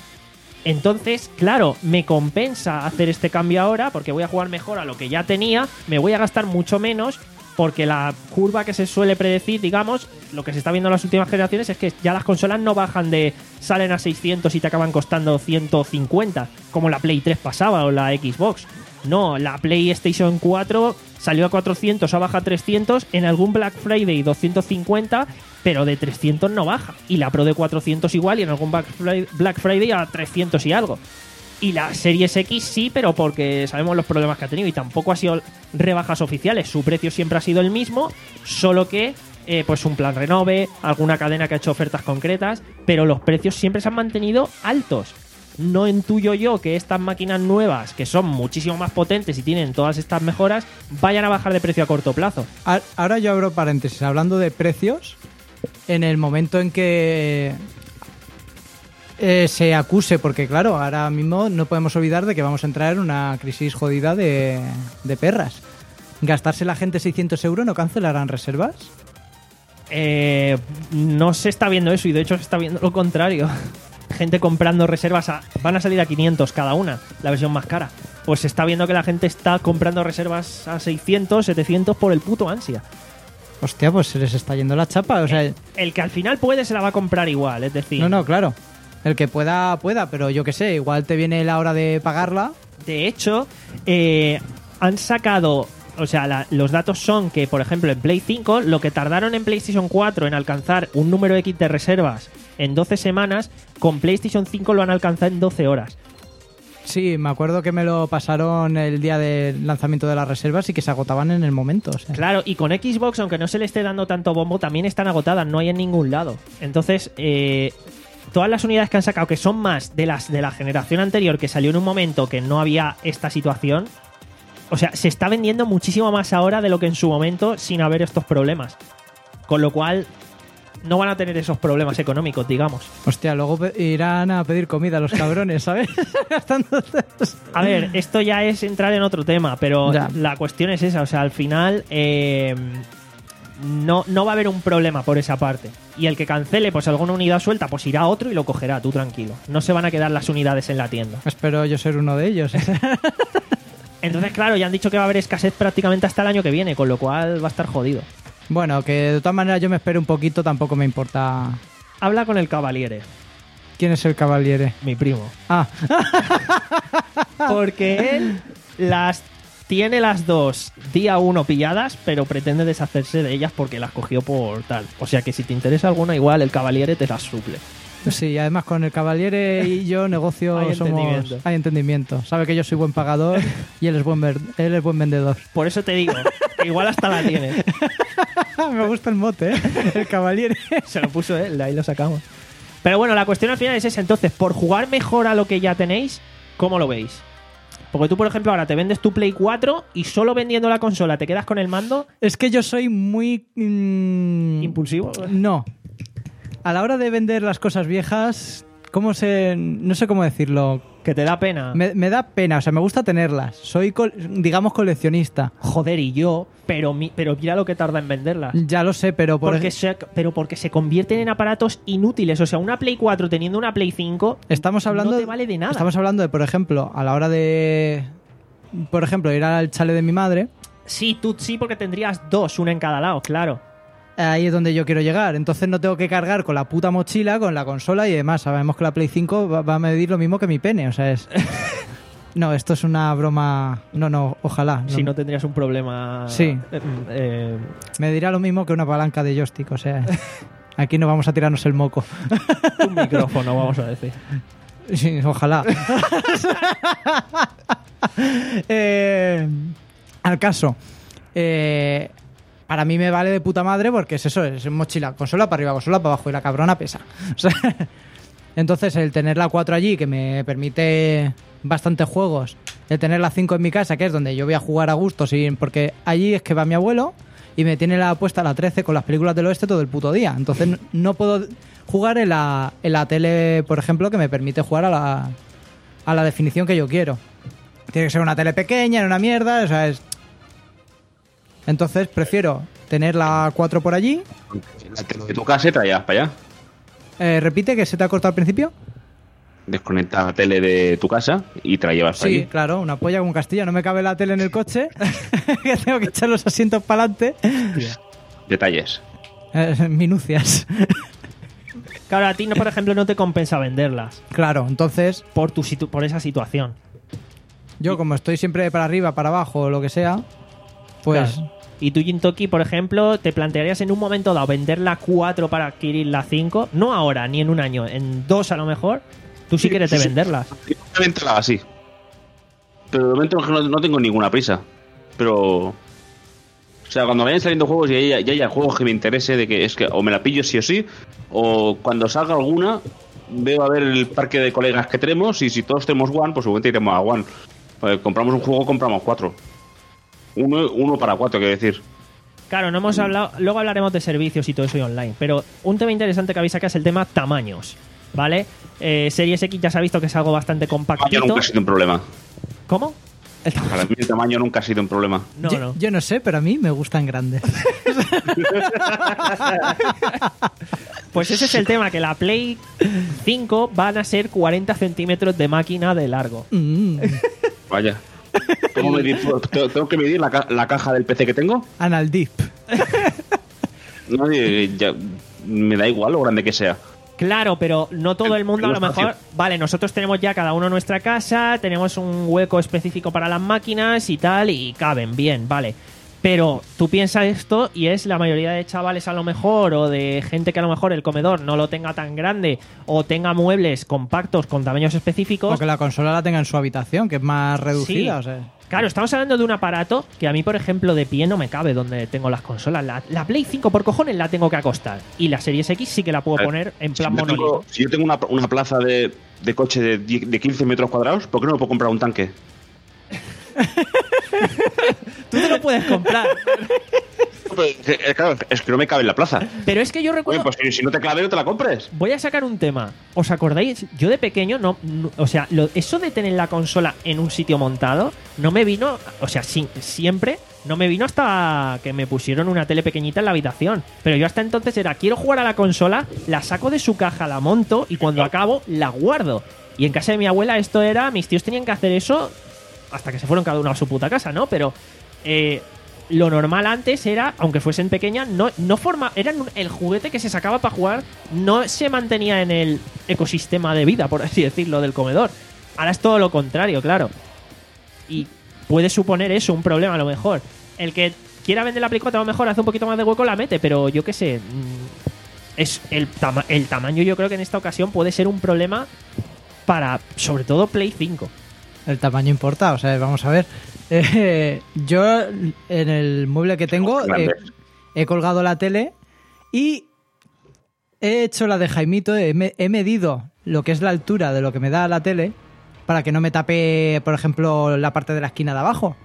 Entonces, claro, me compensa hacer este cambio ahora porque voy a jugar mejor a lo que ya tenía, me voy a gastar mucho menos porque la curva que se suele predecir, digamos, lo que se está viendo en las últimas generaciones es que ya las consolas no bajan de salen a seiscientos y te acaban costando ciento cincuenta, como la Play tres pasaba o la Xbox. No, la PlayStation cuatro salió a cuatrocientos, a baja a trescientos, en algún Black Friday doscientos cincuenta, pero de trescientos no baja. Y la Pro de cuatrocientos igual y en algún Black Friday, Black Friday a trescientos y algo. Y la Series X sí, pero porque sabemos los problemas que ha tenido y tampoco ha sido rebajas oficiales. Su precio siempre ha sido el mismo, solo que eh, pues un plan renove, alguna cadena que ha hecho ofertas concretas, pero los precios siempre se han mantenido altos. No intuyo yo que estas máquinas nuevas, que son muchísimo más potentes y tienen todas estas mejoras, vayan a bajar de precio a corto plazo. A- Ahora yo abro paréntesis, hablando de precios, en el momento en que eh, se acuse, porque claro, ahora mismo no podemos olvidar de que vamos a entrar en una crisis jodida de, de perras. ¿Gastarse la gente seiscientos euros no cancelarán reservas? Eh, no se está viendo eso y de hecho se está viendo lo contrario. Gente comprando reservas a, van a salir a quinientos cada una, la versión más cara. Pues se está viendo que la gente está comprando reservas a seiscientos, setecientos por el puto ansia. Hostia, pues se les está yendo la chapa. O sea, El que al final puede se la va a comprar igual, es decir, no, no, claro. El que pueda, pueda, pero yo qué sé, igual te viene la hora de pagarla. de hecho, eh, han sacado, o sea, la- los datos son que, por ejemplo, en Play cinco, lo que tardaron en PlayStation cuatro en alcanzar un número X de reservas en doce semanas, con PlayStation cinco lo han alcanzado en doce horas. Sí, me acuerdo que me lo pasaron el día del lanzamiento de las reservas y que se agotaban en el momento. O sea. Claro, y con Xbox, aunque no se le esté dando tanto bombo, también están agotadas, no hay en ningún lado. Entonces, eh, todas las unidades que han sacado, que son más de las de la generación anterior, que salió en un momento que no había esta situación, o sea, se está vendiendo muchísimo más ahora de lo que en su momento sin haber estos problemas. Con lo cual, no van a tener esos problemas económicos, digamos. Hostia, luego pe- irán a pedir comida los cabrones, ¿sabes? Entonces... A ver, esto ya es entrar en otro tema, pero Ya. la cuestión es esa. O sea, al final eh, no, no va a haber un problema por esa parte. Y el que cancele pues alguna unidad suelta, pues irá a otro y lo cogerá, tú tranquilo. No se van a quedar las unidades en la tienda. Espero yo ser uno de ellos. Entonces, claro, ya han dicho que va a haber escasez prácticamente hasta el año que viene, con lo cual va a estar jodido. Bueno, que de todas maneras yo me espero un poquito, tampoco me importa. Habla con el Cavaliere, ¿Quién es el Cavaliere? mi primo. Ah, Porque él las tiene las dos día uno pilladas, pero pretende deshacerse de ellas porque las cogió por tal. O sea que si te interesa alguna, igual el Cavaliere te las suple. sí, además con el Cavaliere y yo negocio Hay somos... entendimiento. Hay entendimiento. Sabe que yo soy buen pagador y él es buen, ver- él es buen vendedor. Por eso te digo, que igual hasta la tiene. Me gusta el mote, ¿eh? El Cavaliere. Se lo puso él, de ahí lo sacamos. Pero bueno, la cuestión al final es esa. Entonces, por jugar mejor a lo que ya tenéis, ¿cómo lo veis? Porque tú, por ejemplo, ahora te vendes tu Play cuatro y solo vendiendo la consola te quedas con el mando. Es que yo soy muy... mm, Impulsivo. No. A la hora de vender las cosas viejas, ¿cómo se...? No sé cómo decirlo. Que te da pena. Me, me da pena, o sea, me gusta tenerlas. Soy, col- digamos, coleccionista. Joder, y yo, pero, mi- pero mira lo que tarda en venderlas. Ya lo sé, pero por Porque ej- se, pero porque se convierten en aparatos inútiles. O sea, una Play cuatro teniendo una Play cinco estamos hablando no te vale de nada. Estamos hablando de, por ejemplo, a la hora de... Por ejemplo, ir al chale de mi madre. Sí, tú sí, porque tendrías dos, una en cada lado, claro. Ahí es donde yo quiero llegar. Entonces no tengo que cargar con la puta mochila, con la consola y demás. Sabemos que la Play cinco va, va a medir lo mismo que mi pene. O sea, es... No, esto es una broma... No, no, ojalá. Si no tendrías un problema. Sí. eh, eh, Me dirá lo mismo que una palanca de joystick. O sea, aquí no vamos a tirarnos el moco. un micrófono, vamos a decir. Sí, ojalá. Eh, al caso, eh, para mí me vale de puta madre porque es eso, es mochila, consola para arriba, consola para abajo y la cabrona pesa. O sea, entonces el tener la cuatro allí que me permite bastantes juegos, el tener la cinco en mi casa que es donde yo voy a jugar a gusto, sin, porque allí es que va mi abuelo y me tiene la puesta la trece con las películas del oeste todo el puto día. Entonces no, no puedo jugar en la, en la tele, por ejemplo, que me permite jugar a la, a la definición que yo quiero. Tiene que ser una tele pequeña, en una mierda, o sea, es... Entonces prefiero tener la cuatro por allí. La tele de tu casa y traías para allá. Eh, repite, que se te ha cortado al principio. Desconecta la tele de tu casa y te la llevas para Sí, allí. claro, una polla con Castilla. No me cabe la tele en el coche, que tengo que echar los asientos para adelante. Detalles. Eh, minucias. Claro, a ti, no, por ejemplo, no te compensa venderlas Claro, entonces por, tu situ- por esa situación. yo como estoy siempre para arriba, para abajo o lo que sea, pues... Claro. Y tú, Jintoki, por ejemplo, ¿te plantearías en un momento dado vender la cuatro para adquirir la cinco? No ahora, ni en un año, en dos a lo mejor. Tú sí, Sí, quieres sí, de sí. venderlas. Yo entraba así. Pero de momento no, no tengo ninguna prisa. Pero... O sea, cuando vayan saliendo juegos y haya, y haya juegos que me interese, de que es que o me la pillo sí o sí, o cuando salga alguna, veo a ver el parque de colegas que tenemos y si todos tenemos One, pues seguramente iremos a One. Eh, compramos un juego, compramos cuatro. Uno, uno para cuatro, quiero decir. Claro, no hemos hablado. Luego hablaremos de servicios y todo eso y online. Pero un tema interesante que habéis sacado es el tema tamaños. ¿Vale? Eh, Series X ya se ha visto que es algo bastante El tamaño compactito. nunca ha sido un problema. ¿Cómo? El tamaño. Para mí el tamaño nunca ha sido un problema. No, yo, no. yo no sé, pero a mí me gustan grandes. Pues ese es el tema, que la Play cinco van a ser cuarenta centímetros de máquina de largo. Mm, Vaya. ¿Cómo medir? ¿Tengo tengo que medir la, ca- la caja del P C que tengo? anal deep. No, eh, ya, me da igual lo grande que sea. Claro, pero no todo el mundo a lo Tengo mejor... espacio. Vale, nosotros tenemos ya cada uno nuestra casa, tenemos un hueco específico para las máquinas y tal, y caben bien, vale. Pero tú piensas esto y es la mayoría de chavales a lo mejor, o de gente que a lo mejor el comedor no lo tenga tan grande, o tenga muebles compactos con tamaños específicos. O que la consola la tenga en su habitación, que es más reducida. Sí. O sea. Claro, estamos hablando de un aparato que a mí, por ejemplo, de pie no me cabe donde tengo las consolas. La, la Play cinco, por cojones, la tengo que acostar. Y la Series X sí que la puedo A ver, poner en plan si yo monolito. tengo, si yo tengo una, una plaza de, de coche de, die- de quince metros cuadrados, ¿por qué no me puedo comprar un tanque? Tú te lo puedes comprar. Pues, eh, claro, es que no me cabe en la plaza. Pero es que yo Oye, recuerdo... pues si, si no te cabe, no te la compres. Voy a sacar un tema. ¿Os acordáis? Yo de pequeño no, no- o sea, lo- eso de tener la consola en un sitio montado no me vino, o sea, sí, siempre no me vino hasta que me pusieron una tele pequeñita en la habitación. Pero yo hasta entonces era, quiero jugar a la consola, la saco de su caja, la monto y cuando acabo la guardo. Y en casa de mi abuela esto era, mis tíos tenían que hacer eso hasta que se fueron cada uno a su puta casa, ¿no? Pero eh, lo normal antes era, aunque fuesen pequeñas, no, no forma, eran un- el juguete que se sacaba para jugar, no se mantenía en el ecosistema de vida, por así decirlo, del comedor. Ahora es todo lo contrario, claro. Y puede suponer eso, un problema a lo mejor. El que quiera vender la Play cuatro a lo mejor hace un poquito más de hueco, la mete, pero yo qué sé. mm, Es el, tama- el tamaño, yo creo que en esta ocasión puede ser un problema para, sobre todo, Play cinco. El tamaño importa, o sea, vamos a ver. Eh, yo en el mueble que tengo eh, Grandes. he colgado la tele y he hecho la de Jaimito, he, me- he medido lo que es la altura de lo que me da la tele para que no me tape, por ejemplo, la parte de la esquina de abajo.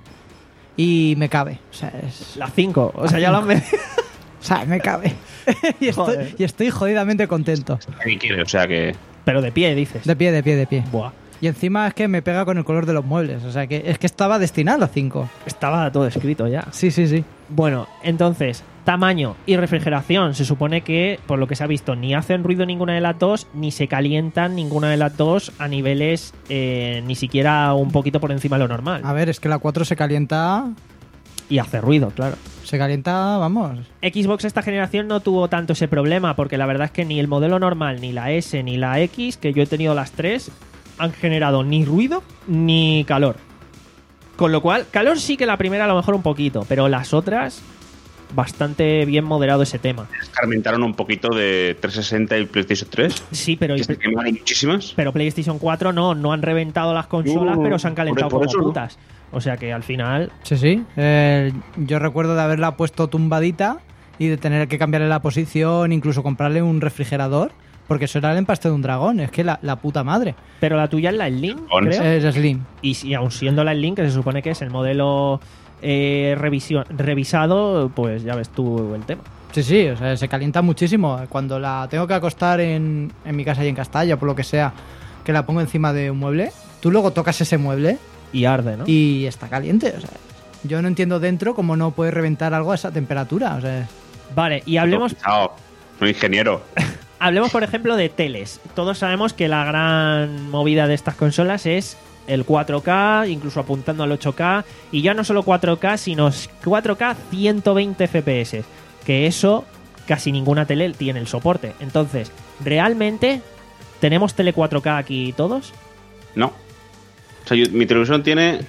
Y me cabe, o sea, es, La cinco, o sea, ya lo han medido. o sea, me cabe. y, estoy, Joder. y estoy jodidamente contento. Ni quiere, o sea que. Pero de pie, dices. De pie, de pie, de pie. Buah. Y encima es que me pega con el color de los muebles, o sea, que es que estaba destinado a cinco. Estaba todo escrito ya. Sí, sí, sí. Bueno, entonces, tamaño y refrigeración. Se supone que, por lo que se ha visto, ni hacen ruido ninguna de las dos, ni se calientan ninguna de las dos a niveles eh, ni siquiera un poquito por encima de lo normal. A ver, es que la cuatro se calienta. Y hace ruido, claro. Se calienta, vamos. Xbox esta generación no tuvo tanto ese problema, porque la verdad es que ni el modelo normal, ni la S, ni la X, que yo he tenido las tres, han generado ni ruido ni calor. Con lo cual, calor sí que la primera a lo mejor un poquito, pero las otras, bastante bien moderado ese tema. Escarmentaron un poquito de trescientos sesenta y PlayStation tres. Sí, pero, Que se quemaron hay muchísimas. pero PlayStation cuatro no, no han reventado las consolas, Uh, pero se han calentado por- por como eso no. putas. O sea que al final, Sí, sí. Eh, yo recuerdo de haberla puesto tumbadita y de tener que cambiarle la posición, incluso comprarle un refrigerador, porque eso era el empaste de un dragón. Es que la, la puta madre. pero la tuya es la Slim, Con- creo. Es Slim. Y si aun siendo la Slim, que se supone que es el modelo eh, revisio- revisado, pues ya ves tú el tema. Sí, sí, o sea, se calienta muchísimo. Cuando la tengo que acostar en, en mi casa y en Castalla, por lo que sea, que la pongo encima de un mueble, tú luego tocas ese mueble Y arde, ¿no? y está caliente. O sea, yo no entiendo dentro cómo no puede reventar algo a esa temperatura. O sea, Vale, y hablemos, Chao, un ingeniero. hablemos, por ejemplo, de teles. Todos sabemos que la gran movida de estas consolas es el cuatro K, incluso apuntando al ocho K, y ya no solo cuatro K, sino cuatro K ciento veinte F P S, que eso casi ninguna tele tiene el soporte. Entonces, ¿realmente tenemos tele cuatro K aquí todos? No. O sea, yo- mi televisión tiene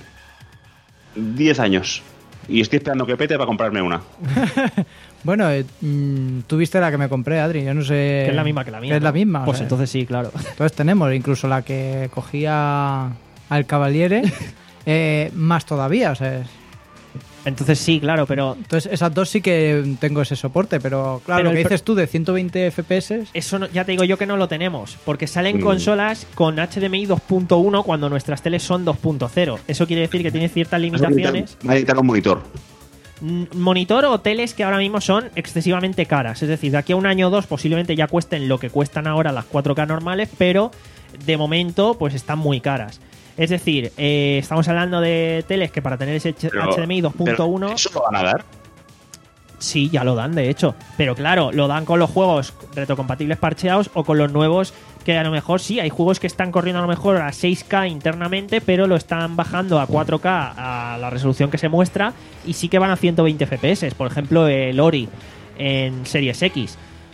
diez años. Y estoy esperando que pete para comprarme una. bueno, eh, mm, tú viste la que me compré, Adri. Yo no sé. Que es la misma que la mía. que es la ¿no? misma. o Pues sea, entonces sí, claro. Entonces tenemos incluso la que cogía al Cavaliere, eh, más todavía. O sea, es- Entonces sí, claro, pero entonces esas dos sí que tengo ese soporte, pero claro, Pero lo que el pro- dices tú de ciento veinte F P S. eso no- ya te digo yo que no lo tenemos, porque salen Mm. consolas con H D M I dos punto uno cuando nuestras teles son dos punto cero. Eso quiere decir que tiene ciertas limitaciones. Va a necesitar un monitor. Mm, Monitor o teles que ahora mismo son excesivamente caras. Es decir, de aquí a un año o dos posiblemente ya cuesten lo que cuestan ahora las cuatro K normales, pero de momento pues están muy caras. Es decir, eh, estamos hablando de teles que para tener ese H- Pero- H D M I dos punto uno... pero ¿eso lo van a dar? Sí, ya lo dan, de hecho. Pero claro, lo dan con los juegos retrocompatibles parcheados o con los nuevos que a lo mejor sí, hay juegos que están corriendo a lo mejor a seis K internamente, pero lo están bajando a cuatro K a la resolución que se muestra y sí que van a ciento veinte F P S. Por ejemplo, el Ori en Series X.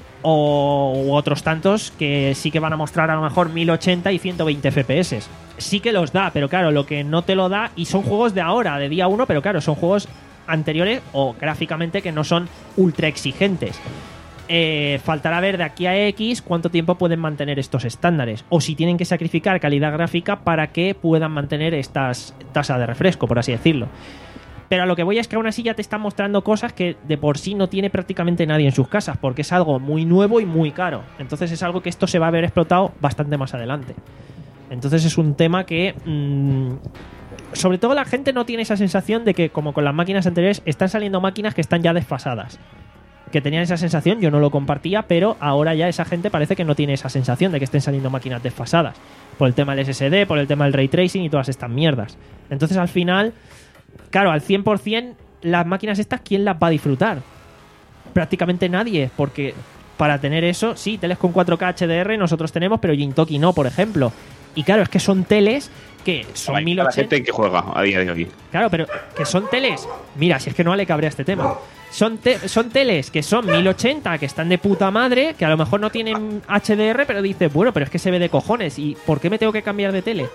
O u otros tantos que sí que van a mostrar a lo mejor mil ochenta y ciento veinte F P S. Sí que los da, pero claro, lo que no te lo da, y son juegos de ahora, de día uno, pero claro, son juegos anteriores o gráficamente que no son ultra exigentes. Eh, faltará ver de aquí a X cuánto tiempo pueden mantener estos estándares o si tienen que sacrificar calidad gráfica para que puedan mantener estas tasas de refresco, por así decirlo. Pero a lo que voy es que aún así ya te están mostrando cosas que de por sí no tiene prácticamente nadie en sus casas, porque es algo muy nuevo y muy caro. Entonces es algo que esto se va a ver explotado bastante más adelante. Entonces es un tema que... Mmm, sobre todo la gente no tiene esa sensación de que, como con las máquinas anteriores, están saliendo máquinas que están ya desfasadas. Que tenían esa sensación, yo no lo compartía, pero ahora ya esa gente parece que no tiene esa sensación de que estén saliendo máquinas desfasadas. Por el tema del S S D, por el tema del Ray Tracing y todas estas mierdas. Entonces al final, claro, al cien por ciento las máquinas estas, ¿quién las va a disfrutar? Prácticamente nadie, porque para tener eso, sí, teles con cuatro K H D R nosotros tenemos, pero Gintoki no, por ejemplo. Y claro, es que son teles que son mil ochenta. La gente que juega a día de hoy. Claro, pero que son teles. Mira, si es que no le cabría este tema. Son, te son teles que son mil ochenta, que están de puta madre, que a lo mejor no tienen H D R, pero dices, bueno, pero es que se ve de cojones. ¿Y por qué me tengo que cambiar de tele?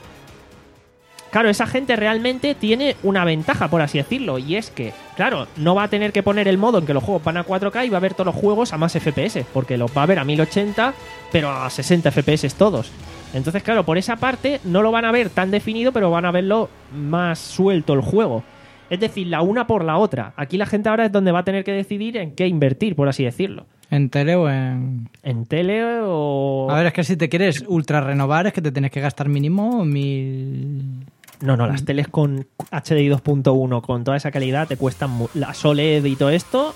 Claro, esa gente realmente tiene una ventaja, por así decirlo, y es que, claro, no va a tener que poner el modo en que los juegos van a cuatro K y va a ver todos los juegos a más F P S, porque los va a ver a mil ochenta, pero a sesenta F P S todos. Entonces, claro, por esa parte no lo van a ver tan definido, pero van a verlo más suelto el juego. Es decir, la una por la otra. Aquí la gente ahora es donde va a tener que decidir en qué invertir, por así decirlo. ¿En tele o en...? En tele o... A ver, es que si te quieres ultra renovar es que te tienes que gastar mínimo mil... No, no, las teles con H D I dos punto uno con toda esa calidad te cuestan... Mu la S O L E D y todo esto,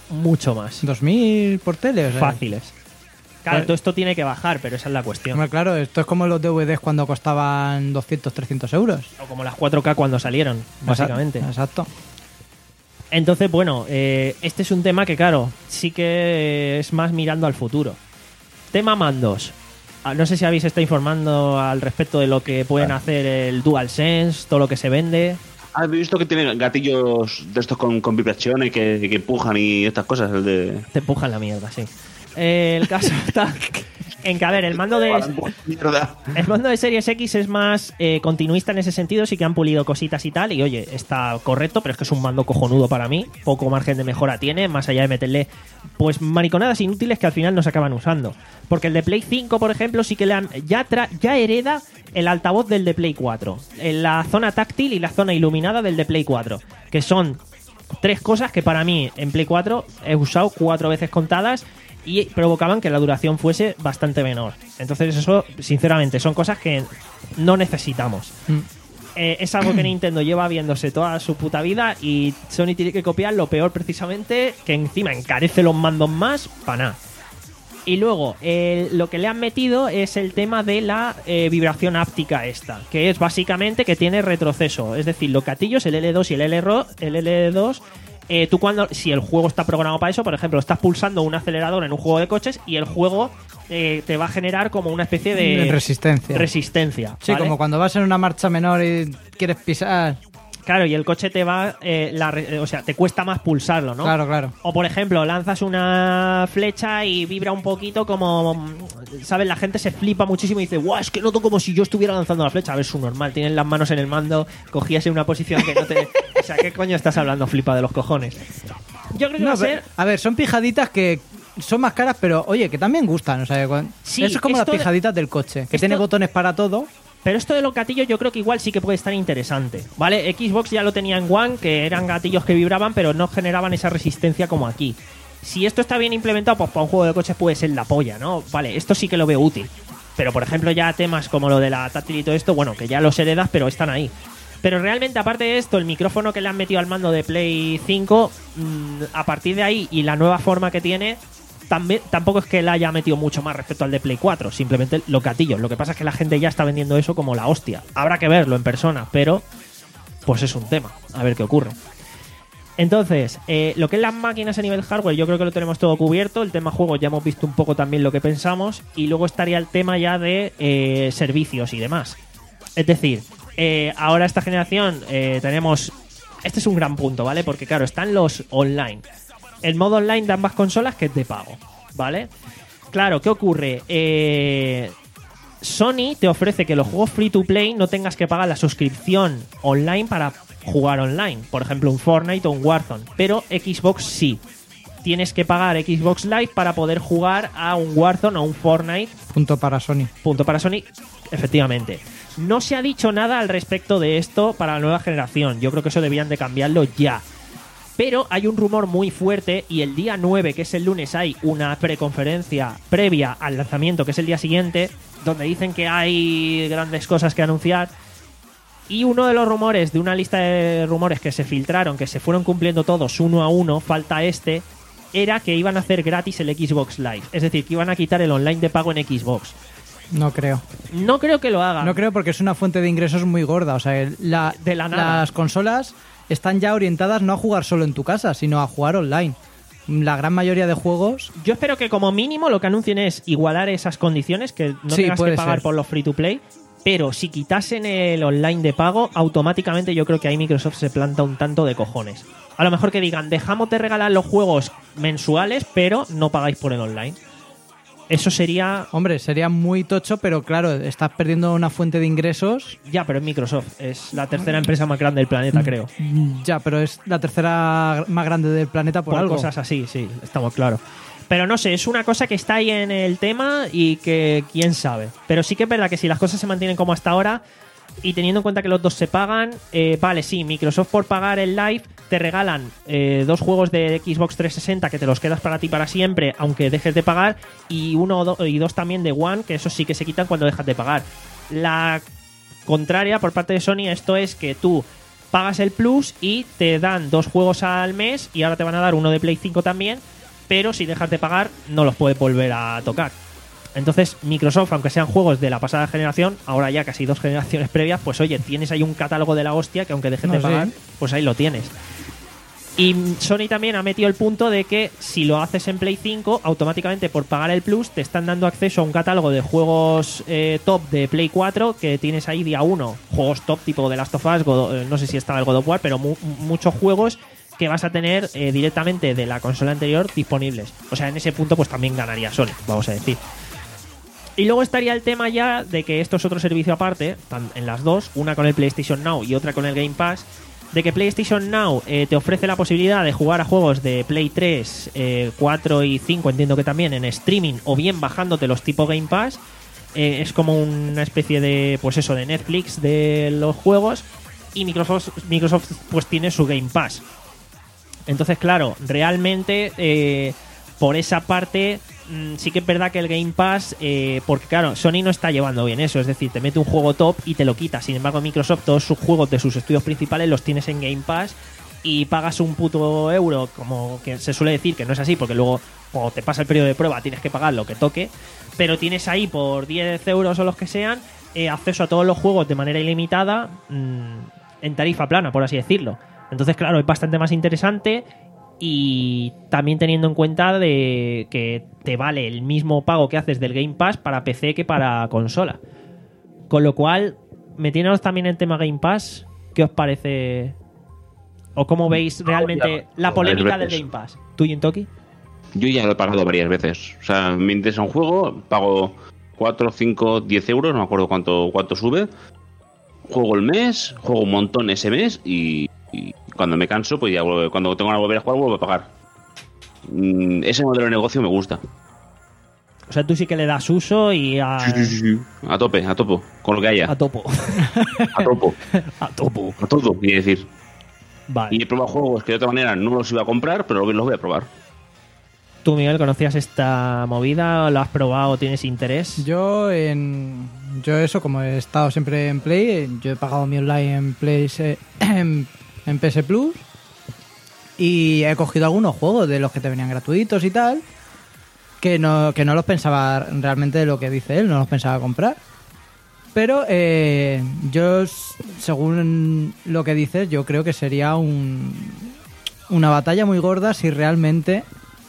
mucho más. ¿dos mil por tele? O sea, fáciles. Claro, Vale. todo esto tiene que bajar, pero esa es la cuestión. Hombre, claro, esto es como los D V Ds cuando costaban doscientos, trescientos euros. O como las cuatro K cuando salieron, básicamente. Exacto. Entonces, bueno, eh, este es un tema que, claro, sí que es más mirando al futuro. Tema mandos. Ah, No sé si habéis estado informando al respecto de lo que pueden hacer el DualSense, todo lo que se vende. ¿Has visto que tienen gatillos de estos con, con vibraciones que, que empujan y estas cosas? El de... Te empujan la mierda, sí. Eh, el caso está en que, a ver, el mando de... Mierda. El mando de Series X es más eh, continuista en ese sentido, sí que han pulido cositas y tal, y oye, está correcto, pero es que es un mando cojonudo para mí, poco margen de mejora tiene, más allá de meterle pues mariconadas inútiles que al final no se acaban usando. Porque el de Play cinco, por ejemplo, sí que le han, ya, tra ya hereda el altavoz del de Play cuatro, en la zona táctil y la zona iluminada del de Play cuatro, que son tres cosas que para mí en Play cuatro he usado cuatro veces contadas y provocaban que la duración fuese bastante menor. Entonces eso, sinceramente, son cosas que no necesitamos. Mm. Eh, es algo que Nintendo lleva viéndose toda su puta vida y Sony tiene que copiar lo peor precisamente, que encima encarece los mandos más para nada. Y luego, eh, lo que le han metido es el tema de la eh, vibración áptica esta, que es básicamente que tiene retroceso. Es decir, los gatillos, el L dos y el L dos... Eh, tú cuando, si el juego está programado para eso, por ejemplo, estás pulsando un acelerador en un juego de coches y el juego eh, te va a generar como una especie de Resistencia. resistencia. Sí, ¿vale? como cuando vas en una marcha menor y quieres pisar. Claro, y el coche te va, eh, la, re- o sea, te cuesta más pulsarlo, ¿no? Claro, claro. O por ejemplo, lanzas una flecha y vibra un poquito como, ¿sabes? La gente se flipa muchísimo y dice, guau, es que noto como si yo estuviera lanzando la flecha. A ver, es un normal, tienes las manos en el mando, cogías en una posición que no te... O sea, ¿qué coño estás hablando, flipa de los cojones? Yo creo que va No, a ser... pero- a ver, son pijaditas que son más caras, pero oye, que también gustan. O sea, cuan- Sí, eso es como las esto de- pijaditas del coche, que esto- tiene botones para todo. Pero esto de los gatillos yo creo que igual sí que puede estar interesante, ¿vale? Xbox ya lo tenía en One, que eran gatillos que vibraban, pero no generaban esa resistencia como aquí. Si esto está bien implementado, pues para un juego de coches puede ser la polla, ¿no? Vale, esto sí que lo veo útil. Pero, por ejemplo, ya temas como lo de la táctil y todo esto, bueno, que ya los heredas, pero están ahí. Pero realmente, aparte de esto, el micrófono que le han metido al mando de Play cinco, mmm, a partir de ahí y la nueva forma que tiene... También, tampoco es que la haya metido mucho más respecto al de Play cuatro, simplemente los gatillos. Lo que pasa es que la gente ya está vendiendo eso como la hostia. Habrá que verlo en persona, pero pues es un tema. A ver qué ocurre. Entonces, eh, lo que es las máquinas a nivel hardware, yo creo que lo tenemos todo cubierto. El tema juegos ya hemos visto un poco también lo que pensamos. Y luego estaría el tema ya de eh, servicios y demás. Es decir, eh, ahora esta generación eh, tenemos... Este es un gran punto, ¿vale? Porque claro, están los online. El modo online de ambas consolas que es de pago, ¿vale? Claro, ¿qué ocurre? Eh, Sony te ofrece que los juegos free to play no tengas que pagar la suscripción online para jugar online. Por ejemplo, un Fortnite o un Warzone. Pero Xbox sí. tienes que pagar Xbox Live para poder jugar a un Warzone o un Fortnite. Punto para Sony. Punto para Sony, efectivamente. No se ha dicho nada al respecto de esto para la nueva generación. Yo creo que eso debían de cambiarlo ya. Pero hay un rumor muy fuerte y el día nueve, que es el lunes, hay una preconferencia previa al lanzamiento, que es el día siguiente, donde dicen que hay grandes cosas que anunciar. Y uno de los rumores, de una lista de rumores que se filtraron, que se fueron cumpliendo todos uno a uno, falta este, era que iban a hacer gratis el Xbox Live. Es decir, que iban a quitar el online de pago en Xbox. No creo. No creo que lo hagan. No creo porque es una fuente de ingresos muy gorda. O sea, el- la, De la nada. las consolas están ya orientadas no a jugar solo en tu casa, sino a jugar online. La gran mayoría de juegos... Yo espero que como mínimo lo que anuncien es igualar esas condiciones, que no Sí, tengas que puede pagar ser. por los free to play. Pero si quitasen el online de pago, automáticamente yo creo que ahí Microsoft se planta un tanto de cojones. A lo mejor que digan, dejamos de regalar los juegos mensuales, pero no pagáis por el online. Eso sería... Hombre, sería muy tocho, pero claro, estás perdiendo una fuente de ingresos. Ya, pero es Microsoft. Es la tercera empresa más grande del planeta, creo. Ya, pero es la tercera más grande del planeta por, Por algo. cosas así, sí, estamos claros. Pero no sé, es una cosa que está ahí en el tema y que quién sabe. Pero sí que es verdad que si las cosas se mantienen como hasta ahora y teniendo en cuenta que los dos se pagan, eh, vale, sí, Microsoft por pagar el Live te regalan eh, dos juegos de Xbox trescientos sesenta que te los quedas para ti para siempre, aunque dejes de pagar, y uno o do- y dos también de One, que esos sí que se quitan cuando dejas de pagar. La contraria por parte de Sony, esto es que tú pagas el Plus y te dan dos juegos al mes y ahora te van a dar uno de Play cinco también, pero si dejas de pagar no los puedes volver a tocar. Entonces Microsoft, aunque sean juegos de la pasada generación, ahora ya casi dos generaciones previas, pues oye, tienes ahí un catálogo de la hostia que aunque dejes No, de sí. pagar, pues ahí lo tienes. Y Sony también ha metido el punto de que si lo haces en Play cinco, automáticamente por pagar el Plus te están dando acceso a un catálogo de juegos eh, top de Play cuatro que tienes ahí día uno. Juegos top tipo The Last of Us, God- eh, no sé si estaba el God of War, pero mu- muchos juegos que vas a tener eh, directamente de la consola anterior disponibles. O sea, en ese punto pues también ganaría Sony, vamos a decir. Y luego estaría el tema ya de que esto es otro servicio aparte, tan- en las dos, una con el PlayStation Now y otra con el Game Pass, de que PlayStation Now eh, te ofrece la posibilidad de jugar a juegos de Play tres, eh, cuatro y cinco, entiendo que también, en streaming, o bien bajándote los tipo Game Pass. Eh, es como una especie de, pues eso, de Netflix de los juegos, y Microsoft, Microsoft pues tiene su Game Pass. Entonces, claro, realmente eh, por esa parte mm, sí que es verdad que el Game Pass, eh, porque claro, Sony no está llevando bien eso, es decir, te mete un juego top y te lo quita. Sin embargo, Microsoft, todos sus juegos de sus estudios principales los tienes en Game Pass y pagas un puto euro, como que se suele decir, que no es así, porque luego cuando te pasa el periodo de prueba tienes que pagar lo que toque, pero tienes ahí por diez euros o los que sean, eh, acceso a todos los juegos de manera ilimitada, mmm, en tarifa plana, por así decirlo. Entonces, claro, es bastante más interesante, y también teniendo en cuenta de que te vale el mismo pago que haces del Game Pass para P C que para consola. Con lo cual, metiéndonos también en tema Game Pass, ¿qué os parece? ¿O cómo veis realmente la polémica del Game Pass? ¿Tú y Toki? Yo ya lo he pagado varias veces. O sea, me interesa un juego, pago cuatro, cinco, diez euros, no me acuerdo cuánto, cuánto sube. Juego el mes, juego un montón ese mes y, y cuando me canso, pues ya vuelvo- cuando tengo que volver a jugar, vuelvo a pagar. Mm, ese modelo de negocio me gusta. O sea, tú sí que le das uso y a, Sí, sí, sí, sí. A tope, a topo, con lo que haya. a topo. A topo, A topo. a todo, quiere decir. Vale. Y he probado juegos que de otra manera no los iba a comprar, pero los voy a probar. ¿Tú, Miguel, conocías esta movida? ¿Lo has probado? ¿Tienes interés? Yo en yo eso, como he estado siempre en Play, yo he pagado mi online en Play se- en, en P S Plus y he cogido algunos juegos de los que te venían gratuitos y tal, que no que no los pensaba realmente de lo que dice él, no los pensaba comprar. Pero eh, yo, s- según lo que dices, yo creo que sería un, una batalla muy gorda si realmente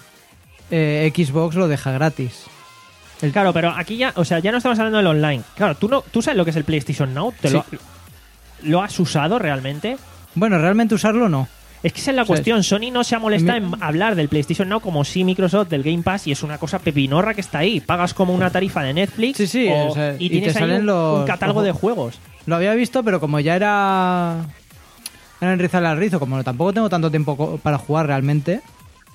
eh, Xbox lo deja gratis. Claro, pero aquí ya, o sea, ya no estamos hablando del online. Claro, ¿tú, no, ¿tú sabes lo que es el PlayStation Now? ¿Te Sí. lo, ¿Lo has usado realmente? Bueno, realmente usarlo no. Es que esa es la O sea, cuestión. Sony no se ha molestado mi- en hablar del PlayStation Now como si Microsoft del Game Pass, y es una cosa pepinorra que está ahí. Pagas como una tarifa de Netflix Sí, sí, o- o sea, y y tienes te ahí salen un, los- un catálogo ojo. de juegos. Lo había visto, pero como ya era era enrizarle al rizo, como tampoco tengo tanto tiempo co- para jugar realmente,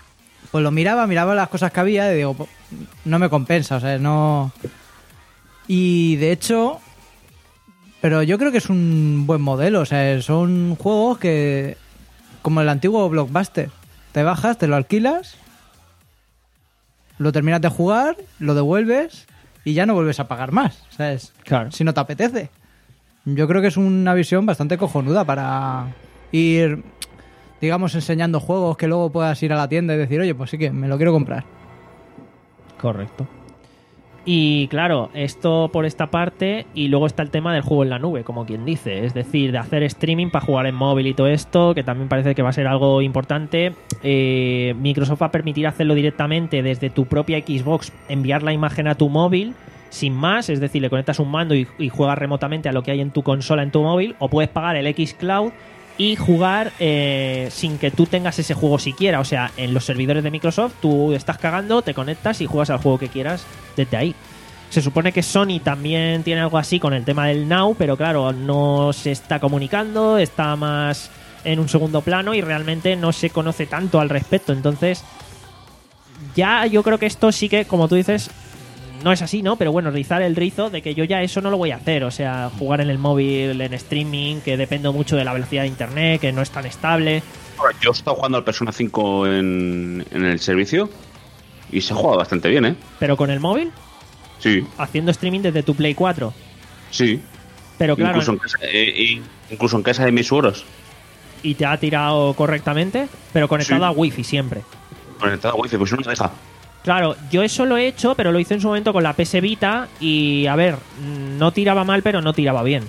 pues lo miraba, miraba las cosas que había y digo, "Po- no me compensa, o sea, no... Y de hecho, pero yo creo que es un buen modelo, o sea, son juegos que, como el antiguo Blockbuster, te bajas, te lo alquilas, lo terminas de jugar, lo devuelves y ya no vuelves a pagar más, ¿sabes? Claro. Si no te apetece. Yo creo que es una visión bastante cojonuda para ir, digamos, enseñando juegos que luego puedas ir a la tienda y decir, oye, pues sí que me lo quiero comprar. Correcto. Y claro, esto por esta parte, y luego está el tema del juego en la nube, como quien dice, es decir, de hacer streaming para jugar en móvil y todo esto, que también parece que va a ser algo importante. Eh, Microsoft va a permitir hacerlo directamente desde tu propia Xbox, enviar la imagen a tu móvil, sin más, es decir, le conectas un mando y, y juegas remotamente a lo que hay en tu consola en tu móvil, o puedes pagar el xCloud y jugar eh, sin que tú tengas ese juego siquiera. O sea, en los servidores de Microsoft tú estás cagando, te conectas y juegas al juego que quieras desde ahí. Se supone que Sony también tiene algo así con el tema del Now, pero claro, no se está comunicando, está más en un segundo plano y realmente no se conoce tanto al respecto. Entonces, ya yo creo que esto sí que, como tú dices, no es así, ¿no? Pero bueno, rizar el rizo de que yo ya eso no lo voy a hacer. O sea, jugar en el móvil, en streaming, que dependo mucho de la velocidad de internet, que no es tan estable. Ahora, yo he estado jugando al Persona cinco en, en el servicio y se juega bastante bien, ¿eh? Pero con el móvil, Sí, haciendo streaming desde tu Play cuatro. sí. Pero claro, incluso, en casa, eh, y- incluso en casa de mis suegros. y te ha tirado correctamente, pero conectado Sí. a Wi-Fi siempre. Conectado a wifi, pues no me deja. Claro, yo eso lo he hecho, pero lo hice en su momento con la P S Vita y, a ver, mm, no tiraba mal, pero no tiraba bien.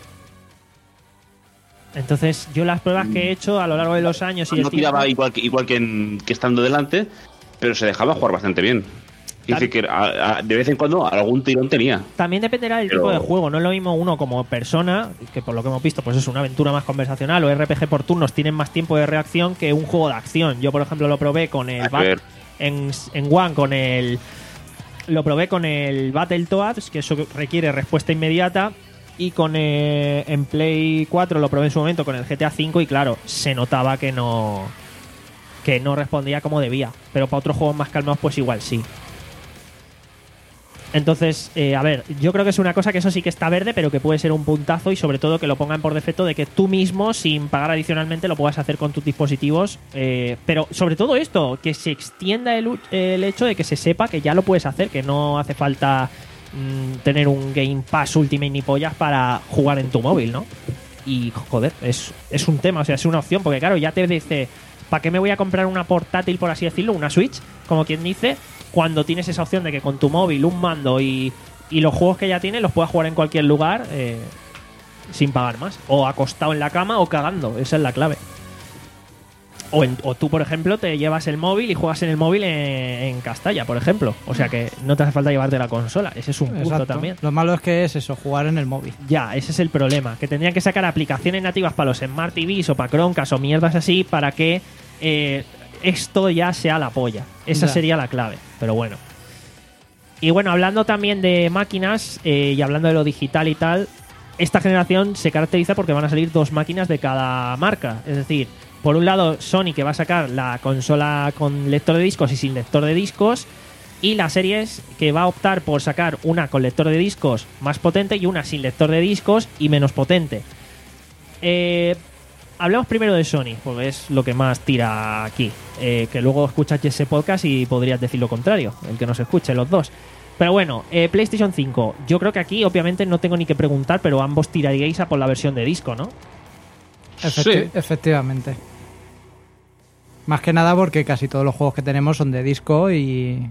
Entonces, yo las pruebas que he hecho a lo largo de los años y el No tiempo- tiraba igual que, igual que, en- que estando delante, pero se dejaba jugar bastante bien. Es decir, que a- a- de vez en cuando algún tirón tenía. También dependerá del Pero- tipo de juego. No es lo mismo uno como persona, que por lo que hemos visto, pues es una aventura más conversacional, o R P G por turnos tienen más tiempo de reacción que un juego de acción. Yo, por ejemplo, lo probé con el A Bat- ver. en, en One con el lo probé con el Battletoads, que eso requiere respuesta inmediata, y con eh, en Play cuatro lo probé en su momento con el G T A cinco y claro, se notaba que no que no respondía como debía, pero para otros juegos más calmados pues igual sí. Entonces, eh, a ver, yo creo que es una cosa que eso sí que está verde, pero que puede ser un puntazo y sobre todo que lo pongan por defecto de que tú mismo, sin pagar adicionalmente, lo puedas hacer con tus dispositivos. Eh, pero sobre todo esto, que se extienda el, u- el hecho de que se sepa que ya lo puedes hacer, que no hace falta mm, tener un Game Pass Ultimate ni pollas para jugar en tu móvil, ¿no? Y joder, es, es un tema, o sea, es una opción, porque claro, ya te dice, ¿para qué me voy a comprar una portátil, por así decirlo, una Switch? Como quien dice, cuando tienes esa opción de que con tu móvil, un mando y, y los juegos que ya tienes los puedas jugar en cualquier lugar eh, sin pagar más. O acostado en la cama o cagando, esa es la clave. O, en- o tú, por ejemplo, te llevas el móvil y juegas en el móvil en, en Castalla, por ejemplo. O sea que no te hace falta llevarte la consola. Ese es un punto Exacto. también. Lo malo es que es eso, jugar en el móvil. Ya, ese es el problema. Que tendrían que sacar aplicaciones nativas para los Smart T Vs o para Chromecast o mierdas así para que eh, esto ya sea la polla. Esa Ya. sería la clave. Pero bueno. Y bueno, hablando también de máquinas eh, y hablando de lo digital y tal, esta generación se caracteriza porque van a salir dos máquinas de cada marca. Es decir, por un lado Sony, que va a sacar la consola con lector de discos y sin lector de discos, y la Series, que va a optar por sacar una con lector de discos más potente y una sin lector de discos y menos potente. Eh, hablemos primero de Sony, porque es lo que más tira aquí. Eh, que luego escuchas ese podcast y podrías decir lo contrario, el que nos escuche, los dos. Pero bueno, eh, PlayStation cinco. Yo creo que aquí, obviamente, no tengo ni que preguntar, pero ambos tiraríais a por la versión de disco, ¿no? Efecti- Sí. Efectivamente. Más que nada porque casi todos los juegos que tenemos son de disco y...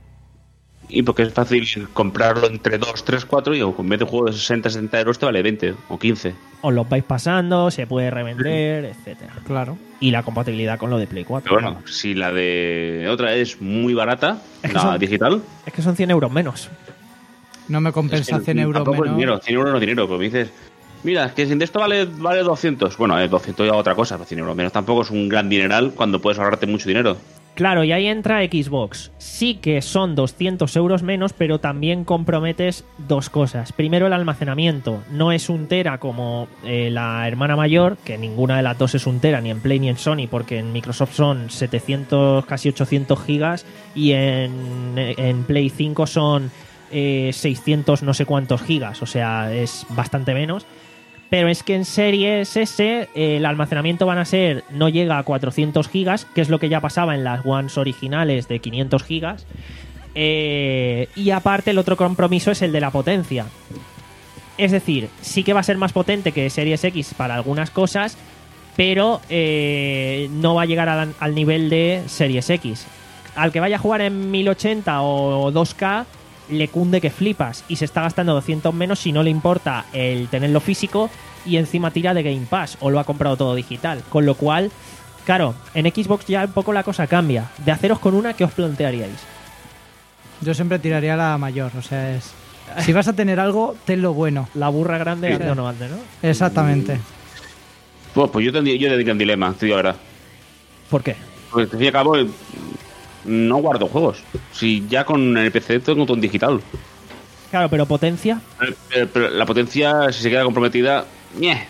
Y porque es fácil comprarlo entre dos, tres, cuatro y en vez de un juego de sesenta, setenta euros te vale veinte o quince. Os los vais pasando, se puede revender, etcétera. Claro. Y la compatibilidad con lo de Play cuatro. Pero bueno, si la de otra es muy barata, Es que la son- digital, Es que son cien euros menos. No me compensa es que cien euros tampoco es menos. dinero, cien euros no es dinero, pero me dices, mira, es que sin de esto vale, vale doscientos. Bueno, es doscientos ya otra cosa, pero cien euros menos tampoco es un gran dineral cuando puedes ahorrarte mucho dinero. Claro, y ahí entra Xbox. Sí que son doscientos euros menos, pero también comprometes dos cosas. Primero, el almacenamiento. No es un tera como eh, la hermana mayor, que ninguna de las dos es un tera, ni en Play ni en Sony, porque en Microsoft son setecientos, casi ochocientos gigas, y en, en Play cinco son eh, seiscientos no sé cuántos gigas, o sea, es bastante menos. Pero es que en Series S eh, el almacenamiento van a ser, no llega a cuatrocientos gigas, que es lo que ya pasaba en las Ones originales de quinientos gigas. Eh, y aparte el otro compromiso es el de la potencia. Es decir, sí que va a ser más potente que Series X para algunas cosas, pero eh, no va a llegar al, al nivel de Series X. Al que vaya a jugar en mil ochenta o dos K, le cunde que flipas y se está gastando doscientos menos si no le importa el tenerlo físico y encima tira de Game Pass o lo ha comprado todo digital. Con lo cual, claro, en Xbox ya un poco la cosa cambia. De haceros con una, ¿qué os plantearíais? Yo siempre tiraría la mayor, o sea, es... Si vas a tener algo, tenlo bueno. La burra grande Sí. ande o no ande, ¿no? Exactamente. Pues, pues yo tendría, yo tendría un dilema, te digo la verdad. ¿Por qué? Porque al fin y al cabo, eh, no guardo juegos. Si ya con el P C tengo todo en digital. Claro, pero potencia. Pero, pero- pero la potencia, si se queda comprometida, ¡ñe!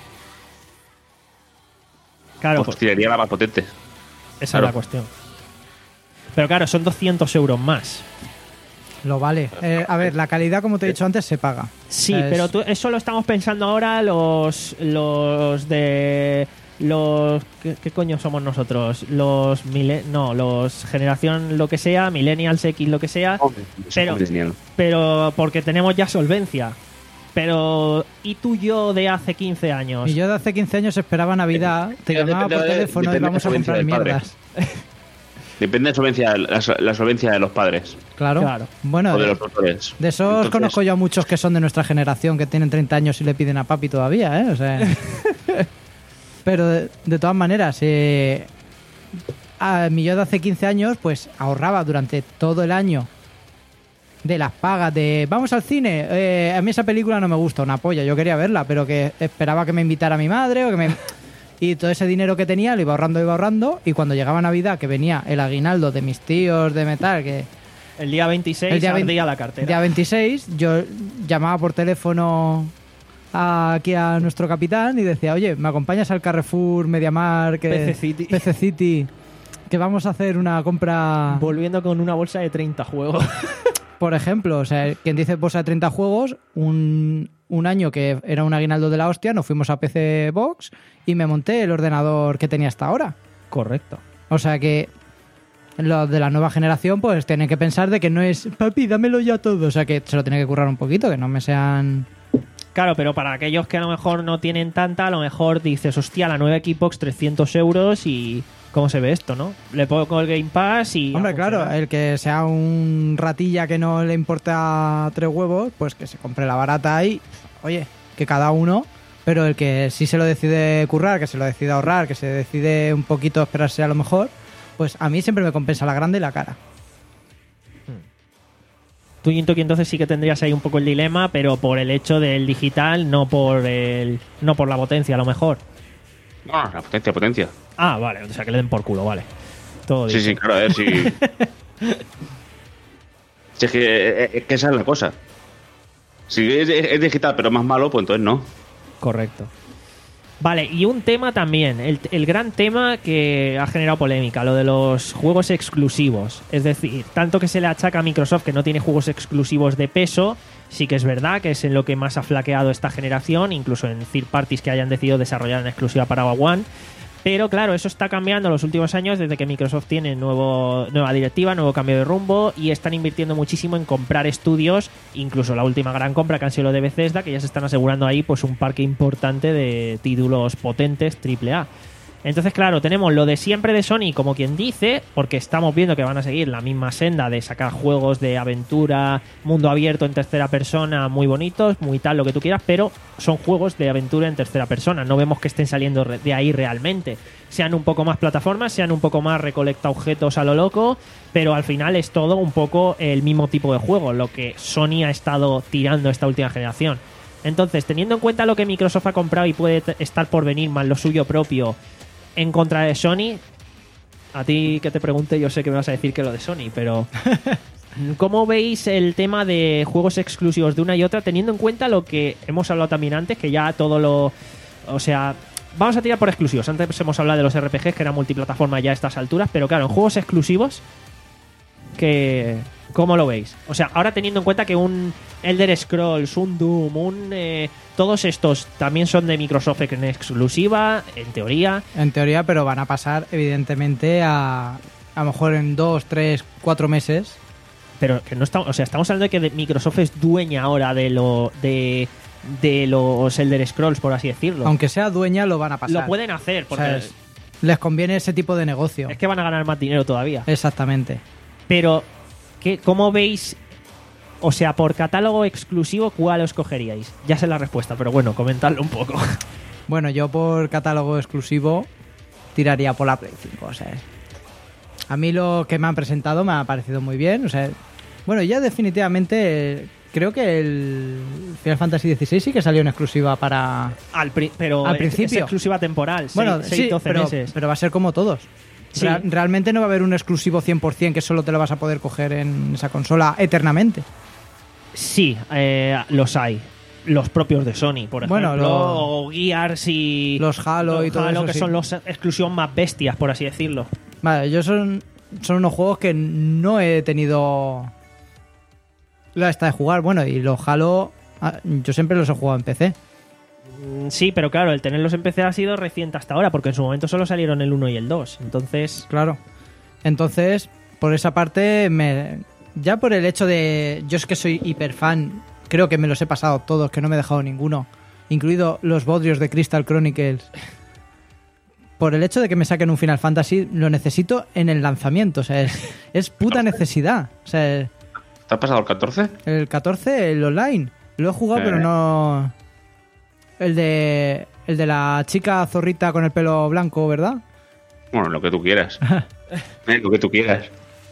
Claro, pues pues tiraría la más potente. esa claro. es la cuestión. Pero claro, son doscientos euros más. Lo vale. Eh, a ver, la calidad, como te he dicho antes, se paga. Sí, O sea, es- pero tú- eso lo estamos pensando ahora los los de los ¿qué, qué coño somos nosotros? Los mile, no, los generación lo que sea, millennials X lo que sea, pero Genial. pero porque tenemos ya solvencia. Pero ¿y tú yo de hace quince años? Y yo de hace quince años esperaba Navidad, te Depende- llamaba por depende- teléfono y depende vamos de a la comprar solvencia del mierdas. Depende de solvencia, la, la solvencia de los padres Claro. Claro. Bueno, o de de, los tutores. de esos Entonces, conozco yo a muchos que son de nuestra generación, que tienen treinta años y le piden a papi todavía, ¿eh? O sea... Pero de, de todas maneras, eh, a mi yo de hace quince años, pues ahorraba durante todo el año de las pagas de vamos al cine. Eh, a mí esa película no me gusta, una polla. Yo quería verla, pero que esperaba que me invitara mi madre o que me. Y todo ese dinero que tenía lo iba ahorrando, iba ahorrando. Y cuando llegaba Navidad, que venía el aguinaldo de mis tíos de metal, que El día veintiséis el día, ardía veinte la cartera. día veintiséis, yo llamaba por teléfono a- aquí a nuestro capitán y decía, oye, ¿me acompañas al Carrefour, Mediamar, que P C City. P C City, que vamos a hacer una compra, Volviendo con una bolsa de treinta juegos. por ejemplo? O sea, quien dice bolsa de treinta juegos, un, un año que era un aguinaldo de la hostia, nos fuimos a P C Box y me monté el ordenador que tenía hasta ahora. Correcto. O sea que los de la nueva generación pues tienen que pensar de que no es papi, dámelo ya todo. O sea que se lo tiene que currar un poquito, que no me sean... Claro, pero para aquellos que a lo mejor no tienen tanta, a lo mejor dices, hostia, la nueva Xbox trescientos euros y ¿cómo se ve esto, no? Le pongo el Game Pass y... Hombre, a claro, funcionar. el que sea un ratilla que no le importa tres huevos, pues que se compre la barata y, oye, que cada uno, pero el que sí se lo decide currar, que se lo decide ahorrar, que se decide un poquito esperarse a lo mejor, pues a mí siempre me compensa la grande y la cara. Tú, Gintoki, entonces sí que tendrías ahí un poco el dilema, pero por el hecho del digital, no por el, no por la potencia, a lo mejor. No, la potencia, potencia. Ah, vale, o sea que le den por culo, vale. Todo Sí, dicho. sí, claro, a ver si. Si es que, es que esa es la cosa. Si es, es digital, pero más malo, pues entonces no. Correcto. Vale, y un tema también, el, el gran tema que ha generado polémica, lo de los juegos exclusivos. Es decir, tanto que se le achaca a Microsoft que no tiene juegos exclusivos de peso, sí que es verdad que es en lo que más ha flaqueado esta generación, incluso en third parties que hayan decidido desarrollar en exclusiva para One. Pero claro, eso está cambiando en los últimos años desde que Microsoft tiene nuevo, nueva directiva, nuevo cambio de rumbo y están invirtiendo muchísimo en comprar estudios, incluso la última gran compra que han sido lo de Bethesda, que ya se están asegurando ahí pues un parque importante de títulos potentes triple A. Entonces, claro, tenemos lo de siempre de Sony, como quien dice, porque estamos viendo que van a seguir la misma senda de sacar juegos de aventura, mundo abierto en tercera persona, muy bonitos, muy tal, lo que tú quieras, pero son juegos de aventura en tercera persona. No vemos que estén saliendo re- de ahí realmente. Sean un poco más plataformas, sean un poco más recolecta objetos a lo loco, pero al final es todo un poco el mismo tipo de juego, lo que Sony ha estado tirando esta última generación. Entonces, teniendo en cuenta lo que Microsoft ha comprado y puede t- estar por venir más lo suyo propio en contra de Sony, a ti que te pregunte, yo sé que me vas a decir que lo de Sony, pero ¿cómo veis el tema de juegos exclusivos de una y otra, teniendo en cuenta lo que hemos hablado también antes, que ya todo lo... O sea, vamos a tirar por exclusivos. Antes hemos hablado de los R P Gs, que era multiplataforma ya a estas alturas, pero claro, en juegos exclusivos, que ¿cómo lo veis? O sea, ahora teniendo en cuenta que un Elder Scrolls, un Doom, un eh, todos estos también son de Microsoft en exclusiva, en teoría. En teoría, pero van a pasar, evidentemente, a a lo mejor en dos, tres, cuatro meses. Pero que no estamos, o sea, estamos hablando de que de- Microsoft es dueña ahora de lo de, de los Elder Scrolls, por así decirlo. Aunque sea dueña, lo van a pasar. Lo pueden hacer, O porque sea, es- les conviene ese tipo de negocio. es que van a ganar más dinero todavía. Exactamente. Pero, ¿qué, ¿cómo veis? O sea, por catálogo exclusivo, ¿cuál os cogeríais? Ya sé la respuesta, pero bueno, comentadlo un poco. Bueno, yo por catálogo exclusivo tiraría por la Play cinco. O sea, a mí lo que me han presentado me ha parecido muy bien. O sea, bueno, ya definitivamente eh, creo que el Final Fantasy dieciséis sí que salió en exclusiva para... Al pri- pero Al es- principio. es exclusiva temporal, Bueno, seis, sí, doce pero, meses. pero va a ser como todos. Sí. Real- realmente no va a haber un exclusivo cien por ciento que solo te lo vas a poder coger en esa consola eternamente. Sí, eh, los hay. Los propios de Sony, por ejemplo. Bueno, lo- o Gears y... Los Halo y los todo Halo, eso, que sí. son los exclusivos más bestias, por así decirlo. Vale, yo son, son unos juegos que no he tenido la esta de jugar. Bueno, y los Halo, ah, yo siempre los he jugado en P C. Mm, Sí, pero claro, el tenerlos en P C ha sido reciente hasta ahora, porque en su momento solo salieron el uno y el dos. Entonces, Claro. Entonces, por esa parte, me, ya por el hecho de... Yo es que soy hiper fan, creo que me los he pasado todos, que no me he dejado ninguno, incluido los bodrios de Crystal Chronicles. Por el hecho de que me saquen un Final Fantasy, lo necesito en el lanzamiento. O sea, es, es puta necesidad. O sea, ¿Te has pasado el catorce? el catorce, el online, lo he jugado, Eh. pero no... El de, el de la chica zorrita con el pelo blanco, ¿verdad? Bueno, lo que tú quieras. Eh, lo que tú quieras.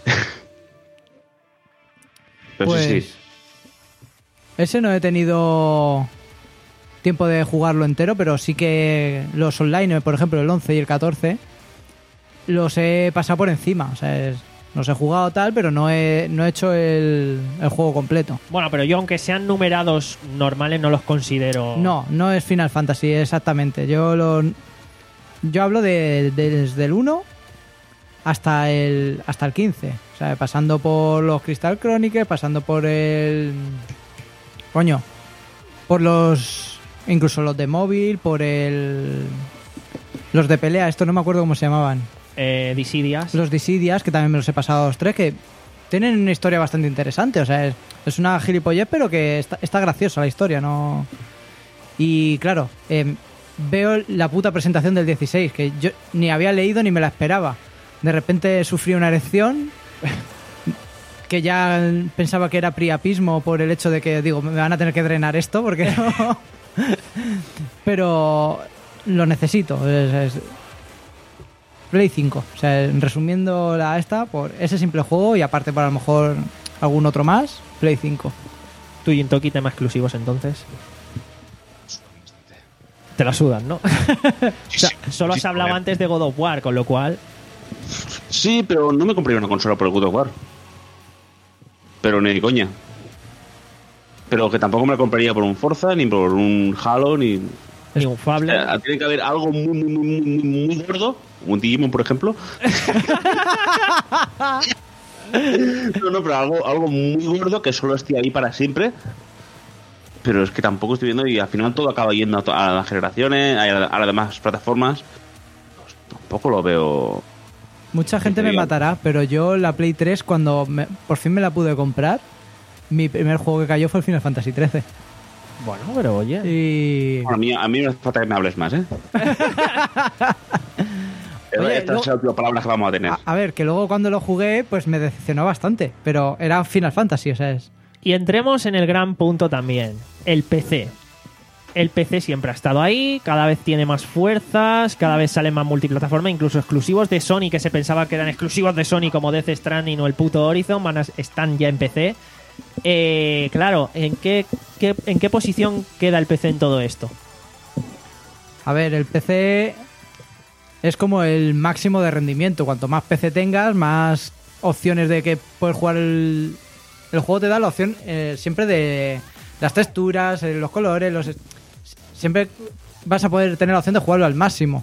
Pero Pues sí, sí. ese no he tenido tiempo de jugarlo entero, pero sí que los online, por ejemplo, el once y el catorce, los he pasado por encima. O sea, es- los he jugado tal, pero no he, no he hecho el, el juego completo. bueno, pero yo aunque sean numerados normales no los considero... No, no es Final Fantasy, exactamente. Yo lo, yo hablo de, de- desde el uno hasta el hasta el quince. O sea, pasando por los Crystal Chronicles, pasando por el... Coño. Por los... Incluso los de móvil, por el... Los de pelea, esto no me acuerdo cómo se llamaban. Eh, Dissidias. Los Dissidias, que también me los he pasado los tres, que tienen una historia bastante interesante. O sea, es, es una gilipollez, pero que está, está graciosa la historia, ¿no? Y claro, eh, veo la puta presentación del dieciséis, que yo ni había leído ni me la esperaba. De repente sufrí una erección, que ya pensaba que era priapismo por el hecho de que, digo, me van a tener que drenar esto, porque no... Pero lo necesito. Es, es- Play cinco. O sea, resumiendo la esta, por ese simple juego y aparte por a lo mejor algún otro más, Play cinco. Tú y Toki, tema exclusivos entonces. Te la sudan, ¿no? O sea, solo has hablado antes de God of War, con lo cual... Sí, pero no me compraría una consola por el God of War. Pero ni de coña. Pero que tampoco me la compraría por un Forza, ni por un Halo, ni... Ni un Fable. O sea, tiene que haber algo muy, muy, muy, muy, muy gordo, como un Digimon, por ejemplo. No, no, pero algo, algo muy gordo que solo esté ahí para siempre. Pero es que tampoco estoy viendo y al final todo acaba yendo a, to- a las generaciones, a, la- a las demás plataformas. Pues tampoco lo veo. Mucha gente te me digo? matará, pero yo la Play tres, cuando me- por fin me la pude comprar, mi primer juego que cayó fue el Final Fantasy trece. Bueno, pero oye... Y... Bueno, a mí, a mí me hace falta que me hables más, ¿eh? Oye, Esta luego- es la última palabra que vamos a tener. A, a ver, que luego cuando lo jugué, pues me decepcionó bastante, pero era Final Fantasy, o sea, es... Y entremos en el gran punto también, el P C. El P C siempre ha estado ahí, cada vez tiene más fuerzas, cada vez salen más multiplataforma, incluso exclusivos de Sony que se pensaba que eran exclusivos de Sony como Death Stranding o el puto Horizon, van a- están ya en P C. Eh, claro, ¿en qué, qué- ¿en qué posición queda el P C en todo esto? A ver, el P C es como el máximo de rendimiento. Cuanto más P C tengas, más opciones de que puedes jugar el, el juego. Te da la opción eh, siempre de las texturas, eh, los colores, los siempre vas a poder tener la opción de jugarlo al máximo.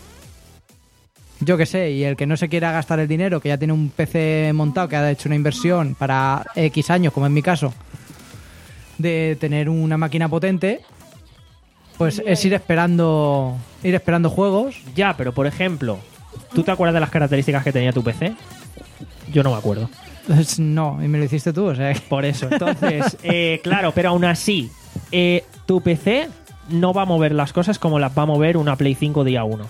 Yo qué sé, y el que no se quiera gastar el dinero, que ya tiene un P C montado, que ha hecho una inversión para X años, como en mi caso, de tener una máquina potente, pues es ir esperando ir esperando juegos. Ya, pero por ejemplo, ¿tú te acuerdas de las características que tenía tu P C? Yo no me acuerdo. Pues no, y me lo hiciste tú, o sea... Por eso, entonces, eh, claro, pero aún así, eh, tu P C no va a mover las cosas como las va a mover una Play cinco día uno.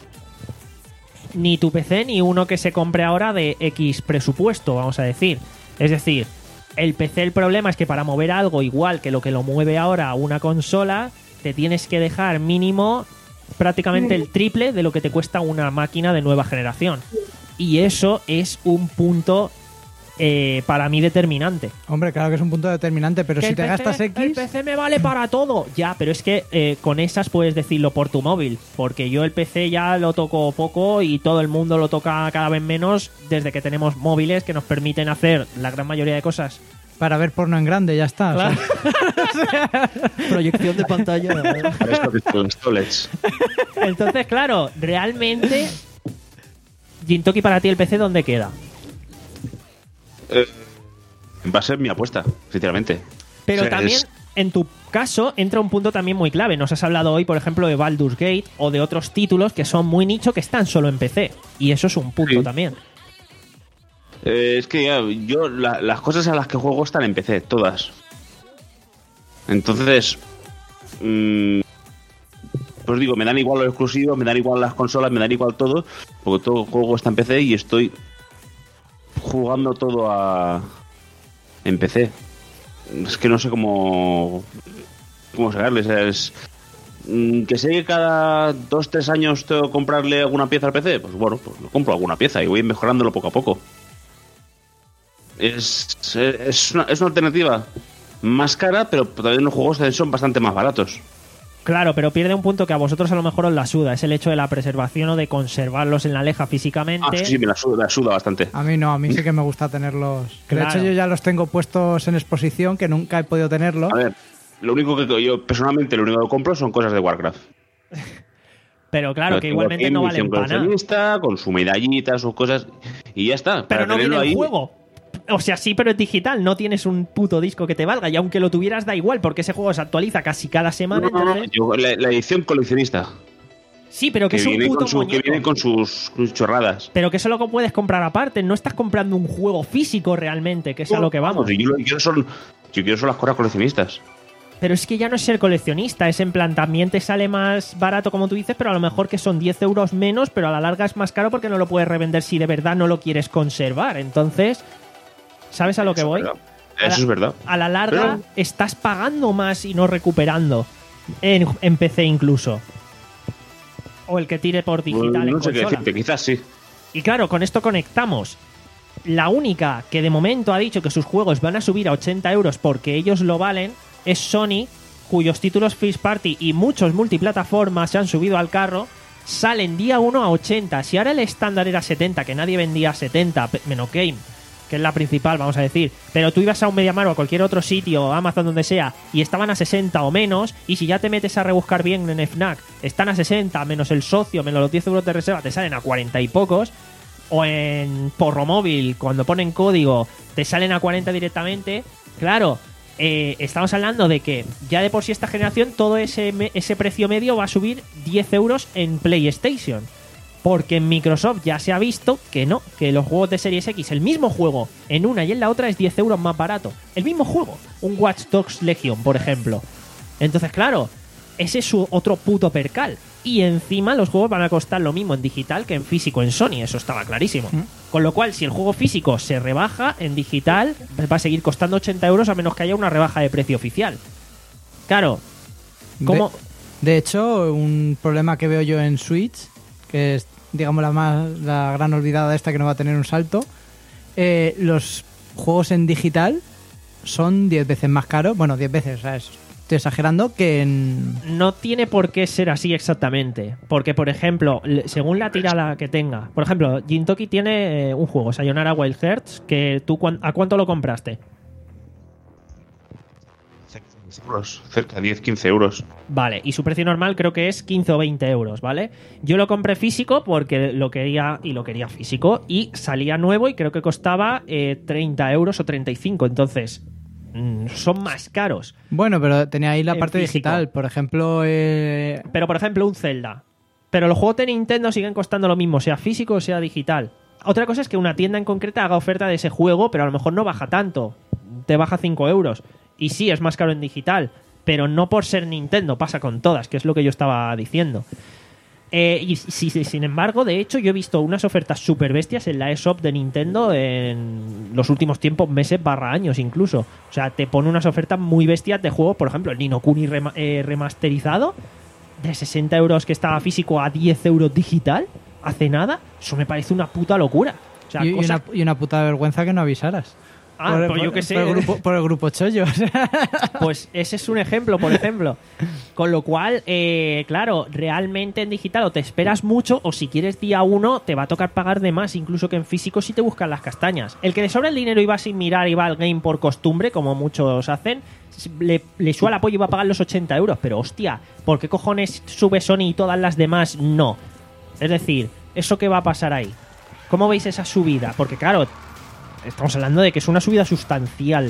Ni tu P C ni uno que se compre ahora de X presupuesto, vamos a decir. Es decir, el P C, el problema es que para mover algo igual que lo que lo mueve ahora una consola, te tienes que dejar mínimo prácticamente el triple de lo que te cuesta una máquina de nueva generación. Y eso es un punto eh, para mí determinante. Hombre, claro que es un punto determinante, pero Que si el te P C gastas X... El P C me vale para todo. Ya, pero es que eh, con esas puedes decirlo por tu móvil. Porque yo el P C ya lo toco poco y todo el mundo lo toca cada vez menos desde que tenemos móviles que nos permiten hacer la gran mayoría de cosas. Para ver porno en grande, ya está. Claro. O sea, Proyección de pantalla. Para esto que son los tablets. Entonces, claro, realmente, Gintoki, para ti el P C, ¿dónde queda? Eh, va a ser mi apuesta, sinceramente. Pero O sea, también, es- en tu caso, entra un punto también muy clave. Nos has hablado hoy, por ejemplo, de Baldur's Gate o de otros títulos que son muy nicho que están solo en P C. Y eso es un punto Sí. también. Eh, es que ya, yo la- las cosas a las que juego están en P C, todas. Entonces, mm, pues digo, me dan igual los exclusivos, me dan igual las consolas, me dan igual todo, porque todo el juego está en P C y estoy jugando todo a en P C. Es que no sé cómo cómo sacarles. Es mm, que sé que cada dos tres años tengo que comprarle alguna pieza al P C, pues bueno, pues lo compro alguna pieza y voy mejorándolo poco a poco. Es, es, una, es una alternativa más cara, pero también los juegos son bastante más baratos. Claro, pero pierde un punto que a vosotros a lo mejor os la suda. Es el hecho de la preservación o de conservarlos en la leja físicamente. Ah, sí, sí, me la suda, me la suda bastante. a mí no, a mí sí que me gusta tenerlos. Que Claro. De hecho yo ya los tengo puestos en exposición, que nunca he podido tenerlos. A ver, lo único que yo personalmente lo único que compro son cosas de Warcraft. Pero claro, Lo que tengo igualmente aquí, no misión valen para nada. coleccionista, con su medallita, sus cosas, y ya está. Pero para no viene tenerlo el ahí. juego. O sea, sí, pero es digital. No tienes un puto disco que te valga. Y aunque lo tuvieras, da igual, porque ese juego se actualiza casi cada semana. No, no, no, entonces... yo- la, la edición coleccionista. Sí, pero que, Que es un viene, puto con su, que muñeco. viene con sus, sus chorradas. Pero que eso lo puedes comprar aparte. No estás comprando un juego físico realmente, que es a lo que vamos. Yo lo que quiero son, yo quiero son las cosas coleccionistas. Pero es que ya no es ser coleccionista. Es en plan, también te sale más barato, como tú dices, pero a lo mejor que son diez euros menos, pero a la larga es más caro porque no lo puedes revender si de verdad no lo quieres conservar. Entonces, ¿sabes a lo que Eso es voy? verdad. A la- Eso es verdad. A la larga Pero- estás pagando más y no recuperando. En, en P C incluso. O el que tire por digital Pues en no sé qué consola. decirte, quizás sí. Y claro, con esto conectamos. La única que de momento ha dicho que sus juegos van a subir a ochenta euros porque ellos lo valen es Sony, cuyos títulos First Party y muchos multiplataformas se han subido al carro. Salen día uno a ochenta. Si ahora el estándar era setenta, que nadie vendía setenta, pe- menos Game, que es la principal, vamos a decir. Pero tú ibas a un MediaMarkt o a cualquier otro sitio, Amazon, donde sea, y estaban a sesenta o menos, y si ya te metes a rebuscar bien en Fnac, están a sesenta, menos el socio, menos los diez euros de reserva, te salen a cuarenta y pocos. O en Porro Móvil, cuando ponen código, te salen a cuarenta directamente. Claro, eh, estamos hablando de que ya de por sí esta generación todo ese, me- ese precio medio va a subir diez euros en PlayStation. Porque en Microsoft ya se ha visto que no, que los juegos de Series X, el mismo juego, en una y en la otra es diez euros más barato. El mismo juego, un Watch Dogs Legion, por ejemplo. Entonces, claro, ese es su otro puto percal. Y encima los juegos van a costar lo mismo en digital que en físico en Sony, eso estaba clarísimo. Con lo cual, si el juego físico se rebaja, en digital va a seguir costando ochenta euros a menos que haya una rebaja de precio oficial. Claro, ¿cómo? De, de hecho, un problema que veo yo en Switch, que es, digamos, la más la gran olvidada esta que no va a tener un salto, eh, los juegos en digital son diez veces más caros. Bueno, diez veces, o sea, es estoy exagerando, que en... No tiene por qué ser así exactamente. Porque, por ejemplo, le- según la tirada que tenga. Por ejemplo, Gintoki tiene eh, un juego, Sayonara Wild Hearts, que tú cuan- ¿a cuánto lo compraste? Euros, cerca de diez quince euros. Vale, y su precio normal creo que es quince o veinte euros, ¿vale? Yo lo compré físico porque lo quería y lo quería físico y salía nuevo y creo que costaba eh, treinta euros o treinta y cinco, entonces mm, son más caros. Bueno, pero tenía ahí la En parte físico. digital. Por ejemplo, eh, Pero por ejemplo un Zelda. Pero los juegos de Nintendo siguen costando lo mismo, sea físico o sea digital. Otra cosa es que una tienda en concreta haga oferta de ese juego, pero a lo mejor no baja tanto. Te baja cinco euros. Y sí, es más caro en digital, pero no por ser Nintendo, pasa con todas, que es lo que yo estaba diciendo. Eh, y si, si- sin embargo, de hecho, yo he visto unas ofertas super bestias en la eShop de Nintendo en los últimos tiempos, meses barra años incluso. O sea, te pone unas ofertas muy bestias de juegos, por ejemplo, el Ni no Kuni rema- eh, remasterizado, de sesenta euros que estaba físico a diez euros digital, hace nada. Eso me parece una puta locura. O sea, y, y cosas- una, y una puta vergüenza que no avisaras. Ah, pues yo qué sé. Por el grupo, por el grupo Chollo. o sea. Pues ese es un ejemplo, por ejemplo. Con lo cual, eh, claro, realmente en digital o te esperas mucho o si quieres día uno te va a tocar pagar de más, incluso que en físico si te buscan las castañas. El que le sobra el dinero y va sin mirar y va al game por costumbre, como muchos hacen, le, le suba el apoyo y va a pagar los ochenta euros. Pero hostia, ¿por qué cojones sube Sony y todas las demás no? Es decir, ¿eso qué va a pasar ahí? ¿Cómo veis esa subida? Porque claro, estamos hablando de que es una subida sustancial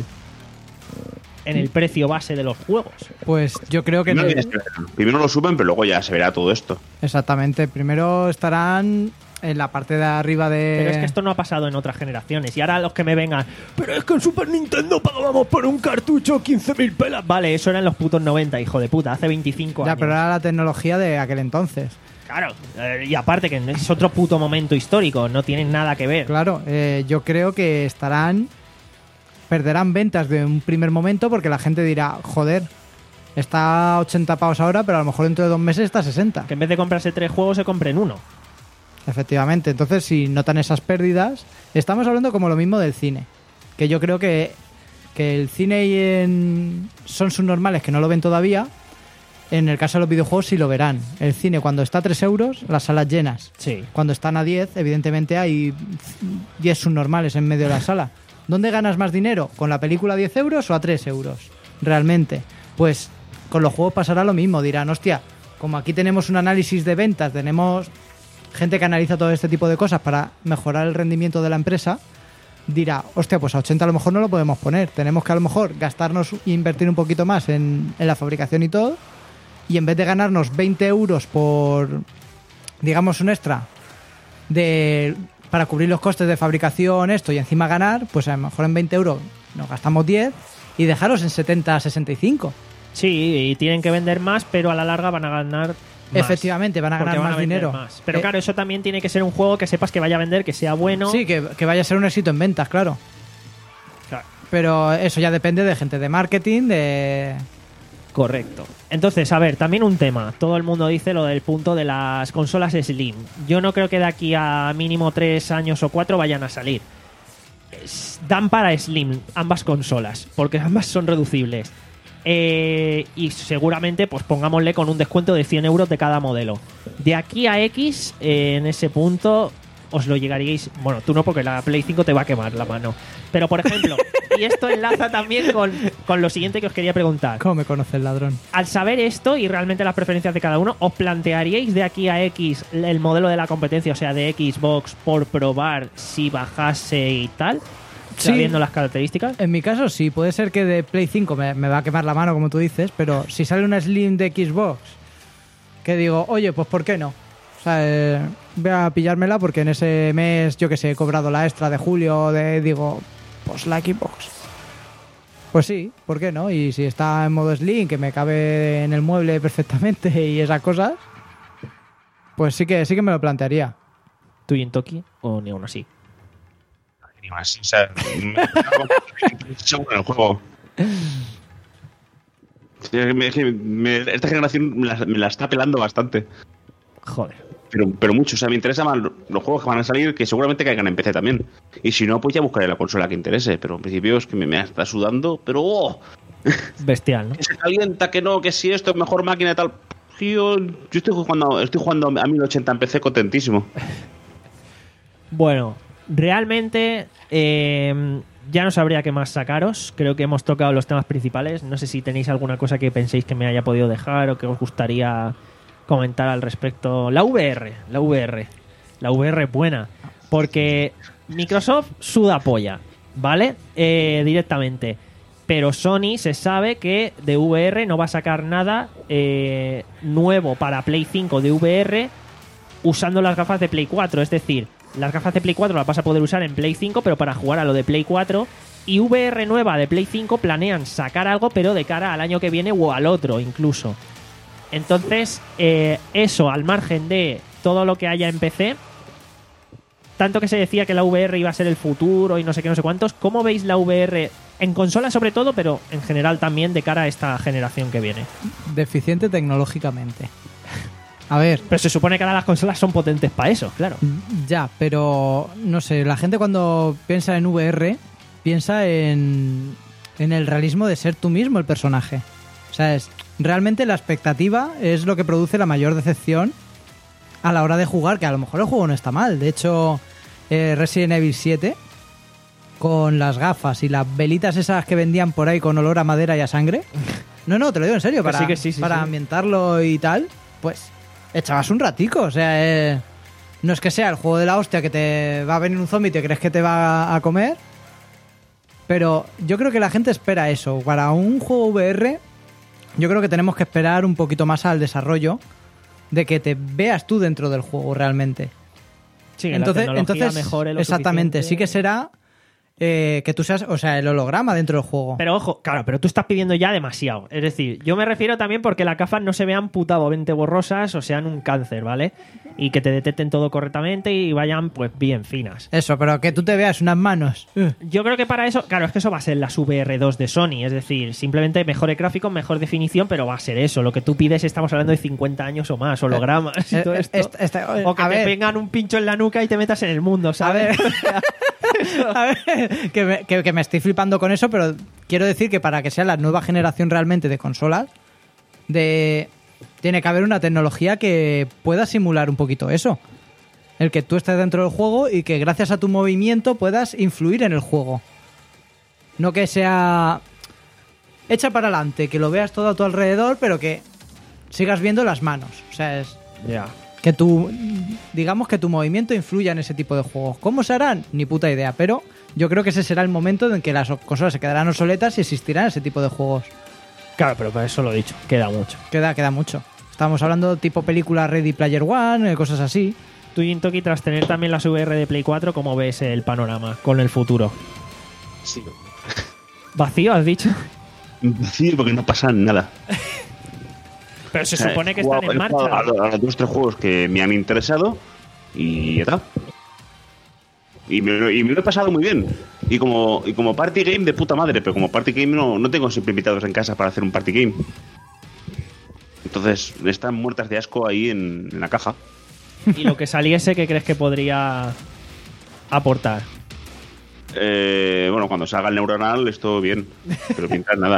en el precio base de los juegos. Pues yo creo que... Primero, no- tienes que ver. Primero lo suben, pero luego ya se verá todo esto. Exactamente. Primero estarán en la parte de arriba de... Pero es que esto no ha pasado en otras generaciones. Y ahora los que me vengan, pero es que en Super Nintendo pagábamos por un cartucho quince mil pelas. Vale, eso era en los putos noventa, hijo de puta, hace veinticinco Ya, años. pero era la tecnología de aquel entonces. Claro, eh, y aparte que es otro puto momento histórico, no tienen nada que ver. Claro, eh, yo creo que estarán... Perderán ventas de un primer momento porque la gente dirá, joder, está a ochenta pavos ahora, pero a lo mejor dentro de dos meses está a sesenta. Que en vez de comprarse tres juegos se compren uno. Efectivamente, entonces si notan esas pérdidas, estamos hablando como lo mismo del cine, que yo creo que, que el cine y en son subnormales que no lo ven todavía, en el caso de los videojuegos sí lo verán. El cine cuando está a tres euros, las salas llenas. Sí. Cuando están a diez, evidentemente hay diez subnormales en medio de la sala. ¿Dónde ganas más dinero? ¿Con la película a diez euros o a tres euros? Realmente. Pues con los juegos pasará lo mismo. Dirán, hostia, como aquí tenemos un análisis de ventas, tenemos gente que analiza todo este tipo de cosas para mejorar el rendimiento de la empresa, dirá, hostia, pues a ochenta a lo mejor no lo podemos poner. Tenemos que a lo mejor gastarnos e invertir un poquito más en, en la fabricación y todo. Y en vez de ganarnos veinte euros por, digamos, un extra de para cubrir los costes de fabricación, esto, y encima ganar, pues a lo mejor en veinte euros nos gastamos diez y dejaros en setenta, sesenta y cinco. Sí, y tienen que vender más, pero a la larga van a ganar más. Efectivamente, van a Porque ganar van más vender dinero. más. Pero Eh, claro, eso también tiene que ser un juego que sepas que vaya a vender, que sea bueno. Sí, que, que vaya a ser un éxito en ventas, claro. Claro. Pero eso ya depende de gente de marketing, de... Correcto. Entonces, a ver, también un tema. Todo el mundo dice lo del punto de las consolas Slim. Yo no creo que de aquí a mínimo tres años o cuatro vayan a salir. Es- Dan para Slim ambas consolas, porque ambas son reducibles. Eh, y seguramente, pues pongámosle con un descuento de cien euros de cada modelo. De aquí a X, eh, en ese punto, os lo llegaríais. Bueno, tú no, porque la Play cinco te va a quemar la mano. Pero, por ejemplo, y esto enlaza también con, con lo siguiente que os quería preguntar. ¿Cómo me conoce el ladrón? Al saber esto y realmente las preferencias de cada uno, ¿os plantearíais de aquí a X el modelo de la competencia, o sea, de Xbox, por probar si bajase y tal? Sí. Sabiendo las características. En mi caso sí, puede ser que de Play cinco me, me va a quemar la mano, como tú dices, pero si sale una Slim de Xbox, que digo, oye, pues ¿por qué no? O sea, eh, voy a pillármela porque en ese mes, yo que sé, he cobrado la extra de julio, de digo, pues la Xbox. Pues sí, ¿por qué no? Y si está en modo Slim, que me cabe en el mueble perfectamente y esas cosas, pues sí que sí que me lo plantearía. ¿Tú y en Toki o ni aún así? Ni más, o sea, me- seguro en el juego. Sí, es que me- es que me- esta generación me la, me la está pelando bastante. Joder. Pero, pero mucho, o sea, me interesan más los juegos que van a salir, que seguramente caigan en P C también. Y si no, pues ya buscaré la consola que interese. Pero en principio es que me, me está sudando, pero oh, Bestial, ¿no? Que se calienta, que no, que si esto es mejor máquina y tal. Sí, Yo, yo estoy jugando, estoy jugando a mil ochenta en P C contentísimo. Bueno, realmente eh, ya no sabría qué más sacaros. Creo que hemos tocado los temas principales. No sé si tenéis alguna cosa que penséis que me haya podido dejar o que os gustaría comentar al respecto. La V R, la V R. La V R es buena. Porque Microsoft suda polla, ¿vale? Eh, directamente. Pero Sony se sabe que de V R no va a sacar nada eh, nuevo para Play cinco de V R usando las gafas de Play cuatro. Es decir, las gafas de Play cuatro las vas a poder usar en Play cinco, pero para jugar a lo de Play cuatro. Y V R nueva de Play cinco planean sacar algo, pero de cara al año que viene o al otro incluso. Entonces, eh, eso al margen de todo lo que haya en P C, tanto que se decía que la V R iba a ser el futuro y no sé qué, no sé cuántos. ¿Cómo veis la V R en consola sobre todo, pero en general también de cara a esta generación que viene? Deficiente tecnológicamente. A ver, Pero se supone que ahora las consolas son potentes para eso, claro. ya, pero no sé, la gente cuando piensa en V R piensa en, en el realismo de ser tú mismo el personaje. O sea, es, realmente la expectativa es lo que produce la mayor decepción a la hora de jugar, que a lo mejor el juego no está mal. De hecho, eh, Resident Evil siete, con las gafas y las velitas esas que vendían por ahí con olor a madera y a sangre. No, no, te lo digo en serio, Que para, sí, que sí, sí, para sí. ambientarlo y tal, pues echabas un ratico. O sea, eh, no es que sea el juego de la hostia que te va a venir un zombie y te crees que te va a comer, pero yo creo que la gente espera eso. Para un juego V R, yo creo que tenemos que esperar un poquito más al desarrollo, de que te veas tú dentro del juego realmente. Sí, que entonces, la tecnología entonces mejore lo exactamente, sí suficiente. que será eh, que tú seas, o sea, el holograma dentro del juego. Pero ojo, claro, pero tú estás pidiendo ya demasiado. Es decir, yo me refiero también porque las gafas no se vean putabamente borrosas o sean un cáncer, ¿vale? Y que te detecten todo correctamente y vayan, pues, bien finas. Eso, pero que tú te veas unas manos. Uh. Yo creo que para eso, claro, es que eso va a ser las V R dos de Sony, es decir, simplemente mejores gráficos, mejor definición, pero va a ser eso. Lo que tú pides, estamos hablando de cincuenta años o más, hologramas y Eh, todo eh, esto. esta- esta- o que a te ver. vengan un pincho en la nuca y te metas en el mundo, A ¿sabes? ver, a ver que, me, que- que me estoy flipando con eso, pero quiero decir que para que sea la nueva generación realmente de consolas, de tiene que haber una tecnología que pueda simular un poquito eso. El que tú estés dentro del juego y que gracias a tu movimiento puedas influir en el juego. No que sea echa para adelante, que lo veas todo a tu alrededor, pero que sigas viendo las manos. O sea, es Ya. que tu, digamos que tu movimiento influya en ese tipo de juegos. ¿Cómo se harán? Ni puta idea, pero yo creo que ese será el momento en que las consolas se quedarán obsoletas y existirán ese tipo de juegos. Claro, pero para eso lo he dicho, queda mucho. Queda, queda mucho. Estamos hablando tipo película Ready Player One, eh, cosas así. Tú, Intoki, tras tener también las V R de Play cuatro, ¿cómo ves el panorama con el futuro? Sí. ¿Vacío, has dicho? Sí, porque no pasa nada. Pero se O sea, supone he que están jugado- en he jugado marcha. A, a los dos tres juegos que me han interesado y ya está. Y me, lo- y me lo he pasado muy bien. Y como, y como party game de puta madre, pero como party game no, no tengo siempre invitados en casa para hacer un party game. Entonces están muertas de asco ahí en, en la caja. Y lo que saliese, ¿qué crees que podría aportar? Eh, bueno, cuando salga el neuronal, esto bien. Pero pintar nada.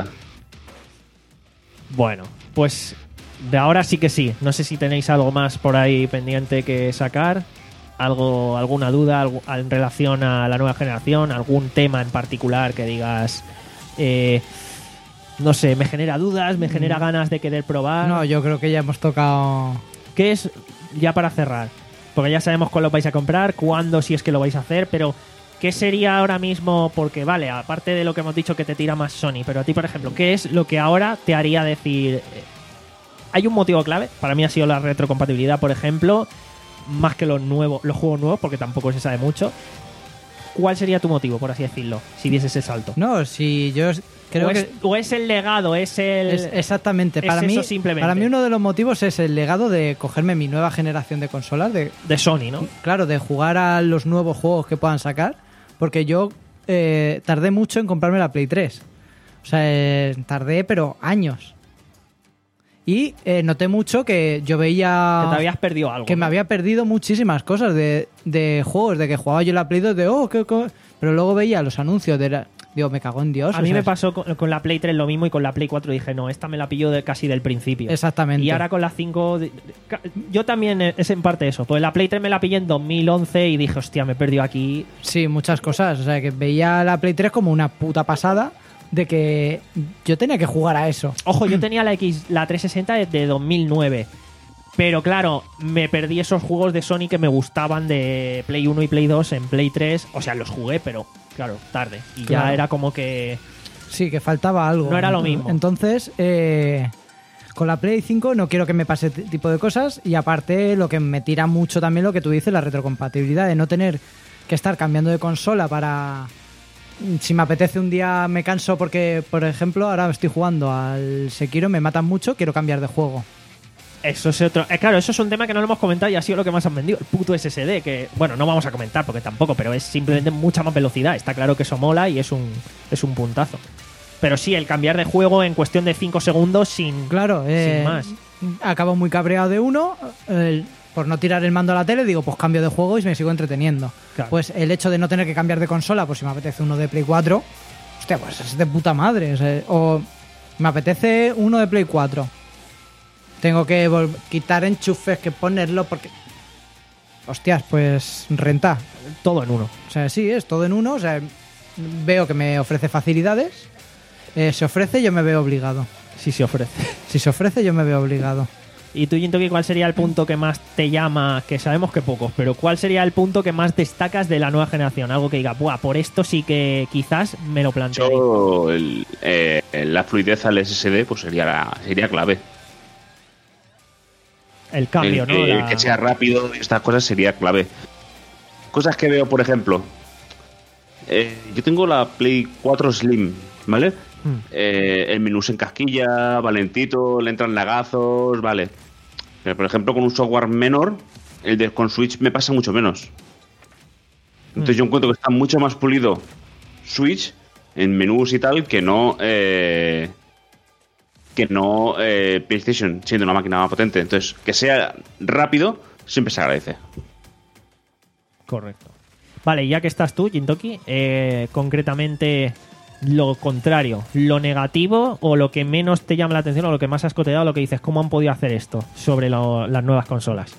Bueno, pues de ahora sí que sí. No sé si tenéis algo más por ahí pendiente que sacar. Algo, alguna duda algo- en relación a la nueva generación, algún tema en particular que digas, eh, no sé, me genera dudas, me genera ganas de querer probar. No, yo creo que ya hemos tocado... ¿Qué es, ya para cerrar? Porque ya sabemos cuándo lo vais a comprar, cuándo, si es que lo vais a hacer, pero ¿qué sería ahora mismo? Porque, vale, aparte de lo que hemos dicho que te tira más Sony, pero a ti, por ejemplo, ¿qué es lo que ahora te haría decir... eh, hay un motivo clave, para mí ha sido la retrocompatibilidad, por ejemplo, más que los nuevos, los juegos nuevos, porque tampoco se sabe mucho. ¿Cuál sería tu motivo, por así decirlo, si diese ese salto? No, si yo es- creo o, es, que... o es el legado, es el... Es- exactamente. es Para mí, eso simplemente. para mí uno de los motivos es el legado de cogerme mi nueva generación de consolas, de, de Sony, ¿no? claro, de jugar a los nuevos juegos que puedan sacar, porque yo eh, tardé mucho en comprarme la Play tres. O sea, eh, tardé, pero años. Y eh, noté mucho que yo veía... Que te habías perdido algo. que me ¿no? había perdido muchísimas cosas de, de juegos, de que jugaba yo en la Play dos, de oh, qué co-". Pero luego veía los anuncios de, la- Digo, me cago en Dios. A o mí sea, me es- pasó con, con la Play tres lo mismo y con la Play cuatro dije, no, esta me la pillo de, casi del principio. Exactamente. Y ahora con la cinco... de- ca- Yo también eh, es en parte eso. Pues la Play tres me la pillé en dos mil once y dije, hostia, me he perdido aquí. Sí, muchas cosas. O sea, que veía la Play tres como una puta pasada de que yo tenía que jugar a eso. Ojo, yo tenía la X, la trescientos sesenta desde dos mil nueve. Pero claro, me perdí esos juegos de Sony que me gustaban de Play uno y Play dos en Play tres. O sea, los jugué, pero claro, tarde. Y ya Claro. era como que... Sí, que faltaba algo. No era lo mismo. Entonces, eh, con la Play cinco no quiero que me pase este tipo de cosas. Y aparte, lo que me tira mucho también lo que tú dices, la retrocompatibilidad, de no tener que estar cambiando de consola para... Si me apetece un día me canso porque, por ejemplo, ahora estoy jugando al Sekiro, me matan mucho, quiero cambiar de juego. Eso es otro... eh, claro, eso es un tema que no lo hemos comentado y ha sido lo que más han vendido. El puto S S D, que, bueno, no vamos a comentar porque tampoco, pero es simplemente mucha más velocidad. Está claro que eso mola y es un, es un puntazo. Pero sí, el cambiar de juego en cuestión de cinco segundos sin... Claro, eh, Sin más. acabo muy cabreado de uno, el- por no tirar el mando a la tele, digo, pues cambio de juego y me sigo entreteniendo. Claro. Pues el hecho de no tener que cambiar de consola, pues si me apetece uno de Play cuatro, hostia, pues es de puta madre. O, sea, o me apetece uno de Play cuatro. Tengo que vol- quitar enchufes, que ponerlo, porque... Hostias, pues renta. Todo en uno. O sea, sí, es todo en uno. O sea, veo que me ofrece facilidades. Eh, se ofrece, yo me veo obligado. Sí se ofrece. Si se ofrece, yo me veo obligado. ¿Y tú, Jintoki, cuál sería el punto que más te llama? Que sabemos que pocos, pero ¿cuál sería el punto que más destacas de la nueva generación? Algo que diga, buah, por esto sí que quizás me lo planteo. Yo, el- eh, la fluidez al S S D pues sería, la- sería clave. El cambio, el, ¿no? que, La- que sea rápido y estas cosas sería clave. Cosas que veo, por ejemplo, eh, yo tengo la Play cuatro Slim, ¿vale? Mm. Eh, el menú se encasquilla, valentito, le entran lagazos, vale. Pero por ejemplo, con un software menor, el de con Switch me pasa mucho menos. Entonces Mm. yo encuentro que está mucho más pulido Switch en menús y tal que no eh, que no eh, PlayStation, siendo una máquina más potente. Entonces, que sea rápido siempre se agradece. Correcto. Vale, ya que estás tú, Jintoki, eh, concretamente lo contrario, lo negativo o lo que menos te llama la atención o lo que más has coteado, lo que dices, ¿cómo han podido hacer esto sobre lo- las nuevas consolas?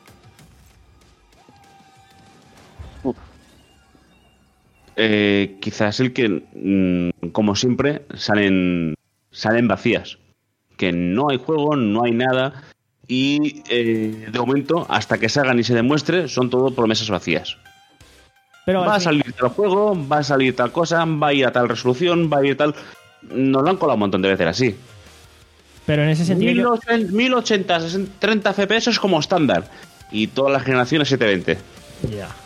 Eh, quizás el que, mm, como siempre, salen, salen vacías. Que no hay juego, no hay nada. Y eh, de momento, hasta que salgan y se demuestre, son todo promesas vacías. Pero Va a al fin- salir tal juego, va a salir tal cosa, va a ir a tal resolución, va a ir tal. Nos lo han colado un montón de veces así. pero en ese sentido, yo- mil ochenta, sesenta, treinta F P S es como estándar. Y todas las generaciones setecientos veinte. Ya.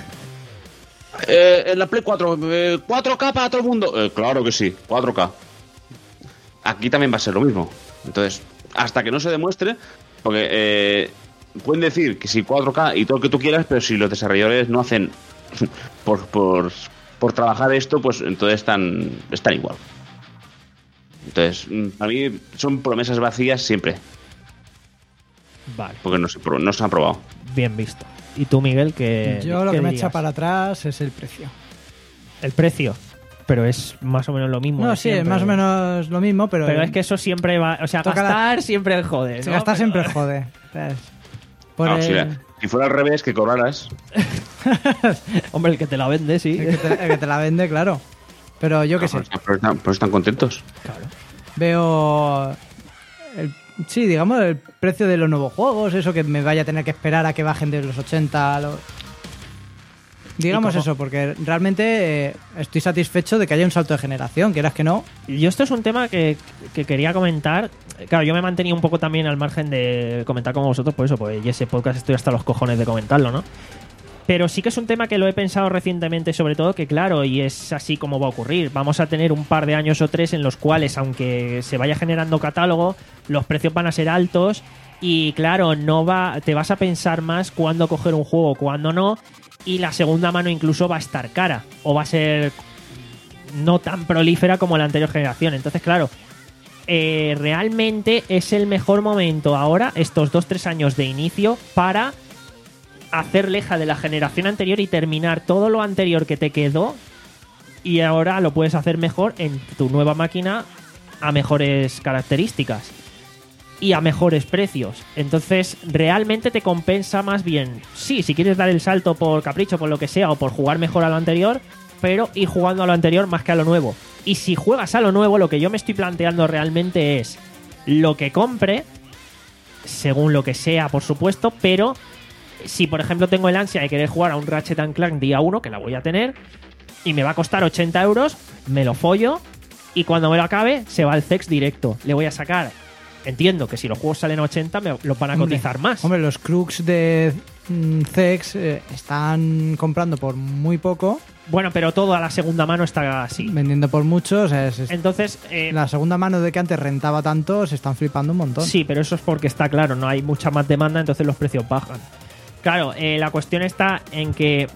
Eh, en la Play cuatro, eh, cuatro K para todo el mundo. Eh, claro que sí, cuatro K. Aquí también va a ser lo mismo. Entonces, hasta que no se demuestre, porque eh, pueden decir que sí, cuatro K y todo lo que tú quieras, pero si los desarrolladores no hacen por, por, por trabajar esto, pues entonces están, están igual. Entonces, mm, para mí son promesas vacías siempre, Vale, porque no se, pro- no se han probado. bien visto. ¿Y tú, Miguel, qué Yo lo qué que me dirías? echa para atrás es el precio. El precio. Pero es más o menos lo mismo. No, de sí, es siempre. más o menos lo mismo, pero... Pero es que eso siempre va. O sea, Toca la- gastar siempre jode. si ¿no? gastar Pero- siempre jode. ¿sabes? Por No, el- si, la- si fuera al revés, que cobraras. Hombre, el que te la vende, sí. el que te, el que te la vende, claro. Pero yo qué Ah, sé, pues, pues están, pues están contentos. Claro. veo... el- sí, digamos, el precio de los nuevos juegos, eso que me vaya a tener que esperar a que bajen de los ochenta a los... Digamos cómo? eso, porque realmente eh, estoy satisfecho de que haya un salto de generación, quieras que no. Yo esto es un tema que, que quería comentar. Claro, yo me he mantenido un poco también al margen de comentar con vosotros, por eso, pues y ese podcast estoy hasta los cojones de comentarlo, ¿no? Pero sí que es un tema que lo he pensado recientemente, sobre todo, que claro, y es así como va a ocurrir. Vamos a tener un par de años o tres en los cuales, aunque se vaya generando catálogo, los precios van a ser altos y claro, no va, te vas a pensar más cuándo coger un juego, cuándo no, y la segunda mano incluso va a estar cara o va a ser no tan prolífera como la anterior generación. Entonces, claro, eh, realmente es el mejor momento ahora, estos dos tres años de inicio, para hacer leja de la generación anterior y terminar todo lo anterior que te quedó y ahora lo puedes hacer mejor en tu nueva máquina a mejores características y a mejores precios. Entonces, realmente te compensa más bien, sí, si quieres dar el salto por capricho, por lo que sea, o por jugar mejor a lo anterior, pero ir jugando a lo anterior más que a lo nuevo. Y si juegas a lo nuevo, lo que yo me estoy planteando realmente es lo que compre, según lo que sea, por supuesto, pero si, por ejemplo, tengo el ansia de querer jugar a un Ratchet and Clank día uno, que la voy a tener, y me va a costar ochenta euros, me lo follo, y cuando me lo acabe, se va al C E X directo. Le voy a sacar... Entiendo que si los juegos salen a ochenta, me los van a Hombre, cotizar más. Hombre, los crux de mm, C E X eh, están comprando por muy poco, Bueno, pero todo a la segunda mano está así. vendiendo por mucho. O sea, es- es- Entonces, eh, la segunda mano de que antes rentaba tanto, se están flipando un montón. sí, pero eso es porque está claro, no hay mucha más demanda, entonces los precios bajan. Claro, eh, la cuestión está en que,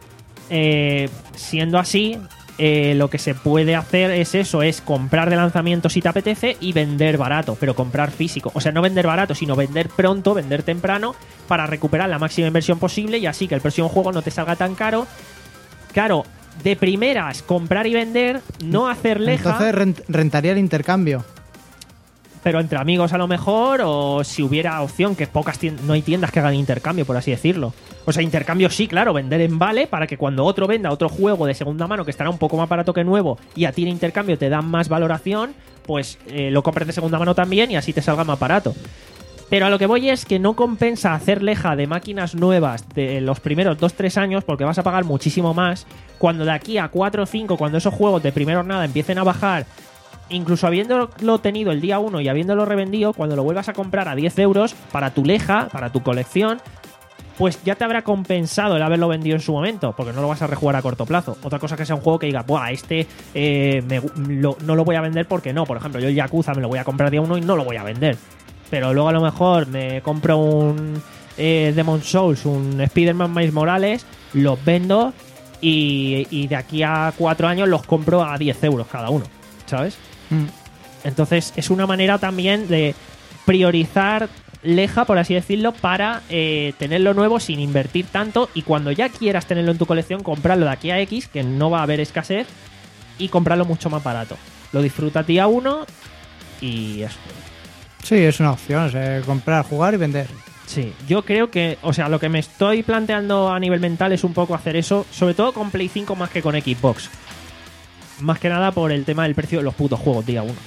eh, siendo así, eh, lo que se puede hacer es eso, es comprar de lanzamiento si te apetece y vender barato, pero comprar físico. O sea, no vender barato, sino vender pronto, vender temprano, para recuperar la máxima inversión posible y así que el próximo juego no te salga tan caro. Claro, de primeras, comprar y vender, no hacer leja... Entonces rent- rentaría el intercambio. pero entre amigos a lo mejor, o si hubiera opción, que pocas tien- no hay tiendas que hagan intercambio, por así decirlo. O sea, intercambio sí, claro, vender en vale para que cuando otro venda otro juego de segunda mano que estará un poco más barato que nuevo y a ti en intercambio te dan más valoración, pues eh, lo compres de segunda mano también y así te salga más barato. Pero a lo que voy es que no compensa hacer leja de máquinas nuevas de los primeros dos tres años porque vas a pagar muchísimo más cuando de aquí a cuatro o cinco, cuando esos juegos de primera jornada empiecen a bajar, incluso habiéndolo tenido el día uno y habiéndolo revendido, cuando lo vuelvas a comprar a diez euros para tu leja, para tu colección, pues ya te habrá compensado el haberlo vendido en su momento, porque no lo vas a rejugar a corto plazo. Otra cosa que sea un juego que diga, buah, este eh, me gu- lo- no lo voy a vender porque no. Por ejemplo, yo el Yakuza me lo voy a comprar día uno y no lo voy a vender. Pero luego a lo mejor me compro un eh, Demon's Souls, un Spider-Man Miles Morales, los vendo y, y de aquí a cuatro años los compro a diez euros cada uno, ¿sabes? Mm. Entonces es una manera también de priorizar leja, por así decirlo, para eh, tenerlo nuevo sin invertir tanto y cuando ya quieras tenerlo en tu colección, comprarlo de aquí a X, que no va a haber escasez, y comprarlo mucho más barato. Lo disfrutas día uno y eso. Sí, es una opción. O sea, comprar, jugar y vender. Sí, yo creo que, o sea, lo que me estoy planteando a nivel mental es un poco hacer eso, sobre todo con Play cinco más que con Xbox. Más que nada por el tema del precio de los putos juegos día uno.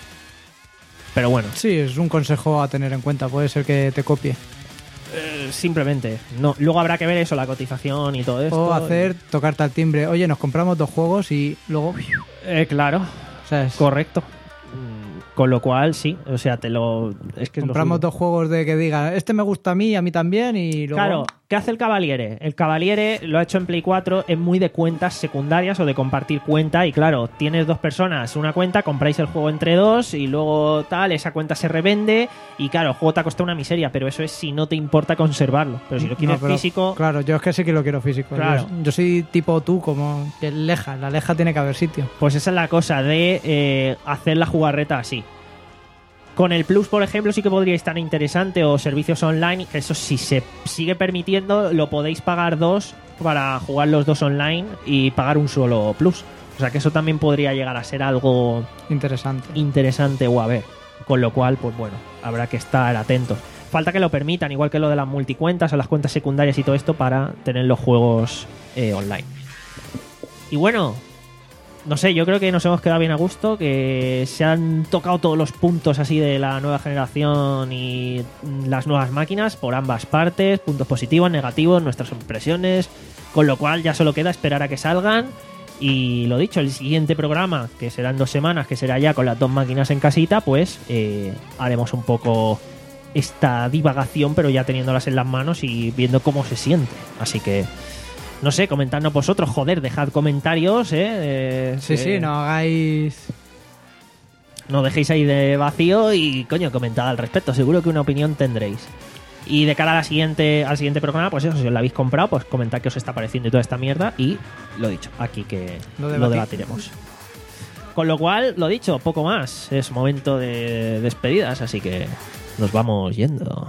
Pero bueno, Sí, es un consejo a tener en cuenta. Puede ser que te copie. eh, simplemente. No, luego habrá que ver eso, la cotización y todo esto. O hacer, tocarte al timbre. Oye, nos compramos dos juegos y luego... Eh, claro, O sea, es- correcto. Mm, Con lo cual, sí, o sea, te lo... Es que es lo compramos suyo. dos juegos de que diga, este me gusta a mí y a mí también y luego... Claro, ¿qué hace el Cavaliere? El Cavaliere lo ha hecho en Play cuatro, es muy de cuentas secundarias o de compartir cuenta y claro, tienes dos personas, una cuenta, compráis el juego entre dos y luego tal, esa cuenta se revende y claro, el juego te ha costado una miseria, pero eso es si no te importa conservarlo. Pero si lo quieres No, pero, físico... Claro, yo es que sí que lo quiero físico. Claro. Yo, yo soy tipo tú, como que leja. La leja tiene que haber sitio. Pues esa es la cosa de eh, hacer la jugarreta así. Con el Plus, por ejemplo, sí que podría estar interesante, o servicios online, que eso si se sigue permitiendo, lo podéis pagar dos para jugar los dos online y pagar un solo Plus. O sea que eso también podría llegar a ser algo Interesante. interesante o a ver. Con lo cual, pues bueno, habrá que estar atentos. Falta que lo permitan, igual que lo de las multicuentas o las cuentas secundarias y todo esto, para tener los juegos eh, online. Y bueno, no sé, yo creo que nos hemos quedado bien a gusto, que se han tocado todos los puntos así de la nueva generación y las nuevas máquinas por ambas partes, puntos positivos, negativos, nuestras impresiones, con lo cual ya solo queda esperar a que salgan. Y lo dicho, el siguiente programa, que será en dos semanas, que será ya con las dos máquinas en casita, pues eh, haremos un poco esta divagación, pero ya teniéndolas en las manos y viendo cómo se siente. Así que, no sé, comentadnos vosotros, joder, dejad comentarios, ¿eh? Eh, Sí, eh, sí, no hagáis... No dejéis ahí de vacío y, coño, comentad al respecto. Seguro que una opinión tendréis. Y de cara a la siguiente, al siguiente programa, pues eso, si os la habéis comprado, pues comentad qué os está pareciendo y toda esta mierda. Y lo dicho, aquí que Lo lo, debati- debatiremos. Con lo cual, lo dicho, poco más. Es momento de despedidas, así que nos vamos yendo.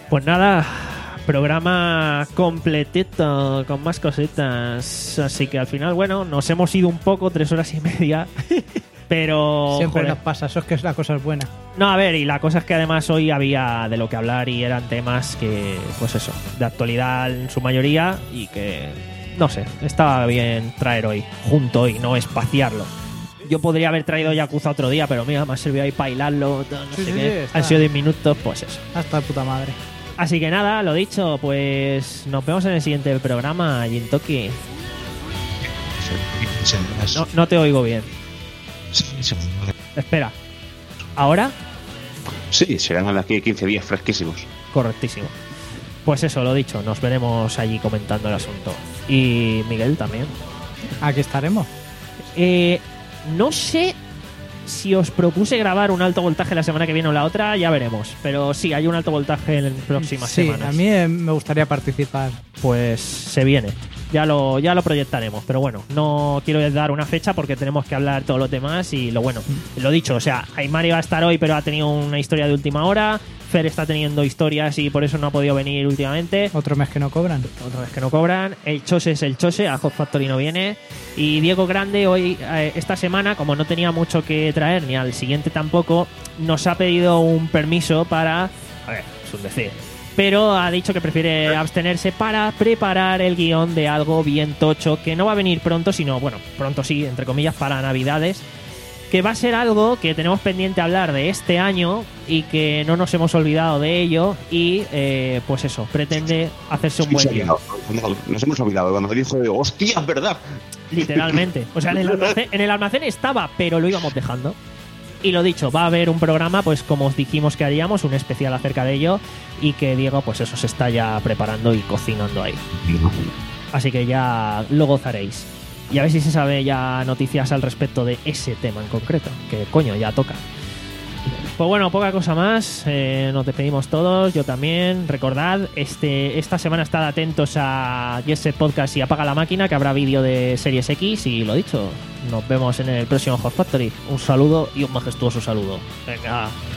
Pues nada, programa completito, con más cositas. Así que al final, bueno, nos hemos ido un poco, tres horas y media. Pero... Siempre joder. nos pasa, eso es que la cosa es buena. No, a ver, y la cosa es que además hoy había de lo que hablar y eran temas que, pues eso, de actualidad en su mayoría y que, no sé, estaba bien traer hoy, junto y no espaciarlo. Yo podría haber traído Yakuza otro día, pero mira, me ha servido ahí para hilarlo, no Sí, sé sí, qué. sí, está. Han sido diez minutos, pues eso. Hasta de puta madre. Así que nada, lo dicho, pues nos vemos en el siguiente programa, Jintoki. No, no te oigo bien. Espera. ¿Ahora? Sí, serán de aquí a quince días fresquísimos. Correctísimo. Pues eso, lo dicho, nos veremos allí comentando el asunto. Y Miguel también. Aquí estaremos. Eh, no sé si os propuse grabar un alto voltaje la semana que viene o la otra, ya veremos. Pero sí, hay un alto voltaje en próximas Sí, semanas. a mí eh, me gustaría participar. Pues se viene. Ya lo, ya lo proyectaremos, pero bueno, no quiero dar una fecha porque tenemos que hablar todos los demás y lo bueno, lo dicho, o sea, Aymar iba a estar hoy pero ha tenido una historia de última hora, Fer está teniendo historias y por eso no ha podido venir últimamente, Otro mes que no cobran. otra vez que no cobran, el Chose es el Chose, a Hot Factory no viene y Diego Grande hoy, eh, esta semana, como no tenía mucho que traer ni al siguiente tampoco, nos ha pedido un permiso para, a ver, es un decir, pero ha dicho que prefiere abstenerse para preparar el guión de algo bien tocho, que no va a venir pronto, sino, bueno, pronto sí, entre comillas, para Navidades, que va a ser algo que tenemos pendiente hablar de este año y que no nos hemos olvidado de ello y, eh, pues eso, pretende hacerse un buen guión. Nos hemos olvidado cuando dijo, hostia, es verdad. Literalmente. O sea, en el, almacén, en el almacén estaba, pero lo íbamos dejando. Y lo dicho, va a haber un programa, pues como os dijimos que haríamos, un especial acerca de ello y que Diego, pues eso, se está ya preparando y cocinando ahí. Así que ya lo gozaréis. Y a ver si se sabe ya noticias al respecto de ese tema en concreto, que coño, ya toca. Pues bueno, poca cosa más, eh, nos despedimos todos, yo también. Recordad, este esta semana estad atentos a Jet Podcast y Apaga la Máquina, que habrá vídeo de Series X. Y lo dicho, nos vemos en el próximo Hot Factory. Un saludo y un majestuoso saludo. Venga.